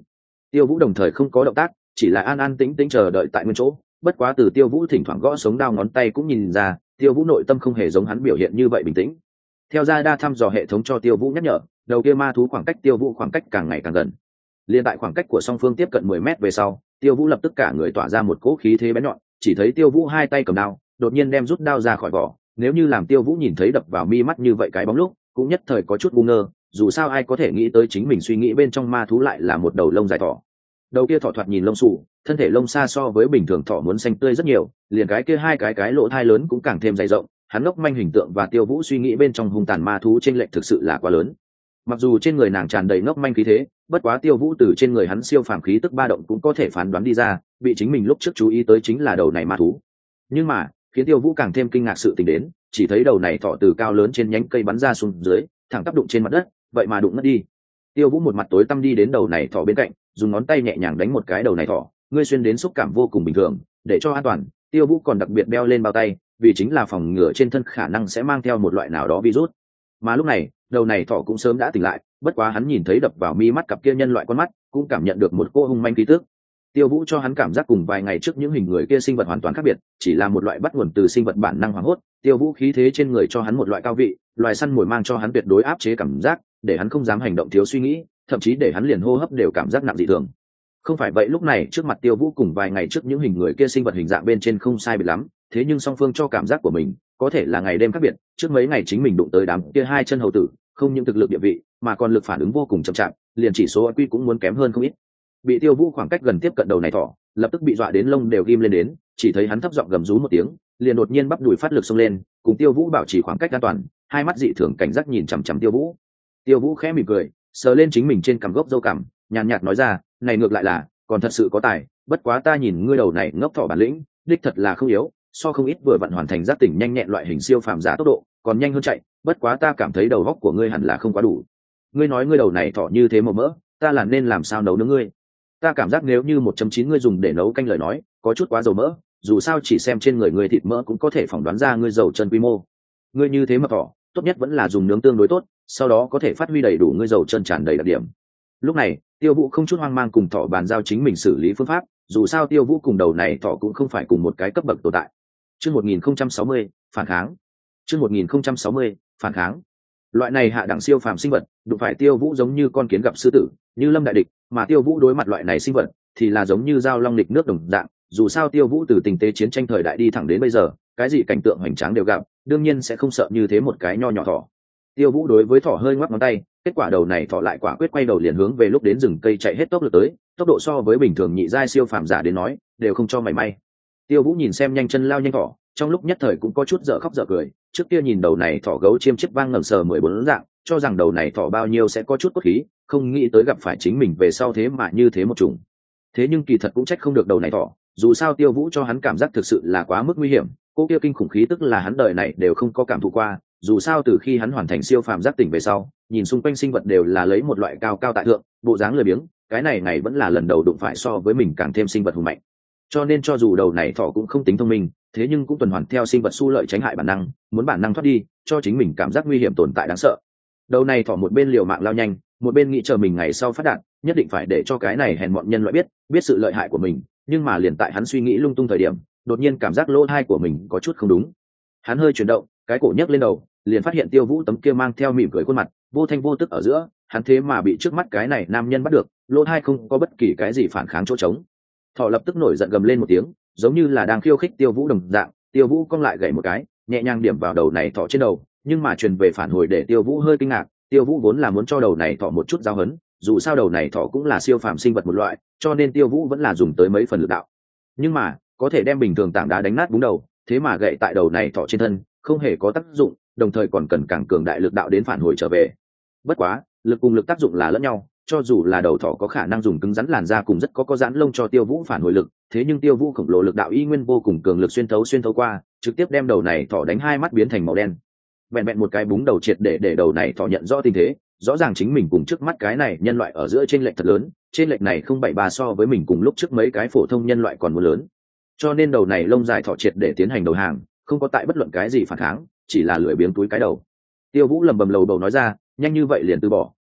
Speaker 1: Tiêu Vũ đồng thời không có động tác, chỉ là an an tĩnh tĩnh chờ đợi tại nguyên chỗ. Bất quá từ Tiêu Vũ thỉnh thoảng gõ sống đao ngón tay cũng nhìn ra, Tiêu Vũ nội tâm không hề giống hắn biểu hiện như vậy bình tĩnh. Theo ra đa thăm dò hệ thống cho Tiêu Vũ nhắc nhở, đầu kia ma thú khoảng cách Tiêu Vũ khoảng cách càng ngày càng gần. Liên tại khoảng cách của song phương tiếp cận mười mét về sau, Tiêu Vũ lập tức cả người tỏa ra một cỗ khí thế bén nhọn, chỉ thấy Tiêu Vũ hai tay cầm đao, đột nhiên đem rút đao ra khỏi vỏ. Nếu như làm Tiêu Vũ nhìn thấy đập vào mi mắt như vậy cái bóng lúc, cũng nhất thời có chút ngu ngơ, dù sao ai có thể nghĩ tới chính mình suy nghĩ bên trong ma thú lại là một đầu lông dài thỏ. Đầu kia thỏ thoạt nhìn lông xù, thân thể lông xa so với bình thường thỏ muốn xanh tươi rất nhiều, liền cái kia hai cái cái lỗ thai lớn cũng càng thêm dày rộng. Hắn ngốc manh hình tượng và Tiêu Vũ suy nghĩ bên trong hung tàn ma thú chênh lệch thực sự là quá lớn. Mặc dù trên người nàng tràn đầy ngốc manh khí thế, bất quá Tiêu Vũ từ trên người hắn siêu phàm khí tức ba động cũng có thể phán đoán đi ra, bị chính mình lúc trước chú ý tới chính là đầu này ma thú. Nhưng mà khiến Tiêu Vũ càng thêm kinh ngạc sự tình đến, chỉ thấy đầu này thỏ từ cao lớn trên nhánh cây bắn ra xuống dưới, thẳng tắp đụng trên mặt đất, vậy mà đụng mất đi. Tiêu Vũ một mặt tối tăm đi đến đầu này thỏ bên cạnh, dùng ngón tay nhẹ nhàng đánh một cái đầu này thỏ, ngươi xuyên đến xúc cảm vô cùng bình thường, để cho an toàn, Tiêu Vũ còn đặc biệt đeo lên bao tay, vì chính là phòng ngừa trên thân khả năng sẽ mang theo một loại nào đó virus. Mà lúc này, đầu này thỏ cũng sớm đã tỉnh lại, bất quá hắn nhìn thấy đập vào mi mắt cặp kia nhân loại con mắt, cũng cảm nhận được một cô hung manh khí tức. Tiêu Vũ cho hắn cảm giác cùng vài ngày trước những hình người kia sinh vật hoàn toàn khác biệt, chỉ là một loại bắt nguồn từ sinh vật bản năng hoảng hốt. Tiêu Vũ khí thế trên người cho hắn một loại cao vị, loài săn mồi mang cho hắn tuyệt đối áp chế cảm giác, để hắn không dám hành động thiếu suy nghĩ, thậm chí để hắn liền hô hấp đều cảm giác nặng dị thường. Không phải vậy lúc này trước mặt Tiêu Vũ cùng vài ngày trước những hình người kia sinh vật hình dạng bên trên không sai biệt lắm, thế nhưng song phương cho cảm giác của mình có thể là ngày đêm khác biệt. Trước mấy ngày chính mình đụng tới đám kia hai chân hầu tử, không những thực lực địa vị mà còn lực phản ứng vô cùng chậm chạp, liền chỉ số i kiu cũng muốn kém hơn không ít. Bị Tiêu Vũ khoảng cách gần tiếp cận đầu này thỏ, lập tức bị dọa đến lông đều ghim lên đến, chỉ thấy hắn thấp giọng gầm rú một tiếng, liền đột nhiên bắp đùi phát lực xông lên, cùng Tiêu Vũ bảo trì khoảng cách an toàn, hai mắt dị thường cảnh giác nhìn chằm chằm Tiêu Vũ. Tiêu Vũ khẽ mỉm cười, sờ lên chính mình trên cằm gốc râu cằm, nhàn nhạt nói ra, này ngược lại là còn thật sự có tài, bất quá ta nhìn ngươi đầu này ngốc thỏ bản lĩnh, đích thật là không yếu, so không ít vừa vặn hoàn thành giác tỉnh nhanh nhẹn loại hình siêu phàm giả tốc độ, còn nhanh hơn chạy, bất quá ta cảm thấy đầu óc của ngươi hẳn là không quá đủ. Ngươi nói ngươi đầu này thỏ như thế màu mỡ, ta là nên làm sao nấu nướng ngươi? Ta cảm giác nếu như một chấm chín ngươi dùng để nấu canh lời nói, có chút quá dầu mỡ, dù sao chỉ xem trên người ngươi thịt mỡ cũng có thể phỏng đoán ra ngươi dầu chân quy mô. Ngươi như thế mà thỏ, tốt nhất vẫn là dùng nướng tương đối tốt, sau đó có thể phát huy đầy đủ ngươi dầu chân tràn đầy đặc điểm. Lúc này, Tiêu Vũ không chút hoang mang cùng thỏ bàn giao chính mình xử lý phương pháp, dù sao Tiêu Vũ cùng đầu này thỏ cũng không phải cùng một cái cấp bậc tồn tại. Chương một nghìn không trăm sáu mươi, phản kháng. Chương một nghìn không trăm sáu mươi, phản kháng. Loại này hạ đẳng siêu phàm sinh vật, đụng phải Tiêu Vũ giống như con kiến gặp sư tử, như lâm đại địch, mà Tiêu Vũ đối mặt loại này sinh vật thì là giống như dao long địch nước đồng dạng, dù sao Tiêu Vũ từ tình tế chiến tranh thời đại đi thẳng đến bây giờ, cái gì cảnh tượng hoành tráng đều gặp, đương nhiên sẽ không sợ như thế một cái nho nhỏ thỏ. Tiêu Vũ đối với thỏ hơi ngoắc ngón tay, kết quả đầu này thỏ lại quả quyết quay đầu liền hướng về lúc đến rừng cây chạy hết tốc lực tới, tốc độ so với bình thường nhị giai siêu phàm giả đến nói, đều không cho mảy may. Tiêu Vũ nhìn xem nhanh chân lao nhanh thỏ, trong lúc nhất thời cũng có chút dở khóc dở cười, trước kia nhìn đầu này thỏ gấu chiêm chiếc vang ngầm sờ mười bốn dạng, cho rằng đầu này thỏ bao nhiêu sẽ có chút cốt khí, không nghĩ tới gặp phải chính mình về sau thế mà như thế một chủng. Thế nhưng kỳ thật cũng trách không được đầu này thỏ, dù sao Tiêu Vũ cho hắn cảm giác thực sự là quá mức nguy hiểm, cô kia kinh khủng khí tức là hắn đời này đều không có cảm thụ qua, dù sao từ khi hắn hoàn thành siêu phàm giác tỉnh về sau, nhìn xung quanh sinh vật đều là lấy một loại cao cao tại thượng, bộ dáng lười biếng, cái này này vẫn là lần đầu đụng phải so với mình càng thêm sinh vật hùng mạnh. Cho nên cho dù đầu này thỏ cũng không tính thông minh, thế nhưng cũng tuần hoàn theo sinh vật xu lợi tránh hại bản năng, muốn bản năng thoát đi, cho chính mình cảm giác nguy hiểm tồn tại đáng sợ. Đầu này thỏ một bên liều mạng lao nhanh, một bên nghĩ chờ mình ngày sau phát đạt, nhất định phải để cho cái này hèn mọn nhân loại biết, biết sự lợi hại của mình, nhưng mà liền tại hắn suy nghĩ lung tung thời điểm, đột nhiên cảm giác lỗ tai của mình có chút không đúng. Hắn hơi chuyển động, cái cổ nhấc lên đầu, liền phát hiện Tiêu Vũ tấm kia mang theo mỉm cười khuôn mặt, vô thanh vô tức ở giữa, hắn thế mà bị trước mắt cái này nam nhân bắt được, lỗ tai không có bất kỳ cái gì phản kháng chỗ trống. Thỏ lập tức nổi giận gầm lên một tiếng, giống như là đang khiêu khích Tiêu Vũ đồng dạng. Tiêu Vũ cong lại gậy một cái, nhẹ nhàng điểm vào đầu này thỏ trên đầu, nhưng mà truyền về phản hồi để Tiêu Vũ hơi kinh ngạc. Tiêu Vũ vốn là muốn cho đầu này thỏ một chút giáo huấn, dù sao đầu này thỏ cũng là siêu phàm sinh vật một loại, cho nên Tiêu Vũ vẫn là dùng tới mấy phần lực đạo. Nhưng mà có thể đem bình thường tảng đá đánh nát búng đầu, thế mà gậy tại đầu này thỏ trên thân không hề có tác dụng, đồng thời còn cần càng cường đại lực đạo đến phản hồi trở về. Bất quá lực cùng lực tác dụng là lẫn nhau, cho dù là đầu thỏ có khả năng dùng cứng rắn làn da cùng rất có có giãn lông cho Tiêu Vũ phản hồi lực, thế nhưng Tiêu Vũ khổng lồ lực đạo y nguyên vô cùng cường lực xuyên thấu xuyên thấu qua, trực tiếp đem đầu này thỏ đánh hai mắt biến thành màu đen. Vẹn vẹn một cái búng đầu triệt để để đầu này thỏ nhận rõ tình thế, rõ ràng chính mình cùng trước mắt cái này nhân loại ở giữa chênh lệch thật lớn, chênh lệch này không bảy ba so với mình cùng lúc trước mấy cái phổ thông nhân loại còn muốn lớn. Cho nên đầu này lông dài thỏ triệt để tiến hành đầu hàng, không có tại bất luận cái gì phản kháng, chỉ là lười biếng túi cái đầu. Tiêu Vũ lầm bầm lầu bầu nói ra, nhanh như vậy liền từ bỏ,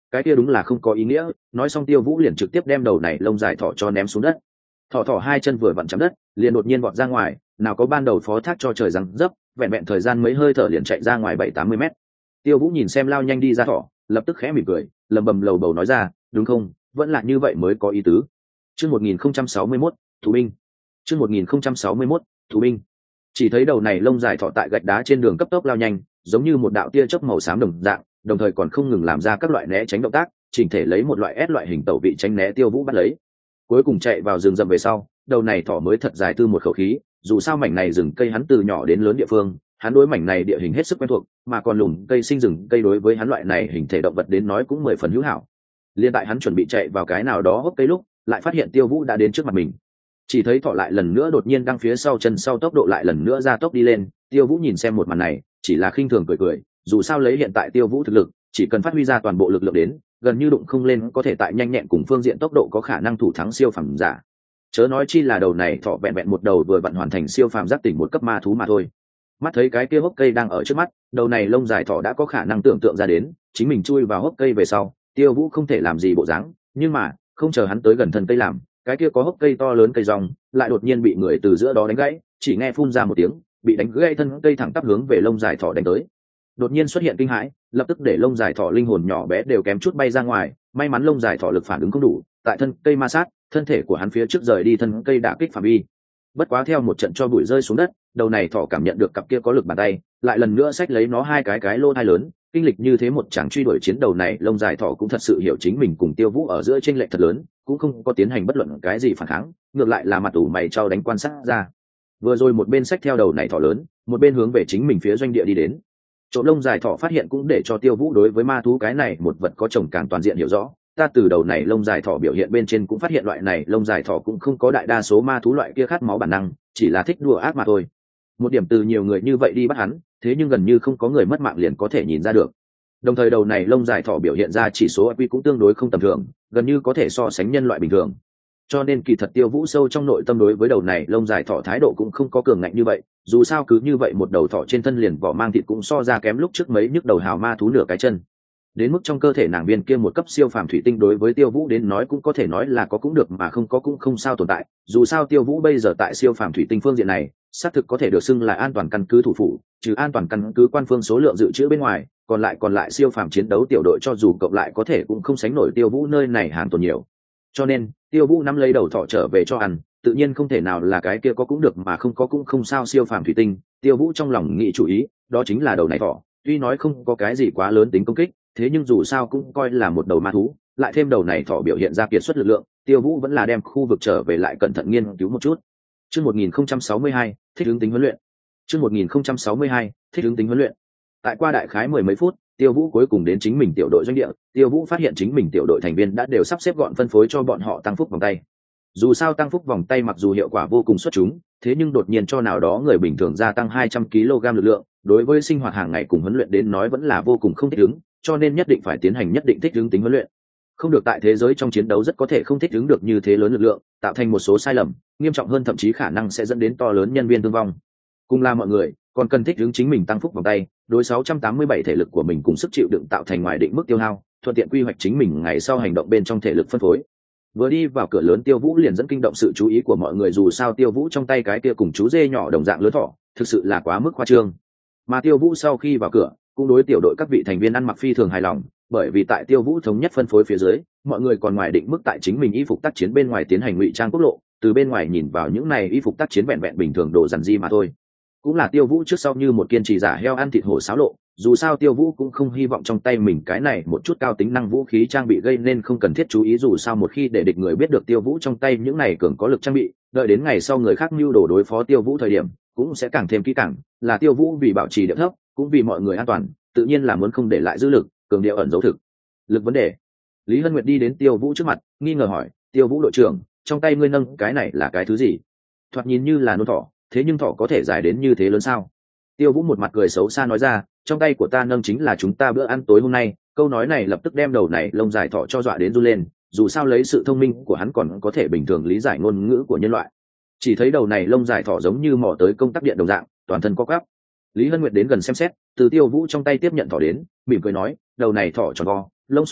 Speaker 1: cái kia đúng là không có ý nghĩa. Nói xong Tiêu Vũ liền trực tiếp đem đầu này lông dài thỏ cho ném xuống đất. Thỏ thỏ hai chân vừa vặn chạm đất, liền đột nhiên vọt ra ngoài, nào có ban đầu phó thác cho trời giằng dấp, vẹn vẹn thời gian mấy hơi thở liền chạy ra ngoài bảy tám mươi mét. Tiêu Vũ nhìn xem lao nhanh đi ra thỏ, lập tức khẽ mỉm cười, lầm bầm lầu bầu nói ra, đúng không, vẫn là như vậy mới có ý tứ. Chương một nghìn không trăm sáu mươi mốt, thủ binh. Chương một nghìn không trăm sáu mươi mốt, thủ binh. Chỉ thấy đầu này lông dài thỏ tại gạch đá trên đường cấp tốc lao nhanh, giống như một đạo tia chớp màu xám đồng dạng, đồng thời còn không ngừng làm ra các loại né tránh động tác, chỉnh thể lấy một loại S loại hình tẩu vị tránh né Tiêu Vũ bắt lấy. Cuối cùng chạy vào rừng rậm về sau, đầu này thỏ mới thật dài tư một khẩu khí, dù sao mảnh này rừng cây hắn từ nhỏ đến lớn địa phương, hắn đối mảnh này địa hình hết sức quen thuộc, mà còn lùm cây sinh rừng cây đối với hắn loại này hình thể động vật đến nói cũng mười phần hữu hảo. Liên tại hắn chuẩn bị chạy vào cái nào đó hốc cây lúc, lại phát hiện Tiêu Vũ đã đến trước mặt mình. Chỉ thấy thỏ lại lần nữa đột nhiên đang phía sau chân sau tốc độ lại lần nữa ra tốc đi lên. Tiêu Vũ nhìn xem một màn này, chỉ là khinh thường cười cười, dù sao lấy hiện tại Tiêu Vũ thực lực, chỉ cần phát huy ra toàn bộ lực lượng đến, gần như đụng không lên có thể tại nhanh nhẹn cùng phương diện tốc độ có khả năng thủ thắng siêu phàm giả. Chớ nói chi là đầu này thỏ vẹn vẹn một đầu vừa vặn hoàn thành siêu phàm giác tỉnh một cấp ma thú mà thôi. Mắt thấy cái kia hốc cây đang ở trước mắt, đầu này lông dài thỏ đã có khả năng tưởng tượng ra đến, chính mình chui vào hốc cây về sau, Tiêu Vũ không thể làm gì bộ dáng, nhưng mà không chờ hắn tới gần thân cây làm, cái kia có hốc cây to lớn cây rong lại đột nhiên bị người từ giữa đó đánh gãy, chỉ nghe phun ra một tiếng, bị đánh gãy thân cây thẳng tắp hướng về lông dài thỏ đánh tới. Đột nhiên xuất hiện kinh hãi, lập tức để lông dài thỏ linh hồn nhỏ bé đều kém chút bay ra ngoài, may mắn lông dài thỏ lực phản ứng không đủ, tại thân cây ma sát, thân thể của hắn phía trước rời đi thân cây đả kích phạm vi. Bất quá theo một trận cho bụi rơi xuống đất, đầu này thỏ cảm nhận được cặp kia có lực bàn tay, lại lần nữa xách lấy nó hai cái cái lô thai lớn, kinh lịch như thế một chàng truy đuổi chiến đầu này lông dài thỏ cũng thật sự hiểu chính mình cùng Tiêu Vũ ở giữa chênh lệch thật lớn, cũng không có tiến hành bất luận cái gì phản kháng, ngược lại là mặt ủ mày trao đánh quan sát ra. Vừa rồi một bên xách theo đầu này thỏ lớn, một bên hướng về chính mình phía doanh địa đi đến. Trộm lông dài thỏ phát hiện cũng để cho Tiêu Vũ đối với ma thú cái này một vật có chồng càng toàn diện hiểu rõ. Ta từ đầu này lông dài thỏ biểu hiện bên trên cũng phát hiện loại này lông dài thỏ cũng không có đại đa số ma thú loại kia khát máu bản năng, chỉ là thích đùa ác mà thôi. Một điểm từ nhiều người như vậy đi bắt hắn, thế nhưng gần như không có người mất mạng liền có thể nhìn ra được. Đồng thời đầu này lông dài thỏ biểu hiện ra chỉ số i kiu cũng tương đối không tầm thường, gần như có thể so sánh nhân loại bình thường. Cho nên kỳ thật Tiêu Vũ sâu trong nội tâm đối với đầu này lông dài thỏ thái độ cũng không có cường ngạnh như vậy, dù sao cứ như vậy một đầu thỏ trên thân liền vỏ mang thịt cũng so ra kém lúc trước mấy nhức đầu hào ma thú nửa cái chân. Đến mức trong cơ thể nàng viên kia một cấp siêu phàm thủy tinh đối với Tiêu Vũ đến nói cũng có thể nói là có cũng được mà không có cũng không sao tồn tại, dù sao Tiêu Vũ bây giờ tại siêu phàm thủy tinh phương diện này xác thực có thể được xưng là an toàn căn cứ thủ phủ, trừ an toàn căn cứ quan phương số lượng dự trữ bên ngoài, còn lại còn lại siêu phàm chiến đấu tiểu đội cho dù cộng lại có thể cũng không sánh nổi Tiêu Vũ nơi này hàng tồn nhiều. Cho nên Tiêu Vũ nắm lấy đầu thỏ trở về cho ăn, tự nhiên không thể nào là cái kia có cũng được mà không có cũng không sao siêu phàm thủy tinh. Tiêu Vũ trong lòng nghĩ chủ ý, đó chính là đầu này thỏ, tuy nói không có cái gì quá lớn tính công kích, thế nhưng dù sao cũng coi là một đầu ma thú, lại thêm đầu này thỏ biểu hiện ra kiệt xuất lực lượng, Tiêu Vũ vẫn là đem khu vực trở về lại cẩn thận nghiên cứu một chút. Chương một nghìn không trăm sáu mươi hai, thích ứng tính huấn luyện. Chương một nghìn không trăm sáu mươi hai, thích ứng tính huấn luyện. Tại qua đại khái mười mấy phút, Tiêu Vũ cuối cùng đến chính mình tiểu đội doanh địa. Tiêu Vũ phát hiện chính mình tiểu đội thành viên đã đều sắp xếp gọn phân phối cho bọn họ tăng phúc vòng tay. Dù sao tăng phúc vòng tay mặc dù hiệu quả vô cùng xuất chúng, thế nhưng đột nhiên cho nào đó người bình thường gia tăng hai trăm ki lô gam lực lượng, đối với sinh hoạt hàng ngày cùng huấn luyện đến nói vẫn là vô cùng không thích ứng, cho nên nhất định phải tiến hành nhất định thích ứng tính huấn luyện. Không được tại thế giới trong chiến đấu rất có thể không thích ứng được như thế lớn lực lượng, tạo thành một số sai lầm, nghiêm trọng hơn thậm chí khả năng sẽ dẫn đến to lớn nhân viên thương vong. Cùng là mọi người, còn cần thích ứng chính mình tăng phúc vòng tay, đối sáu trăm tám mươi bảy thể lực của mình cùng sức chịu đựng tạo thành ngoài định mức tiêu hao, thuận tiện quy hoạch chính mình ngày sau hành động bên trong thể lực phân phối. Vừa đi vào cửa lớn, Tiêu Vũ liền dẫn kinh động sự chú ý của mọi người, dù sao Tiêu Vũ trong tay cái kia cùng chú dê nhỏ đồng dạng lớn thỏ, thực sự là quá mức khoa trương. Mà Tiêu Vũ sau khi vào cửa, cũng đối tiểu đội các vị thành viên ăn mặc phi thường hài lòng, bởi vì tại Tiêu Vũ thống nhất phân phối phía dưới, mọi người còn ngoài định mức tại chính mình y phục tác chiến bên ngoài tiến hành ngụy trang quốc lộ, từ bên ngoài nhìn vào những này y phục tác chiến vẹn vẹn bình thường đồ dằn di mà thôi. Cũng là Tiêu Vũ trước sau như một kiên trì giả heo ăn thịt hổ xáo lộ, dù sao Tiêu Vũ cũng không hy vọng trong tay mình cái này một chút cao tính năng vũ khí trang bị gây nên không cần thiết chú ý, dù sao một khi để địch người biết được Tiêu Vũ trong tay những này cường có lực trang bị, đợi đến ngày sau người khác mưu đồ đối phó Tiêu Vũ thời điểm, cũng sẽ càng thêm kỹ càng, là Tiêu Vũ vì bảo trì địa thấp, cũng vì mọi người an toàn, tự nhiên là muốn không để lại dư lực, cường điệu ẩn dấu thực lực vấn đề. Lý Hân Nguyệt đi đến Tiêu Vũ trước mặt, nghi ngờ hỏi, Tiêu Vũ đội trưởng, trong tay ngươi nâng cái này là cái thứ gì? Thoạt nhìn như là nôn thỏ, thế nhưng thỏ có thể dài đến như thế lớn sao? Tiêu Vũ một mặt cười xấu xa nói ra, trong tay của ta nâng chính là chúng ta bữa ăn tối hôm nay. Câu nói này lập tức đem đầu này lông dài thỏ cho dọa đến run lên, dù sao lấy sự thông minh của hắn còn có thể bình thường lý giải ngôn ngữ của nhân loại. Chỉ thấy đầu này lông dài thỏ giống như mò tới công tắc điện đồng dạng, toàn thân co quắp. Lý Hân Nguyệt đến gần xem xét, từ Tiêu Vũ trong tay tiếp nhận thỏ đến, mỉm cười nói, đầu này thỏ tròn vo, lông sủ,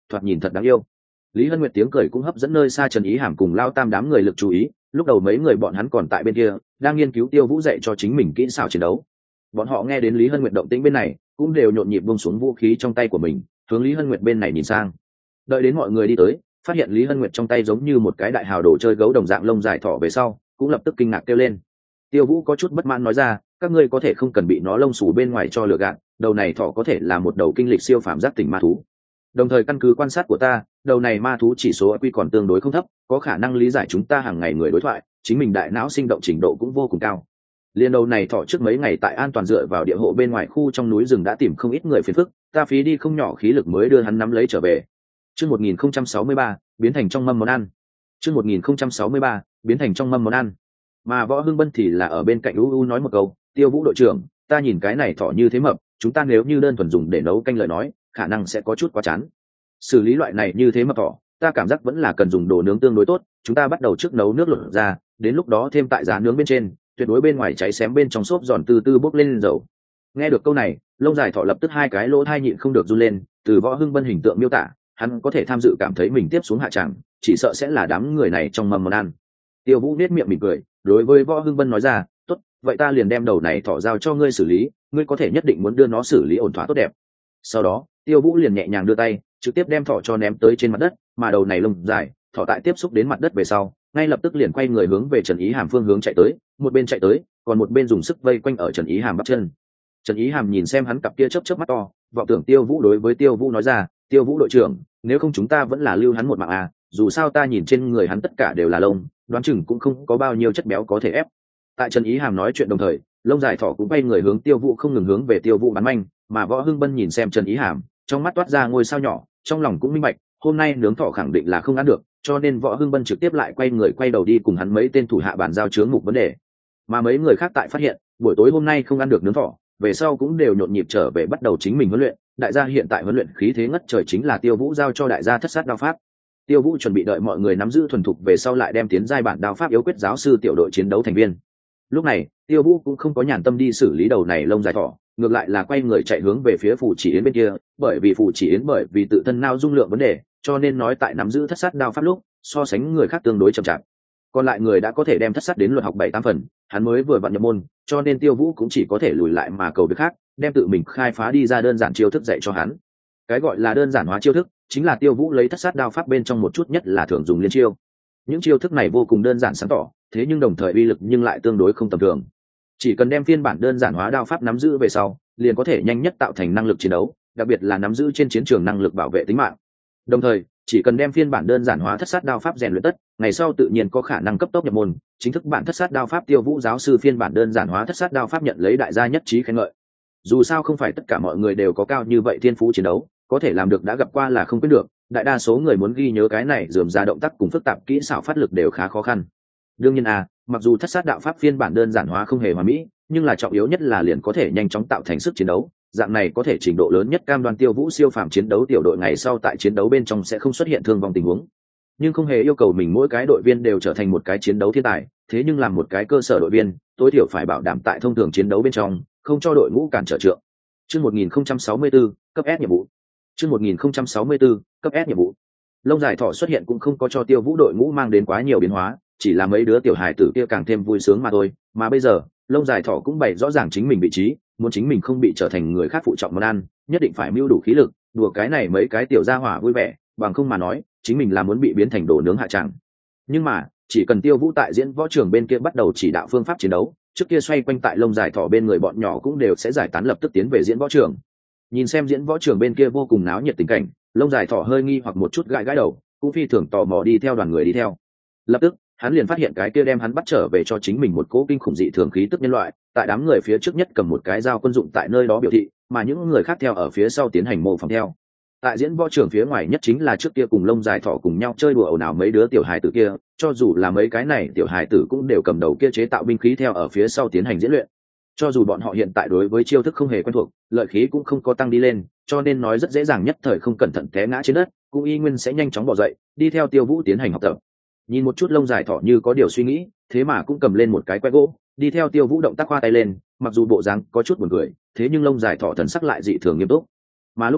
Speaker 1: thoạt nhìn thật đáng yêu. Lý Hân Nguyệt tiếng cười cũng hấp dẫn nơi xa Trần Ý Hàm cùng Lao Tam đám người lực chú ý. Lúc đầu mấy người bọn hắn còn tại bên kia đang nghiên cứu Tiêu Vũ dạy cho chính mình kỹ xảo chiến đấu. Bọn họ nghe đến Lý Hân Nguyệt động tĩnh bên này cũng đều nhộn nhịp buông xuống vũ khí trong tay của mình, hướng Lý Hân Nguyệt bên này nhìn sang. Đợi đến mọi người đi tới, phát hiện Lý Hân Nguyệt trong tay giống như một cái đại hào đồ chơi gấu đồng dạng lông dài thỏ về sau, cũng lập tức kinh ngạc kêu lên. Tiêu Vũ có chút bất mãn nói ra, các ngươi có thể không cần bị nó lông xù bên ngoài cho lừa gạt, đầu này thỏ có thể là một đầu kinh lịch siêu phàm giác tỉnh ma thú. Đồng thời căn cứ quan sát của ta, đầu này ma thú chỉ số i kiu còn tương đối không thấp, có khả năng lý giải chúng ta hàng ngày người đối thoại, chính mình đại não sinh động trình độ cũng vô cùng cao. Liên đầu này thỏ trước mấy ngày tại an toàn dựa vào địa hộ bên ngoài khu trong núi rừng đã tìm không ít người phiền phức, ta phí đi không nhỏ khí lực mới đưa hắn nắm lấy trở về. Chương một nghìn không trăm sáu mươi ba, biến thành trong mâm món ăn. Chương một nghìn không trăm sáu mươi ba, biến thành trong mâm món ăn. Mà Võ Hưng Bân thì là ở bên cạnh u u nói một câu, Tiêu Vũ đội trưởng, ta nhìn cái này thỏ như thế mập, chúng ta nếu như đơn thuần dùng để nấu canh lời nói, khả năng sẽ có chút quá chán. Xử lý loại này như thế mập thỏ, ta cảm giác vẫn là cần dùng đồ nướng tương đối tốt, chúng ta bắt đầu trước nấu nước lột ra, đến lúc đó thêm tại giá nướng bên trên, tuyệt đối bên ngoài cháy xém bên trong xốp giòn từ từ bốc lên dầu. Nghe được câu này, lông dài thỏ lập tức hai cái lỗ thai nhịn không được run lên, từ Võ Hưng Bân hình tượng miêu tả, hắn có thể tham dự cảm thấy mình tiếp xuống hạ tràng, chỉ sợ sẽ là đám người này trong mâm món ăn. Tiêu Vũ nét miệng mỉm cười, đối với Võ Hưng Bân nói ra, tốt, vậy ta liền đem đầu này thỏ giao cho ngươi xử lý, ngươi có thể nhất định muốn đưa nó xử lý ổn thỏa tốt đẹp. Sau đó, Tiêu Vũ liền nhẹ nhàng đưa tay, trực tiếp đem thỏ cho ném tới trên mặt đất, mà đầu này lông dài, thỏ tại tiếp xúc đến mặt đất về sau, ngay lập tức liền quay người hướng về Trần Ý Hàm phương hướng chạy tới, một bên chạy tới, còn một bên dùng sức vây quanh ở Trần Ý Hàm bắp chân. Trần Ý Hàm nhìn xem hắn cặp kia chớp chớp mắt to, vọng tưởng Tiêu Vũ đối với Tiêu Vũ nói ra, Tiêu Vũ đội trưởng, nếu không chúng ta vẫn là lưu hắn một mạng à, dù sao ta nhìn trên người hắn tất cả đều là lông, đoán chừng cũng không có bao nhiêu chất béo có thể ép. Tại Trần Ý Hàm nói chuyện đồng thời, lông dài thỏ cũng quay người hướng Tiêu Vũ không ngừng hướng về Tiêu Vũ bắn manh, mà Võ Hưng Bân nhìn xem Trần Ý Hàm, trong mắt toát ra ngôi sao nhỏ, trong lòng cũng minh bạch, hôm nay nướng thỏ khẳng định là không ăn được, cho nên Võ Hưng Bân trực tiếp lại quay người quay đầu đi cùng hắn mấy tên thủ hạ bàn giao chướng mục vấn đề. Mà mấy người khác tại phát hiện, buổi tối hôm nay không ăn được nướng thỏ, về sau cũng đều nhộn nhịp trở về bắt đầu chính mình huấn luyện. Đại gia hiện tại huấn luyện khí thế ngất trời chính là Tiêu Vũ giao cho đại gia thất sát đao pháp. Tiêu Vũ chuẩn bị đợi mọi người nắm giữ thuần thục về sau lại đem tiến giai bản đao pháp yếu quyết giáo sư tiểu đội chiến đấu thành viên. Lúc này, Tiêu Vũ cũng không có nhàn tâm đi xử lý đầu này lông dài thỏ, ngược lại là quay người chạy hướng về phía Phù Chỉ Yến bên kia, bởi vì Phù Chỉ Yến bởi vì tự thân nao dung lượng vấn đề, cho nên nói tại nắm giữ thất sát đao pháp lúc, so sánh người khác tương đối chậm chạp. Còn lại người đã có thể đem thất sát đến luật học bảy tám phần, hắn mới vừa vặn nhập môn, cho nên Tiêu Vũ cũng chỉ có thể lùi lại mà cầu việc khác, đem tự mình khai phá đi ra đơn giản chiêu thức dạy cho hắn. Cái gọi là đơn giản hóa chiêu thức, chính là Tiêu Vũ lấy thất sát đao pháp bên trong một chút nhất là thường dùng liên chiêu. Những chiêu thức này vô cùng đơn giản sáng tỏ, thế nhưng đồng thời uy lực nhưng lại tương đối không tầm thường. Chỉ cần đem phiên bản đơn giản hóa đao pháp nắm giữ về sau, liền có thể nhanh nhất tạo thành năng lực chiến đấu, đặc biệt là nắm giữ trên chiến trường năng lực bảo vệ tính mạng. Đồng thời, chỉ cần đem phiên bản đơn giản hóa thất sát đao pháp rèn luyện tất, ngày sau tự nhiên có khả năng cấp tốc nhập môn. Chính thức bản thất sát đao pháp Tiêu Vũ giáo sư phiên bản đơn giản hóa thất sát đao pháp nhận lấy đại gia nhất trí khen ngợi. Dù sao không phải tất cả mọi người đều có cao như vậy thiên phú chiến đấu, có thể làm được đã gặp qua là không quyết được, đại đa số người muốn ghi nhớ cái này rườm rà động tác cùng phức tạp kỹ xảo phát lực đều khá khó khăn. Đương nhiên à, mặc dù thất sát đạo pháp phiên bản đơn giản hóa không hề hoàn mỹ, nhưng là trọng yếu nhất là liền có thể nhanh chóng tạo thành sức chiến đấu, dạng này có thể trình độ lớn nhất cam đoan Tiêu Vũ siêu phàm chiến đấu tiểu đội ngày sau tại chiến đấu bên trong sẽ không xuất hiện thương vong tình huống. Nhưng không hề yêu cầu mình mỗi cái đội viên đều trở thành một cái chiến đấu thiên tài, thế nhưng làm một cái cơ sở đội viên, tối thiểu phải bảo đảm tại thông thường chiến đấu bên trong, không cho đội ngũ cản trở trượng. Chương một nghìn không trăm sáu mươi tư, cấp S nhiệm vụ. Chương một nghìn không trăm sáu mươi tư, cấp S nhiệm vụ. Lông dài thỏ xuất hiện cũng không có cho Tiêu Vũ đội ngũ mang đến quá nhiều biến hóa, chỉ là mấy đứa tiểu hài tử kia càng thêm vui sướng mà thôi. Mà bây giờ, lông dài thỏ cũng bày rõ ràng chính mình vị trí, muốn chính mình không bị trở thành người khác phụ trọng món ăn, nhất định phải mưu đủ khí lực, đùa cái này mấy cái tiểu gia hỏa vui vẻ, bằng không mà nói, chính mình là muốn bị biến thành đồ nướng hạ tràng. Nhưng mà, chỉ cần Tiêu Vũ tại diễn võ trường bên kia bắt đầu chỉ đạo phương pháp chiến đấu, trước kia xoay quanh tại lông dài thỏ bên người bọn nhỏ cũng đều sẽ giải tán lập tức tiến về diễn võ trường. Nhìn xem diễn võ trường bên kia vô cùng náo nhiệt tình cảnh, lông dài thỏ hơi nghi hoặc một chút gãi gãi đầu, cũng phi thường tò mò đi theo đoàn người đi theo. Lập tức, hắn liền phát hiện cái kia đem hắn bắt trở về cho chính mình một cỗ kinh khủng dị thường khí tức nhân loại, tại đám người phía trước nhất cầm một cái dao quân dụng tại nơi đó biểu thị, mà những người khác theo ở phía sau tiến hành mô phỏng theo. Tại diễn võ trường phía ngoài nhất chính là trước kia cùng lông dài thỏ cùng nhau chơi đùa ồn ào mấy đứa tiểu hài tử kia, cho dù là mấy cái này tiểu hài tử cũng đều cầm đầu kia chế tạo binh khí theo ở phía sau tiến hành diễn luyện. Cho dù bọn họ hiện tại đối với chiêu thức không hề quen thuộc, lợi khí cũng không có tăng đi lên, cho nên nói rất dễ dàng nhất thời không cẩn thận té ngã trên đất, cũng y nguyên sẽ nhanh chóng bỏ dậy, đi theo Tiêu Vũ tiến hành học tập. Nhìn một chút lông dài thỏ như có điều suy nghĩ, thế mà cũng cầm lên một cái que gỗ, đi theo Tiêu Vũ động tác khoa tay lên, mặc dù bộ dáng có chút buồn cười, thế nhưng lông dài thỏ thần sắc lại dị thường nghiêm túc. Mà lúc này,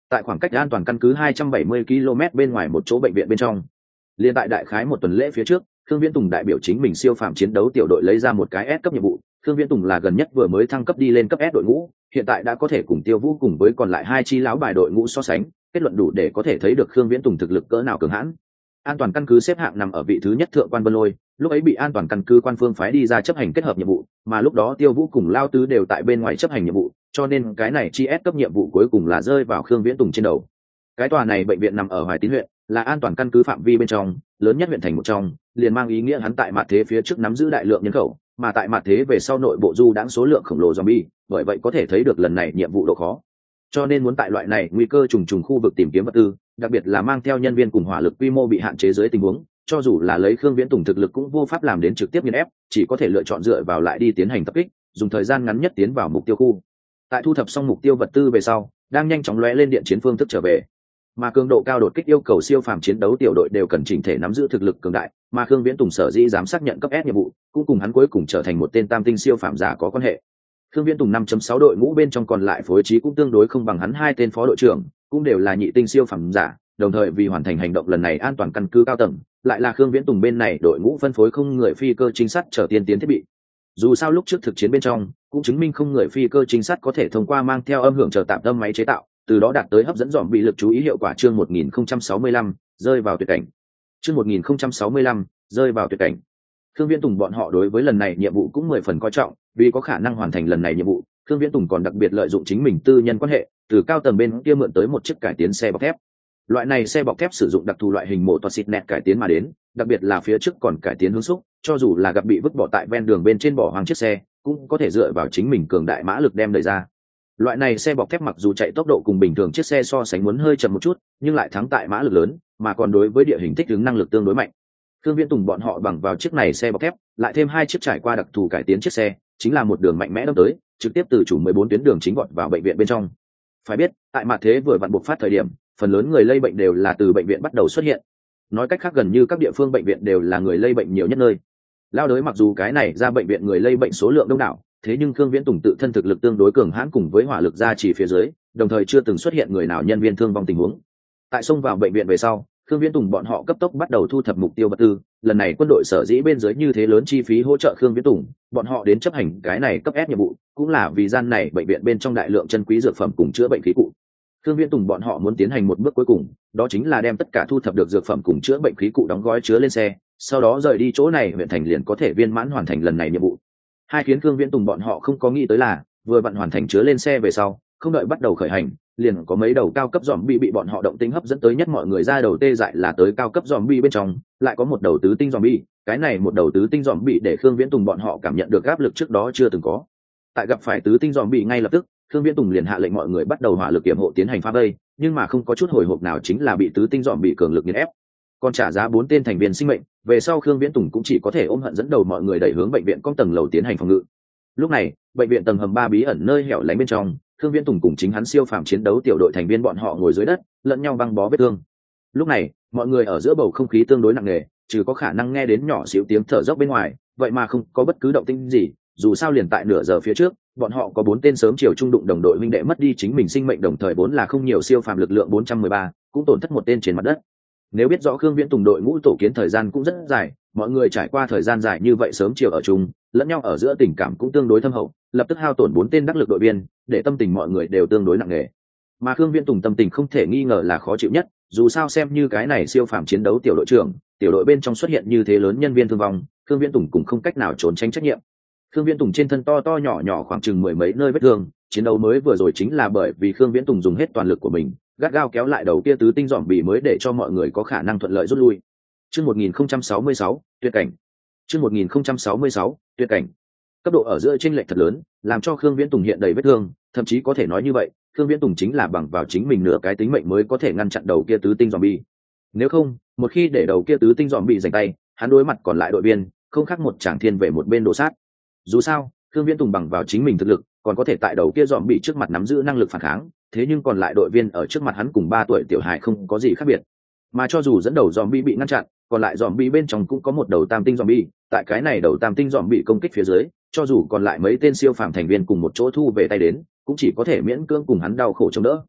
Speaker 1: Tại khoảng cách an toàn căn cứ hai trăm bảy mươi ki lô mét bên ngoài một chỗ bệnh viện bên trong, liên tại đại khái một tuần lễ phía trước, Khương Viễn Tùng đại biểu chính mình siêu phàm chiến đấu tiểu đội lấy ra một cái S cấp nhiệm vụ. Khương Viễn Tùng là gần nhất vừa mới thăng cấp đi lên cấp S đội ngũ, hiện tại đã có thể cùng Tiêu Vũ cùng với còn lại hai chi lão bài đội ngũ so sánh, kết luận đủ để có thể thấy được Khương Viễn Tùng thực lực cỡ nào cường hãn. An toàn căn cứ xếp hạng nằm ở vị thứ nhất thượng quan Vân Lôi, lúc ấy bị an toàn căn cứ quan phương phái đi ra chấp hành kết hợp nhiệm vụ, mà lúc đó Tiêu Vũ cùng Lao Tứ đều tại bên ngoài chấp hành nhiệm vụ, cho nên cái này chi S cấp nhiệm vụ cuối cùng là rơi vào Khương Viễn Tùng trên đầu. Cái tòa này bệnh viện nằm ở Hoài Tín huyện, là an toàn căn cứ phạm vi bên trong lớn nhất huyện thành một trong, liền mang ý nghĩa hắn tại mặt thế phía trước nắm giữ đại lượng nhân khẩu, mà tại mặt thế về sau nội bộ du đãng số lượng khổng lồ zombie, bởi vậy có thể thấy được lần này nhiệm vụ độ khó. Cho nên muốn tại loại này nguy cơ trùng trùng khu vực tìm kiếm vật tư, đặc biệt là mang theo nhân viên cùng hỏa lực quy mô bị hạn chế dưới tình huống, cho dù là lấy Khương Viễn Tùng thực lực cũng vô pháp làm đến trực tiếp nghiền ép, chỉ có thể lựa chọn dựa vào lại đi tiến hành tập kích, dùng thời gian ngắn nhất tiến vào mục tiêu khu. Tại thu thập xong mục tiêu vật tư về sau, đang nhanh chóng lóe lên điện chiến phương thức trở về. Mà cường độ cao đột kích yêu cầu siêu phàm chiến đấu tiểu đội đều cần chỉnh thể nắm giữ thực lực cường đại, mà Khương Viễn Tùng sở dĩ dám xác nhận cấp S nhiệm vụ, cũng cùng hắn cuối cùng trở thành một tên tam tinh siêu phàm giả có quan hệ. Khương Viễn Tùng năm chấm sáu đội ngũ bên trong còn lại phối trí cũng tương đối không bằng hắn hai tên phó đội trưởng, cũng đều là nhị tinh siêu phàm giả, đồng thời vì hoàn thành hành động lần này an toàn căn cứ cao tầng, lại là Khương Viễn Tùng bên này đội ngũ phân phối không người phi cơ trinh sát trở tiên tiến thiết bị. Dù sao lúc trước thực chiến bên trong, cũng chứng minh không người phi cơ trinh sát có thể thông qua mang theo âm hưởng chờ tạm tâm máy chế tạo, từ đó đạt tới hấp dẫn dòm bị lực chú ý hiệu quả. Chương một nghìn không trăm sáu mươi lăm rơi vào tuyệt cảnh. Chương một nghìn không trăm sáu mươi lăm rơi vào tuyệt cảnh. Khương Viễn Tùng bọn họ đối với lần này nhiệm vụ cũng mười phần coi trọng, vì có khả năng hoàn thành lần này nhiệm vụ, Khương Viễn Tùng còn đặc biệt lợi dụng chính mình tư nhân quan hệ, từ cao tầng bên kia mượn tới một chiếc cải tiến xe bọc thép. Loại này xe bọc thép sử dụng đặc thù loại hình mổ toa xịt nẹt cải tiến mà đến, đặc biệt là phía trước còn cải tiến hướng xúc, cho dù là gặp bị vứt bỏ tại ven đường bên trên bỏ hoang chiếc xe, cũng có thể dựa vào chính mình cường đại mã lực đem đẩy ra. Loại này xe bọc thép mặc dù chạy tốc độ cùng bình thường chiếc xe so sánh muốn hơi chậm một chút, nhưng lại thắng tại mã lực lớn, mà còn đối với địa hình thích ứng năng lực tương đối mạnh. Khương Viễn Tùng bọn họ bằng vào chiếc này xe bọc thép, lại thêm hai chiếc trải qua đặc thù cải tiến chiếc xe, chính là một đường mạnh mẽ đâm tới, trực tiếp từ chủ mười bốn tuyến đường chính vọt vào bệnh viện bên trong. Phải biết, tại mặt thế vừa vặn bộc phát thời điểm, phần lớn người lây bệnh đều là từ bệnh viện bắt đầu xuất hiện. Nói cách khác, gần như các địa phương bệnh viện đều là người lây bệnh nhiều nhất nơi. Lao đới mặc dù cái này ra bệnh viện người lây bệnh số lượng đông đảo, thế nhưng Khương Viễn Tùng tự thân thực lực tương đối cường hãn cùng với hỏa lực gia trì phía dưới, đồng thời chưa từng xuất hiện người nào nhân viên thương vong tình huống. Tại xông vào bệnh viện về sau, Khương Viễn Tùng bọn họ cấp tốc bắt đầu thu thập mục tiêu vật tư. Lần này quân đội sở dĩ bên dưới như thế lớn chi phí hỗ trợ Khương Viễn Tùng, bọn họ đến chấp hành cái này cấp S nhiệm vụ, cũng là vì gian này bệnh viện bên trong đại lượng chân quý dược phẩm cùng chữa bệnh khí cụ. Khương Viễn Tùng bọn họ muốn tiến hành một bước cuối cùng, đó chính là đem tất cả thu thập được dược phẩm cùng chữa bệnh khí cụ đóng gói chứa lên xe, sau đó rời đi chỗ này huyện thành liền có thể viên mãn hoàn thành lần này nhiệm vụ. Hai khiến Khương Viễn Tùng bọn họ không có nghĩ tới là, vừa vặn hoàn thành chứa lên xe về sau, không đợi bắt đầu khởi hành, liền có mấy đầu cao cấp zombie bị bọn họ động tính hấp dẫn tới, nhất mọi người ra đầu tê dại là tới cao cấp zombie bên trong, lại có một đầu tứ tinh zombie, cái này một đầu tứ tinh zombie để Khương Viễn Tùng bọn họ cảm nhận được áp lực trước đó chưa từng có. Tại gặp phải tứ tinh zombie ngay lập tức, Khương Viễn Tùng liền hạ lệnh mọi người bắt đầu hỏa lực kiểm hộ tiến hành phá vây, nhưng mà không có chút hồi hộp nào, chính là bị tứ tinh zombie cường lực nghiền ép. Còn trả giá bốn tên thành viên sinh mệnh, về sau Khương Viễn Tùng cũng chỉ có thể ôm hận dẫn đầu mọi người đẩy hướng bệnh viện con tầng lầu tiến hành phòng ngự. Lúc này, bệnh viện tầng hầm ba bí ẩn nơi hẻo lánh bên trong, Khương Viễn Tùng cùng chính hắn siêu phàm chiến đấu tiểu đội thành viên bọn họ ngồi dưới đất, lẫn nhau băng bó vết thương. Lúc này, mọi người ở giữa bầu không khí tương đối nặng nề, trừ có khả năng nghe đến nhỏ xíu tiếng thở dốc bên ngoài, vậy mà không có bất cứ động tĩnh gì. Dù sao liền tại nửa giờ phía trước, bọn họ có bốn tên sớm chiều trung đụng đồng đội huynh đệ mất đi chính mình sinh mệnh, đồng thời vốn là không nhiều siêu phàm lực lượng bốn trăm mười ba, cũng tổn thất một tên trên mặt đất. Nếu biết rõ Khương Viễn Tùng đội ngũ tổ kiến thời gian cũng rất dài, mọi người trải qua thời gian dài như vậy sớm chiều ở chung, lẫn nhau ở giữa tình cảm cũng tương đối thâm hậu, lập tức hao tổn bốn tên đắc lực đội viên, để tâm tình mọi người đều tương đối nặng nề. Mà Khương Viễn Tùng tâm tình không thể nghi ngờ là khó chịu nhất, dù sao xem như cái này siêu phàm chiến đấu tiểu đội trưởng, tiểu đội bên trong xuất hiện như thế lớn nhân viên thương vong, Khương Viễn Tùng cũng không cách nào trốn tránh trách nhiệm. Khương Viễn Tùng trên thân to to nhỏ nhỏ khoảng chừng mười mấy nơi vết thương, chiến đấu mới vừa rồi chính là bởi vì Khương Viễn Tùng dùng hết toàn lực của mình, gắt gao kéo lại đầu kia tứ tinh dòm bì mới để cho mọi người có khả năng thuận lợi rút lui. Chương một nghìn không trăm sáu mươi sáu, tuyệt cảnh. Chương một nghìn không trăm sáu mươi sáu, tuyệt cảnh. Cấp độ ở giữa chênh lệch thật lớn, làm cho Khương Viễn Tùng hiện đầy vết thương, thậm chí có thể nói như vậy, Khương Viễn Tùng chính là bằng vào chính mình nửa cái tính mệnh mới có thể ngăn chặn đầu kia tứ tinh zombie. Nếu không, một khi để đầu kia tứ tinh zombie giành tay, hắn đối mặt còn lại đội viên, không khác một chàng thiên về một bên đổ sát. Dù sao, Khương Viễn Tùng bằng vào chính mình thực lực, còn có thể tại đầu kia zombie trước mặt nắm giữ năng lực phản kháng, thế nhưng còn lại đội viên ở trước mặt hắn cùng ba tuổi tiểu hài không có gì khác biệt. Mà cho dù dẫn đầu zombie bị ngăn chặn, còn lại zombie bên trong cũng có một đầu tam tinh zombie, tại cái này đầu tam tinh zombie công kích phía dưới, cho dù còn lại mấy tên siêu phàm thành viên cùng một chỗ thu về tay đến, cũng chỉ có thể miễn cưỡng cùng hắn đau khổ chống đỡ.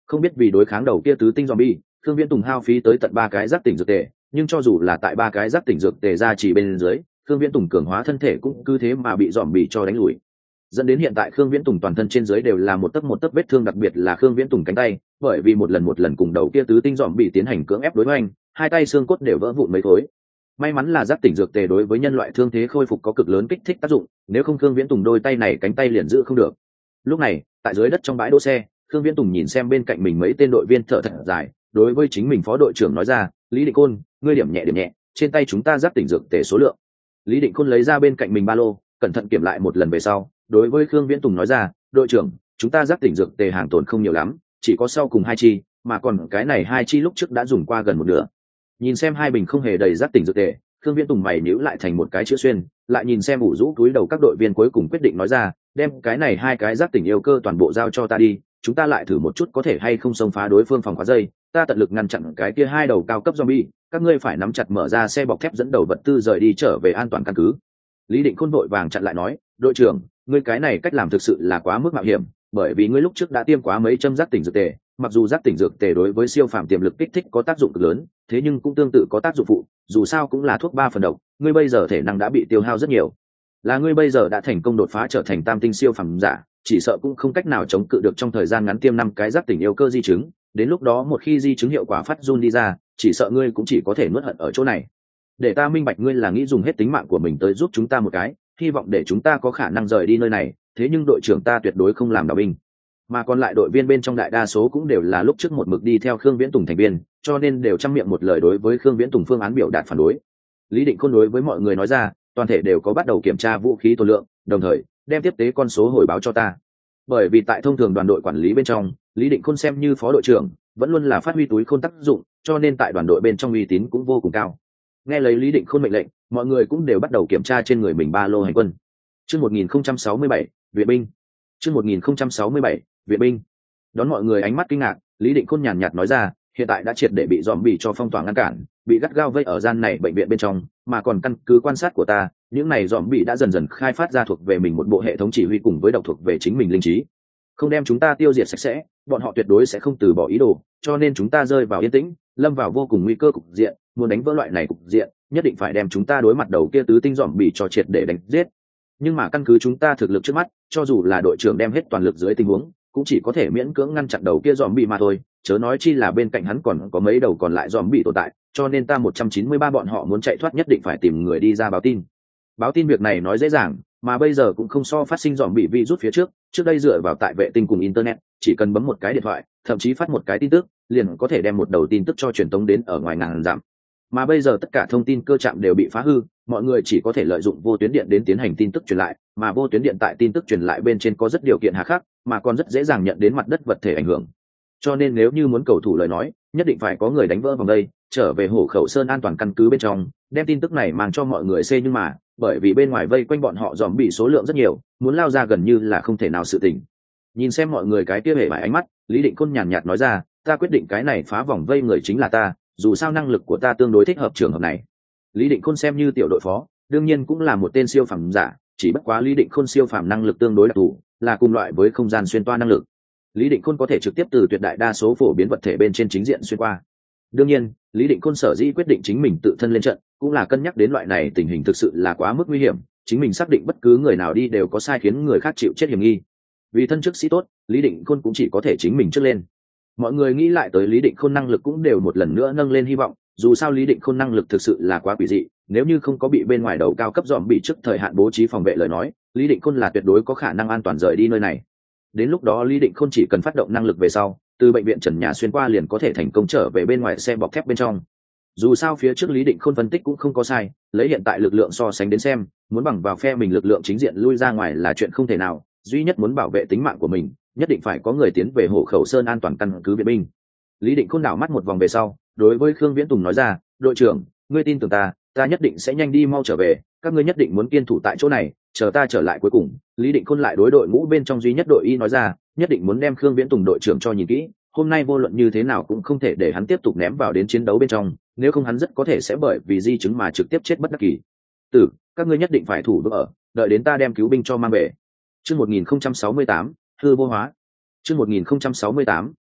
Speaker 1: Không biết vì đối kháng đầu kia tứ tinh zombie, Khương Viễn Tùng hao phí tới tận ba cái giác tỉnh dược tề, nhưng cho dù là tại ba cái giác tỉnh dược tề ra chỉ bên dưới, Khương Viễn Tùng cường hóa thân thể cũng cứ thế mà bị zombie cho đánh lùi. Dẫn đến hiện tại Khương Viễn Tùng toàn thân trên dưới đều là một tấc một tấc vết thương, đặc biệt là Khương Viễn Tùng cánh tay, bởi vì một lần một lần cùng đầu kia tứ tinh zombie tiến hành cưỡng ép đối hoành, hai tay xương cốt đều vỡ vụn mấy khối. May mắn là giác tỉnh dược tề đối với nhân loại thương thế khôi phục có cực lớn kích thích tác dụng, nếu không Khương Viễn Tùng đôi tay này cánh tay liền giữ không được. Lúc này, tại dưới đất trong bãi đỗ xe, Khương Viễn Tùng nhìn xem bên cạnh mình mấy tên đội viên thở thật dài, đối với chính mình phó đội trưởng nói ra, Lý Định Côn, ngươi điểm nhẹ điểm nhẹ, trên tay chúng ta giác tỉnh dược tề số lượng. Lý Định Côn lấy ra bên cạnh mình ba lô, cẩn thận kiểm lại một lần về sau, đối với Khương Viễn Tùng nói ra, đội trưởng, chúng ta giác tỉnh dược tề hàng tồn không nhiều lắm, chỉ có sau cùng hai chi, mà còn cái này hai chi lúc trước đã dùng qua gần một nửa. Nhìn xem hai bình không hề đầy giác tỉnh dược tề, Khương Viễn Tùng mày nhíu lại thành một cái chữ xuyên, lại nhìn xem ủ rũ túi đầu các đội viên, cuối cùng quyết định nói ra, đem cái này hai cái giác tỉnh yêu cơ toàn bộ giao cho ta đi, chúng ta lại thử một chút có thể hay không xông phá đối phương phòng khóa dây, ta tận lực ngăn chặn cái kia hai đầu cao cấp zombie, các ngươi phải nắm chặt mở ra xe bọc thép dẫn đầu vật tư rời đi trở về an toàn căn cứ. Lý Định Khôn vội vàng chặn lại nói, đội trưởng, ngươi cái này cách làm thực sự là quá mức mạo hiểm, bởi vì ngươi lúc trước đã tiêm quá mấy châm giác tỉnh dược tề, mặc dù giác tỉnh dược tề đối với siêu phàm tiềm lực kích thích có tác dụng cực lớn, thế nhưng cũng tương tự có tác dụng phụ, dù sao cũng là thuốc ba phần độc, ngươi bây giờ thể năng đã bị tiêu hao rất nhiều. Là ngươi bây giờ đã thành công đột phá trở thành tam tinh siêu phàm giả, chỉ sợ cũng không cách nào chống cự được trong thời gian ngắn tiêm năm cái giác tỉnh yêu cơ di chứng, đến lúc đó một khi di chứng hiệu quả phát run đi ra, chỉ sợ ngươi cũng chỉ có thể nuốt hận ở chỗ này. Để ta minh bạch ngươi là nghĩ dùng hết tính mạng của mình tới giúp chúng ta một cái, hy vọng để chúng ta có khả năng rời đi nơi này, thế nhưng đội trưởng ta tuyệt đối không làm đạo binh. Mà còn lại đội viên bên trong đại đa số cũng đều là lúc trước một mực đi theo Khương Viễn Tùng thành viên, cho nên đều trăm miệng một lời đối với Khương Viễn Tùng phương án biểu đạt phản đối. Lý Định Khôn đối với mọi người nói ra, toàn thể đều có bắt đầu kiểm tra vũ khí tồn lượng, đồng thời đem tiếp tế con số hồi báo cho ta. Bởi vì tại thông thường đoàn đội quản lý bên trong, Lý Định Khôn xem như phó đội trưởng, vẫn luôn là phát huy túi khôn tác dụng, cho nên tại đoàn đội bên trong uy tín cũng vô cùng cao. Nghe lấy Lý Định Khôn mệnh lệnh, mọi người cũng đều bắt đầu kiểm tra trên người mình ba lô hành quân. Chương một nghìn không trăm sáu mươi bảy, viện binh. Chương một nghìn không trăm sáu mươi bảy, viện binh. Đón mọi người ánh mắt kinh ngạc, Lý Định Khôn nhàn nhạt nói ra, hiện tại đã triệt để bị zombie cho phong tỏa ngăn cản, bị gắt gao vây ở gian này bệnh viện bên trong, mà còn căn cứ quan sát của ta, những này zombie đã dần dần khai phát ra thuộc về mình một bộ hệ thống chỉ huy cùng với độc thuộc về chính mình linh trí. Không đem chúng ta tiêu diệt sạch sẽ, bọn họ tuyệt đối sẽ không từ bỏ ý đồ, cho nên chúng ta rơi vào yên tĩnh, lâm vào vô cùng nguy cơ cục diện, muốn đánh vỡ loại này cục diện, nhất định phải đem chúng ta đối mặt đầu kia tứ tinh zombie cho triệt để đánh giết. Nhưng mà căn cứ chúng ta thực lực trước mắt, cho dù là đội trưởng đem hết toàn lực dưới tình huống, cũng chỉ có thể miễn cưỡng ngăn chặn đầu kia zombie mà thôi, chớ nói chi là bên cạnh hắn còn có mấy đầu còn lại zombie tồn tại, cho nên ta một trăm chín mươi ba bọn họ muốn chạy thoát nhất định phải tìm người đi ra báo tin. Báo tin việc này nói dễ dàng, mà bây giờ cũng không so phát sinh zombie virus phía trước, trước đây dựa vào tại vệ tinh cùng internet, chỉ cần bấm một cái điện thoại, thậm chí phát một cái tin tức, liền có thể đem một đầu tin tức cho truyền tống đến ở ngoài ngàn dặm. Mà bây giờ tất cả thông tin cơ trạm đều bị phá hư, mọi người chỉ có thể lợi dụng vô tuyến điện đến tiến hành tin tức truyền lại, mà vô tuyến điện tại tin tức truyền lại bên trên có rất điều kiện hà khắc, mà còn rất dễ dàng nhận đến mặt đất vật thể ảnh hưởng. Cho nên nếu như muốn cầu thủ lời nói, nhất định phải có người đánh vỡ vòng đây, trở về Hổ Khẩu Sơn an toàn căn cứ bên trong, đem tin tức này mang cho mọi người xê, nhưng mà, bởi vì bên ngoài vây quanh bọn họ dòm bị số lượng rất nhiều, muốn lao ra gần như là không thể nào sự tình. Nhìn xem mọi người cái kia hề bại ánh mắt, Lý Định Khôn nhàn nhạt nói ra, ta quyết định cái này phá vòng vây người chính là ta, dù sao năng lực của ta tương đối thích hợp trường hợp này. Lý Định Khôn xem như tiểu đội phó, đương nhiên cũng là một tên siêu phàm giả, chỉ bất quá Lý Định Khôn siêu phàm năng lực tương đối đặc thù, là cùng loại với không gian xuyên toa năng lực. Lý Định Khôn có thể trực tiếp từ tuyệt đại đa số phổ biến vật thể bên trên chính diện xuyên qua. Đương nhiên, Lý Định Khôn sở dĩ quyết định chính mình tự thân lên trận, cũng là cân nhắc đến loại này tình hình thực sự là quá mức nguy hiểm, chính mình xác định bất cứ người nào đi đều có sai khiến người khác chịu chết hiểm nghi. Vì thân chức sĩ tốt, Lý Định Khôn cũng chỉ có thể chính mình trước lên. Mọi người nghĩ lại tới Lý Định Khôn năng lực cũng đều một lần nữa nâng lên hy vọng, dù sao Lý Định Khôn năng lực thực sự là quá quỷ dị, nếu như không có bị bên ngoài đầu cao cấp dòm bị trước thời hạn bố trí phòng vệ lời nói, Lý Định Khôn là tuyệt đối có khả năng an toàn rời đi nơi này. Đến lúc đó Lý Định Khôn chỉ cần phát động năng lực về sau, từ bệnh viện trần nhà xuyên qua liền có thể thành công trở về bên ngoài xe bọc thép bên trong. Dù sao phía trước Lý Định Khôn phân tích cũng không có sai, lấy hiện tại lực lượng so sánh đến xem, muốn bằng vào phe mình lực lượng chính diện lui ra ngoài là chuyện không thể nào, duy nhất muốn bảo vệ tính mạng của mình, nhất định phải có người tiến về Hổ Khẩu Sơn an toàn căn cứ viện binh. Lý Định Khôn đảo mắt một vòng về sau, đối với Khương Viễn Tùng nói ra, đội trưởng, ngươi tin tưởng ta, ta nhất định sẽ nhanh đi mau trở về, các ngươi nhất định muốn kiên thủ tại chỗ này, chờ ta trở lại. Cuối cùng Lý Định Khôn lại đối đội ngũ bên trong duy nhất đội y nói ra, nhất định muốn đem Khương Viễn Tùng đội trưởng cho nhìn kỹ, hôm nay vô luận như thế nào cũng không thể để hắn tiếp tục ném vào đến chiến đấu bên trong, nếu không hắn rất có thể sẽ bởi vì di chứng mà trực tiếp chết bất đắc kỳ tử, các ngươi nhất định phải thủ vững ở, đợi đến ta đem cứu binh cho mang về. Chương một nghìn không trăm sáu mươi tám, hư vô hóa. Chương một nghìn không trăm sáu mươi tám,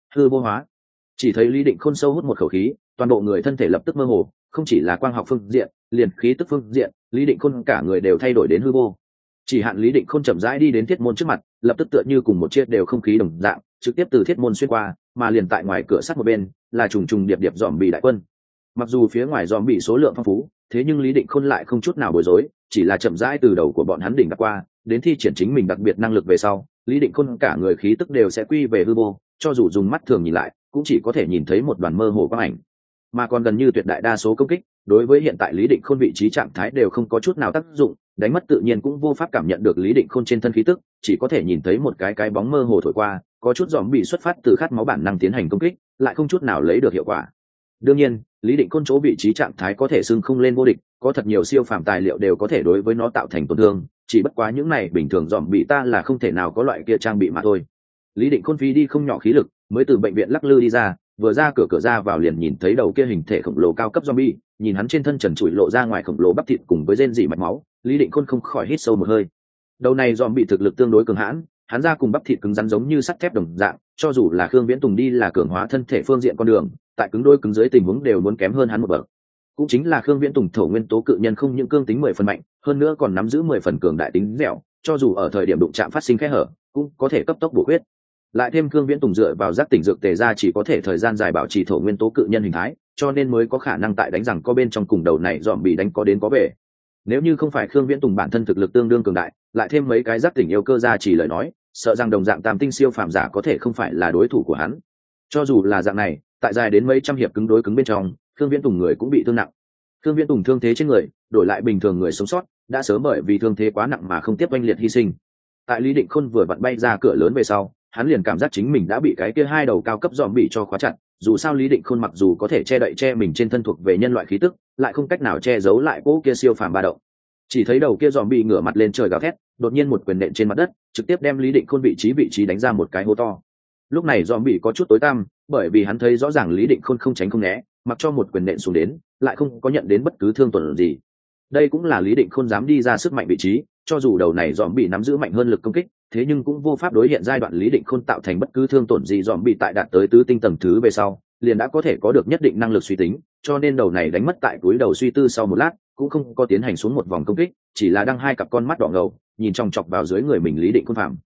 Speaker 1: hư vô hóa. Chỉ thấy Lý Định Khôn sâu hút một khẩu khí, toàn bộ người thân thể lập tức mơ hồ, không chỉ là quang học phương diện, liền khí tức phương diện, Lý Định Khôn cả người đều thay đổi đến hư vô. Chỉ hạn Lý Định Khôn chậm rãi đi đến thiết môn trước mặt, lập tức tựa như cùng một chiếc đều không khí đồng dạng, trực tiếp từ thiết môn xuyên qua, mà liền tại ngoài cửa sắt một bên, là trùng trùng điệp điệp dòm bị đại quân. Mặc dù phía ngoài dòm bị số lượng phong phú, thế nhưng Lý Định Khôn lại không chút nào bối rối, chỉ là chậm rãi từ đầu của bọn hắn đỉnh đặt qua, đến thi triển chính mình đặc biệt năng lực về sau, Lý Định Khôn cả người khí tức đều sẽ quy về hư vô, cho dù dùng mắt thường nhìn lại, cũng chỉ có thể nhìn thấy một đoàn mơ hồ quang ảnh. Mà còn gần như tuyệt đại đa số công kích, đối với hiện tại Lý Định Khôn vị trí trạng thái đều không có chút nào tác dụng, đánh mất tự nhiên cũng vô pháp cảm nhận được Lý Định Khôn trên thân khí tức, chỉ có thể nhìn thấy một cái cái bóng mơ hồ thổi qua, có chút dòm bị xuất phát từ khát máu bản năng tiến hành công kích, lại không chút nào lấy được hiệu quả. Đương nhiên, Lý Định Khôn chỗ vị trí trạng thái có thể xưng không lên vô địch, có thật nhiều siêu phàm tài liệu đều có thể đối với nó tạo thành tổn thương, chỉ bất quá những này bình thường dòm bị ta là không thể nào có loại kia trang bị mà thôi. Lý Định Khôn phí đi không nhỏ khí lực, mới từ bệnh viện lắc lư đi ra, vừa ra cửa cửa ra vào liền nhìn thấy đầu kia hình thể khổng lồ cao cấp zombie, nhìn hắn trên thân trần trụi lộ ra ngoài khổng lồ bắp thịt cùng với rên rỉ mạch máu, Lý Định Khôn không khỏi hít sâu một hơi. Đầu này zombie thực lực tương đối cường hãn, hắn ra cùng bắp thịt cứng rắn giống như sắt thép đồng dạng, cho dù là Khương Viễn Tùng đi là cường hóa thân thể phương diện con đường, tại cứng đôi cứng dưới tình huống đều muốn kém hơn hắn một bậc. Cũng chính là Khương Viễn Tùng thổ nguyên tố cự nhân không những cương tính mười phần mạnh, hơn nữa còn nắm giữ mười phần cường đại tính dẻo, cho dù ở thời điểm đụng chạm phát sinh kẽ hở, cũng có thể cấp tốc bổ huyết. Lại thêm Khương Viễn Tùng dựa vào giác tỉnh dược tề ra chỉ có thể thời gian dài bảo trì thổ nguyên tố cự nhân hình thái, cho nên mới có khả năng tại đánh rằng có bên trong cùng đầu này dòm bị đánh có đến có về. Nếu như không phải Khương Viễn Tùng bản thân thực lực tương đương cường đại, lại thêm mấy cái giác tỉnh yêu cơ ra chỉ lời nói, sợ rằng đồng dạng tam tinh siêu phàm giả có thể không phải là đối thủ của hắn. Cho dù là dạng này, tại dài đến mấy trăm hiệp cứng đối cứng bên trong, Khương Viễn Tùng người cũng bị thương nặng. Khương Viễn Tùng thương thế trên người, đổi lại bình thường người sống sót, đã sớm bởi vì thương thế quá nặng mà không tiếp oanh liệt hy sinh. Tại Lý Định Khôn vừa vặn bay ra cửa lớn về sau, hắn liền cảm giác chính mình đã bị cái kia hai đầu cao cấp dòm bị cho khóa chặt. Dù sao Lý Định Khôn mặc dù có thể che đậy che mình trên thân thuộc về nhân loại khí tức, lại không cách nào che giấu lại cỗ kia siêu phàm ba động. Chỉ thấy đầu kia dòm bị ngửa mặt lên trời gào thét, đột nhiên một quyền nện trên mặt đất, trực tiếp đem Lý Định Khôn vị trí vị trí đánh ra một cái hố to. Lúc này dòm bị có chút tối tăm, bởi vì hắn thấy rõ ràng Lý Định Khôn không tránh không né, mặc cho một quyền nện xuống đến, lại không có nhận đến bất cứ thương tổn gì. Đây cũng là Lý Định Khôn dám đi ra sức mạnh vị trí, cho dù đầu này dòm bị nắm giữ mạnh hơn lực công kích, thế nhưng cũng vô pháp đối hiện giai đoạn Lý Định Khôn tạo thành bất cứ thương tổn gì. Dòm bị tại đạt tới tứ tinh tầng thứ về sau, liền đã có thể có được nhất định năng lực suy tính, cho nên đầu này đánh mất tại túi đầu suy tư sau một lát, cũng không có tiến hành xuống một vòng công kích, chỉ là đăng hai cặp con mắt đỏ ngầu, nhìn chòng chọc vào dưới người mình Lý Định Khôn phạm.